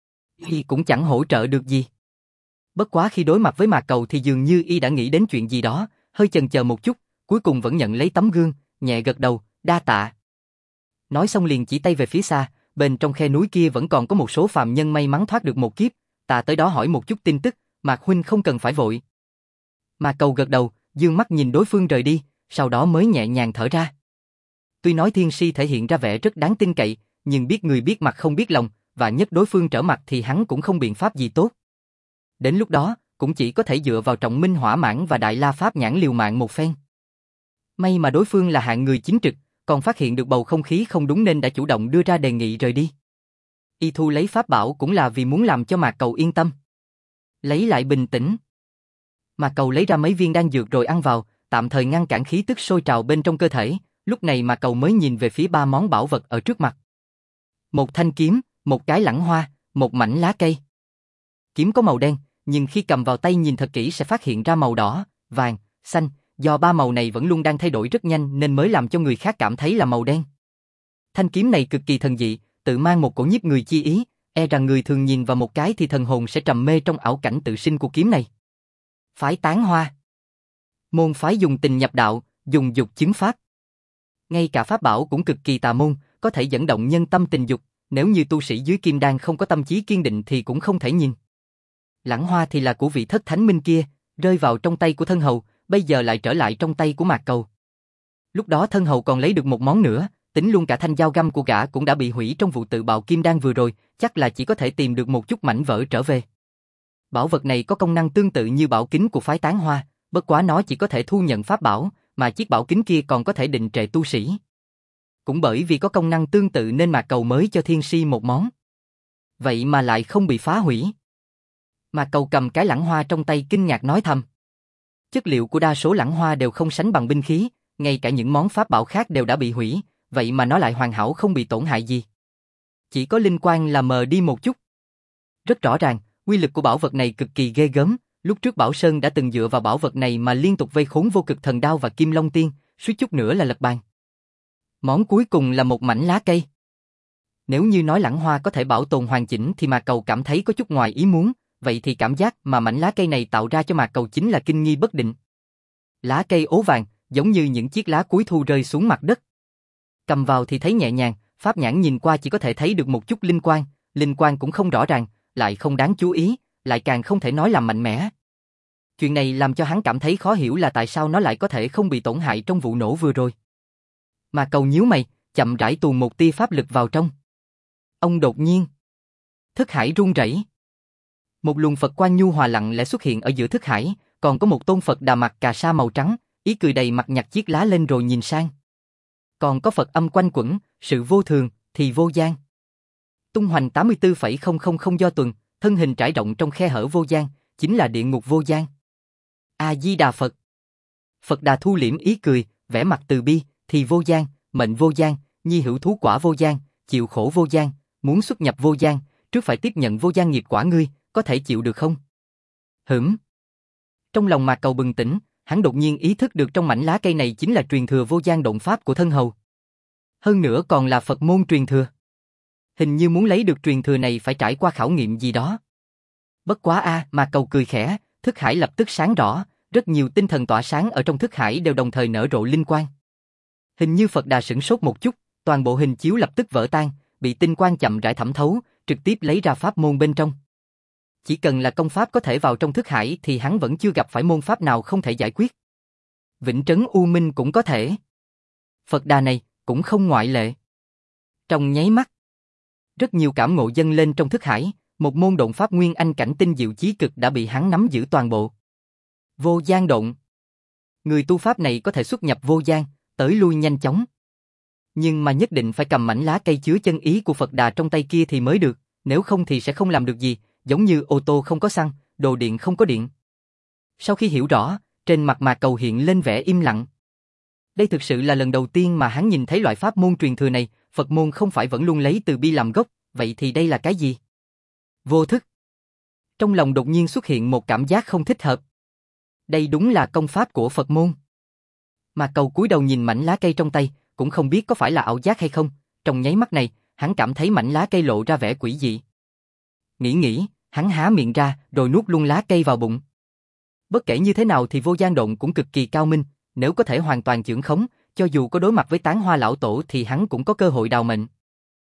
Y cũng chẳng hỗ trợ được gì. Bất quá khi đối mặt với Mạc Cầu thì dường như y đã nghĩ đến chuyện gì đó, hơi chần chờ một chút, cuối cùng vẫn nhận lấy tấm gương, nhẹ gật đầu, đa tạ. Nói xong liền chỉ tay về phía xa, bên trong khe núi kia vẫn còn có một số phàm nhân may mắn thoát được một kiếp, ta tới đó hỏi một chút tin tức, Mạc huynh không cần phải vội. Mạc Cầu gật đầu, dương mắt nhìn đối phương rời đi, sau đó mới nhẹ nhàng thở ra. Tuy nói Thiên Si thể hiện ra vẻ rất đáng tin cậy, nhưng biết người biết mặt không biết lòng, và nhất đối phương trở mặt thì hắn cũng không biện pháp gì tốt. Đến lúc đó, cũng chỉ có thể dựa vào Trọng Minh Hỏa Mãng và Đại La Pháp Nhãn liều mạng một phen. May mà đối phương là hạng người chính trực, còn phát hiện được bầu không khí không đúng nên đã chủ động đưa ra đề nghị rời đi. Y thu lấy pháp bảo cũng là vì muốn làm cho Mạc Cầu yên tâm. Lấy lại bình tĩnh. Mạc Cầu lấy ra mấy viên đan dược rồi ăn vào, tạm thời ngăn cản khí tức sôi trào bên trong cơ thể, lúc này Mạc Cầu mới nhìn về phía ba món bảo vật ở trước mặt. Một thanh kiếm, một cái lẵng hoa, một mảnh lá cây. Kiếm có màu đen, nhưng khi cầm vào tay nhìn thật kỹ sẽ phát hiện ra màu đỏ, vàng, xanh, do ba màu này vẫn luôn đang thay đổi rất nhanh nên mới làm cho người khác cảm thấy là màu đen. Thanh kiếm này cực kỳ thần dị, tự mang một cổ nhiếp người chi ý, e rằng người thường nhìn vào một cái thì thần hồn sẽ trầm mê trong ảo cảnh tự sinh của kiếm này. Phái tán hoa. Môn phái dùng tình nhập đạo, dùng dục chứng pháp. Ngay cả pháp bảo cũng cực kỳ tà môn, có thể dẫn động nhân tâm tình dục, nếu như tu sĩ dưới kim đan không có tâm trí kiên định thì cũng không thể nhìn. Lẵng hoa thì là của vị thất thánh minh kia, rơi vào trong tay của thân hầu, bây giờ lại trở lại trong tay của Mạc Cầu. Lúc đó thân hầu còn lấy được một món nữa, tính luôn cả thanh dao găm của gã cũng đã bị hủy trong vụ tự bạo kim đan vừa rồi, chắc là chỉ có thể tìm được một chút mảnh vỡ trở về. Bảo vật này có công năng tương tự như bảo kính của phái tán hoa, bất quá nó chỉ có thể thu nhận pháp bảo, mà chiếc bảo kính kia còn có thể định trệ tu sĩ. Cũng bởi vì có công năng tương tự nên Mạc Cầu mới cho Thiên Si một món. Vậy mà lại không bị phá hủy. Mạc Cầu cầm cái lẵng hoa trong tay kinh ngạc nói thầm. Chất liệu của đa số lẵng hoa đều không sánh bằng binh khí, ngay cả những món pháp bảo khác đều đã bị hủy, vậy mà nó lại hoàn hảo không bị tổn hại gì. Chỉ có linh quang là mờ đi một chút. Rất rõ ràng, uy lực của bảo vật này cực kỳ ghê gớm, lúc trước Bảo Sơn đã từng dựa vào bảo vật này mà liên tục vây khốn Vô Cực Thần Đao và Kim Long Tiên, suýt chút nữa là lật bàn. Món cuối cùng là một mảnh lá cây. Nếu như nói lẵng hoa có thể bảo tồn hoàn chỉnh thì Mạc Cầu cảm thấy có chút ngoài ý muốn, vậy thì cảm giác mà mảnh lá cây này tạo ra cho Mạc Cầu chính là kinh nghi bất định. Lá cây ố vàng, giống như những chiếc lá cuối thu rơi xuống mặt đất. Cầm vào thì thấy nhẹ nhàng, pháp nhãn nhìn qua chỉ có thể thấy được một chút linh quang cũng không rõ ràng, lại không đáng chú ý, lại càng không thể nói là mạnh mẽ. Chuyện này làm cho hắn cảm thấy khó hiểu là tại sao nó lại có thể không bị tổn hại trong vụ nổ vừa rồi. Mạc Cầu nhíu mày, chậm rãi tuồn một tia pháp lực vào trong. Ông đột nhiên, thức hải rung rẩy. Một luồng Phật quang nhu hòa lặng lẽ xuất hiện ở giữa thức hải, còn có một tôn Phật Đà mặc cà sa màu trắng, ý cười đầy mặt nhặt chiếc lá lên rồi nhìn sang. Còn có Phật âm quanh quẩn, sự vô thường, thì vô gian. Tung hoành 84,000 do tuần, thân hình trải rộng trong khe hở vô gian, chính là địa ngục vô gian. A-di-đà Phật. Phật Đà thu liễm ý cười, vẻ mặt từ bi, thì vô gian, mệnh vô gian, nhi hữu thú quả vô gian, chịu khổ vô gian, muốn xuất nhập vô gian, trước phải tiếp nhận vô gian nghiệp quả ngươi, có thể chịu được không? Trong lòng Mạc Cầu bừng tỉnh, hắn đột nhiên ý thức được trong mảnh lá cây này chính là truyền thừa vô gian động pháp của thân hầu. Hơn nữa còn là Phật môn truyền thừa. Hình như muốn lấy được truyền thừa này phải trải qua khảo nghiệm gì đó. Bất quá Mạc Cầu cười khẽ, thức hải lập tức sáng rõ, rất nhiều tinh thần tỏa sáng ở trong thức hải đều đồng thời nở rộ linh quang. Hình như Phật Đà sửng sốt một chút, toàn bộ hình chiếu lập tức vỡ tan, bị tinh quang chậm rãi thẩm thấu, trực tiếp lấy ra pháp môn bên trong. Chỉ cần là công pháp có thể vào trong thức hải thì hắn vẫn chưa gặp phải môn pháp nào không thể giải quyết. Vĩnh Trấn U Minh cũng có thể. Phật Đà này cũng không ngoại lệ. Trong nháy mắt, rất nhiều cảm ngộ dâng lên trong thức hải, một môn độn pháp nguyên anh cảnh tinh diệu chí cực đã bị hắn nắm giữ toàn bộ. Vô gian độn. Người tu pháp này có thể xuất nhập vô gian, tới lui nhanh chóng. Nhưng mà nhất định phải cầm mảnh lá cây chứa chân ý của Phật Đà trong tay kia thì mới được, nếu không thì sẽ không làm được gì, giống như ô tô không có xăng, đồ điện không có điện. Sau khi hiểu rõ, trên mặt Mạc Cầu hiện lên vẻ im lặng. Đây thực sự là lần đầu tiên mà hắn nhìn thấy loại pháp môn truyền thừa này, Phật môn không phải vẫn luôn lấy từ bi làm gốc, vậy thì đây là cái gì? Vô thức. Trong lòng đột nhiên xuất hiện một cảm giác không thích hợp. Đây đúng là công pháp của Phật môn. Mạc Cầu cúi đầu nhìn mảnh lá cây trong tay, cũng không biết có phải là ảo giác hay không, trong nháy mắt này, hắn cảm thấy mảnh lá cây lộ ra vẻ quỷ dị. Nghĩ, hắn há miệng ra, rồi nuốt luôn lá cây vào bụng. Bất kể như thế nào thì vô gian độn cũng cực kỳ cao minh, nếu có thể hoàn toàn chưởng khống, cho dù có đối mặt với Tán Hoa lão tổ thì hắn cũng có cơ hội đào mệnh.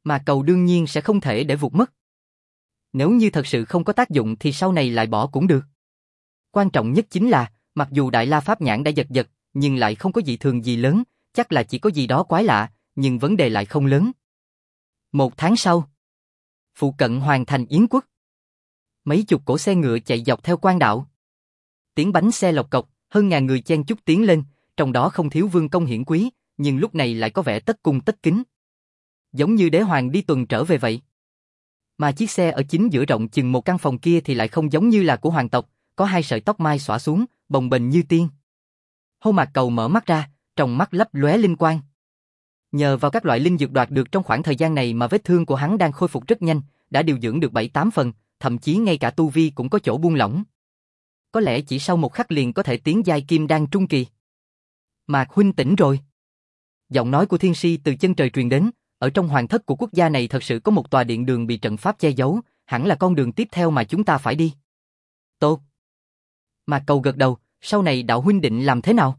Mà cầu đương nhiên sẽ không thể để vụt mất. Nếu như thật sự không có tác dụng thì sau này lại bỏ cũng được. Quan trọng nhất chính là, mặc dù Đại La Pháp Nhãn đã giật giật, nhưng lại không có dị thường gì lớn, chắc là chỉ có gì đó quái lạ, nhưng vấn đề lại không lớn. 1 tháng sau, phụ cận hoàn thành Yến Quốc. Mấy chục cỗ xe ngựa chạy dọc theo quan đạo. Tiếng bánh xe lộc cộc, hơn ngàn người chen chúc tiến lên, trong đó không thiếu vương công hiển quý, nhưng lúc này lại có vẻ tất cung tất kính. Giống như đế hoàng đi tuần trở về vậy. Mà chiếc xe ở chính giữa rộng chừng một căn phòng kia thì lại không giống như là của hoàng tộc, có 2 sợi tóc mai xõa xuống, bồng bềnh như tiên. Hô Mạc Cầu mở mắt ra, trong mắt lấp lóe linh quang. Nhờ vào các loại linh dược đoạt được trong khoảng thời gian này mà vết thương của hắn đang khôi phục rất nhanh, đã điều dưỡng được 7-8 phần, thậm chí ngay cả tu vi cũng có chỗ buông lỏng. Có lẽ chỉ sau một khắc liền có thể tiến giai kim đan trung kỳ. Mạc huynh tỉnh rồi. Giọng nói của Thiên Si từ chân trời truyền đến, ở trong hoàng thất của quốc gia này thật sự có một tòa điện đường bị trận pháp che giấu, hẳn là con đường tiếp theo mà chúng ta phải đi. Tốt. Mạc Cầu gật đầu, sau này đạo huynh định làm thế nào?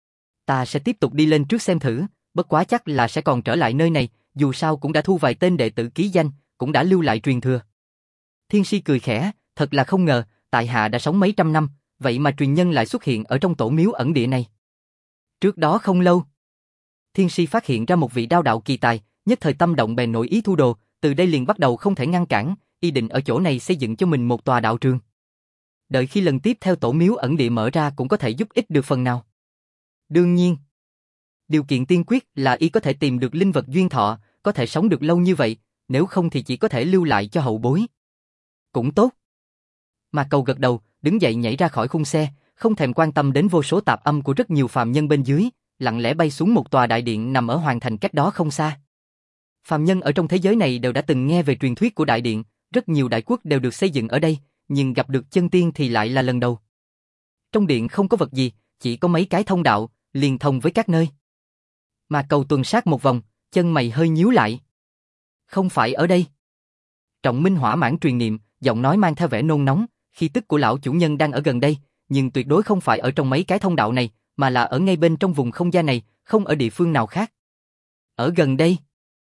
Ta sẽ tiếp tục đi lên trước xem thử, bất quá chắc là sẽ còn trở lại nơi này, dù sao cũng đã thu vài tên đệ tử ký danh, cũng đã lưu lại truyền thừa. Thiên Si cười khẽ, thật là không ngờ, tại hạ đã sống mấy trăm năm, vậy mà truyền nhân lại xuất hiện ở trong tổ miếu ẩn địa này. Trước đó không lâu, Thiên Si phát hiện ra một vị đao đạo kỳ tài, nhất thời tâm động bèn nổi ý thu đồ, từ đây liền bắt đầu không thể ngăn cản, ý định ở chỗ này xây dựng cho mình một tòa đạo trường. Đợi khi lần tiếp theo tổ miếu ẩn địa mở ra cũng có thể giúp ích được phần nào. Đương nhiên, điều kiện tiên quyết là y có thể tìm được linh vật duyên thọ, có thể sống được lâu như vậy, nếu không thì chỉ có thể lưu lại cho hậu bối. Cũng tốt. Mạc Cầu gật đầu, đứng dậy nhảy ra khỏi khung xe, không thèm quan tâm đến vô số tạp âm của rất nhiều phàm nhân bên dưới, lặng lẽ bay xuống một tòa đại điện nằm ở hoàng thành cách đó không xa. Phàm nhân ở trong thế giới này đều đã từng nghe về truyền thuyết của đại điện, rất nhiều đại quốc đều được xây dựng ở đây, nhưng gặp được chân tiên thì lại là lần đầu. Trong điện không có vật gì, chỉ có mấy cái thông đạo, liên thông với các nơi. Mạc Cầu tuần sát một vòng, chân mày hơi nhíu lại. Không phải ở đây. Trọng Minh hỏa mãn truyền niệm, giọng nói mang theo vẻ nôn nóng, khí tức của lão chủ nhân đang ở gần đây, nhưng tuyệt đối không phải ở trong mấy cái thông đạo này, mà là ở ngay bên trong vùng không gian này, không ở địa phương nào khác. Ở gần đây.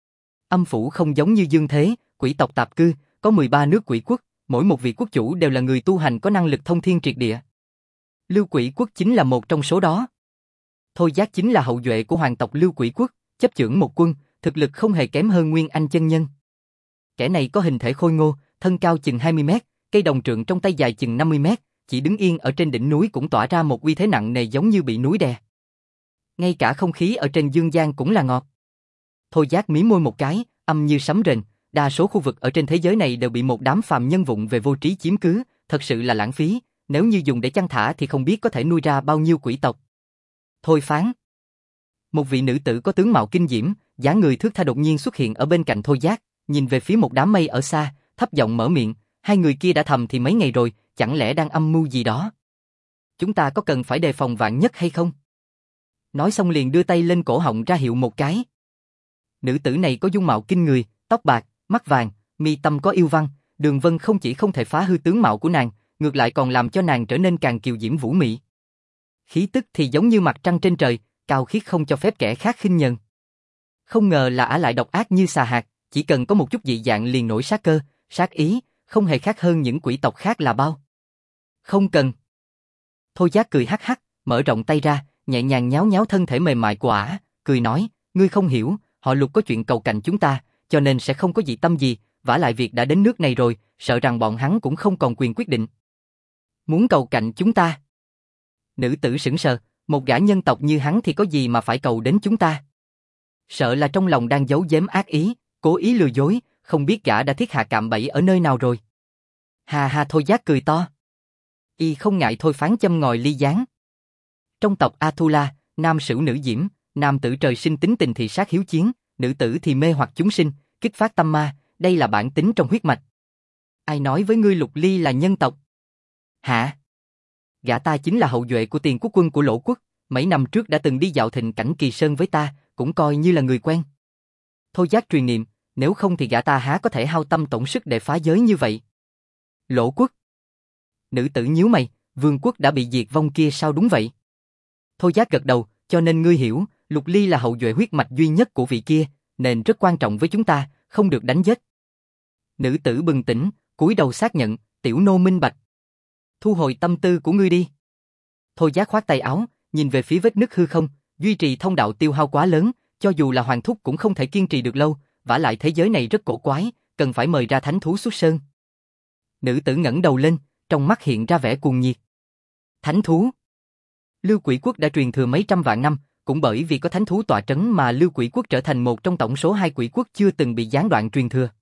Âm phủ không giống như dương thế, quỷ tộc tạp cư, có 13 nước quỷ quốc, mỗi một vị quốc chủ đều là người tu hành có năng lực thông thiên triệt địa. Lưu Quỷ Quốc chính là một trong số đó. Thôi Giác chính là hậu duệ của hoàng tộc Lưu Quỷ Quốc, chấp chưởng một quân, thực lực không hề kém hơn Nguyên Anh chân nhân. Kẻ này có hình thể khôi ngô, thân cao chừng 20 mét, cây đồng trượng trong tay dài chừng 50 mét, chỉ đứng yên ở trên đỉnh núi cũng tỏa ra một uy thế nặng nề giống như bị núi đè. Ngay cả không khí ở trên dương gian cũng là ngọt. Thôi Giác mí môi một cái, âm như sấm rền, đa số khu vực ở trên thế giới này đều bị một đám phàm nhân vụng về vô trí chiếm cứ, thật sự là lãng phí, nếu như dùng để chăn thả thì không biết có thể nuôi ra bao nhiêu quỷ tộc. Thôi Phán. Một vị nữ tử có tướng mạo kinh diễm, dáng người thướt tha đột nhiên xuất hiện ở bên cạnh Thôi Giác, nhìn về phía một đám mây ở xa, thấp giọng mở miệng, hai người kia đã thầm thì mấy ngày rồi, chẳng lẽ đang âm mưu gì đó? Chúng ta có cần phải đề phòng vạn nhất hay không? Nói xong liền đưa tay lên cổ họng ra hiệu một cái. Nữ tử này có dung mạo kinh người, tóc bạc, mắt vàng, mi tâm có yêu văn, đường vân không chỉ không thể phá hư tướng mạo của nàng, ngược lại còn làm cho nàng trở nên càng kiều diễm vũ mị. Khí tức thì giống như mặt trăng trên trời, cao khiết không cho phép kẻ khác khinh nhờn. Không ngờ là ả lại độc ác như xà hạt, chỉ cần có một chút dị dạng liền nổi sát cơ, sát ý, không hề khác hơn những quỷ tộc khác là bao. Không cần. Thôi Giác cười hắc hắc, mở rộng tay ra, nhẹ nhàng nháo nháo thân thể mềm mại của ả, cười nói, ngươi không hiểu, họ Lục có chuyện cầu cạnh chúng ta, cho nên sẽ không có dị tâm gì, vả lại việc đã đến nước này rồi, sợ rằng bọn hắn cũng không còn quyền quyết định. Muốn cầu cạnh chúng ta? Nữ tử sững sờ, một gã nhân tộc như hắn thì có gì mà phải cầu đến chúng ta? Sợ là trong lòng đang giấu giếm ác ý, cố ý lừa dối, không biết gã đã thiết hạ cạm bẫy ở nơi nào rồi. Hà hà. Thôi Giác cười to. Y không ngại Thôi Phán châm ngòi ly gián. Trong tộc Athula, nam sửu nữ diễm, nam tử trời sinh tính tình thị sát hiếu chiến, nữ tử thì mê hoặc chúng sinh, kích phát tâm ma, đây là bản tính trong huyết mạch. Ai nói với ngươi Lục Ly là nhân tộc? Hả? Gã ta chính là hậu duệ của Tiền Quốc quân của Lỗ Quốc, mấy năm trước đã từng đi dạo thịnh cảnh Kỳ Sơn với ta, cũng coi như là người quen. Thôi Giác truyền niệm, nếu không thì gã ta há có thể hao tâm tổn sức để phá giới như vậy. Lỗ Quốc. Nữ tử nhíu mày, vương quốc đã bị diệt vong kia sao đúng vậy? Thôi Giác gật đầu, cho nên ngươi hiểu, Lục Ly là hậu duệ huyết mạch duy nhất của vị kia, nên rất quan trọng với chúng ta, không được đánh giết. Nữ tử bừng tỉnh, cúi đầu xác nhận, tiểu nô minh bạch. Thu hồi tâm tư của ngươi đi. Thôi Giác khoát tay áo, nhìn về phía vết nứt hư không, duy trì thông đạo tiêu hao quá lớn, cho dù là hoàng thúc cũng không thể kiên trì được lâu, vả lại thế giới này rất cổ quái, cần phải mời ra thánh thú xuất sơn. Nữ tử ngẩng đầu lên, trong mắt hiện ra vẻ cuồng nhiệt. Thánh thú. Lưu Quỷ Quốc đã truyền thừa mấy trăm vạn năm, cũng bởi vì có thánh thú tọa trấn mà Lưu Quỷ Quốc trở thành một trong tổng số 2 quỷ quốc chưa từng bị gián đoạn truyền thừa.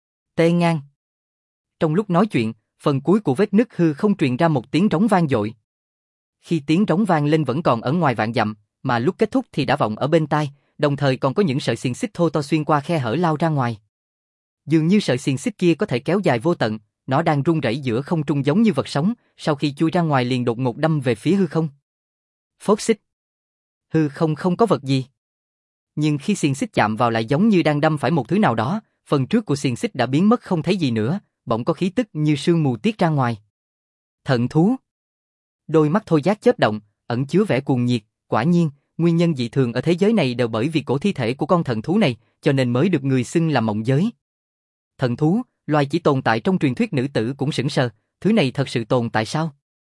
Tê ngang. Trong lúc nói chuyện, phần cuối của vết nứt hư không truyền ra một tiếng trống vang dội. Khi tiếng trống vang lên vẫn còn ở ngoài vạn dặm, mà lúc kết thúc thì đã vọng ở bên tai, đồng thời còn có những sợi xiềng xích thô to xuyên qua khe hở lao ra ngoài. Dường như sợi xiềng xích kia có thể kéo dài vô tận, nó đang rung rẩy giữa không trung giống như vật sống, sau khi chui ra ngoài liền đột ngột đâm về phía hư không. Phốc xích. Hư không không có vật gì. Nhưng khi xiềng xích chạm vào lại giống như đang đâm phải một thứ nào đó, phần trước của xiềng xích đã biến mất không thấy gì nữa, bỗng có khí tức như sương mù tiết ra ngoài. Thận thú. Đôi mắt Thôi Giác chớp động, ẩn chứa vẻ cuồng nhiệt, quả nhiên, nguyên nhân dị thường ở thế giới này đều bởi vì cổ thi thể của con thần thú này, cho nên mới được người xưng là mộng giới. Thần thú, loài chỉ tồn tại trong truyền thuyết, nữ tử cũng sững sờ, thứ này thật sự tồn tại sao?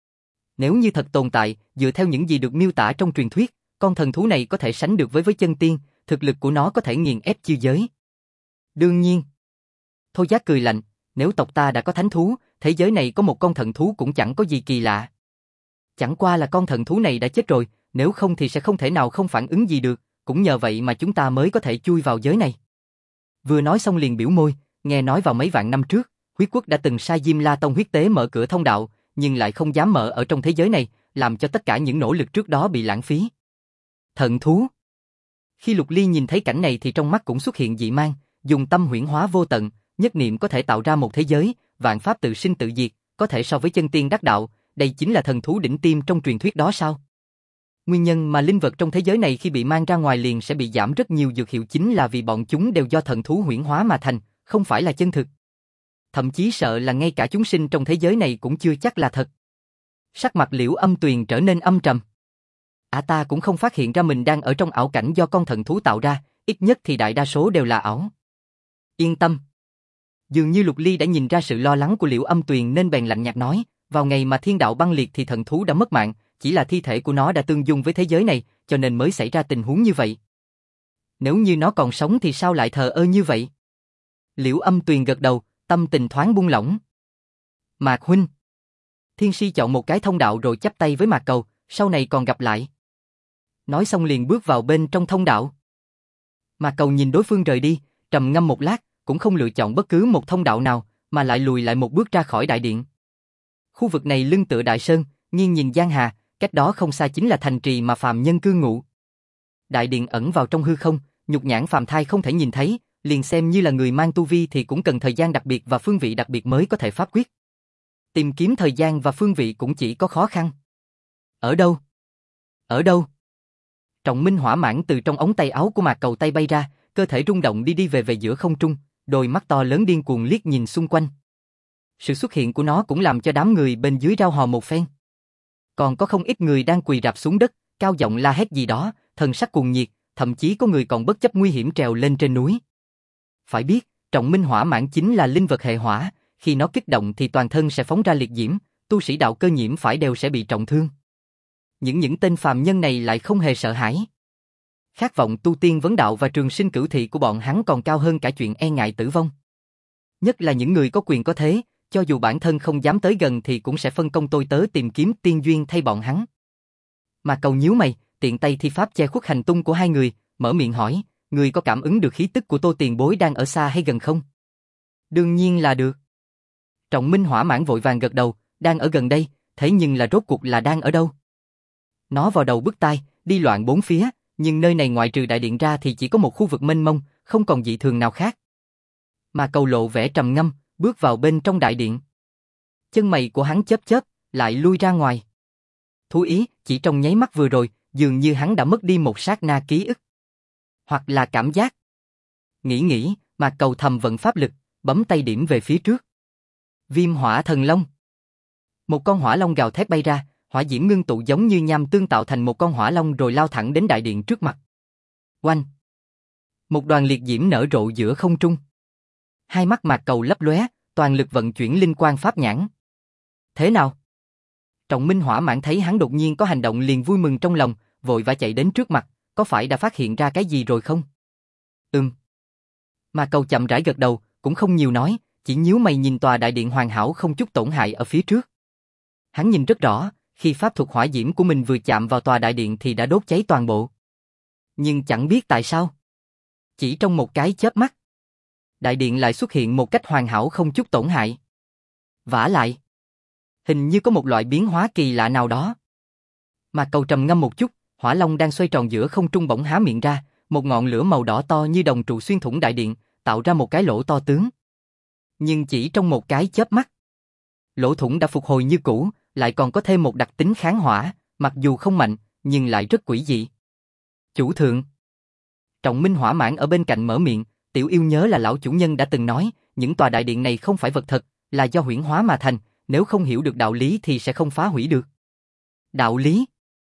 Nếu như thật tồn tại, dựa theo những gì được miêu tả trong truyền thuyết, con thần thú này có thể sánh được với chân tiên, thực lực của nó có thể nghiền ép chư giới. Đương nhiên. Thôi Giác cười lạnh, nếu tộc ta đã có thánh thú, thế giới này có một con thần thú cũng chẳng có gì kỳ lạ. Chẳng qua là con thần thú này đã chết rồi, nếu không thì sẽ không thể nào không phản ứng gì được, cũng nhờ vậy mà chúng ta mới có thể chui vào giới này. Vừa nói xong liền biểu môi, nghe nói vào mấy vạn năm trước, Huyết Quốc đã từng sai Diêm La Tông huyết tế mở cửa thông đạo, nhưng lại không dám mở ở trong thế giới này, làm cho tất cả những nỗ lực trước đó bị lãng phí. Thần thú. Khi Lục Ly nhìn thấy cảnh này thì trong mắt cũng xuất hiện dị mang, dùng tâm huyễn hóa vô tận, nhất niệm có thể tạo ra một thế giới, vạn pháp tự sinh tự diệt, có thể so với chân tiên đắc đạo, đây chính là thần thú đỉnh tiêm trong truyền thuyết đó sao? Nguyên nhân mà linh vật trong thế giới này khi bị mang ra ngoài liền sẽ bị giảm rất nhiều dược hiệu chính là vì bọn chúng đều do thần thú huyễn hóa mà thành, không phải là chân thực. Thậm chí sợ là ngay cả chúng sinh trong thế giới này cũng chưa chắc là thật. Sắc mặt Liễu Âm Tuyền trở nên âm trầm. Ta cũng không phát hiện ra mình đang ở trong ảo cảnh do con thần thú tạo ra, ít nhất thì đại đa số đều là ảo. Yên tâm. Dường như Lục Ly đã nhìn ra sự lo lắng của Liễu Âm Tuyền nên bèn lạnh nhạt nói, vào ngày mà thiên đạo băng liệt thì thần thú đã mất mạng, chỉ là thi thể của nó đã tương dung với thế giới này, cho nên mới xảy ra tình huống như vậy. Nếu như nó còn sống thì sao lại thờ ơ như vậy? Liễu Âm Tuyền gật đầu, tâm tình thoáng buông lỏng. Mạc huynh. Thiên Si chọn một cái thông đạo rồi chắp tay với Mạc Cầu, sau này còn gặp lại. Nói xong liền bước vào bên trong thông đạo. Mạc Cầu nhìn đối phương rời đi, trầm ngâm một lát, cũng không lựa chọn bất cứ một thông đạo nào, mà lại lùi lại một bước ra khỏi đại điện. Khu vực này lưng tựa đại sơn, nghiêng nhìn giang hà, cách đó không xa chính là thành trì mà phàm nhân cư ngụ. Đại điện ẩn vào trong hư không, nhục nhãn phàm thai không thể nhìn thấy, liền xem như là người mang tu vi thì cũng cần thời gian đặc biệt và phương vị đặc biệt mới có thể pháp quyết. Tìm kiếm thời gian và phương vị cũng chỉ có khó khăn. Ở đâu? Ở đâu? Trọng Minh hỏa mãn từ trong ống tay áo của Mạc Cầu tay bay ra, cơ thể rung động đi đi về về giữa không trung, đôi mắt to lớn điên cuồng liếc nhìn xung quanh. Sự xuất hiện của nó cũng làm cho đám người bên dưới rao hò một phen. Còn có không ít người đang quỳ rạp xuống đất, cao giọng la hét gì đó, thần sắc cuồng nhiệt, thậm chí có người còn bất chấp nguy hiểm trèo lên trên núi. Phải biết, Trọng Minh hỏa mãn chính là linh vật hệ hỏa, khi nó kích động thì toàn thân sẽ phóng ra liệt diễm, tu sĩ đạo cơ nhiễm phải đều sẽ bị trọng thương. Những tên phàm nhân này lại không hề sợ hãi. Khát vọng tu tiên vấn đạo và trường sinh cửu thị của bọn hắn còn cao hơn cả chuyện e ngại tử vong. Nhất là những người có quyền có thế, cho dù bản thân không dám tới gần thì cũng sẽ phân công tôi tớ tìm kiếm tiên duyên thay bọn hắn. Mà Cầu nhíu mày, tiện tay thi pháp che khuất hành tung của hai người, mở miệng hỏi, người có cảm ứng được khí tức của Tô tiền bối đang ở xa hay gần không? Đương nhiên là được. Trọng Minh hỏa mãn vội vàng gật đầu, đang ở gần đây, thế nhưng là rốt cuộc là đang ở đâu? Nó vào đầu bứt tai, đi loạn bốn phía, nhưng nơi này ngoại trừ đại điện ra thì chỉ có một khu vực mênh mông, không còn dị thường nào khác. Mà Cầu lộ vẻ trầm ngâm, bước vào bên trong đại điện. Chân mày của hắn chớp chớp, lại lui ra ngoài. Thú ý, chỉ trong nháy mắt vừa rồi, dường như hắn đã mất đi một sát na ký ức. Hoặc là cảm giác. Nghĩ, mà Cầu thầm vận pháp lực, bấm tay điểm về phía trước. Viêm hỏa thần long. Một con hỏa long gào thét bay ra, hỏa diễm ngưng tụ giống như nham tương tạo thành một con hỏa long rồi lao thẳng đến đại điện trước mặt. Oanh! Một đoàn liệt diễm nở rộ giữa không trung. Hai mắt Mạc Cầu lấp lóe, toàn lực vận chuyển linh quang pháp nhãn. Thế nào? Trọng Minh Hỏa Mãng thấy hắn đột nhiên có hành động liền vui mừng trong lòng, vội vã chạy đến trước mặt, có phải đã phát hiện ra cái gì rồi không? Mạc Cầu chậm rãi gật đầu, cũng không nhiều nói, chỉ nhíu mày nhìn tòa đại điện hoàn hảo không chút tổn hại ở phía trước. Hắn nhìn rất rõ, khi pháp thuật hỏa diễm của mình vừa chạm vào tòa đại điện thì đã đốt cháy toàn bộ. Nhưng chẳng biết tại sao. Chỉ trong một cái chớp mắt, đại điện lại xuất hiện một cách hoàn hảo không chút tổn hại. Vả lại, hình như có một loại biến hóa kỳ lạ nào đó. Mạc Cầu trầm ngâm một chút, hỏa long đang xoay tròn giữa không trung bỗng há miệng ra, một ngọn lửa màu đỏ to như đồng trụ xuyên thủng đại điện, tạo ra một cái lỗ to tướng. Nhưng chỉ trong một cái chớp mắt, lỗ thủng đã phục hồi như cũ, lại còn có thêm một đặc tính kháng hỏa, mặc dù không mạnh, nhưng lại rất quỷ dị. Chủ thượng. Trọng Minh Hỏa Mãng ở bên cạnh mở miệng, tiểu yêu nhớ là lão chủ nhân đã từng nói, những tòa đại điện này không phải vật thật, là do huyễn hóa mà thành, nếu không hiểu được đạo lý thì sẽ không phá hủy được. Đạo lý?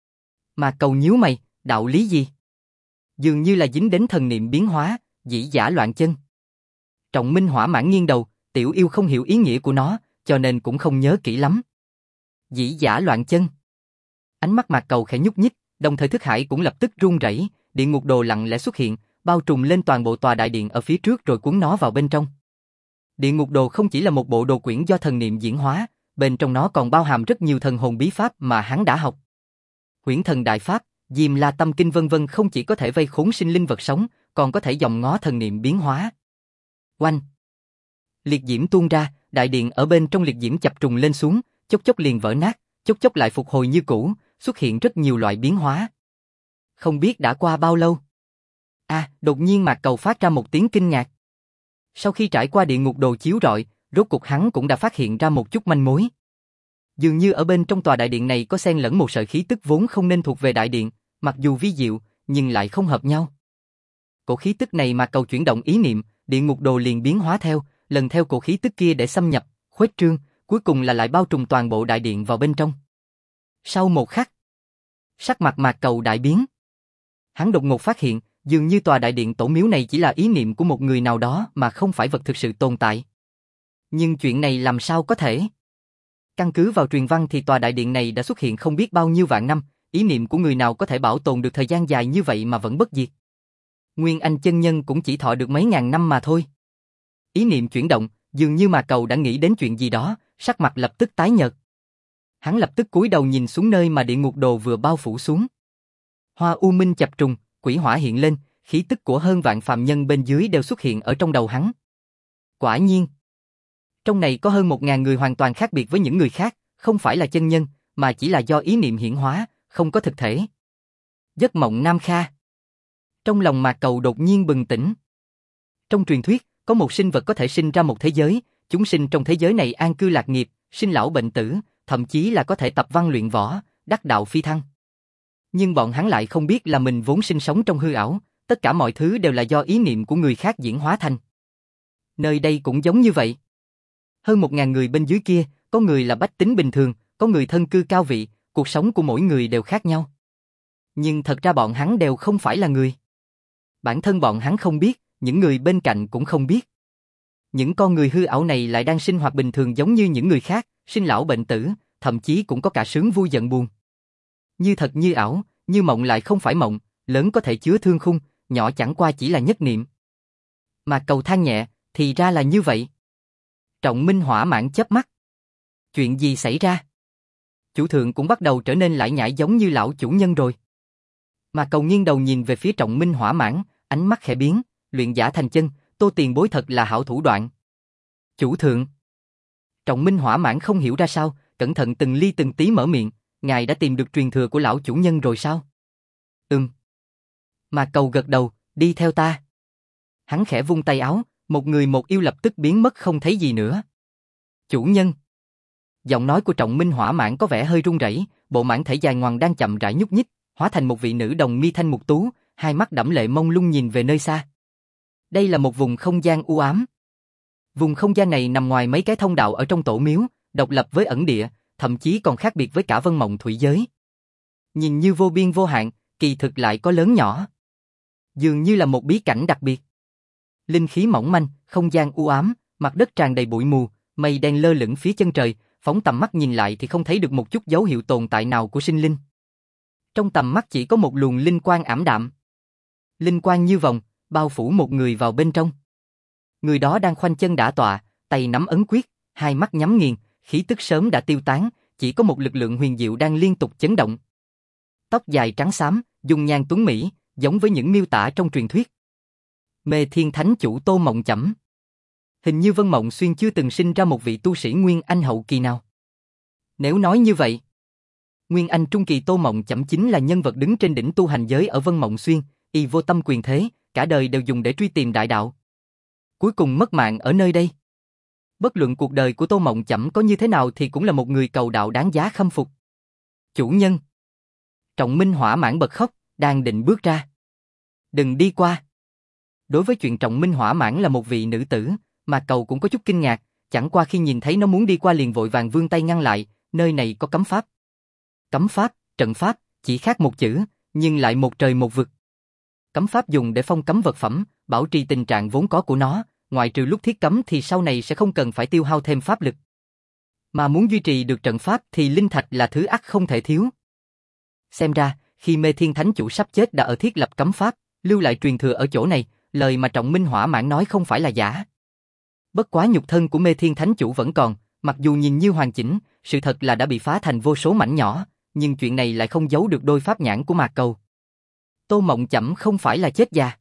Mà Cầu nhíu mày, đạo lý gì? Dường như là dính đến thần niệm biến hóa, dĩ dã loạn chân. Trọng Minh Hỏa Mãng nghiêng đầu, tiểu yêu không hiểu ý nghĩa của nó, cho nên cũng không nhớ kỹ lắm. Dĩ dã loạn chân. Ánh mắt Mạc Cầu khẽ nhúc nhích, đồng thời thức hải cũng lập tức run rẩy, địa ngục đồ lặng lẽ xuất hiện, bao trùm lên toàn bộ tòa đại điện ở phía trước rồi cuốn nó vào bên trong. Địa ngục đồ không chỉ là một bộ đồ quyển do thần niệm diễn hóa, bên trong nó còn bao hàm rất nhiều thần hồn bí pháp mà hắn đã học. Huyễn thần đại pháp, Diêm La Tâm Kinh vân vân không chỉ có thể vây khốn sinh linh vật sống, còn có thể dòm ngó thần niệm biến hóa. Oanh! Liệt diễm tuôn ra, đại điện ở bên trong liệt diễm chập trùng lên xuống, chốc chốc liền vỡ nát, chốc chốc lại phục hồi như cũ, xuất hiện rất nhiều loại biến hóa. Không biết đã qua bao lâu. Đột nhiên Mạc Cầu phát ra một tiếng kinh ngạc. Sau khi trải qua địa ngục đồ chiếu rọi, rốt cuộc hắn cũng đã phát hiện ra một chút manh mối. Dường như ở bên trong tòa đại điện này có xen lẫn một sợi khí tức vốn không nên thuộc về đại điện, mặc dù vi diệu, nhưng lại không hợp nhau. Cổ khí tức này Mạc Cầu chuyển động ý niệm, địa ngục đồ liền biến hóa theo, lần theo cổ khí tức kia để xâm nhập, khuếch trương, cuối cùng là lại bao trùm toàn bộ đại điện vào bên trong. Sau một khắc, sắc mặt Mạc Cầu đại biến. Hắn đột ngột phát hiện, dường như tòa đại điện tổ miếu này chỉ là ý niệm của một người nào đó mà không phải vật thực sự tồn tại. Nhưng chuyện này làm sao có thể? Căn cứ vào truyền văn thì tòa đại điện này đã xuất hiện không biết bao nhiêu vạn năm, ý niệm của người nào có thể bảo tồn được thời gian dài như vậy mà vẫn bất diệt. Nguyên Anh chân nhân cũng chỉ thọ được mấy ngàn năm mà thôi. Ý niệm chuyển động, dường như Mạc Cầu đã nghĩ đến chuyện gì đó, sắc mặt lập tức tái nhợt. Hắn lập tức cúi đầu nhìn xuống nơi mà địa ngục đồ vừa bao phủ xuống. Hoa u minh chập trùng, quỷ hỏa hiện lên, khí tức của hơn vạn phàm nhân bên dưới đều xuất hiện ở trong đầu hắn. Quả nhiên, trong này có hơn 1000 người hoàn toàn khác biệt với những người khác, không phải là chân nhân, mà chỉ là do ý niệm hiển hóa, không có thực thể. Giấc mộng Nam Kha. Trong lòng Mạc Cầu đột nhiên bừng tỉnh. Trong truyền thuyết, có một sinh vật có thể sinh ra một thế giới, chúng sinh trong thế giới này an cư lạc nghiệp, sinh lão bệnh tử, thậm chí là có thể tập văn luyện võ, đắc đạo phi thăng. Nhưng bọn hắn lại không biết là mình vốn sinh sống trong hư ảo, tất cả mọi thứ đều là do ý niệm của người khác diễn hóa thành. Nơi đây cũng giống như vậy. Hơn 1000 người bên dưới kia, có người là bách tính bình thường, có người thân cư cao vị, cuộc sống của mỗi người đều khác nhau. Nhưng thật ra bọn hắn đều không phải là người. Bản thân bọn hắn không biết, những người bên cạnh cũng không biết. Những con người hư ảo này lại đang sinh hoạt bình thường giống như những người khác, sinh lão bệnh tử, thậm chí cũng có cả sướng vui giận buồn. Như thật như ảo, như mộng lại không phải mộng, lớn có thể chứa thương khung, nhỏ chẳng qua chỉ là nhất niệm. Mà Cầu than nhẹ, thì ra là như vậy. Trọng Minh Hỏa Mãng chớp mắt. Chuyện gì xảy ra? Chủ thượng cũng bắt đầu trở nên lải nhải giống như lão chủ nhân rồi. Mà Cầu nghiêng đầu nhìn về phía Trọng Minh Hỏa Mãng, ánh mắt khẽ biến, luyện giả thành chân, Tô tiền bối thật là hảo thủ đoạn. Chủ thượng. Trọng Minh Hỏa Mãng không hiểu ra sao, cẩn thận từng ly từng tí mở miệng, ngài đã tìm được truyền thừa của lão chủ nhân rồi sao? Mà Cầu gật đầu, đi theo ta. Hắn khẽ vung tay áo, một người một yêu lập tức biến mất không thấy gì nữa. Chủ nhân. Giọng nói của Trọng Minh Hỏa Mãng có vẻ hơi run rẩy, bộ mãng thể dài ngoằng đang chậm rãi nhúc nhích, hóa thành một vị nữ đồng mi thanh mục tú, hai mắt đẫm lệ mông lung nhìn về nơi xa. Đây là một vùng không gian u ám. Vùng không gian này nằm ngoài mấy cái thông đạo ở trong tổ miếu, độc lập với ẩn địa, thậm chí còn khác biệt với cả vân mộng thủy giới. Nhìn như vô biên vô hạn, kỳ thực lại có lớn nhỏ. Dường như là một bí cảnh đặc biệt. Linh khí mỏng manh, không gian u ám, mặt đất tràn đầy bụi mù, mây đen lơ lửng phía chân trời, phóng tầm mắt nhìn lại thì không thấy được một chút dấu hiệu tồn tại nào của sinh linh. Trong tầm mắt chỉ có một luồng linh quang ảm đạm. Linh quang như vòng, bao phủ một người vào bên trong. Người đó đang khoanh chân đả tọa, tay nắm ấn quyết, hai mắt nhắm nghiền, khí tức sớm đã tiêu tán, chỉ có một lực lượng huyền diệu đang liên tục chấn động. Tóc dài trắng xám, dung nhan tuấn mỹ, giống với những miêu tả trong truyền thuyết. Mê Thiên Thánh Chủ Tô Mộng Chẩm. Hình như Vân Mộng Xuyên chưa từng sinh ra một vị tu sĩ Nguyên Anh hậu kỳ nào. Nếu nói như vậy, Nguyên Anh trung kỳ Tô Mộng Chẩm chính là nhân vật đứng trên đỉnh tu hành giới ở Vân Mộng Xuyên, y vô tâm quyền thế, cả đời đều dùng để truy tìm đại đạo. Cuối cùng mất mạng ở nơi đây. Bất luận cuộc đời của Tô Mộng Chẩm có như thế nào thì cũng là một người cầu đạo đáng giá khâm phục. Chủ nhân. Trọng Minh hỏa mãn bật khóc, đang định bước ra. Đừng đi qua. Đối với chuyện Trọng Minh hỏa mãn là một vị nữ tử, mà Cầu cũng có chút kinh ngạc, chẳng qua khi nhìn thấy nó muốn đi qua liền vội vàng vươn tay ngăn lại, nơi này có cấm pháp. Cấm pháp, trận pháp, chỉ khác một chữ, nhưng lại một trời một vực. Cấm pháp dùng để phong cấm vật phẩm, bảo trì tình trạng vốn có của nó, ngoại trừ lúc thiết cấm thì sau này sẽ không cần phải tiêu hao thêm pháp lực. Mà muốn duy trì được trận pháp thì linh thạch là thứ ắt không thể thiếu. Xem ra, khi Mê Thiên Thánh Chủ sắp chết đã ở thiết lập cấm pháp, lưu lại truyền thừa ở chỗ này, lời mà Trọng Minh hỏa mãn nói không phải là giả. Bất quá nhục thân của Mê Thiên Thánh Chủ vẫn còn, mặc dù nhìn như hoàn chỉnh, sự thật là đã bị phá thành vô số mảnh nhỏ, nhưng chuyện này lại không giấu được đôi pháp nhãn của Mạc Cầu. Tô Mộng Chẩm không phải là chết già,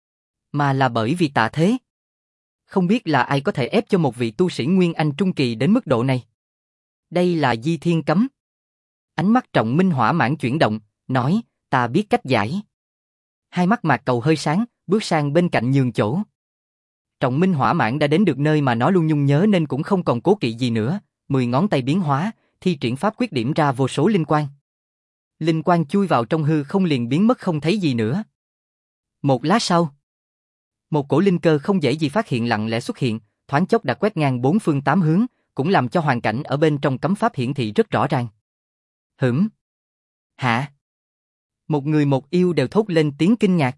mà là bởi vì tạ thế. Không biết là ai có thể ép cho một vị tu sĩ Nguyên Anh trung kỳ đến mức độ này. Đây là Di Thiên Cấm. Ánh mắt Trọng Minh hỏa mãn chuyển động, nói, ta biết cách giải. Hai mắt Mạc Cầu hơi sáng, bước sang bên cạnh nhường chỗ. Trọng Minh hỏa mãn đã đến được nơi mà nó luôn nhung nhớ nên cũng không còn cố kỵ gì nữa, 10 ngón tay biến hóa, thi triển pháp quyết điểm ra vô số linh quang. Linh quang chui vào trong hư không liền biến mất không thấy gì nữa. Một lát sau, một cổ linh cơ không dễ gì phát hiện lặng lẽ xuất hiện, thoáng chốc đã quét ngang bốn phương tám hướng, cũng làm cho hoàn cảnh ở bên trong cấm pháp hiển thị rất rõ ràng. Hửm? Hả? Một người một yêu đều thốt lên tiếng kinh ngạc.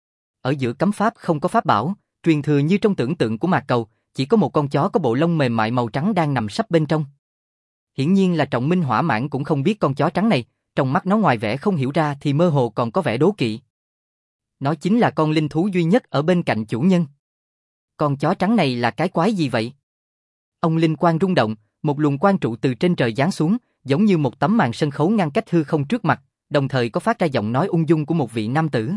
Ở giữa cấm pháp không có pháp bảo, truyền thừa như trong tưởng tượng của Mạc Cầu, chỉ có một con chó có bộ lông mềm mại màu trắng đang nằm sấp bên trong. Hiển nhiên là Trọng Minh hỏa mãn cũng không biết con chó trắng này, trong mắt nó ngoài vẻ không hiểu ra thì mơ hồ còn có vẻ đố kỵ. Nó chính là con linh thú duy nhất ở bên cạnh chủ nhân. Con chó trắng này là cái quái gì vậy? Ông linh quang rung động, một luồng quang trụ từ trên trời giáng xuống, giống như một tấm màn sân khấu ngăn cách hư không trước mặt, đồng thời có phát ra giọng nói ung dung của một vị nam tử.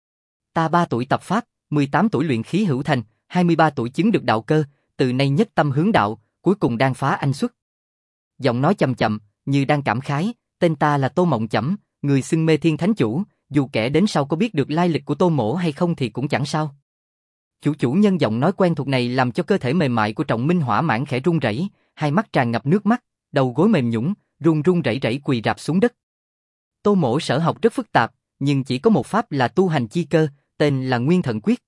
Ta 3 tuổi tập pháp, 18 tuổi luyện khí hữu thành, 23 tuổi chứng được đạo cơ, từ nay nhất tâm hướng đạo, cuối cùng đang phá anh xuất. Giọng nói chậm chậm, như đang cảm khái, tên ta là Tô Mộng Chẩm, người xưng Mê Thiên Thánh Chủ, dù kẻ đến sau có biết được lai lịch của Tô Mỗ hay không thì cũng chẳng sao. Chủ nhân giọng nói quen thuộc này làm cho cơ thể mềm mại của Trọng Minh hỏa mãn khẽ run rẩy, hai mắt tràn ngập nước mắt, đầu gối mềm nhũn, run run rẩy rẩy quỳ rạp xuống đất. Tô Mỗ sở học rất phức tạp, nhưng chỉ có một pháp là tu hành chi cơ, tên là Nguyên Thần Quyết.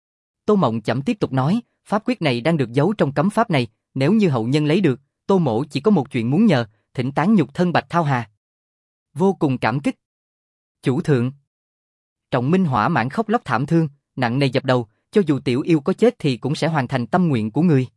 Tô Mộng Chẩm tiếp tục nói, pháp quyết này đang được giấu trong cấm pháp này, nếu như hậu nhân lấy được, Tô Mỗ chỉ có một chuyện muốn nhờ, thỉnh tán nhục thân Bạch Thao Hà. Vô cùng cảm kích. Chủ thượng. Trọng Minh hỏa mãn khóc lóc thảm thương, nặng nề dập đầu, cho dù tiểu yêu có chết thì cũng sẽ hoàn thành tâm nguyện của người.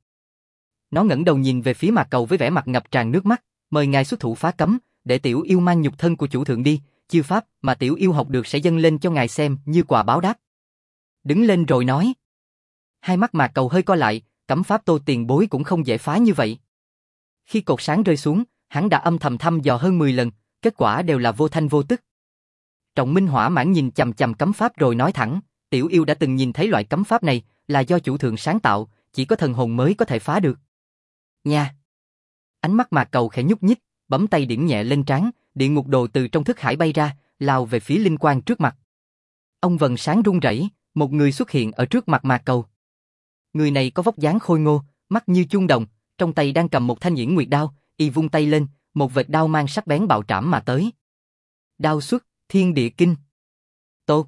Nó ngẩng đầu nhìn về phía Mạc Cầu với vẻ mặt ngập tràn nước mắt, mời ngài xuất thủ phá cấm, để tiểu yêu mang nhục thân của chủ thượng đi, chiêu pháp mà tiểu yêu học được sẽ dâng lên cho ngài xem như quà báo đáp. Đứng lên rồi nói. Hai mắt Mạc Cầu hơi co lại, cấm pháp Tô tiền bối cũng không dễ phá như vậy. Khi cột sáng rơi xuống, hắn đã âm thầm thăm dò hơn 10 lần, kết quả đều là vô thanh vô tức. Trọng Minh hỏa mãn nhìn chằm chằm cấm pháp rồi nói thẳng, tiểu yêu đã từng nhìn thấy loại cấm pháp này, là do chủ thượng sáng tạo, chỉ có thần hồn mới có thể phá được. Nha! Ánh mắt Mạc Cầu khẽ nhúc nhích, bấm tay điểm nhẹ lên trán, địa ngục đồ từ trong thức hải bay ra, lao về phía linh quang trước mặt. Ông vầng sáng rung rẩy, một người xuất hiện ở trước mặt Mạc Cầu. Người này có vóc dáng khôi ngô, mắt như chuông đồng, trong tay đang cầm một thanh Yiễn Nguyệt đao, y vung tay lên, một vệt đao mang sắc bén bạo trảm mà tới. Đao xuất, Thiên Địa Kinh. Tô.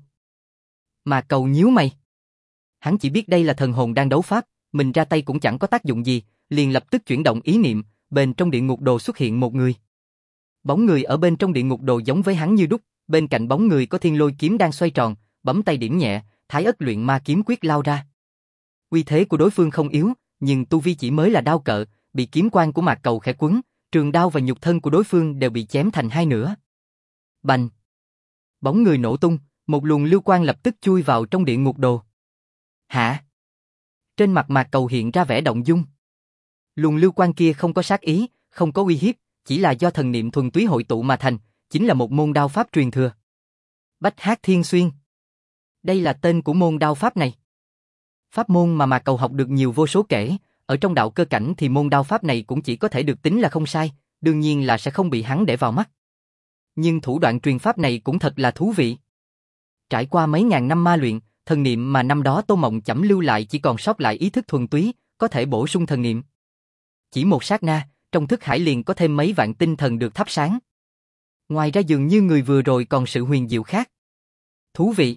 Mạc Cầu nhíu mày. Hắn chỉ biết đây là thần hồn đang đấu pháp, mình ra tay cũng chẳng có tác dụng gì, liền lập tức chuyển động ý niệm, bên trong địa ngục đồ xuất hiện một người. Bóng người ở bên trong địa ngục đồ giống với hắn như đúc, bên cạnh bóng người có Thiên Lôi kiếm đang xoay tròn, bấm tay điểm nhẹ, Thái Ất luyện ma kiếm quyết lao ra. Uy thế của đối phương không yếu, nhưng tu vi chỉ mới là đao cợ, bị kiếm quang của Mạc Cầu khẽ quấn, trường đao và nhục thân của đối phương đều bị chém thành hai nửa. Bành! Bóng người nổ tung, một luồng lưu quang lập tức chui vào trong địa ngục đồ. Hả? Trên mặt Mạc Cầu hiện ra vẻ động dung. Luồng lưu quang kia không có sát ý, không có uy hiếp, chỉ là do thần niệm thuần túy hội tụ mà thành, chính là một môn đao pháp truyền thừa. Bách Hác Thiên Xuyên. Đây là tên của môn đao pháp này. Pháp môn mà Mạc Cầu học được nhiều vô số kể, ở trong đạo cơ cảnh thì môn đao pháp này cũng chỉ có thể được tính là không sai, đương nhiên là sẽ không bị hắn để vào mắt. Nhưng thủ đoạn truyền pháp này cũng thật là thú vị. Trải qua mấy ngàn năm ma luyện, thần niệm mà năm đó Tô Mộng Chẩm lưu lại chỉ còn sót lại ý thức thuần túy, có thể bổ sung thần niệm. Chỉ một sát na, trong thức hải liền có thêm mấy vạn tinh thần được thắp sáng. Ngoài ra dường như người vừa rồi còn sự huyền diệu khác. Thú vị.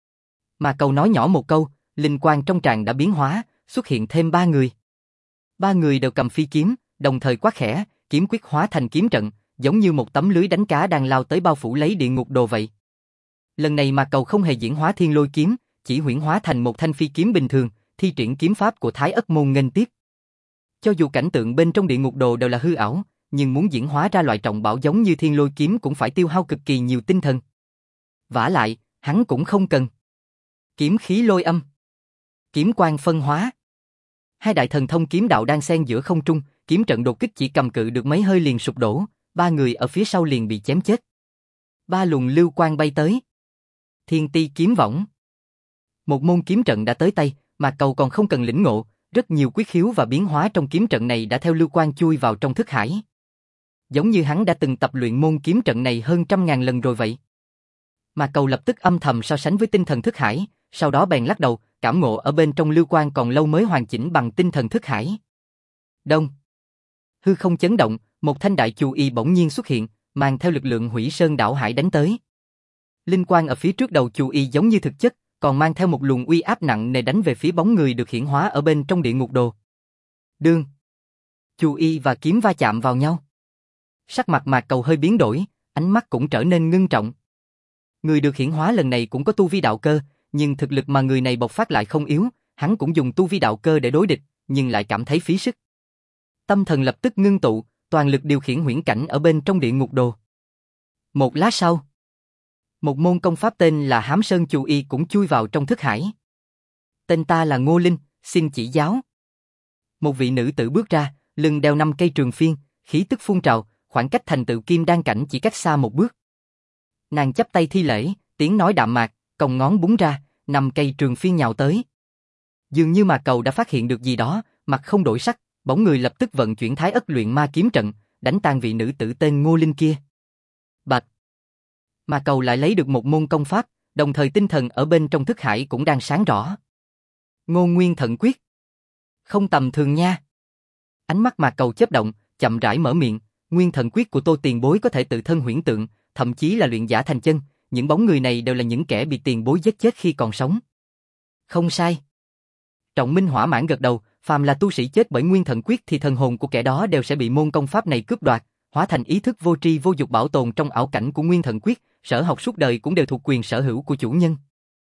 Mà Cầu nói nhỏ một câu, linh quang trong tràng đã biến hóa, xuất hiện thêm 3 người. 3 người đều cầm phi kiếm, đồng thời quát khẽ, kiếm quyết hóa thành kiếm trận, giống như một tấm lưới đánh cá đang lao tới bao phủ lấy địa ngục đồ vậy. Lần này Mạc Cầu không hề diễn hóa thiên lôi kiếm, chỉ huyễn hóa thành một thanh phi kiếm bình thường, thi triển kiếm pháp của Thái Ất môn nghênh tiếp. Cho dù cảnh tượng bên trong địa ngục đồ đều là hư ảo, nhưng muốn diễn hóa ra loại trọng bảo giống như thiên lôi kiếm cũng phải tiêu hao cực kỳ nhiều tinh thần. Vả lại, hắn cũng không cần. Kiếm khí lôi âm, kiếm quang phân hóa. Hai đại thần thông kiếm đạo đang xen giữa không trung, kiếm trận đột kích chỉ cầm cự được mấy hơi liền sụp đổ, 3 người ở phía sau liền bị chém chết. 3 luồng lưu quang bay tới. Thiên ti kiếm võng. Một môn kiếm trận đã tới tay, mà Cầu còn không cần lĩnh ngộ, rất nhiều quyết khiếu và biến hóa trong kiếm trận này đã theo lưu quang chui vào trong thức hải. Giống như hắn đã từng tập luyện môn kiếm trận này hơn 100.000 lần rồi vậy. Mà Cầu lập tức âm thầm so sánh với tinh thần thức hải, sau đó bèn lắc đầu, cảm ngộ ở bên trong lưu quang còn lâu mới hoàn chỉnh bằng tinh thần thức hải. Đông. Hư không chấn động, một thanh đại chu y bỗng nhiên xuất hiện, mang theo lực lượng hủy sơn đảo hải đánh tới. Linh quang ở phía trước đầu chu y giống như thực chất, còn mang theo một luồng uy áp nặng nề đánh về phía bóng người được hiển hóa ở bên trong địa ngục đồ. Đương. Chu y và kiếm va chạm vào nhau. Sắc mặt Mạc Cầu hơi biến đổi, ánh mắt cũng trở nên ngưng trọng. Người được hiển hóa lần này cũng có tu vi đạo cơ, nhưng thực lực mà người này bộc phát lại không yếu, hắn cũng dùng tu vi đạo cơ để đối địch, nhưng lại cảm thấy phí sức. Tâm thần lập tức ngưng tụ, toàn lực điều khiển huyễn cảnh ở bên trong địa ngục đồ. Một lát sau, một môn công pháp tên là Hám Sơn Chu Y cũng chui vào trong thức hải. Tên ta là Ngô Linh, xin chỉ giáo. Một vị nữ tử bước ra, lưng đeo 5 cây trường phiên, khí tức phun trào, khoảng cách thành tựu kim đan cảnh chỉ cách xa một bước. Nàng chắp tay thi lễ, tiếng nói đạm mạc, còng ngón búng ra, 5 cây trường phiên nhào tới. Dường như Mạc Cầu đã phát hiện được gì đó, mặt không đổi sắc, bóng người lập tức vận chuyển Thái Ất luyện ma kiếm trận, đánh tan vị nữ tử tên Ngô Linh kia. Bạch. Mạc Cầu lại lấy được một môn công pháp, đồng thời tinh thần ở bên trong thức hải cũng đang sáng rõ. Ngô Nguyên Thận Quyết. Không tầm thường nha. Ánh mắt Mạc Cầu chớp động, chậm rãi mở miệng, Nguyên Thận Quyết của Tô tiền bối có thể tự thân huyễn tượng, thậm chí là luyện giả thành chân, những bóng người này đều là những kẻ bị tiền bối giết chết khi còn sống. Không sai. Trọng Minh hỏa mãn gật đầu, phàm là tu sĩ chết bởi Nguyên Thận Quyết thì thần hồn của kẻ đó đều sẽ bị môn công pháp này cướp đoạt, hóa thành ý thức vô tri vô dục bảo tồn trong ảo cảnh của Nguyên Thận Quyết, sở học suốt đời cũng đều thuộc quyền sở hữu của chủ nhân.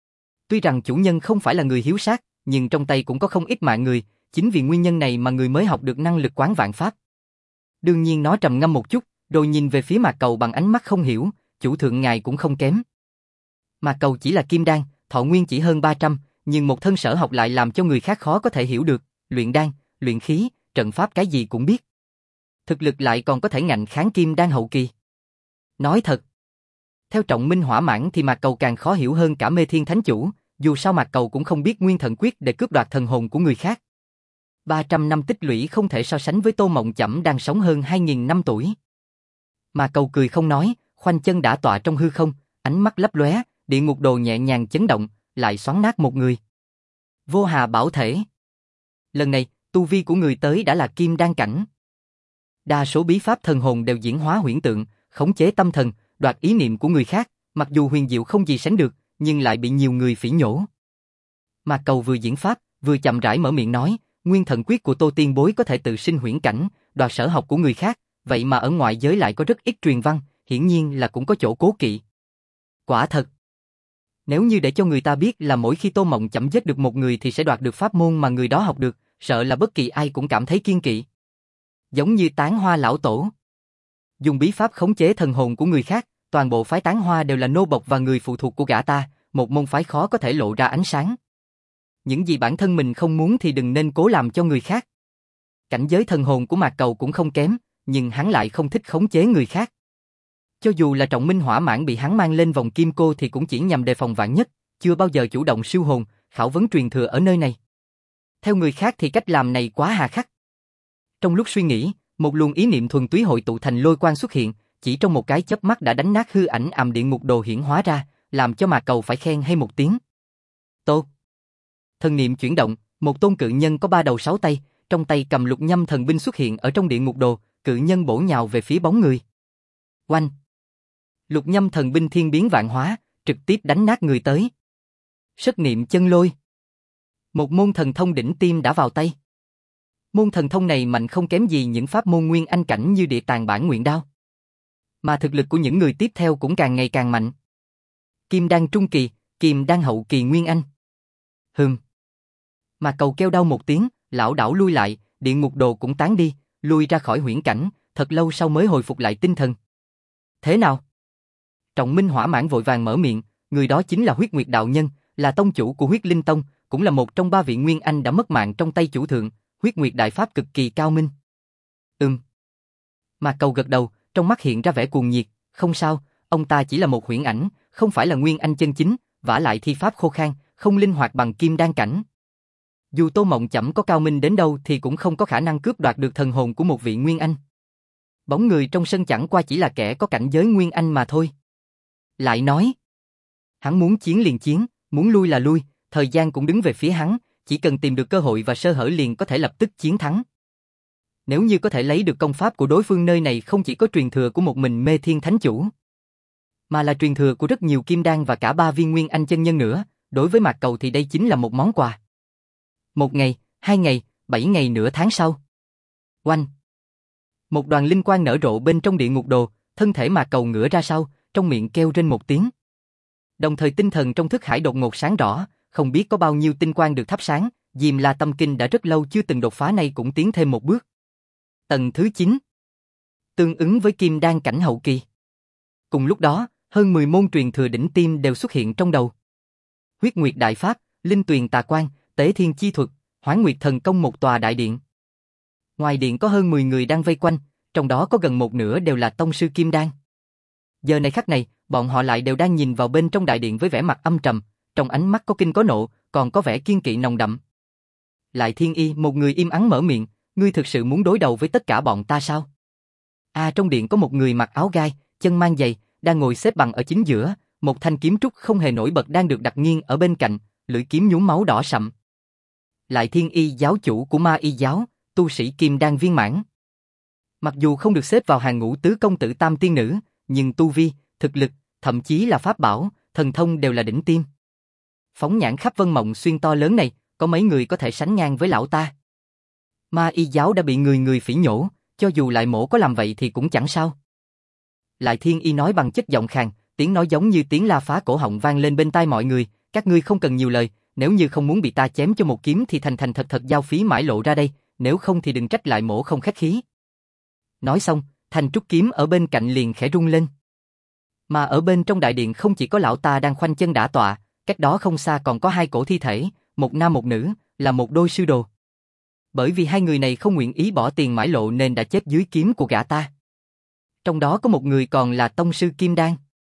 Tuy rằng chủ nhân không phải là người hiếu sát, nhưng trong tay cũng có không ít mạng người, chính vì nguyên nhân này mà người mới học được năng lực quán vạn pháp. Đương nhiên nó trầm ngâm một chút, rồi nhìn về phía Mạc Cầu bằng ánh mắt không hiểu, chủ thượng ngài cũng không kém. Mạc Cầu chỉ là kim đan, thọ nguyên chỉ hơn 300, nhưng một thân sở học lại làm cho người khác khó có thể hiểu được, luyện đan, luyện khí, trận pháp cái gì cũng biết. Thực lực lại còn có thể ngạnh kháng kim đan hậu kỳ. Nói thật, theo Trọng Minh hỏa mãn thì Mạc Cầu càng khó hiểu hơn cả Mê Thiên Thánh Chủ, dù sao Mạc Cầu cũng không biết Nguyên Thận Quyết để cướp đoạt thần hồn của người khác. 300 năm tích lũy không thể so sánh với Tô Mộng Chẩm đang sống hơn 2.000 năm tuổi. Mạc Cầu cười không nói, khoanh chân đã tọa trong hư không, ánh mắt lấp lóe, địa ngục đồ nhẹ nhàng chấn động, lại xoắn nát một người. Vô Hà Bảo Thể. Lần này, tu vi của người tới đã là kim đan cảnh. Đa số bí pháp thần hồn đều diễn hóa huyễn tượng, khống chế tâm thần, đoạt ý niệm của người khác, mặc dù huyền diệu không gì sánh được, nhưng lại bị nhiều người phỉ nhổ. Mạc Cầu vừa diễn pháp, vừa chậm rãi mở miệng nói, Nguyên Thận Quyết của Tô tiên bối có thể tự sinh huyễn cảnh, đoạt sở học của người khác, vậy mà ở ngoại giới lại có rất ít truyền văn, hiển nhiên là cũng có chỗ cố kỵ. Quả thật. Nếu như để cho người ta biết là mỗi khi Tô Mộng Chẩm giết được một người thì sẽ đoạt được pháp môn mà người đó học được, sợ là bất kỳ ai cũng cảm thấy kiêng kỵ. Giống như Tán Hoa lão tổ. Dùng bí pháp khống chế thần hồn của người khác, toàn bộ phái Tán Hoa đều là nô bộc và người phụ thuộc của gã ta, một môn phái khó có thể lộ ra ánh sáng. Những gì bản thân mình không muốn thì đừng nên cố làm cho người khác. Cảnh giới thần hồn của Mạc Cầu cũng không kém, nhưng hắn lại không thích khống chế người khác. Cho dù là Trọng Minh Hỏa Mãng bị hắn mang lên vòng kim cô thì cũng chỉ nhằm đề phòng vạn nhất, chưa bao giờ chủ động siêu hồn, khảo vấn truyền thừa ở nơi này. Theo người khác thì cách làm này quá hà khắc. Trong lúc suy nghĩ, một luồng ý niệm thuần túy hội tụ thành lôi quang xuất hiện, chỉ trong một cái chớp mắt đã đánh nát hư ảnh ầm địa ngục đồ hiển hóa ra, làm cho Mạc Cầu phải khen hay một tiếng. Tốt. Thần niệm chuyển động, một tôn cự nhân có 3 đầu 6 tay, trong tay cầm lục nhâm thần binh xuất hiện ở trong địa ngục đồ, cự nhân bổ nhào về phía bóng người. Oanh! Lục nhâm thần binh thiên biến vạn hóa, trực tiếp đánh nát người tới. Sất niệm chân lôi. Một môn thần thông đỉnh tiêm đã vào tay. Môn thần thông này mạnh không kém gì những pháp môn nguyên anh cảnh như Địa Tàng Bản Nguyện Đao. Mà thực lực của những người tiếp theo cũng càng ngày càng mạnh. Kim đan trung kỳ, kim đan hậu kỳ nguyên anh. Mà Cầu kêu đau một tiếng, lão đảo lui lại, địa ngục đồ cũng tán đi, lui ra khỏi huyễn cảnh, thật lâu sau mới hồi phục lại tinh thần. Thế nào? Trọng Minh Hỏa Mãng vội vàng mở miệng, người đó chính là Huyết Nguyệt đạo nhân, là tông chủ của Huyết Linh Tông, cũng là một trong 3 vị nguyên anh đã mất mạng trong tay chủ thượng, Huyết Nguyệt đại pháp cực kỳ cao minh. Mạc Cầu gật đầu, trong mắt hiện ra vẻ cuồng nhiệt, không sao, ông ta chỉ là một huyễn ảnh, không phải là nguyên anh chân chính, vả lại thi pháp khô khan, không linh hoạt bằng kim đan cảnh. Dù Tô Mộng Chẩm có cao minh đến đâu thì cũng không có khả năng cướp đoạt được thần hồn của một vị nguyên anh. Bóng người trong sân chẳng qua chỉ là kẻ có cảnh giới nguyên anh mà thôi. Lại nói, hắn muốn chiến liền chiến, muốn lui là lui, thời gian cũng đứng về phía hắn, chỉ cần tìm được cơ hội và sơ hở liền có thể lập tức chiến thắng. Nếu như có thể lấy được công pháp của đối phương, nơi này không chỉ có truyền thừa của một mình Mê Thiên Thánh Chủ, mà là truyền thừa của rất nhiều kim đan và cả 3 viên nguyên anh chân nhân nữa, đối với Mạc Cầu thì đây chính là một món quà. 1 ngày, 2 ngày, 7 ngày nửa tháng sau. Oanh! Một đoàn linh quang nở rộ bên trong địa ngục đồ, thân thể Mạc Cầu ngửa ra sau, trong miệng kêu rên một tiếng. Đồng thời tinh thần trong thức hải đột ngột sáng rõ, không biết có bao nhiêu tinh quang được thắp sáng, Diêm La Tâm Kinh đã rất lâu chưa từng đột phá nay cũng tiến thêm một bước. Tầng thứ 9. Tương ứng với kim đan cảnh hậu kỳ. Cùng lúc đó, hơn 10 môn truyền thừa đỉnh tiêm đều xuất hiện trong đầu. Huyết Nguyệt đại pháp, Linh Tuyền tà quan, Tế Thiên chi thuật, Hoán Nguyệt thần công, một tòa đại điện. Ngoài điện có hơn 10 người đang vây quanh, trong đó có gần một nửa đều là tông sư kim đan. Giờ này khắc này, bọn họ lại đều đang nhìn vào bên trong đại điện với vẻ mặt âm trầm, trong ánh mắt có kinh có nộ, còn có vẻ kiên kỵ nồng đậm. Lại Thiên Y, một người im ắng mở miệng, ngươi thực sự muốn đối đầu với tất cả bọn ta sao? Trong điện có một người mặc áo gai, chân mang giày, đang ngồi xếp bằng ở chính giữa, một thanh kiếm trúc không hề nổi bật đang được đặt nghiêng ở bên cạnh, lưỡi kiếm nhuốm máu đỏ sậm. Lại Thiên Y, giáo chủ của Ma Y giáo, tu sĩ kim đan viên mãn. Mặc dù không được xếp vào hàng ngũ tứ công tử tam tiên nữ, nhưng tu vi, thực lực, thậm chí là pháp bảo, thần thông đều là đỉnh tiêm. Phóng nhãn khắp Vân Mộng Xuyên to lớn này, có mấy người có thể sánh ngang với lão ta. Ma Y giáo đã bị người người phỉ nhổ, cho dù lại mổ có làm vậy thì cũng chẳng sao. Lại Thiên Y nói bằng chất giọng khàn, tiếng nói giống như tiếng la phá cổ họng vang lên bên tai mọi người, các ngươi không cần nhiều lời, nếu như không muốn bị ta chém cho một kiếm thì thành thành thật thật giao phí mãi lộ ra đây, nếu không thì đừng trách lại mổ không khách khí. Nói xong, thanh trúc kiếm ở bên cạnh liền khẽ rung lên. Mà ở bên trong đại điện không chỉ có lão ta đang khoanh chân đả tọa, cách đó không xa còn có 2 cổ thi thể, một nam một nữ, là một đôi sư đồ. Bởi vì 2 người này không nguyện ý bỏ tiền mãi lộ nên đã chết dưới kiếm của gã ta. Trong đó có một người còn là tông sư kim đan.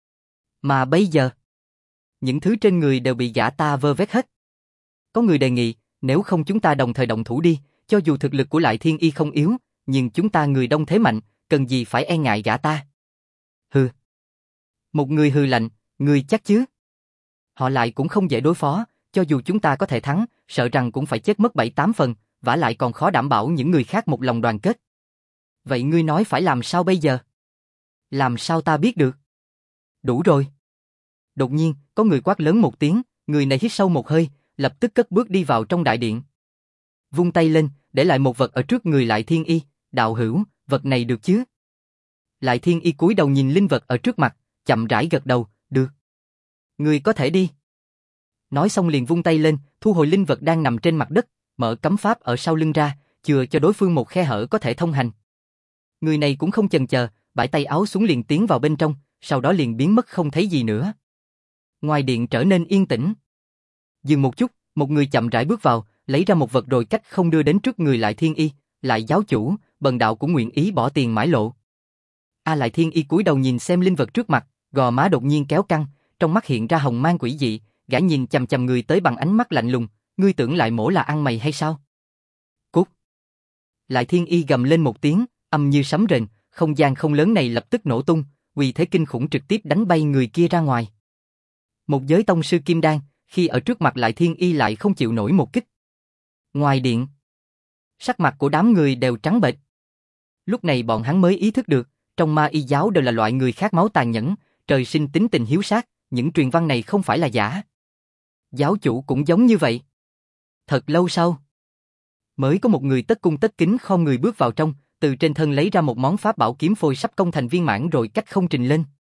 Mà bây giờ, những thứ trên người đều bị gã ta vơ vét hết. Có người đề nghị, nếu không chúng ta đồng thời động thủ đi, cho dù thực lực của Lại Thiên Y không yếu, nhưng chúng ta người đông thế mạnh, cần gì phải e ngại gã ta. Hừ. Một người hừ lạnh, người chắc chứ? Họ Lại cũng không dễ đối phó, cho dù chúng ta có thể thắng, sợ rằng cũng phải chết mất 7-8 phần, vả lại còn khó đảm bảo những người khác một lòng đoàn kết. Vậy ngươi nói phải làm sao bây giờ? Làm sao ta biết được? Đủ rồi. Đột nhiên, có người quát lớn một tiếng, người này hít sâu một hơi, lập tức cất bước đi vào trong đại điện. Vung tay lên, để lại một vật ở trước người Lại Thiên Y, đạo hữu, vật này được chứ? Lại Thiên Y cúi đầu nhìn linh vật ở trước mặt, chậm rãi gật đầu, được. Ngươi có thể đi. Nói xong liền vung tay lên, thu hồi linh vật đang nằm trên mặt đất, mở cấm pháp ở sau lưng ra, chừa cho đối phương một khe hở có thể thông hành. Người này cũng không chần chờ, bãi tay áo xuống liền tiến vào bên trong, sau đó liền biến mất không thấy gì nữa. Ngoài điện trở nên yên tĩnh. Dừng một chút, một người chậm rãi bước vào, lấy ra một vật rồi cách không đưa đến trước người Lại Thiên Y, Lại giáo chủ, bần đạo cũng nguyện ý bỏ tiền mãi lộ. Lại Thiên Y cúi đầu nhìn xem linh vật trước mặt, gò má đột nhiên kéo căng, trong mắt hiện ra hồng mang quỷ dị, gã nhìn chằm chằm người tới bằng ánh mắt lạnh lùng, ngươi tưởng Lại mổ là ăn mày hay sao? Cút! Lại Thiên Y gầm lên một tiếng, âm như sấm rền, không gian không lớn này lập tức nổ tung, uy thế kinh khủng trực tiếp đánh bay người kia ra ngoài. Một giới tông sư kim đan, khi ở trước mặt Lại Thiên Y lại không chịu nổi một kích. Ngoài điện, sắc mặt của đám người đều trắng bệch. Lúc này bọn hắn mới ý thức được, trong Ma Y giáo đều là loại người khát máu tàn nhẫn, trời sinh tính tình hiếu sát, những truyền văn này không phải là giả. Giáo chủ cũng giống như vậy. Thật lâu sau, mới có một người tất cung tất kính khom người bước vào trong, từ trên thân lấy ra một món pháp bảo kiếm phôi sắp công thành viên mãn rồi cách không trình lên.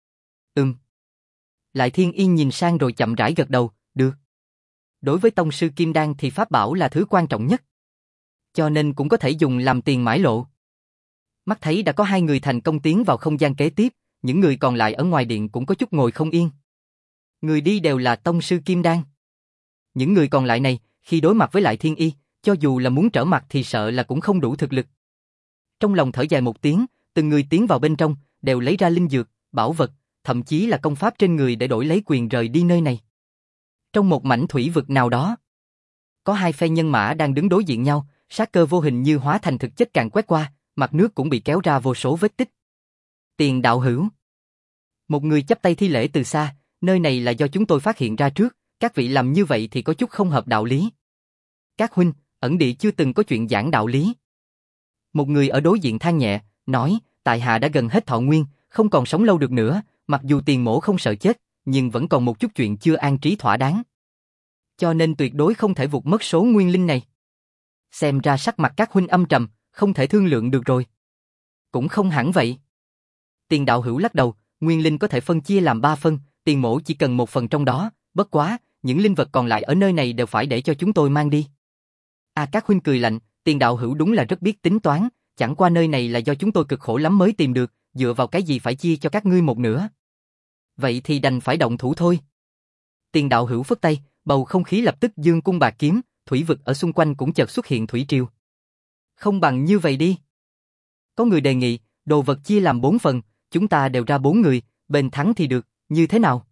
Lại Thiên Y nhìn sang rồi chậm rãi gật đầu, được. Đối với tông sư kim đan thì pháp bảo là thứ quan trọng nhất, cho nên cũng có thể dùng làm tiền mãi lộ. Mắt thấy đã có 2 người thành công tiến vào không gian kế tiếp, những người còn lại ở ngoài điện cũng có chút ngồi không yên. Người đi đều là tông sư kim đan. Những người còn lại này, khi đối mặt với Lại Thiên Y, cho dù là muốn trở mặt thì sợ là cũng không đủ thực lực. Trong lòng thở dài một tiếng, từng người tiến vào bên trong, đều lấy ra linh dược, bảo vật, thậm chí là công pháp trên người để đổi lấy quyền rời đi nơi này. Trong một mảnh thủy vực nào đó, có 2 phe nhân mã đang đứng đối diện nhau, sát cơ vô hình như hóa thành thực chất càn quét qua, mặt nước cũng bị kéo ra vô số vết tích. Tiền đạo hữu. Một người chắp tay thi lễ từ xa, nơi này là do chúng tôi phát hiện ra trước, các vị làm như vậy thì có chút không hợp đạo lý. Các huynh, ẩn địa chưa từng có chuyện giảng đạo lý. Một người ở đối diện than nhẹ, nói, tại hạ đã gần hết thọ nguyên, không còn sống lâu được nữa, mặc dù tiền mổ không sợ chết, nhưng vẫn còn một chút chuyện chưa an trí thỏa đáng. Cho nên tuyệt đối không thể vụt mất số nguyên linh này. Xem ra sắc mặt các huynh âm trầm, không thể thương lượng được rồi. Cũng không hẳn vậy. Tiền đạo hữu lắc đầu, nguyên linh có thể phân chia làm 3 phần, tiền mổ chỉ cần 1 phần trong đó, bất quá, những linh vật còn lại ở nơi này đều phải để cho chúng tôi mang đi. Các huynh cười lạnh, tiền đạo hữu đúng là rất biết tính toán, chẳng qua nơi này là do chúng tôi cực khổ lắm mới tìm được, dựa vào cái gì phải chia cho các ngươi một nửa. Vậy thì đành phải động thủ thôi. Tiền đạo hữu phất tay, bầu không khí lập tức dương cung bạc kiếm, thủy vực ở xung quanh cũng chợt xuất hiện thủy triều. Không bằng như vậy đi. Có người đề nghị, đồ vật chia làm 4 phần, chúng ta đều ra 4 người, bên thắng thì được, như thế nào?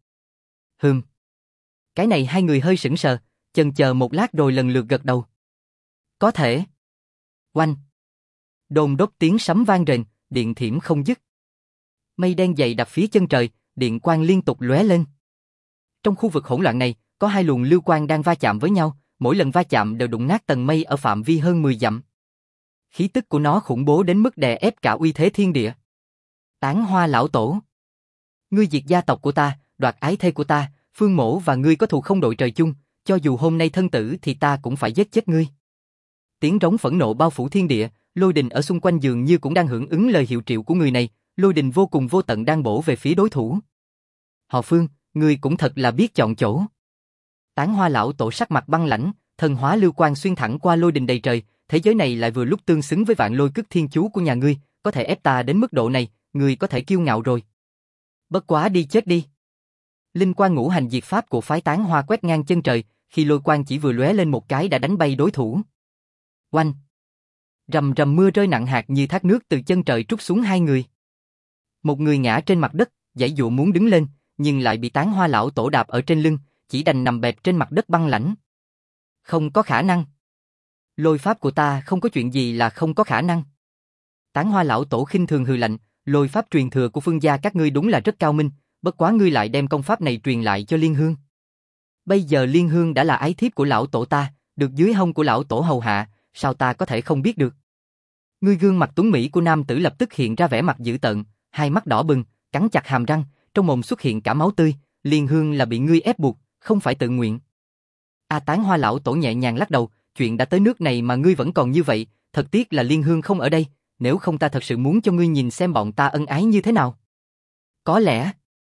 Cái này 2 người hơi sững sờ, chần chờ một lát rồi lần lượt gật đầu. Có thể. Oanh. Đôn đốt tiếng sấm vang rền, điện thiểm không dứt. Mây đen dày đặc phía chân trời, điện quang liên tục lóe lên. Trong khu vực hỗn loạn này, có 2 luồng lưu quang đang va chạm với nhau, mỗi lần va chạm đều đụng nát tầng mây ở phạm vi hơn 10 dặm. Khí tức của nó khủng bố đến mức đè ép cả uy thế thiên địa. Tán Hoa lão tổ. Ngươi diệt gia tộc của ta, đoạt ái thê của ta, Phương Mỗ và ngươi có thù không đội trời chung, cho dù hôm nay thân tử thì ta cũng phải giết chết ngươi. Tiếng rống phẫn nộ bao phủ thiên địa, lôi đình ở xung quanh dường như cũng đang hưởng ứng lời hiệu triệu của người này, lôi đình vô cùng vô tận đang bổ về phía đối thủ. Họ Phương, ngươi cũng thật là biết chọn chỗ. Tán Hoa lão tổ sắc mặt băng lãnh, thần hóa lưu quang xuyên thẳng qua lôi đình đầy trời, thế giới này lại vừa lúc tương xứng với vạn lôi cức thiên chú của nhà ngươi, có thể ép ta đến mức độ này, ngươi có thể kiêu ngạo rồi. Bất quá đi chết đi. Linh quang ngũ hành diệt pháp của phái Tán Hoa quét ngang chân trời, khi lôi quang chỉ vừa lóe lên một cái đã đánh bay đối thủ. Oanh. Rầm rầm mưa rơi nặng hạt như thác nước từ chân trời trút xuống 2 người. Một người ngã trên mặt đất, giãy giụa muốn đứng lên, nhưng lại bị Tán Hoa lão tổ đạp ở trên lưng, chỉ đành nằm bẹp trên mặt đất băng lãnh. Không có khả năng. Lôi pháp của ta không có chuyện gì là không có khả năng. Tán Hoa lão tổ khinh thường hừ lạnh, lôi pháp truyền thừa của Phương gia các ngươi đúng là rất cao minh, bất quá ngươi lại đem công pháp này truyền lại cho Liên Hương. Bây giờ Liên Hương đã là ái thiếp của lão tổ ta, được dưới hông của lão tổ hầu hạ, sao ta có thể không biết được? Ngươi gương mặt tuấn mỹ của nam tử lập tức hiện ra vẻ mặt dữ tợn, 2 mắt đỏ bừng, cắn chặt hàm răng, trong mồm xuất hiện cả máu tươi, Liên Hương là bị ngươi ép buộc, không phải tự nguyện. Tán Hoa lão tổ nhẹ nhàng lắc đầu, chuyện đã tới nước này mà ngươi vẫn còn như vậy, thật tiếc là Liên Hương không ở đây, nếu không ta thật sự muốn cho ngươi nhìn xem bọn ta ân ái như thế nào. Có lẽ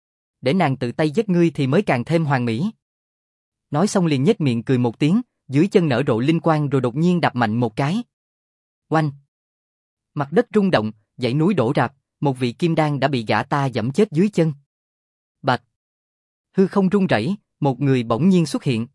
để nàng tự tay giết ngươi thì mới càng thêm hoàn mỹ. Nói xong liền nhếch miệng cười một tiếng, dưới chân nở rộ linh quang rồi đột nhiên đạp mạnh một cái. Oanh! Mặt đất rung động, dãy núi đổ rạp, một vị kim đan đã bị gã ta giẫm chết dưới chân. Bạch! Hư không rung rẩy, một người bỗng nhiên xuất hiện.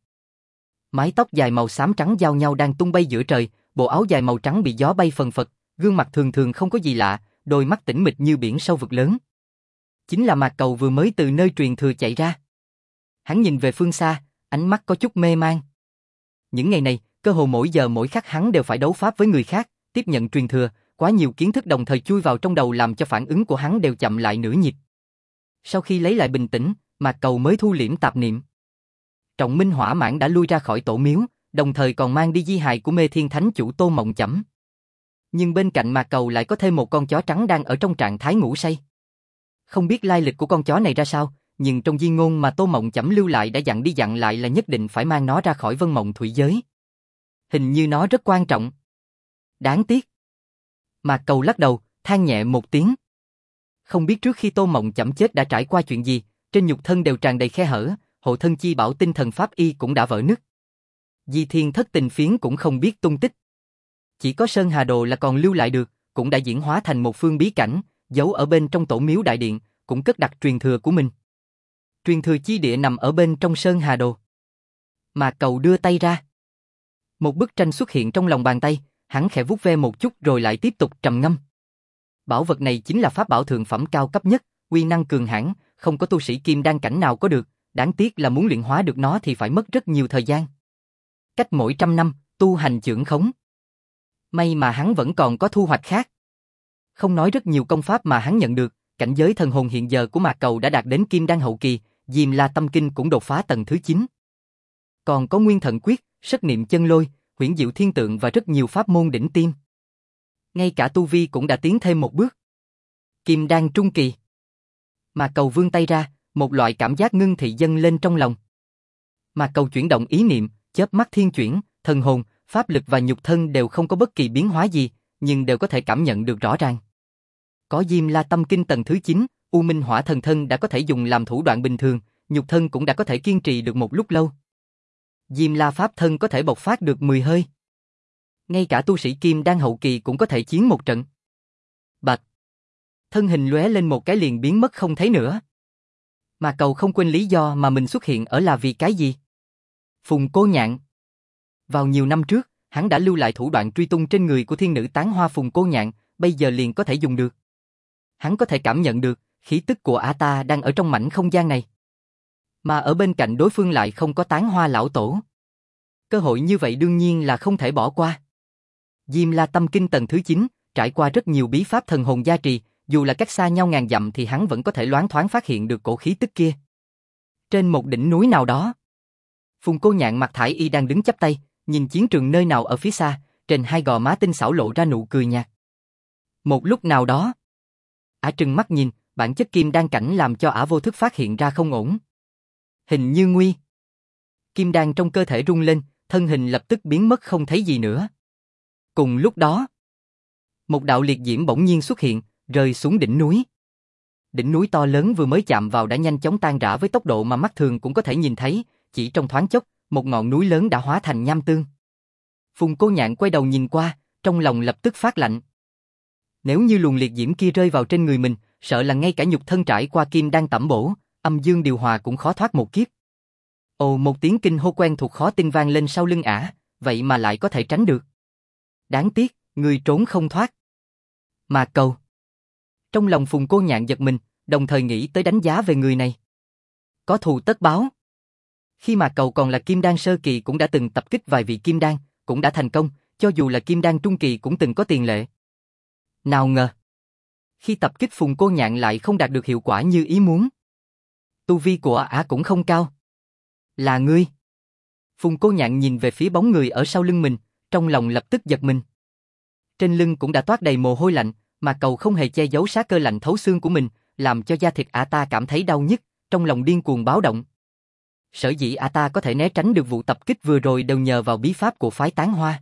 Mái tóc dài màu xám trắng giao nhau đang tung bay giữa trời, bộ áo dài màu trắng bị gió bay phần phật, gương mặt thường thường không có gì lạ, đôi mắt tĩnh mịch như biển sâu vực lớn. Chính là Mạc Cầu vừa mới từ nơi truyền thừa chạy ra. Hắn nhìn về phương xa, ánh mắt có chút mê man. Những ngày này, cơ hồ mỗi giờ mỗi khắc hắn đều phải đấu pháp với người khác, tiếp nhận truyền thừa, quá nhiều kiến thức đồng thời chui vào trong đầu làm cho phản ứng của hắn đều chậm lại nửa nhịp. Sau khi lấy lại bình tĩnh, Mạc Cầu mới thu liễm tạp niệm. Trọng Minh Hỏa Mãng đã lui ra khỏi tổ miếu, đồng thời còn mang đi di hài của Mê Thiên Thánh chủ Tô Mộng Chẩm. Nhưng bên cạnh Mạc Cầu lại có thêm một con chó trắng đang ở trong trạng thái ngủ say. Không biết lai lịch của con chó này ra sao, nhưng trong di ngôn mà Tô Mộng Chẩm lưu lại đã dặn đi dặn lại là nhất định phải mang nó ra khỏi Vân Mộng Thủy giới. Hình như nó rất quan trọng. Đáng tiếc. Mạc Cầu lắc đầu, than nhẹ một tiếng. Không biết trước khi Tô Mộng Chẩm chết đã trải qua chuyện gì, trên nhục thân đều tràn đầy khe hở, hộ thân chi bảo tinh thần pháp y cũng đã vỡ nứt. Di Thiên Thất Tình Phiến cũng không biết tung tích. Chỉ có Sơn Hà Đồ là còn lưu lại được, cũng đã diễn hóa thành một phương bí cảnh, giấu ở bên trong tổ miếu đại điện, cũng cất đặt truyền thừa của mình. Truyền thừa chi địa nằm ở bên trong Sơn Hà Đồ. Mạc Cầu đưa tay ra. Một bức tranh xuất hiện trong lòng bàn tay, hắn khẽ vuốt ve một chút rồi lại tiếp tục trầm ngâm. Bảo vật này chính là pháp bảo thượng phẩm cao cấp nhất, uy năng cường hãn, không có tu sĩ kim đan cảnh nào có được, đáng tiếc là muốn luyện hóa được nó thì phải mất rất nhiều thời gian. Cách mỗi 100 năm, tu hành chưởng khống. May mà hắn vẫn còn có thu hoạch khác. Không nói rất nhiều công pháp mà hắn nhận được, cảnh giới thần hồn hiện giờ của Mạc Cầu đã đạt đến kim đan hậu kỳ, Diêm La Tâm Kinh cũng đột phá tầng thứ 9. Còn có Nguyên Thần Quyết, Sắc Niệm Chân Lôi, Huyễn Diệu Thiên Tượng và rất nhiều pháp môn đỉnh tiêm. Ngay cả tu vi cũng đã tiến thêm một bước. Kim đan trung kỳ. Mạc Cầu vươn tay ra, một loại cảm giác ngưng thị dâng lên trong lòng. Mạc Cầu chuyển động ý niệm, chớp mắt thiên chuyển, thần hồn, pháp lực và nhục thân đều không có bất kỳ biến hóa gì, nhưng đều có thể cảm nhận được rõ ràng. Có Diêm La Tâm Kinh tầng thứ 9, U Minh Hỏa Thần Thân đã có thể dùng làm thủ đoạn bình thường, nhục thân cũng đã có thể kiên trì được một lúc lâu. Diêm La Pháp Thân có thể bộc phát được 10 hơi. Ngay cả tu sĩ kim đan hậu kỳ cũng có thể chiến một trận. Bạch! Thân hình lóe lên một cái liền biến mất không thấy nữa. Mà Cầu không quên lý do mà mình xuất hiện ở là vì cái gì? Phùng Cô Nhạn. Vào nhiều năm trước, hắn đã lưu lại thủ đoạn truy tung trên người của thiên nữ tán hoa Phùng Cô Nhạn, bây giờ liền có thể dùng được. Hắn có thể cảm nhận được, khí tức của ả ta đang ở trong mảnh không gian này. Mà ở bên cạnh đối phương lại không có tán hoa lão tổ. Cơ hội như vậy đương nhiên là không thể bỏ qua. Diêm La Tâm Kinh tầng thứ 9, trải qua rất nhiều bí pháp thần hồn gia trì, dù là cách xa nhau ngàn dặm thì hắn vẫn có thể loáng thoáng phát hiện được cổ khí tức kia. Trên một đỉnh núi nào đó, Phùng Cô Nhạn mặt thải y đang đứng chắp tay, nhìn chiến trường nơi nào ở phía xa, trên hai gò má tinh xảo lộ ra nụ cười nhạt. Một lúc nào đó, ả trừng mắt nhìn, bản chất kim đan cảnh làm cho ả vô thức phát hiện ra không ổn. Hình như nguy. Kim đan trong cơ thể rung lên, thân hình lập tức biến mất không thấy gì nữa. Cùng lúc đó, một đạo liệt diễm bỗng nhiên xuất hiện, rơi xuống đỉnh núi. Đỉnh núi to lớn vừa mới chạm vào đã nhanh chóng tan rã với tốc độ mà mắt thường cũng có thể nhìn thấy, chỉ trong thoáng chốc, một ngọn núi lớn đã hóa thành nham tương. Phùng Cô Nhạn quay đầu nhìn qua, trong lòng lập tức phát lạnh. Nếu như luồng liệt diễm kia rơi vào trên người mình, sợ là ngay cả nhục thân trải qua kim đan tẩm bổ, âm dương điều hòa cũng khó thoát một kiếp. Ồ, một tiếng kinh hô quen thuộc khó tin vang lên sau lưng ả, vậy mà lại có thể tránh được. Đáng tiếc, người trốn không thoát. Mà Cầu. Trong lòng Phùng Cô Nhạn giật mình, đồng thời nghĩ tới đánh giá về người này. Có thù tất báo. Khi mà Cầu còn là kim đan sơ kỳ cũng đã từng tập kích vài vị kim đan, cũng đã thành công, cho dù là kim đan trung kỳ cũng từng có tiền lệ. Nào ngờ, khi tập kích Phùng Cô Nhạn lại không đạt được hiệu quả như ý muốn. Tu vi của ả cũng không cao. Là ngươi. Phùng Cô Nhạn nhìn về phía bóng người ở sau lưng mình, trong lòng lập tức giật mình. Trên lưng cũng đã toát đầy mồ hôi lạnh, mà Cầu không hề che giấu sát cơ lạnh thấu xương của mình, làm cho da thịt ả ta cảm thấy đau nhức, trong lòng điên cuồng báo động. Sở dĩ ả ta có thể né tránh được vụ tập kích vừa rồi đều nhờ vào bí pháp của phái Tán Hoa.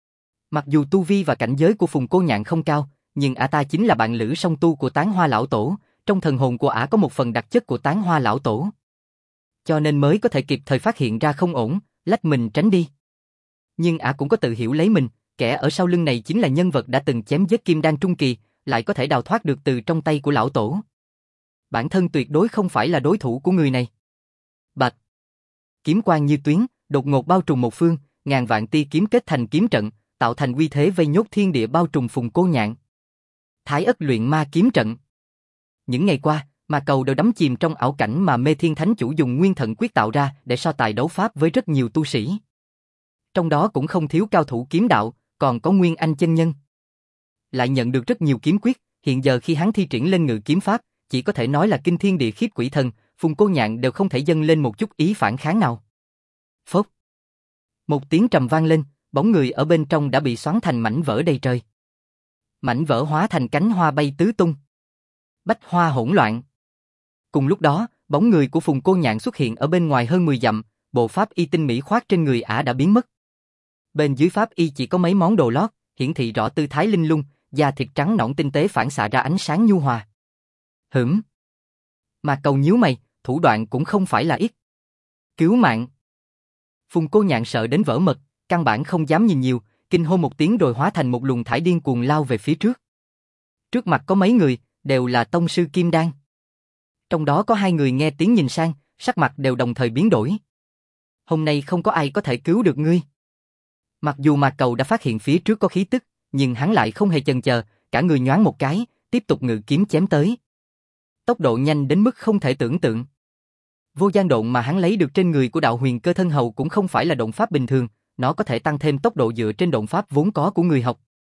Mặc dù tu vi và cảnh giới của Phùng Cô Nhạn không cao, nhưng ả ta chính là bạn lữ song tu của Tán Hoa lão tổ, trong thần hồn của ả có một phần đặc chất của Tán Hoa lão tổ. Cho nên mới có thể kịp thời phát hiện ra không ổn, lách mình tránh đi. Nhưng ả cũng có tự hiểu lấy mình, kẻ ở sau lưng này chính là nhân vật đã từng chém giết Kim Đan trung kỳ, lại có thể đào thoát được từ trong tay của lão tổ. Bản thân tuyệt đối không phải là đối thủ của người này. Bạch! Kiếm quang như tuyến, đột ngột bao trùm một phương, ngàn vạn tia kiếm kết thành kiếm trận, tạo thành uy thế vây nhốt thiên địa bao trùm Phùng Cô Nhạn. Thái Ất luyện ma kiếm trận. Những ngày qua, Mạc Cầu đều đắm chìm trong ảo cảnh mà Mê Thiên Thánh Chủ dùng Nguyên Thần Quyết tạo ra để so tài đấu pháp với rất nhiều tu sĩ. Trong đó cũng không thiếu cao thủ kiếm đạo, còn có Nguyên Anh chân nhân. Lại nhận được rất nhiều kiếm quyết, hiện giờ khi hắn thi triển lên ngự kiếm pháp, chỉ có thể nói là kinh thiên địa khiếp quỷ thần, Phùng Cô Nhạn đều không thể dâng lên một chút ý phản kháng nào. Phốc! Một tiếng trầm vang lên, bóng người ở bên trong đã bị xoắn thành mảnh vỡ đầy trời. Mảnh vỡ hóa thành cánh hoa bay tứ tung. Bách hoa hỗn loạn. Cùng lúc đó, bóng người của Phùng Cô Nhạn xuất hiện ở bên ngoài hơn 10 dặm, bộ pháp y tinh mỹ khoác trên người ả đã biến mất. Bên dưới pháp y chỉ có mấy món đồ lót, hiển thị rõ tư thái linh lung, da thịt trắng nõn tinh tế phản xạ ra ánh sáng nhu hòa. Mạc Cầu nhíu mày, thủ đoạn cũng không phải là ít. Cứu mạng! Phùng Cô Nhạn sợ đến vỡ mật, căn bản không dám nhìn nhiều, kinh hô một tiếng rồi hóa thành một luồng thải điên cuồng lao về phía trước. Trước mặt có mấy người, đều là tông sư Kim Đan. Trong đó có 2 người nghe tiếng nhìn sang, sắc mặt đều đồng thời biến đổi. Hôm nay không có ai có thể cứu được ngươi. Mặc dù Mạc Cầu đã phát hiện phía trước có khí tức, nhưng hắn lại không hề chần chờ, cả người nhoáng một cái, tiếp tục ngự kiếm chém tới. Tốc độ nhanh đến mức không thể tưởng tượng. Vô gian độn mà hắn lấy được trên người của đạo huyền cơ thân hầu cũng không phải là độn pháp bình thường, nó có thể tăng thêm tốc độ dựa trên độn pháp vốn có của người học.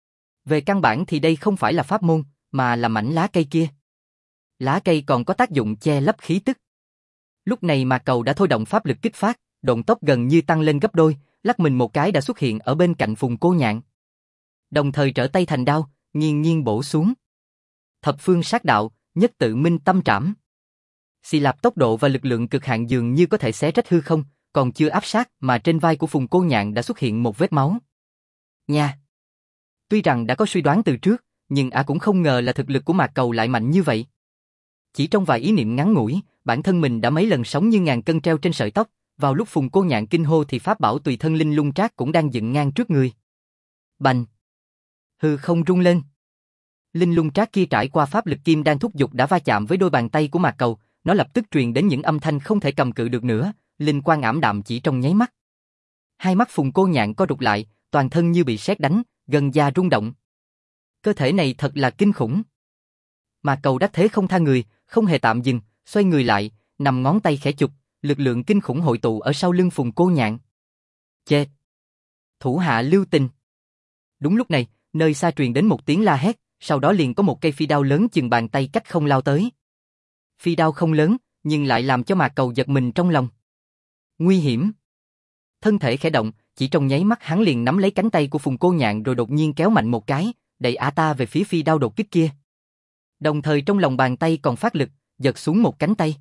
Về căn bản thì đây không phải là pháp môn, mà là mảnh lá cây kia. Lá cây còn có tác dụng che lấp khí tức. Lúc này Mạc Cầu đã thôi động pháp lực kích phát, độn tốc gần như tăng lên gấp đôi, lắc mình một cái đã xuất hiện ở bên cạnh Phùng Cô Nhạn. Đồng thời trở tay thành đao, nghiêng nghiêng bổ xuống. Thập phương sát đạo, nhất tự minh tâm trảm. Xì lạp tốc độ và lực lượng cực hạn dường như có thể xé rách hư không, còn chưa áp sát mà trên vai của Phùng Cô Nhạn đã xuất hiện một vết máu. Nha! Tuy rằng đã có suy đoán từ trước, nhưng cũng không ngờ là thực lực của Mạc Cầu lại mạnh như vậy. Chỉ trong vài ý niệm ngắn ngủi, bản thân mình đã mấy lần sống như ngàn cân treo trên sợi tóc, vào lúc Phùng Cô Nhạn kinh hô thì pháp bảo tùy thân linh lung trác cũng đang dựng ngang trước người. Bành! Hư không rung lên. Linh lung trác kia trải qua pháp lực kim đang thúc giục đã va chạm với đôi bàn tay của Mạc Cầu, nó lập tức truyền đến những âm thanh không thể cầm cự được nữa, linh quang ảm đạm chỉ trong nháy mắt. Hai mắt Phùng Cô Nhạn co rụt lại, toàn thân như bị sét đánh, gần da rung động. Cơ thể này thật là kinh khủng. Mạc Cầu đắc thế không tha người, không hề tạm dừng, xoay người lại, nằm ngón tay khẽ chụp, lực lượng kinh khủng hội tụ ở sau lưng Phùng Cô Nhạn. Chê! Thủ hạ lưu tình! Đúng lúc này, nơi xa truyền đến một tiếng la hét, sau đó liền có một cây phi đao lớn chừng bàn tay cách không lao tới. Phi đao không lớn, nhưng lại làm cho Mạc Cầu giật mình trong lòng. Nguy hiểm! Thân thể khẽ động, chỉ trong nháy mắt hắn liền nắm lấy cánh tay của Phùng Cô Nhạn rồi đột nhiên kéo mạnh một cái, đẩy ả ta về phía phi đao đột kích kia. Đồng thời trong lòng bàn tay còn phát lực, giật xuống một cánh tay.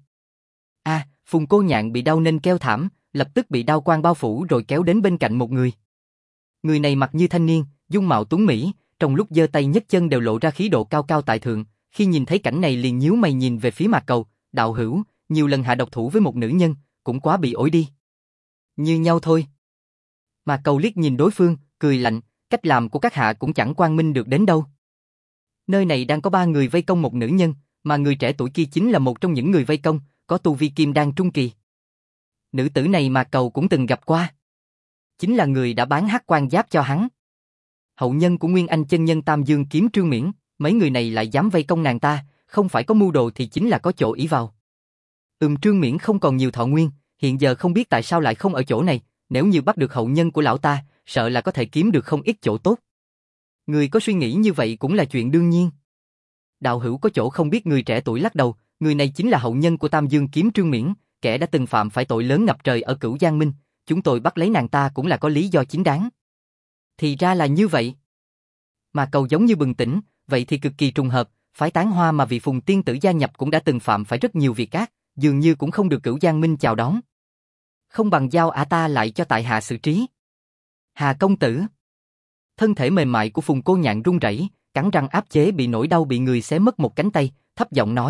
Phùng Cô Nhạn bị đau nên kêu thảm, lập tức bị đao quang bao phủ rồi kéo đến bên cạnh một người. Người này mặt như thanh niên, dung mạo tuấn mỹ, trong lúc giơ tay nhấc chân đều lộ ra khí độ cao cao tại thượng, khi nhìn thấy cảnh này liền nhíu mày nhìn về phía Mạc Cầu, đạo hữu, nhiều lần hạ độc thủ với một nữ nhân, cũng quá bị ổi đi. Như nhau thôi. Mạc Cầu liếc nhìn đối phương, cười lạnh, cách làm của các hạ cũng chẳng quang minh được đến đâu. Nơi này đang có 3 người vây công một nữ nhân, mà người trẻ tuổi kia chính là một trong những người vây công, có tu vi kim đan trung kỳ. Nữ tử này Mạc Cầu cũng từng gặp qua. Chính là người đã bán hắc quan giáp cho hắn. Hậu nhân của Nguyên Anh chân nhân Tam Dương kiếm Trương Miễn, mấy người này lại dám vây công nàng ta, không phải có mưu đồ thì chính là có chỗ ỷ vào. Trương Miễn không còn nhiều thọ nguyên, hiện giờ không biết tại sao lại không ở chỗ này, nếu như bắt được hậu nhân của lão ta, sợ là có thể kiếm được không ít chỗ tốt. Người có suy nghĩ như vậy cũng là chuyện đương nhiên. Đạo hữu có chỗ không biết, người trẻ tuổi lắc đầu, người này chính là hậu nhân của Tam Dương kiếm Trương Miễn, kẻ đã từng phạm phải tội lớn ngập trời ở Cửu Giang Minh, chúng tôi bắt lấy nàng ta cũng là có lý do chính đáng. Thì ra là như vậy. Mà Cầu giống như bừng tỉnh, vậy thì cực kỳ trùng hợp, phái Tán Hoa mà vị Phùng tiên tử gia nhập cũng đã từng phạm phải rất nhiều việc ác, dường như cũng không được Cửu Giang Minh chào đón. Không bằng giao ả ta lại cho tại hạ xử trí. Hà công tử. Thân thể mềm mại của Phùng Cô Nhạn run rẩy, cắn răng áp chế bị nỗi đau bị người xé mất một cánh tay, thấp giọng nói,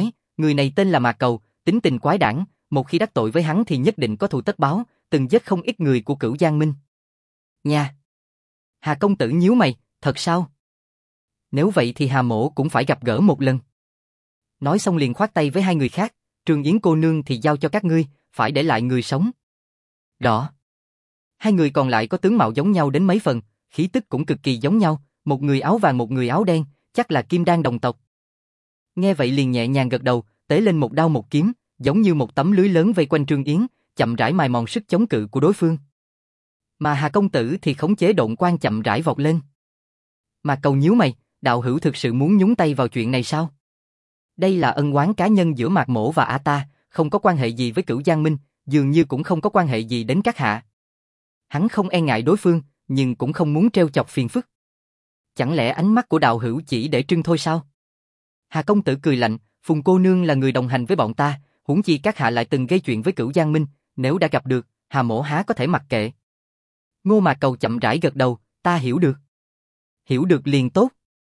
Người này tên là Mạc Cầu, tính tình quái đản, một khi đắc tội với hắn thì nhất định có thù tất báo, từng giết không ít người của Cửu Giang Minh. Nha! Hà công tử nhíu mày, thật sao? Nếu vậy thì Hà mỗ cũng phải gặp gỡ một lần. Nói xong liền khoát tay với hai người khác, Trường Yến cô nương thì giao cho các ngươi, phải để lại người sống. Rõ. Hai người còn lại có tướng mạo giống nhau đến mấy phần, khí tức cũng cực kỳ giống nhau, một người áo vàng một người áo đen, chắc là kim đan đồng tộc. Nghe vậy liền nhẹ nhàng gật đầu, tế lên một đao một kiếm, giống như một tấm lưới lớn vây quanh Trương Yến, chậm rãi mài mòn sức chống cự của đối phương. Mà Hà công tử thì khống chế độn quang chậm rãi vọt lên. Mà Cầu nhíu mày, đạo hữu thực sự muốn nhúng tay vào chuyện này sao? Đây là ân oán cá nhân giữa Mạc Mỗ và A ta, không có quan hệ gì với Cửu Giang Minh, dường như cũng không có quan hệ gì đến các hạ. Hắn không e ngại đối phương, nhưng cũng không muốn trêu chọc phiền phức. Chẳng lẽ ánh mắt của đạo hữu chỉ để trưng thôi sao? Hà công tử cười lạnh, Phùng cô nương là người đồng hành với bọn ta, huống chi các hạ lại từng gây chuyện với Cửu Giang Minh, nếu đã gặp được, Hà mỗ há có thể mặc kệ. Ngô Mạc Cầu chậm rãi gật đầu, ta hiểu được. Hiểu được liền tốt.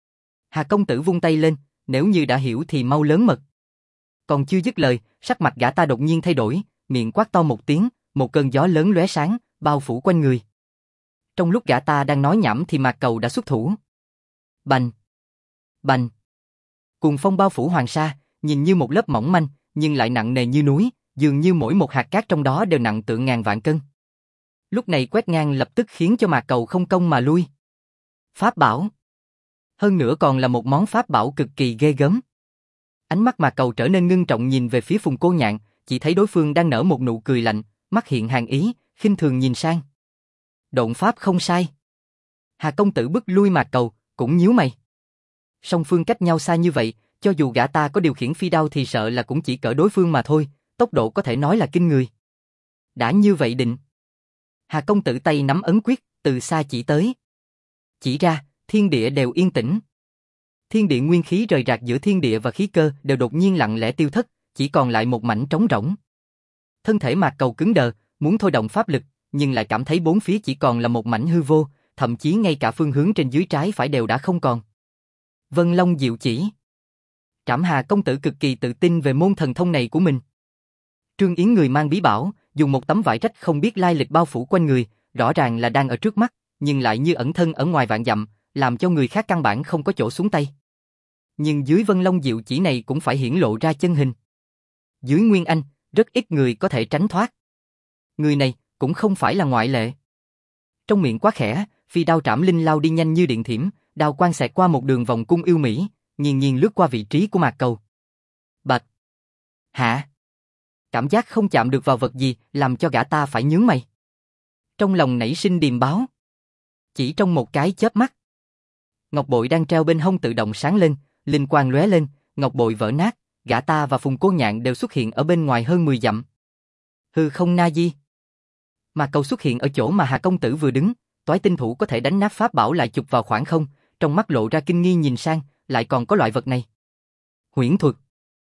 Hà công tử vung tay lên, nếu như đã hiểu thì mau lớn mật. Còn chưa dứt lời, sắc mặt gã ta đột nhiên thay đổi, miệng quát to một tiếng, một cơn gió lớn lóe sáng, bao phủ quanh người. Trong lúc gã ta đang nói nhảm thì Mạc Cầu đã xuất thủ. Bành! Bành! Cuồng phong bao phủ Hoàng Sa, nhìn như một lớp mỏng manh, nhưng lại nặng nề như núi, dường như mỗi một hạt cát trong đó đều nặng tựa ngàn vạn cân. Lúc này quét ngang lập tức khiến cho Mạc Cầu không công mà lui. Pháp bảo! Hơn nữa còn là một món pháp bảo cực kỳ ghê gớm. Ánh mắt Mạc Cầu trở nên ngưng trọng nhìn về phía Phùng Cô Nhạn, chỉ thấy đối phương đang nở một nụ cười lạnh, mắt hiện hàn ý, khinh thường nhìn sang. Độn pháp không sai. Hà công tử bức lui Mạc Cầu, cũng nhíu mày. Song phương cách nhau xa như vậy, cho dù gã ta có điều khiển phi đao thì sợ là cũng chỉ cỡ đối phương mà thôi, tốc độ có thể nói là kinh người. Đã như vậy định. Hà công tử tay nắm ấn quyết, từ xa chỉ tới. Chỉ ra, thiên địa đều yên tĩnh. Thiên địa nguyên khí rời rạc giữa thiên địa và khí cơ đều đột nhiên lặng lẽ tiêu thất, chỉ còn lại một mảnh trống rỗng. Thân thể Mạc Cầu cứng đờ, muốn thôi động pháp lực, nhưng lại cảm thấy bốn phía chỉ còn là một mảnh hư vô, thậm chí ngay cả phương hướng trên dưới trái phải đều đã không còn. Vân Long diệu chỉ. Trảm Hà công tử cực kỳ tự tin về môn thần thông này của mình. Trương Yến người mang bí bảo, dùng một tấm vải rách không biết lai lịch bao phủ quanh người, rõ ràng là đang ở trước mắt, nhưng lại như ẩn thân ở ngoài vạn dặm, làm cho người khác căn bản không có chỗ xuống tay. Nhưng dưới Vân Long diệu chỉ này cũng phải hiển lộ ra chân hình. Dưới Nguyên Anh, rất ít người có thể tránh thoát. Người này cũng không phải là ngoại lệ. Trong miệng quá khẽ, phi đao trảm linh lao đi nhanh như điện thiểm, đao quang xẹt qua một đường vòng cung yêu mỹ, nghiền nghiền lướt qua vị trí của Mạc Cầu. Bạch! Hả? Cảm giác không chạm được vào vật gì làm cho gã ta phải nhướng mày. Trong lòng nảy sinh điềm báo. Chỉ trong một cái chớp mắt, ngọc bội đang treo bên hông tự động sáng lên, linh quang lóe lên, ngọc bội vỡ nát, gã ta và Phùng Cô Nhạn đều xuất hiện ở bên ngoài hơn 10 dặm. Hư không na di. Mạc Cầu xuất hiện ở chỗ mà Hà công tử vừa đứng, toái tinh thủ có thể đánh nát pháp bảo lại chụp vào khoảng không, trong mắt lộ ra kinh nghi nhìn sang, lại còn có loại vật này. Huyễn thuật.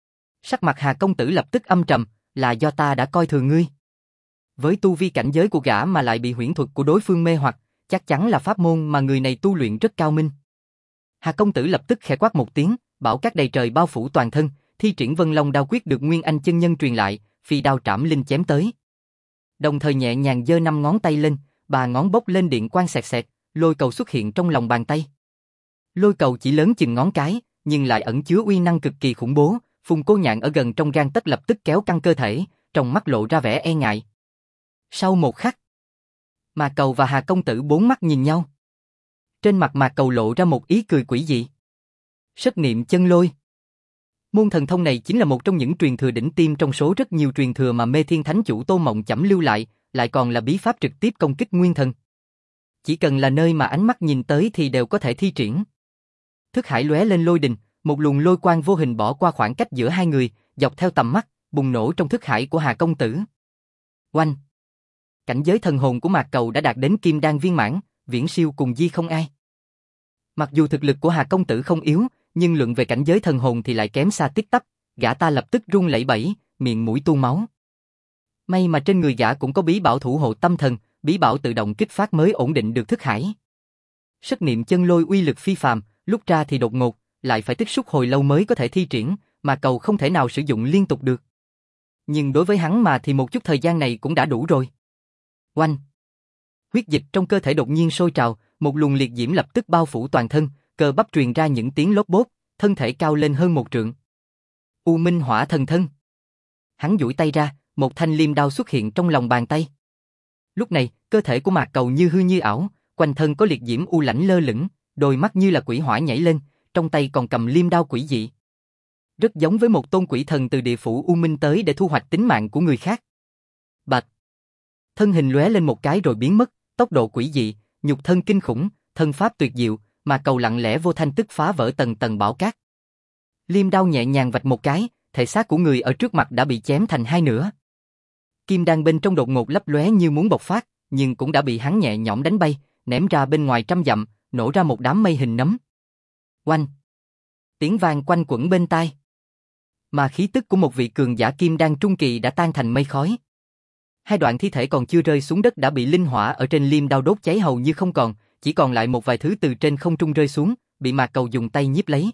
Sắc mặt Hà công tử lập tức âm trầm, là do ta đã coi thường ngươi. Với tu vi cảnh giới của gã mà lại bị huyễn thuật của đối phương mê hoặc, chắc chắn là pháp môn mà người này tu luyện rất cao minh. Hà công tử lập tức khẽ quát một tiếng, bảo cát đầy trời bao phủ toàn thân, thi triển Vân Long đao quyết được Nguyên Anh chân nhân truyền lại, phi đao trảm linh chém tới. Đồng thời nhẹ nhàng giơ 5 ngón tay lên, 3 ngón bốc lên điện quang xẹt xẹt, lôi cầu xuất hiện trong lòng bàn tay. Lôi cầu chỉ lớn chừng ngón cái, nhưng lại ẩn chứa uy năng cực kỳ khủng bố. Phùng Cô Nhạn ở gần trong gang tấc lập tức kéo căng cơ thể, trong mắt lộ ra vẻ e ngại. Sau một khắc, Mạc Cầu và Hà công tử bốn mắt nhìn nhau. Trên mặt Mạc Cầu lộ ra một ý cười quỷ dị. Sất niệm chân lôi. Môn thần thông này chính là một trong những truyền thừa đỉnh tiêm trong số rất nhiều truyền thừa mà Mê Thiên Thánh Chủ Tô Mộng Chẩm lưu lại còn là bí pháp trực tiếp công kích nguyên thần. Chỉ cần là nơi mà ánh mắt nhìn tới thì đều có thể thi triển. Thức hải lóe lên lôi đình, một luồng lôi quang vô hình bỏ qua khoảng cách giữa hai người, dọc theo tầm mắt, bùng nổ trong thức hải của Hà công tử. Oanh! Cảnh giới thần hồn của Mạc Cầu đã đạt đến kim đan viên mãn, viễn siêu cùng Di không ai. Mặc dù thực lực của Hà công tử không yếu, nhưng luận về cảnh giới thần hồn thì lại kém xa tít tắp, gã ta lập tức run lẩy bẩy, miệng mũi tuôn máu. May mà trên người gã cũng có bí bảo thủ hộ tâm thần, bí bảo tự động kích phát mới ổn định được thức hải. Sất niệm chân lôi uy lực phi phàm, lúc ra thì đột ngột, lại phải tích xúc hồi lâu mới có thể thi triển, mà cầu không thể nào sử dụng liên tục được. Nhưng đối với hắn mà thì một chút thời gian này cũng đã đủ rồi. Oanh! Huyết dịch trong cơ thể đột nhiên sôi trào, một luồng liệt diễm lập tức bao phủ toàn thân, cơ bắp truyền ra những tiếng lốp bốp, thân thể cao lên hơn 1 trượng. U Minh Hỏa Thần Thân. Hắn duỗi tay ra, một thanh liêm đao xuất hiện trong lòng bàn tay. Lúc này, cơ thể của Mạc Cầu như hư như ảo, quanh thân có liệt diễm u lãnh lơ lửng, đôi mắt như là quỷ hỏa nhảy lên, trong tay còn cầm liêm đao quỷ dị. Rất giống với một tôn quỷ thần từ địa phủ U Minh tới để thu hoạch tính mạng của người khác. Bạch! Thân hình lóe lên một cái rồi biến mất, tốc độ quỷ dị, nhục thân kinh khủng, thân pháp tuyệt diệu, Mạc Cầu lặng lẽ vô thanh tức phá vỡ tầng tầng bão cát. Liêm đao nhẹ nhàng vạch một cái, thể xác của người ở trước mặt đã bị chém thành hai nửa. Kim đan bên trong đột ngột lấp lóe như muốn bộc phát, nhưng cũng đã bị hắn nhẹ nhõm đánh bay, ném ra bên ngoài trăm dặm, nổ ra một đám mây hình nấm. Oanh! Tiếng vang quanh quẩn bên tai. Mà khí tức của một vị cường giả kim đan trung kỳ đã tan thành mây khói. Hai đoạn thi thể còn chưa rơi xuống đất đã bị linh hỏa ở trên liêm đao đốt cháy hầu như không còn, chỉ còn lại một vài thứ từ trên không trung rơi xuống, bị Mạc Cầu dùng tay nhiếp lấy.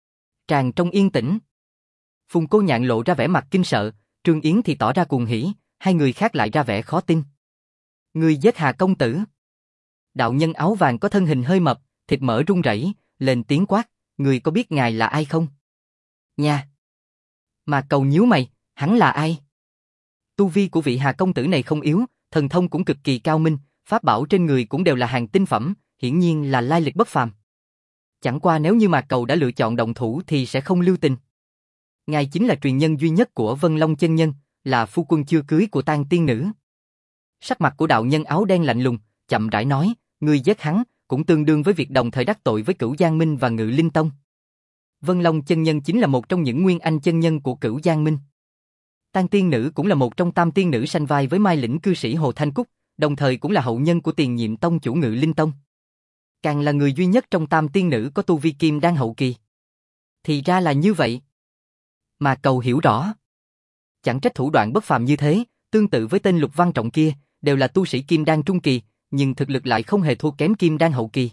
Tràn trong yên tĩnh. Phùng Cô Nhạn lộ ra vẻ mặt kinh sợ, Trương Yến thì tỏ ra cuồng hỉ, hai người khác lại ra vẻ khó tin. Người giết Hà công tử. Đạo nhân áo vàng có thân hình hơi mập, thịt mỡ run rẩy, lên tiếng quát, người có biết ngài là ai không? Nha! Mạc Cầu nhíu mày, hắn là ai? Tu vi của vị Hà công tử này không yếu, thần thông cũng cực kỳ cao minh, pháp bảo trên người cũng đều là hàng tinh phẩm, hiển nhiên là lai lịch bất phàm. Chẳng qua nếu như Mạc Cầu đã lựa chọn động thủ thì sẽ không lưu tình. Ngài chính là truyền nhân duy nhất của Vân Long chân nhân, là phu quân chưa cưới của Tang tiên nữ. Sắc mặt của đạo nhân áo đen lạnh lùng, chậm rãi nói, ngươi giết hắn, cũng tương đương với việc đồng thời đắc tội với Cửu Giang Minh và Ngự Linh Tông. Vân Long chân nhân chính là một trong những nguyên anh chân nhân của Cửu Giang Minh. Tang tiên nữ cũng là một trong tam tiên nữ sanh vai với Mai Lĩnh cư sĩ Hồ Thanh Cúc, đồng thời cũng là hậu nhân của tiền nhiệm tông chủ Ngự Linh Tông. Càng là người duy nhất trong tam tiên nữ có tu vi kim đan hậu kỳ. Thì ra là như vậy. Mà Cầu hiểu rõ. Chẳng trách thủ đoạn bất phàm như thế, tương tự với tên Lục Văn Trọng kia, đều là tu sĩ kim đan trung kỳ, nhưng thực lực lại không hề thua kém kim đan hậu kỳ.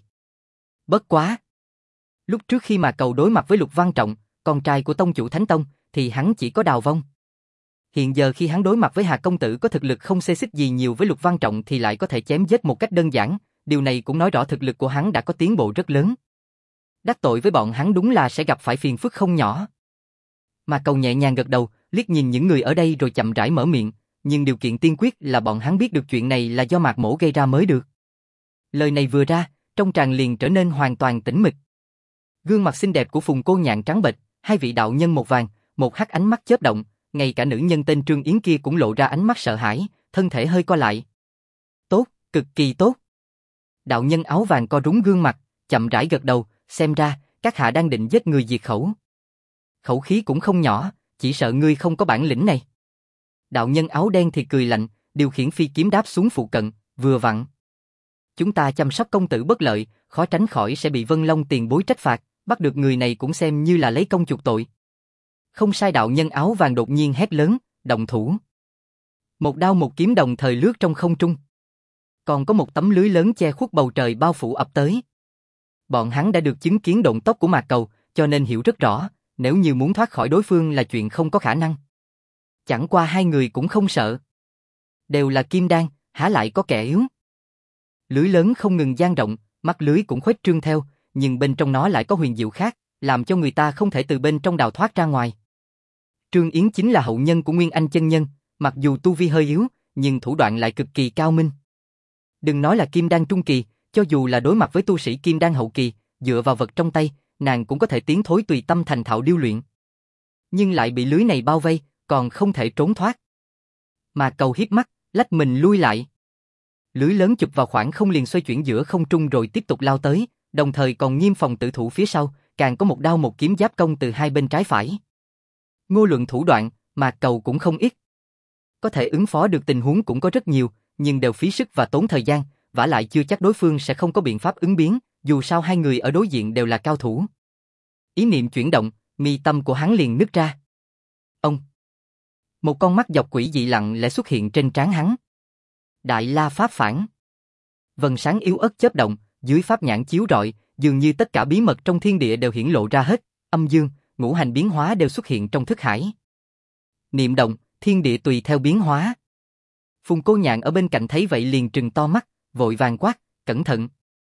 Bất quá! Lúc trước khi mà Cầu đối mặt với Lục Văn Trọng, con trai của tông chủ Thánh Tông, thì hắn chỉ có Đào Vong. Hiện giờ khi hắn đối mặt với Hà công tử có thực lực không xê xích gì nhiều với Lục Văn Trọng thì lại có thể chém giết một cách đơn giản, điều này cũng nói rõ thực lực của hắn đã có tiến bộ rất lớn. Đắc tội với bọn hắn đúng là sẽ gặp phải phiền phức không nhỏ. Mà Cầu nhẹ nhàng gật đầu, liếc nhìn những người ở đây rồi chậm rãi mở miệng, nhưng điều kiện tiên quyết là bọn hắn biết được chuyện này là do Mạc Mỗ gây ra mới được. Lời này vừa ra, trong tràng liền trở nên hoàn toàn tĩnh mịch. Gương mặt xinh đẹp của Phùng Cô Nhạn trắng bệch, hai vị đạo nhân một vàng, một hắc ánh mắt chớp động, ngay cả nữ nhân tên Trương Yến kia cũng lộ ra ánh mắt sợ hãi, thân thể hơi co lại. Tốt, cực kỳ tốt. Đạo nhân áo vàng co rúm gương mặt, chậm rãi gật đầu, xem ra, các hạ đang định giết người diệt khẩu. Khẩu khí cũng không nhỏ, chỉ sợ ngươi không có bản lĩnh này. Đạo nhân áo đen thì cười lạnh, điều khiển phi kiếm đáp xuống phụ cận, vừa vặn. Chúng ta chăm sóc công tử bất lợi, khó tránh khỏi sẽ bị Vân Long tiền bối trách phạt, bắt được người này cũng xem như là lấy công chuộc tội. Không sai, đạo nhân áo vàng đột nhiên hét lớn, động thủ. Một đao một kiếm đồng thời lướt trong không trung. Còn có một tấm lưới lớn che khuất bầu trời bao phủ ập tới. Bọn hắn đã được chứng kiến động tốc của Mạc Cầu, cho nên hiểu rất rõ, nếu như muốn thoát khỏi đối phương là chuyện không có khả năng. Chẳng qua hai người cũng không sợ. Đều là kim đan, há lại có kẻ yếu. Lưới lớn không ngừng dang rộng, mắt lưới cũng khuếch trương theo, nhưng bên trong nó lại có huyền diệu khác, làm cho người ta không thể từ bên trong đào thoát ra ngoài. Trương Yến chính là hậu nhân của Nguyên Anh chân nhân, mặc dù tu vi hơi yếu, nhưng thủ đoạn lại cực kỳ cao minh. Đừng nói là kim đan trung kỳ, cho dù là đối mặt với tu sĩ kim đan hậu kỳ, dựa vào vật trong tay, nàng cũng có thể tiến thối tùy tâm thành thạo điêu luyện. Nhưng lại bị lưới này bao vây, còn không thể trốn thoát. Mà Cầu hiếp mắt, lách mình lui lại. Lưới lớn chụp vào khoảng không liền xoay chuyển giữa không trung rồi tiếp tục lao tới, đồng thời còn nghiêm phòng tử thủ phía sau, càng có một đao một kiếm giáp công từ hai bên trái phải. Ngô luận thủ đoạn, Mạc Cầu cũng không ít. Có thể ứng phó được tình huống cũng có rất nhiều, nhưng đều phí sức và tốn thời gian, vả lại chưa chắc đối phương sẽ không có biện pháp ứng biến, dù sao hai người ở đối diện đều là cao thủ. Ý niệm chuyển động, mi tâm của hắn liền nứt ra. Ông! Một con mắt dọc quỷ dị lặng lẽ xuất hiện trên trán hắn. Đại La Pháp Phản. Vầng sáng yếu ớt chớp động, dưới pháp nhãn chiếu rọi, dường như tất cả bí mật trong thiên địa đều hiển lộ ra hết, âm dương, ngũ hành biến hóa đều xuất hiện trong thức hải. Niệm động, thiên địa tùy theo biến hóa. Phùng Cô Nhạn ở bên cạnh thấy vậy liền trừng to mắt, vội vàng quát, cẩn thận.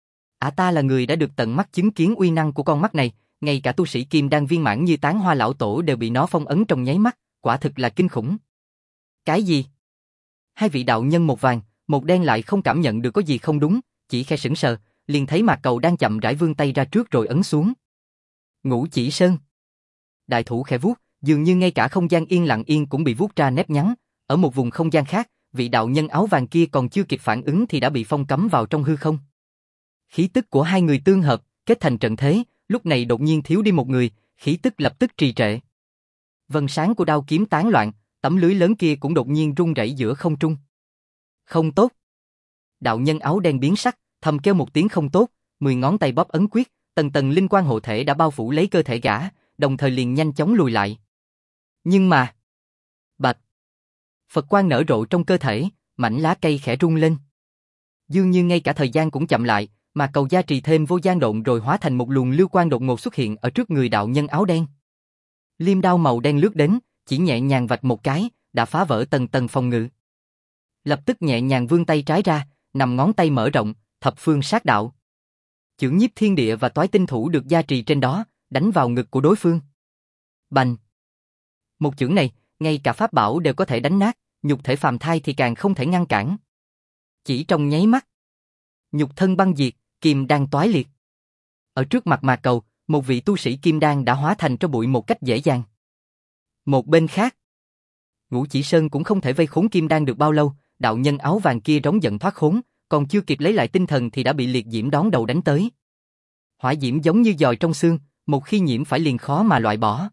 Ta là người đã được tận mắt chứng kiến uy năng của con mắt này, ngay cả tu sĩ kim đan viên mãn như Tán Hoa lão tổ đều bị nó phong ấn trong nháy mắt, quả thực là kinh khủng. Cái gì? Hai vị đạo nhân một vàng, một đen lại không cảm nhận được có gì không đúng, chỉ khe sững sờ, liền thấy Mạc Cầu đang chậm rãi vươn tay ra trước rồi ấn xuống. Ngũ Chỉ Sơn. Đại thủ khẽ vuốt, dường như ngay cả không gian yên lặng yên cũng bị vuốt ra nếp nhắn. Ở một vùng không gian khác, vị đạo nhân áo vàng kia còn chưa kịp phản ứng thì đã bị phong cấm vào trong hư không. Khí tức của hai người tương hợp, kết thành trận thế, lúc này đột nhiên thiếu đi một người, khí tức lập tức trì trệ. Vân sáng của đao kiếm tán loạn, tấm lưới lớn kia cũng đột nhiên rung rẩy giữa không trung. Không tốt. Đạo nhân áo đen biến sắc, thầm kêu một tiếng không tốt, 10 ngón tay bóp ấn quyết, tầng tầng linh quang hộ thể đã bao phủ lấy cơ thể gã, đồng thời liền nhanh chóng lùi lại. Nhưng mà, bạch, Phật quang nở rộ trong cơ thể, mảnh lá cây khẽ rung lên. Dường như ngay cả thời gian cũng chậm lại, mà cầu gia trì thêm vô gian độn rồi hóa thành một luồng lưu quang đột ngột xuất hiện ở trước người đạo nhân áo đen. Liêm đao màu đen lướt đến, chỉ nhẹ nhàng vạch một cái, đã phá vỡ tầng tầng phòng ngự. Lập tức nhẹ nhàng vươn tay trái ra, nằm ngón tay mở rộng, thập phương sát đạo. Chưởng nhiếp thiên địa và toái tinh thủ được gia trì trên đó, đánh vào ngực của đối phương. Bành! Một chưởng này, ngay cả pháp bảo đều có thể đánh nát, nhục thể phàm thai thì càng không thể ngăn cản. Chỉ trong nháy mắt, nhục thân băng diệt, kim đan toái liệt. Ở trước mặt Mạc Cầu, một vị tu sĩ kim đan đã hóa thành tro bụi một cách dễ dàng. Một bên khác, Ngũ Chỉ Sơn cũng không thể vây khốn kim đan được bao lâu, đạo nhân áo vàng kia rống giận thoát khốn, còn chưa kịp lấy lại tinh thần thì đã bị liệt diễm đón đầu đánh tới. Hỏa diễm giống như giòi trong xương, một khi nhiễm phải liền khó mà loại bỏ.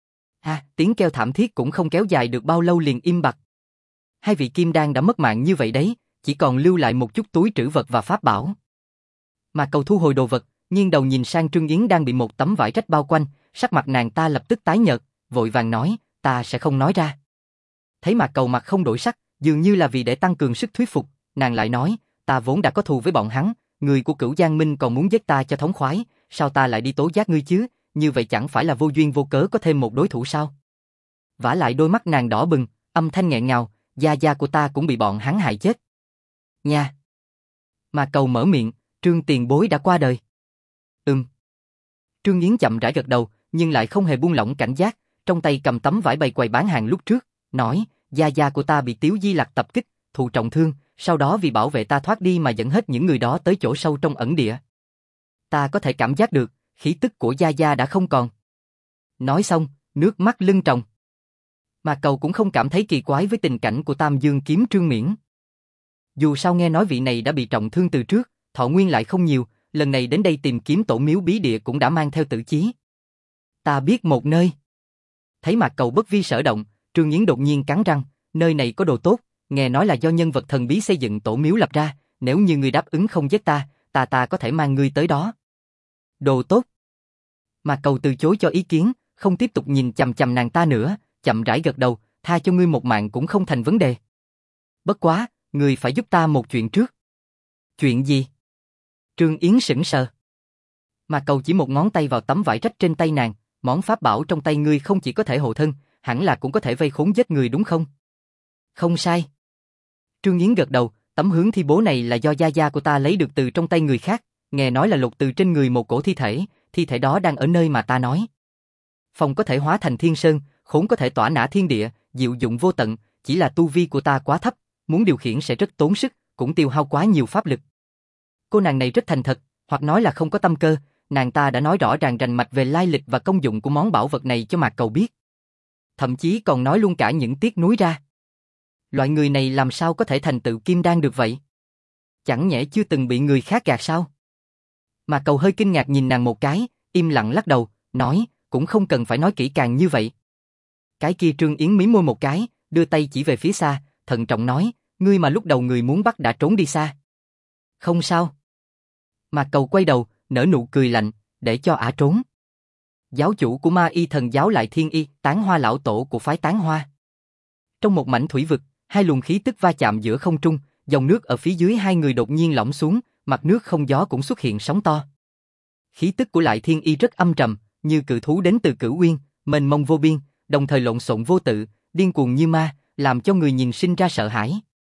Tiếng kêu thảm thiết cũng không kéo dài được bao lâu liền im bặt. Hai vị kim đan đã mất mạng như vậy đấy, chỉ còn lưu lại một chút túi trữ vật và pháp bảo. Mà Cầu thu hồi đồ vật, nghiêng đầu nhìn sang Trương Yến đang bị một tấm vải rách bao quanh, sắc mặt nàng ta lập tức tái nhợt, vội vàng nói, ta sẽ không nói ra. Thấy Mạc Cầu mặt không đổi sắc, dường như là vì để tăng cường sức thuyết phục, nàng lại nói, ta vốn đã có thù với bọn hắn, người của Cửu Giang Minh còn muốn giết ta cho thống khoái, sao ta lại đi tố giác ngươi chứ, như vậy chẳng phải là vô duyên vô cớ có thêm một đối thủ sao? Vả lại đôi mắt nàng đỏ bừng, âm thanh nghẹn ngào, gia gia của ta cũng bị bọn hắn hại chết. Nha! Mạc Cầu mở miệng, Trương tiền bối đã qua đời. Trương Yến chậm rãi gật đầu, nhưng lại không hề buông lỏng cảnh giác, trong tay cầm tấm vải bày quầy bán hàng lúc trước, nói, gia gia của ta bị Tiếu Di Lặc tập kích, thụ trọng thương, sau đó vì bảo vệ ta thoát đi mà dẫn hết những người đó tới chỗ sâu trong ẩn địa. Ta có thể cảm giác được, khí tức của gia gia đã không còn. Nói xong, nước mắt lưng tròng. Mà Cầu cũng không cảm thấy kỳ quái với tình cảnh của Tam Dương kiếm Trương Miễn. Dù sao nghe nói vị này đã bị trọng thương từ trước, thọ nguyên lại không nhiều, lần này đến đây tìm kiếm tổ miếu bí địa cũng đã mang theo tử chí. Ta biết một nơi. Thấy Mạc Cầu bất vi sở động, Trương Yến đột nhiên cắn răng, nơi này có đồ tốt, nghe nói là do nhân vật thần bí xây dựng tổ miếu lập ra, nếu như ngươi đáp ứng không giết ta, ta có thể mang ngươi tới đó. Đồ tốt. Mạc Cầu từ chối cho ý kiến, không tiếp tục nhìn chằm chằm nàng ta nữa, chậm rãi gật đầu, tha cho ngươi một mạng cũng không thành vấn đề. Bất quá, ngươi phải giúp ta một chuyện trước. Chuyện gì? Trương Yến sững sờ. Mạc Cầu chỉ một ngón tay vào tấm vải rách trên tay nàng, món pháp bảo trong tay ngươi không chỉ có thể hộ thân, hẳn là cũng có thể vây khốn giết người đúng không? Không sai. Trương Yến gật đầu, tấm hướng thi bố này là do gia gia của ta lấy được từ trong tay người khác, nghe nói là lột từ trên người một cổ thi thể đó đang ở nơi mà ta nói. Phong có thể hóa thành thiên sơn, khốn có thể tỏa nã thiên địa, diệu dụng vô tận, chỉ là tu vi của ta quá thấp, muốn điều khiển sẽ rất tốn sức, cũng tiêu hao quá nhiều pháp lực. Cô nàng này rất thành thật, hoặc nói là không có tâm cơ, nàng ta đã nói rõ ràng rành mạch về lai lịch và công dụng của món bảo vật này cho Mạc Cầu biết. Thậm chí còn nói luôn cả những tiếc nuối ra. Loại người này làm sao có thể thành tựu kim đan được vậy? Chẳng nhẽ chưa từng bị người khác gạt sao? Mạc Cầu hơi kinh ngạc nhìn nàng một cái, im lặng lắc đầu, nói, cũng không cần phải nói kỹ càng như vậy. Cái kia Trương Yến mím môi một cái, đưa tay chỉ về phía xa, thận trọng nói, ngươi mà lúc đầu người muốn bắt đã trốn đi xa. Không sao. Mạc Cầu quay đầu, nở nụ cười lạnh, để cho ả trốn. Giáo chủ của Ma Y Thần giáo lại Thiên Y, Tán Hoa lão tổ của phái Tán Hoa. Trong một mảnh thủy vực, hai luồng khí tức va chạm giữa không trung, dòng nước ở phía dưới hai người đột nhiên lỏng xuống, mặt nước không gió cũng xuất hiện sóng to. Khí tức của lại Thiên Y rất âm trầm, như cự thú đến từ Cửu Uyên, mênh mông vô biên, đồng thời lộn xộn vô tự, điên cuồng như ma, làm cho người nhìn sinh ra sợ hãi.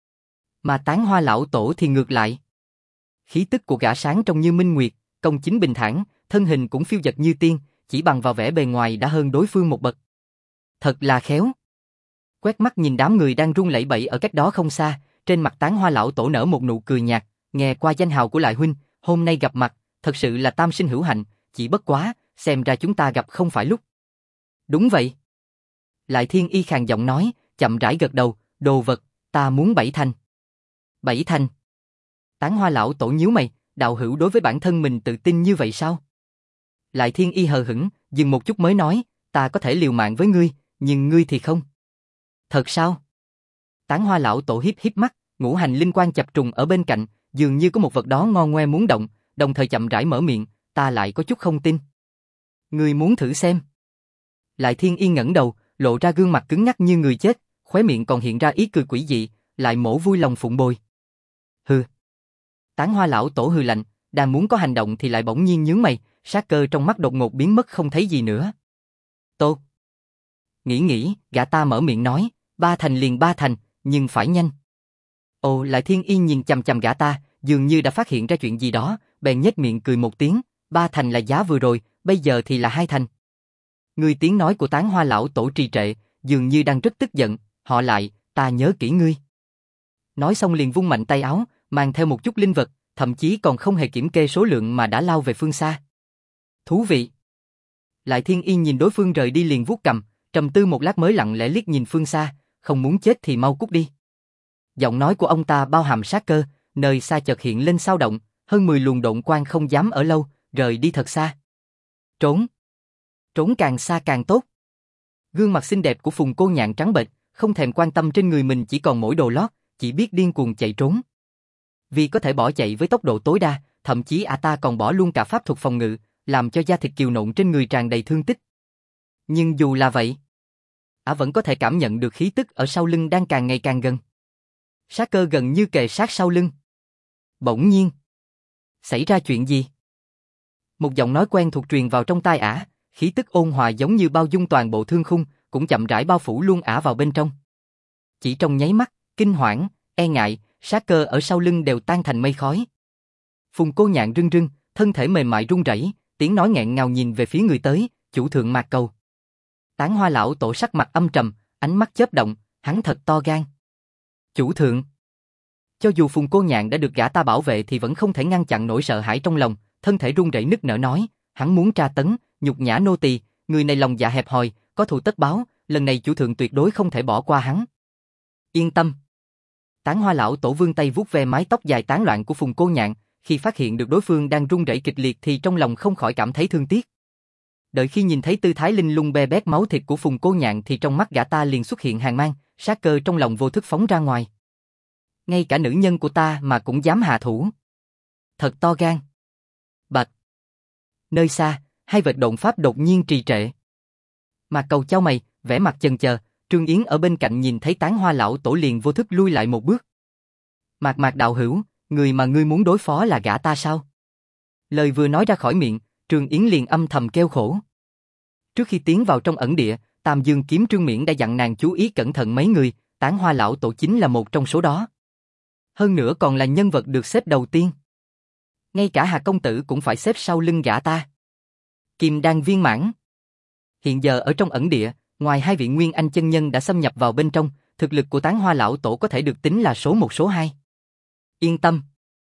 Mà Tán Hoa lão tổ thì ngược lại. Khí tức của gã sáng trông như minh nguyệt, công chính bình thản, thân hình cũng phiêu dật như tiên, chỉ bằng vào vẻ bề ngoài đã hơn đối phương một bậc. Thật là khéo. Quét mắt nhìn đám người đang run lẩy bẩy ở cách đó không xa, trên mặt Tán Hoa lão tổ nở một nụ cười nhạt, nghe qua danh hào của Lại huynh, hôm nay gặp mặt, thật sự là tam sinh hữu hạnh, chỉ bất quá, xem ra chúng ta gặp không phải lúc. Đúng vậy. Lại Thiên Y khàn giọng nói, chậm rãi gật đầu, đồ vật, ta muốn 7 thành. 7 thành. Tán Hoa lão tổ nhíu mày, đạo hữu đối với bản thân mình tự tin như vậy sao? Lại Thiên Y hờ hững, dừng một chút mới nói, ta có thể liều mạng với ngươi, nhưng ngươi thì không. Thật sao? Tán Hoa lão tổ híp híp mắt, ngũ hành linh quang chập trùng ở bên cạnh, dường như có một vật đó ngon ngoe muốn động, đồng thời chậm rãi mở miệng, ta lại có chút không tin. Ngươi muốn thử xem? Lại Thiên Y ngẩng đầu, lộ ra gương mặt cứng nhắc như người chết, khóe miệng còn hiện ra ý cười quỷ dị, lại mổ vui lòng phụng bồi. Hừ. Tán Hoa lão tổ hừ lạnh, đang muốn có hành động thì lại bỗng nhiên nhướng mày, sát cơ trong mắt đột ngột biến mất không thấy gì nữa. Tốt. Nghĩ, gã ta mở miệng nói, 3 thành liền 3 thành, nhưng phải nhanh. Ồ, Lại Thiên Y nhìn chằm chằm gã ta, dường như đã phát hiện ra chuyện gì đó, bèn nhếch miệng cười một tiếng, 3 thành là giá vừa rồi, bây giờ thì là 2 thành. Ngươi tiếng nói của Tán Hoa lão tổ trì trệ, dường như đang rất tức giận, họ Lại, ta nhớ kỹ ngươi. Nói xong liền vung mạnh tay áo, mang theo một chút linh vật, thậm chí còn không hề kiểm kê số lượng mà đã lao về phương xa. Thú vị. Lại Thiên Y nhìn đối phương rời đi liền vuốt cằm, trầm tư một lát mới lặng lẽ liếc nhìn phương xa, không muốn chết thì mau cút đi. Giọng nói của ông ta bao hàm sát cơ, nơi xa chợt hiện lên xao động, hơn 10 luồng độn quang không dám ở lâu, rời đi thật xa. Trốn. Trốn càng xa càng tốt. Gương mặt xinh đẹp của Phùng Cô Nhạn trắng bệch, không thèm quan tâm trên người mình chỉ còn mỗi đồ lót, chỉ biết điên cuồng chạy trốn. Vì có thể bỏ chạy với tốc độ tối đa, thậm chí ta còn bỏ luôn cả pháp thuật phòng ngự, làm cho da thịt kiều nộn trên người tràn đầy thương tích. Nhưng dù là vậy, vẫn có thể cảm nhận được khí tức ở sau lưng đang càng ngày càng gần. Sát cơ gần như kề sát sau lưng. Bỗng nhiên, xảy ra chuyện gì? Một giọng nói quen thuộc truyền vào trong tai khí tức ôn hòa giống như bao dung toàn bộ thương khung, cũng chậm rãi bao phủ luôn vào bên trong. Chỉ trong nháy mắt, kinh hoảng, e ngại, sát cơ ở sau lưng đều tan thành mây khói. Phùng Cô Nhạn rưng rưng, thân thể mềm mại run rẩy, tiếng nói nghẹn ngào nhìn về phía người tới, chủ thượng Mạc Cầu. Tán Hoa lão tổ sắc mặt âm trầm, ánh mắt chớp động, hắn thật to gan. Chủ thượng. Cho dù Phùng Cô Nhạn đã được gã ta bảo vệ thì vẫn không thể ngăn chặn nỗi sợ hãi trong lòng, thân thể run rẩy nức nở nói, hắn muốn tra tấn, nhục nhã nô tỳ, người này lòng dạ hẹp hòi, có thù tất báo, lần này chủ thượng tuyệt đối không thể bỏ qua hắn. Yên tâm. Tán Hoa lão tổ vươn tay vuốt ve mái tóc dài tán loạn của Phùng Cô Nhạn, khi phát hiện được đối phương đang run rẩy kịch liệt thì trong lòng không khỏi cảm thấy thương tiếc. Đợi khi nhìn thấy tư thái linh lung be bét máu thịt của Phùng Cô Nhạn thì trong mắt gã ta liền xuất hiện hàn mang, sát cơ trong lòng vô thức phóng ra ngoài. Ngay cả nữ nhân của ta mà cũng dám hạ thủ. Thật to gan. Bạch. Nơi xa, hai vệt độn pháp đột nhiên trì trệ. Mạc Cầu chau mày, vẻ mặt chần chờ, Trương Yến ở bên cạnh nhìn thấy Tán Hoa lão tổ liền vô thức lui lại một bước. Mạc đạo hữu, người mà ngươi muốn đối phó là gã ta sao? Lời vừa nói ra khỏi miệng, Trương Yến liền âm thầm kêu khổ. Trước khi tiến vào trong ẩn địa, Tam Dương Kiếm Trương Miễn đã dặn nàng chú ý cẩn thận mấy người, Tán Hoa lão tổ chính là một trong số đó. Hơn nữa còn là nhân vật được xếp đầu tiên. Ngay cả Hà công tử cũng phải xếp sau lưng gã ta. Kim đan viên mãn. Hiện giờ ở trong ẩn địa, ngoài hai vị Nguyên Anh chân nhân đã xâm nhập vào bên trong, thực lực của Tán Hoa lão tổ có thể được tính là số 1 số 2. Yên tâm.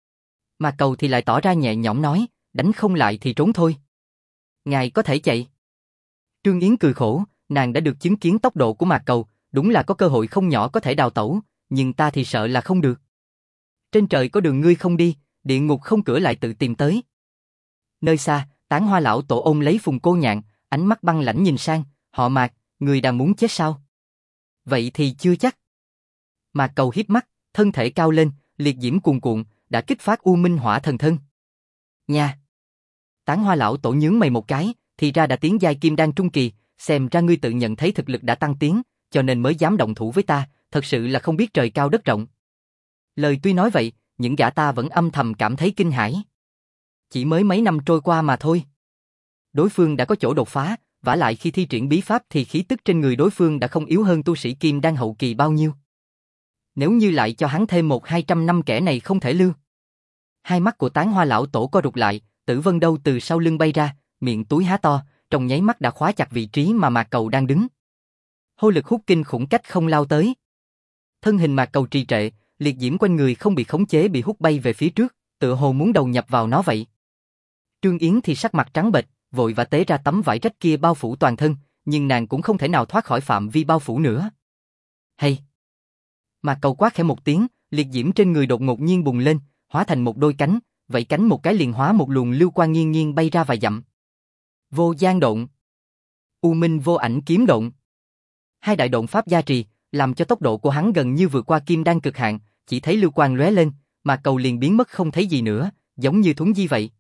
Mà Cầu thì lại tỏ ra nhẹ nhõm nói, đánh không lại thì trốn thôi. Ngài có thể chạy. Trương Yến cười khổ, nàng đã được chứng kiến tốc độ của Mạc Cầu, đúng là có cơ hội không nhỏ có thể đào tẩu, nhưng ta thì sợ là không được. Trên trời có đường ngươi không đi, địa ngục không cửa lại tự tìm tới. Nơi xa, Tán Hoa lão tổ ôm lấy Phùng Cô Nhạn, ánh mắt băng lãnh nhìn sang, họ Mạc, người đang muốn chết sao? Vậy thì chưa chắc. Mạc Cầu hiếp mắt, thân thể cao lên, liệt diễm cuồn cuộn, đã kích phát U Minh Hỏa thần thân. Nha! Tán Hoa lão tổ nhướng mày một cái, thì ra đã tiến giai kim đan trung kỳ, xem ra ngươi tự nhận thấy thực lực đã tăng tiến, cho nên mới dám động thủ với ta, thật sự là không biết trời cao đất rộng. Lời tuy nói vậy, những gã ta vẫn âm thầm cảm thấy kinh hãi. Chỉ mới mấy năm trôi qua mà thôi. Đối phương đã có chỗ đột phá, vả lại khi thi triển bí pháp thì khí tức trên người đối phương đã không yếu hơn tu sĩ kim đan hậu kỳ bao nhiêu. Nếu như lại cho hắn thêm 100-200 năm kẻ này không thể lưu. Hai mắt của Tán Hoa lão tổ co rụt lại, Tử Vân Đâu từ sau lưng bay ra, miệng túi há to, trong nháy mắt đã khóa chặt vị trí mà Mạc Cầu đang đứng. Hô lực hút kinh khủng cách không lao tới. Thân hình Mạc Cầu trì trệ, liệt diễm quanh người không bị khống chế bị hút bay về phía trước, tựa hồ muốn đầu nhập vào nó vậy. Trương Yến thì sắc mặt trắng bệch, vội và tế ra tấm vải rách kia bao phủ toàn thân, nhưng nàng cũng không thể nào thoát khỏi phạm vi bao phủ nữa. Hay! Mạc Cầu quát khẽ một tiếng, liệt diễm trên người đột ngột nhiên bùng lên, hóa thành một đôi cánh, vẫy cánh một cái liền hóa một luồng lưu quang nghiêng nghiêng bay ra vài dặm. Vô Giang Độn, U Minh Vô Ảnh Kiếm Độn. Hai đại độn pháp gia trì, làm cho tốc độ của hắn gần như vượt qua kim đan cực hạn, chỉ thấy lưu quang lóe lên, mà cầu liền biến mất không thấy gì nữa, giống như thuấn di vậy.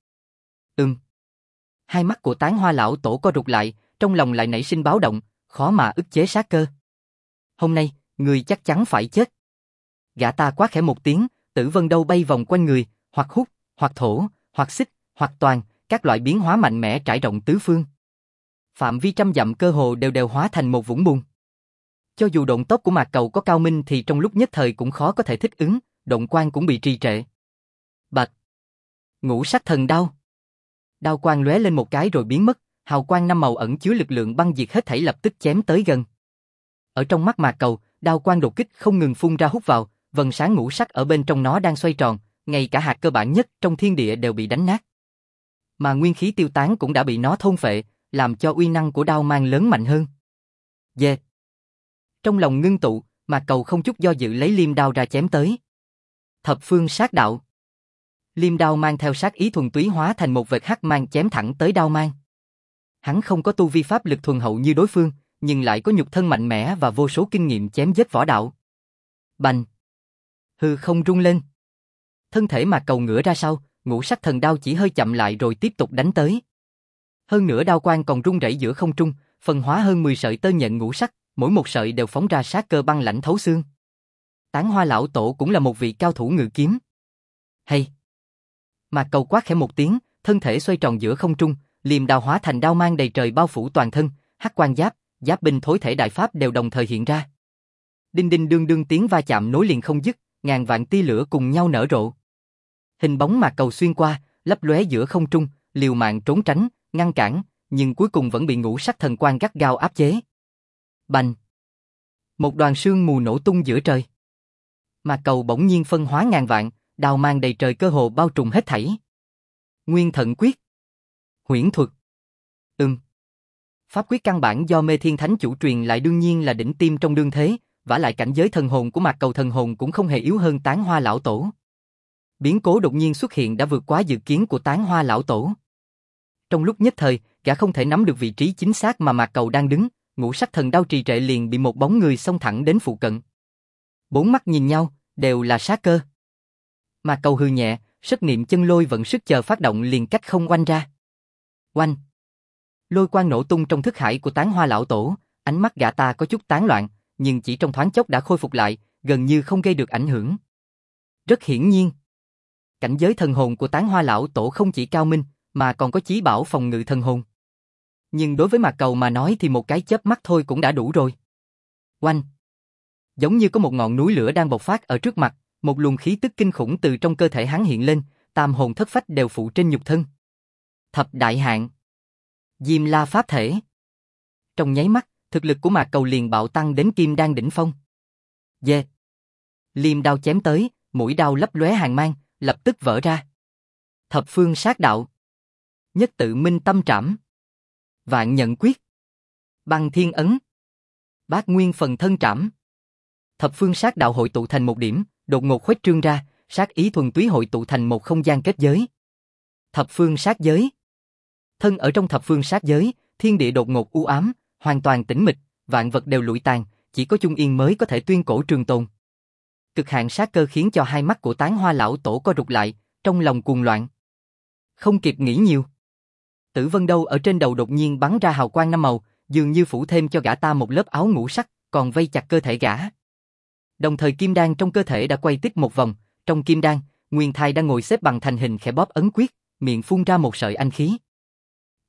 Hai mắt của Tán Hoa lão tổ co rụt lại, trong lòng lại nảy sinh báo động, khó mà ức chế sát cơ. Hôm nay, người chắc chắn phải chết. Gã ta quát khẽ một tiếng, Tử Vân Đâu bay vòng quanh người, hoặc hút, hoặc thổ, hoặc xích, hoặc toàn, các loại biến hóa mạnh mẽ trải rộng tứ phương. Phạm vi trăm dặm cơ hồ đều đều hóa thành một vũng bùn. Cho dù độn tốc của Mạc Cầu có cao minh thì trong lúc nhất thời cũng khó có thể thích ứng, độn quang cũng bị trì trệ. Bạch! Ngũ sắc thần đao. Đao quang lóe lên một cái rồi biến mất, hào quang năm màu ẩn chứa lực lượng băng diệt hết thảy lập tức chém tới gần. Ở trong mắt Mạc Cầu, đao quang đột kích không ngừng phun ra hút vào, vầng sáng ngũ sắc ở bên trong nó đang xoay tròn, ngay cả hạt cơ bản nhất trong thiên địa đều bị đánh nát. Mà nguyên khí tiêu tán cũng đã bị nó thôn phệ, làm cho uy năng của đao mang lớn mạnh hơn. Dê! Trong lòng ngưng tụ, Mạc Cầu không chút do dự lấy liêm đao ra chém tới. Thập phương sát đạo. Liêm đao mang theo sát ý thuần túy hóa thành một vệt hắc mang chém thẳng tới đao mang. Hắn không có tu vi pháp lực thuần hậu như đối phương, nhưng lại có nhục thân mạnh mẽ và vô số kinh nghiệm chém giết võ đạo. Bành! Hư không rung lên. Thân thể Mạc Cầu ngửa ra sau, ngũ sắc thần đao chỉ hơi chậm lại rồi tiếp tục đánh tới. Hơn nữa đao quang còn rung rẩy giữa không trung, phân hóa hơn 10 sợi tơ nhện ngũ sắc, mỗi một sợi đều phóng ra sát cơ băng lãnh thấu xương. Tán Hoa lão tổ cũng là một vị cao thủ ngự kiếm. Hay! Mạc Cầu quát khẽ một tiếng, thân thể xoay tròn giữa không trung, liềm đao hóa thành đao mang đầy trời bao phủ toàn thân, hắc quang giáp, giáp binh thối thể đại pháp đều đồng thời hiện ra. Đinh đinh đương đương tiếng va chạm nối liền không dứt, ngàn vạn tia lửa cùng nhau nở rộ. Hình bóng Mạc Cầu xuyên qua, lấp lóe giữa không trung, liều mạng trốn tránh, ngăn cản, nhưng cuối cùng vẫn bị ngũ sắc thần quang gắt gao áp chế. Bành! Một đoàn sương mù nổ tung giữa trời. Mạc Cầu bỗng nhiên phân hóa ngàn vạn, đao mang đầy trời cơ hồ bao trùm hết thảy. Nguyên Thận Quyết. Huyễn thuật. Pháp quyết căn bản do Mê Thiên Thánh chủ truyền lại đương nhiên là đỉnh tiêm trong đương thế, vả lại cảnh giới thần hồn của Mạc Cầu thần hồn cũng không hề yếu hơn Tán Hoa lão tổ. Biến cố đột nhiên xuất hiện đã vượt quá dự kiến của Tán Hoa lão tổ. Trong lúc nhất thời, gã không thể nắm được vị trí chính xác mà Mạc Cầu đang đứng, ngũ sắc thần đao trì trệ liền bị một bóng người xông thẳng đến phụ cận. Bốn mắt nhìn nhau, đều là sát cơ. Mạc Cầu hừ nhẹ, sức niệm chân lôi vận sức chờ phát động liền cách không oanh ra. Oanh! Lôi quang nổ tung trong thức hải của Tán Hoa lão tổ, ánh mắt gã ta có chút tán loạn, nhưng chỉ trong thoáng chốc đã khôi phục lại, gần như không gây được ảnh hưởng. Rất hiển nhiên, cảnh giới thần hồn của Tán Hoa lão tổ không chỉ cao minh, mà còn có chí bảo phòng ngự thần hồn. Nhưng đối với Mạc Cầu mà nói thì một cái chớp mắt thôi cũng đã đủ rồi. Oanh! Giống như có một ngọn núi lửa đang bộc phát ở trước mặt, một luồng khí tức kinh khủng từ trong cơ thể hắn hiện lên, tam hồn thất phách đều phụ trên nhục thân. Thập đại hạn. Diêm La pháp thể. Trong nháy mắt, thực lực của Mạc Cầu liền bạo tăng đến kim đan đỉnh phong. Dê! Liêm đao chém tới, mũi đao lấp lóe hàn mang, lập tức vỡ ra. Thập phương sát đạo. Nhất tự minh tâm trảm. Vạn nhận quyết. Băng thiên ấn. Bát nguyên phần thân trảm. Thập phương sát đạo hội tụ thành một điểm, đột ngột khuếch trương ra, sát ý thuần túy hội tụ thành một không gian kết giới. Thập phương sát giới. Thân ở trong thập phương sát giới, thiên địa đột ngột u ám, hoàn toàn tĩnh mịch, vạn vật đều lụi tàn, chỉ có Chung Yên mới có thể tuyên cổ trường tồn. Cực hạn sát cơ khiến cho hai mắt của Tán Hoa lão tổ co rụt lại, trong lòng cuồng loạn. Không kịp nghĩ nhiều. Tử Vân Đâu ở trên đầu đột nhiên bắn ra hào quang năm màu, dường như phủ thêm cho gã ta một lớp áo ngũ sắc, còn vây chặt cơ thể gã. Đồng thời kim đan trong cơ thể đã quay tít một vòng, trong kim đan, Nguyên Thai đang ngồi xếp bằng thành hình khẽ bóp ấn quyết, miệng phun ra một sợi anh khí.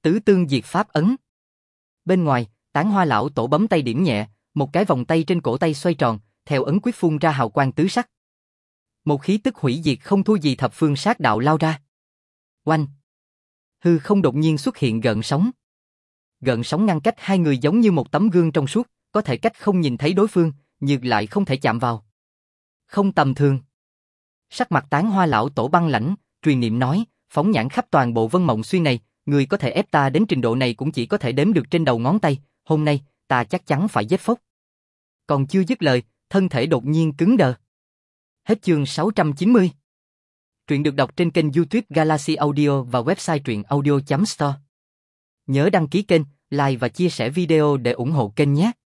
Tứ tương diệt pháp ấn. Bên ngoài, Tán Hoa lão tổ bấm tay điểm nhẹ, một cái vòng tay trên cổ tay xoay tròn, theo ấn quyết phun ra hào quang tứ sắc. Một khí tức hủy diệt không thua gì thập phương sát đạo lao ra. Oanh! Hư không đột nhiên xuất hiện gợn sóng. Gợn sóng ngăn cách hai người giống như một tấm gương trong suốt, có thể cách không nhìn thấy đối phương, nhưng lại không thể chạm vào. Không tầm thường. Sắc mặt Tán Hoa lão tổ băng lãnh, truyền niệm nói, phóng nhãn khắp toàn bộ Vân Mộng Xuyên này, người có thể ép ta đến trình độ này cũng chỉ có thể đếm được trên đầu ngón tay, hôm nay, ta chắc chắn phải giết phốc. Còn chưa dứt lời, thân thể đột nhiên cứng đờ. Hết chương 690. Truyện được đọc trên kênh YouTube Galaxy Audio và website truyện audio.store. Nhớ đăng ký kênh, like và chia sẻ video để ủng hộ kênh nhé.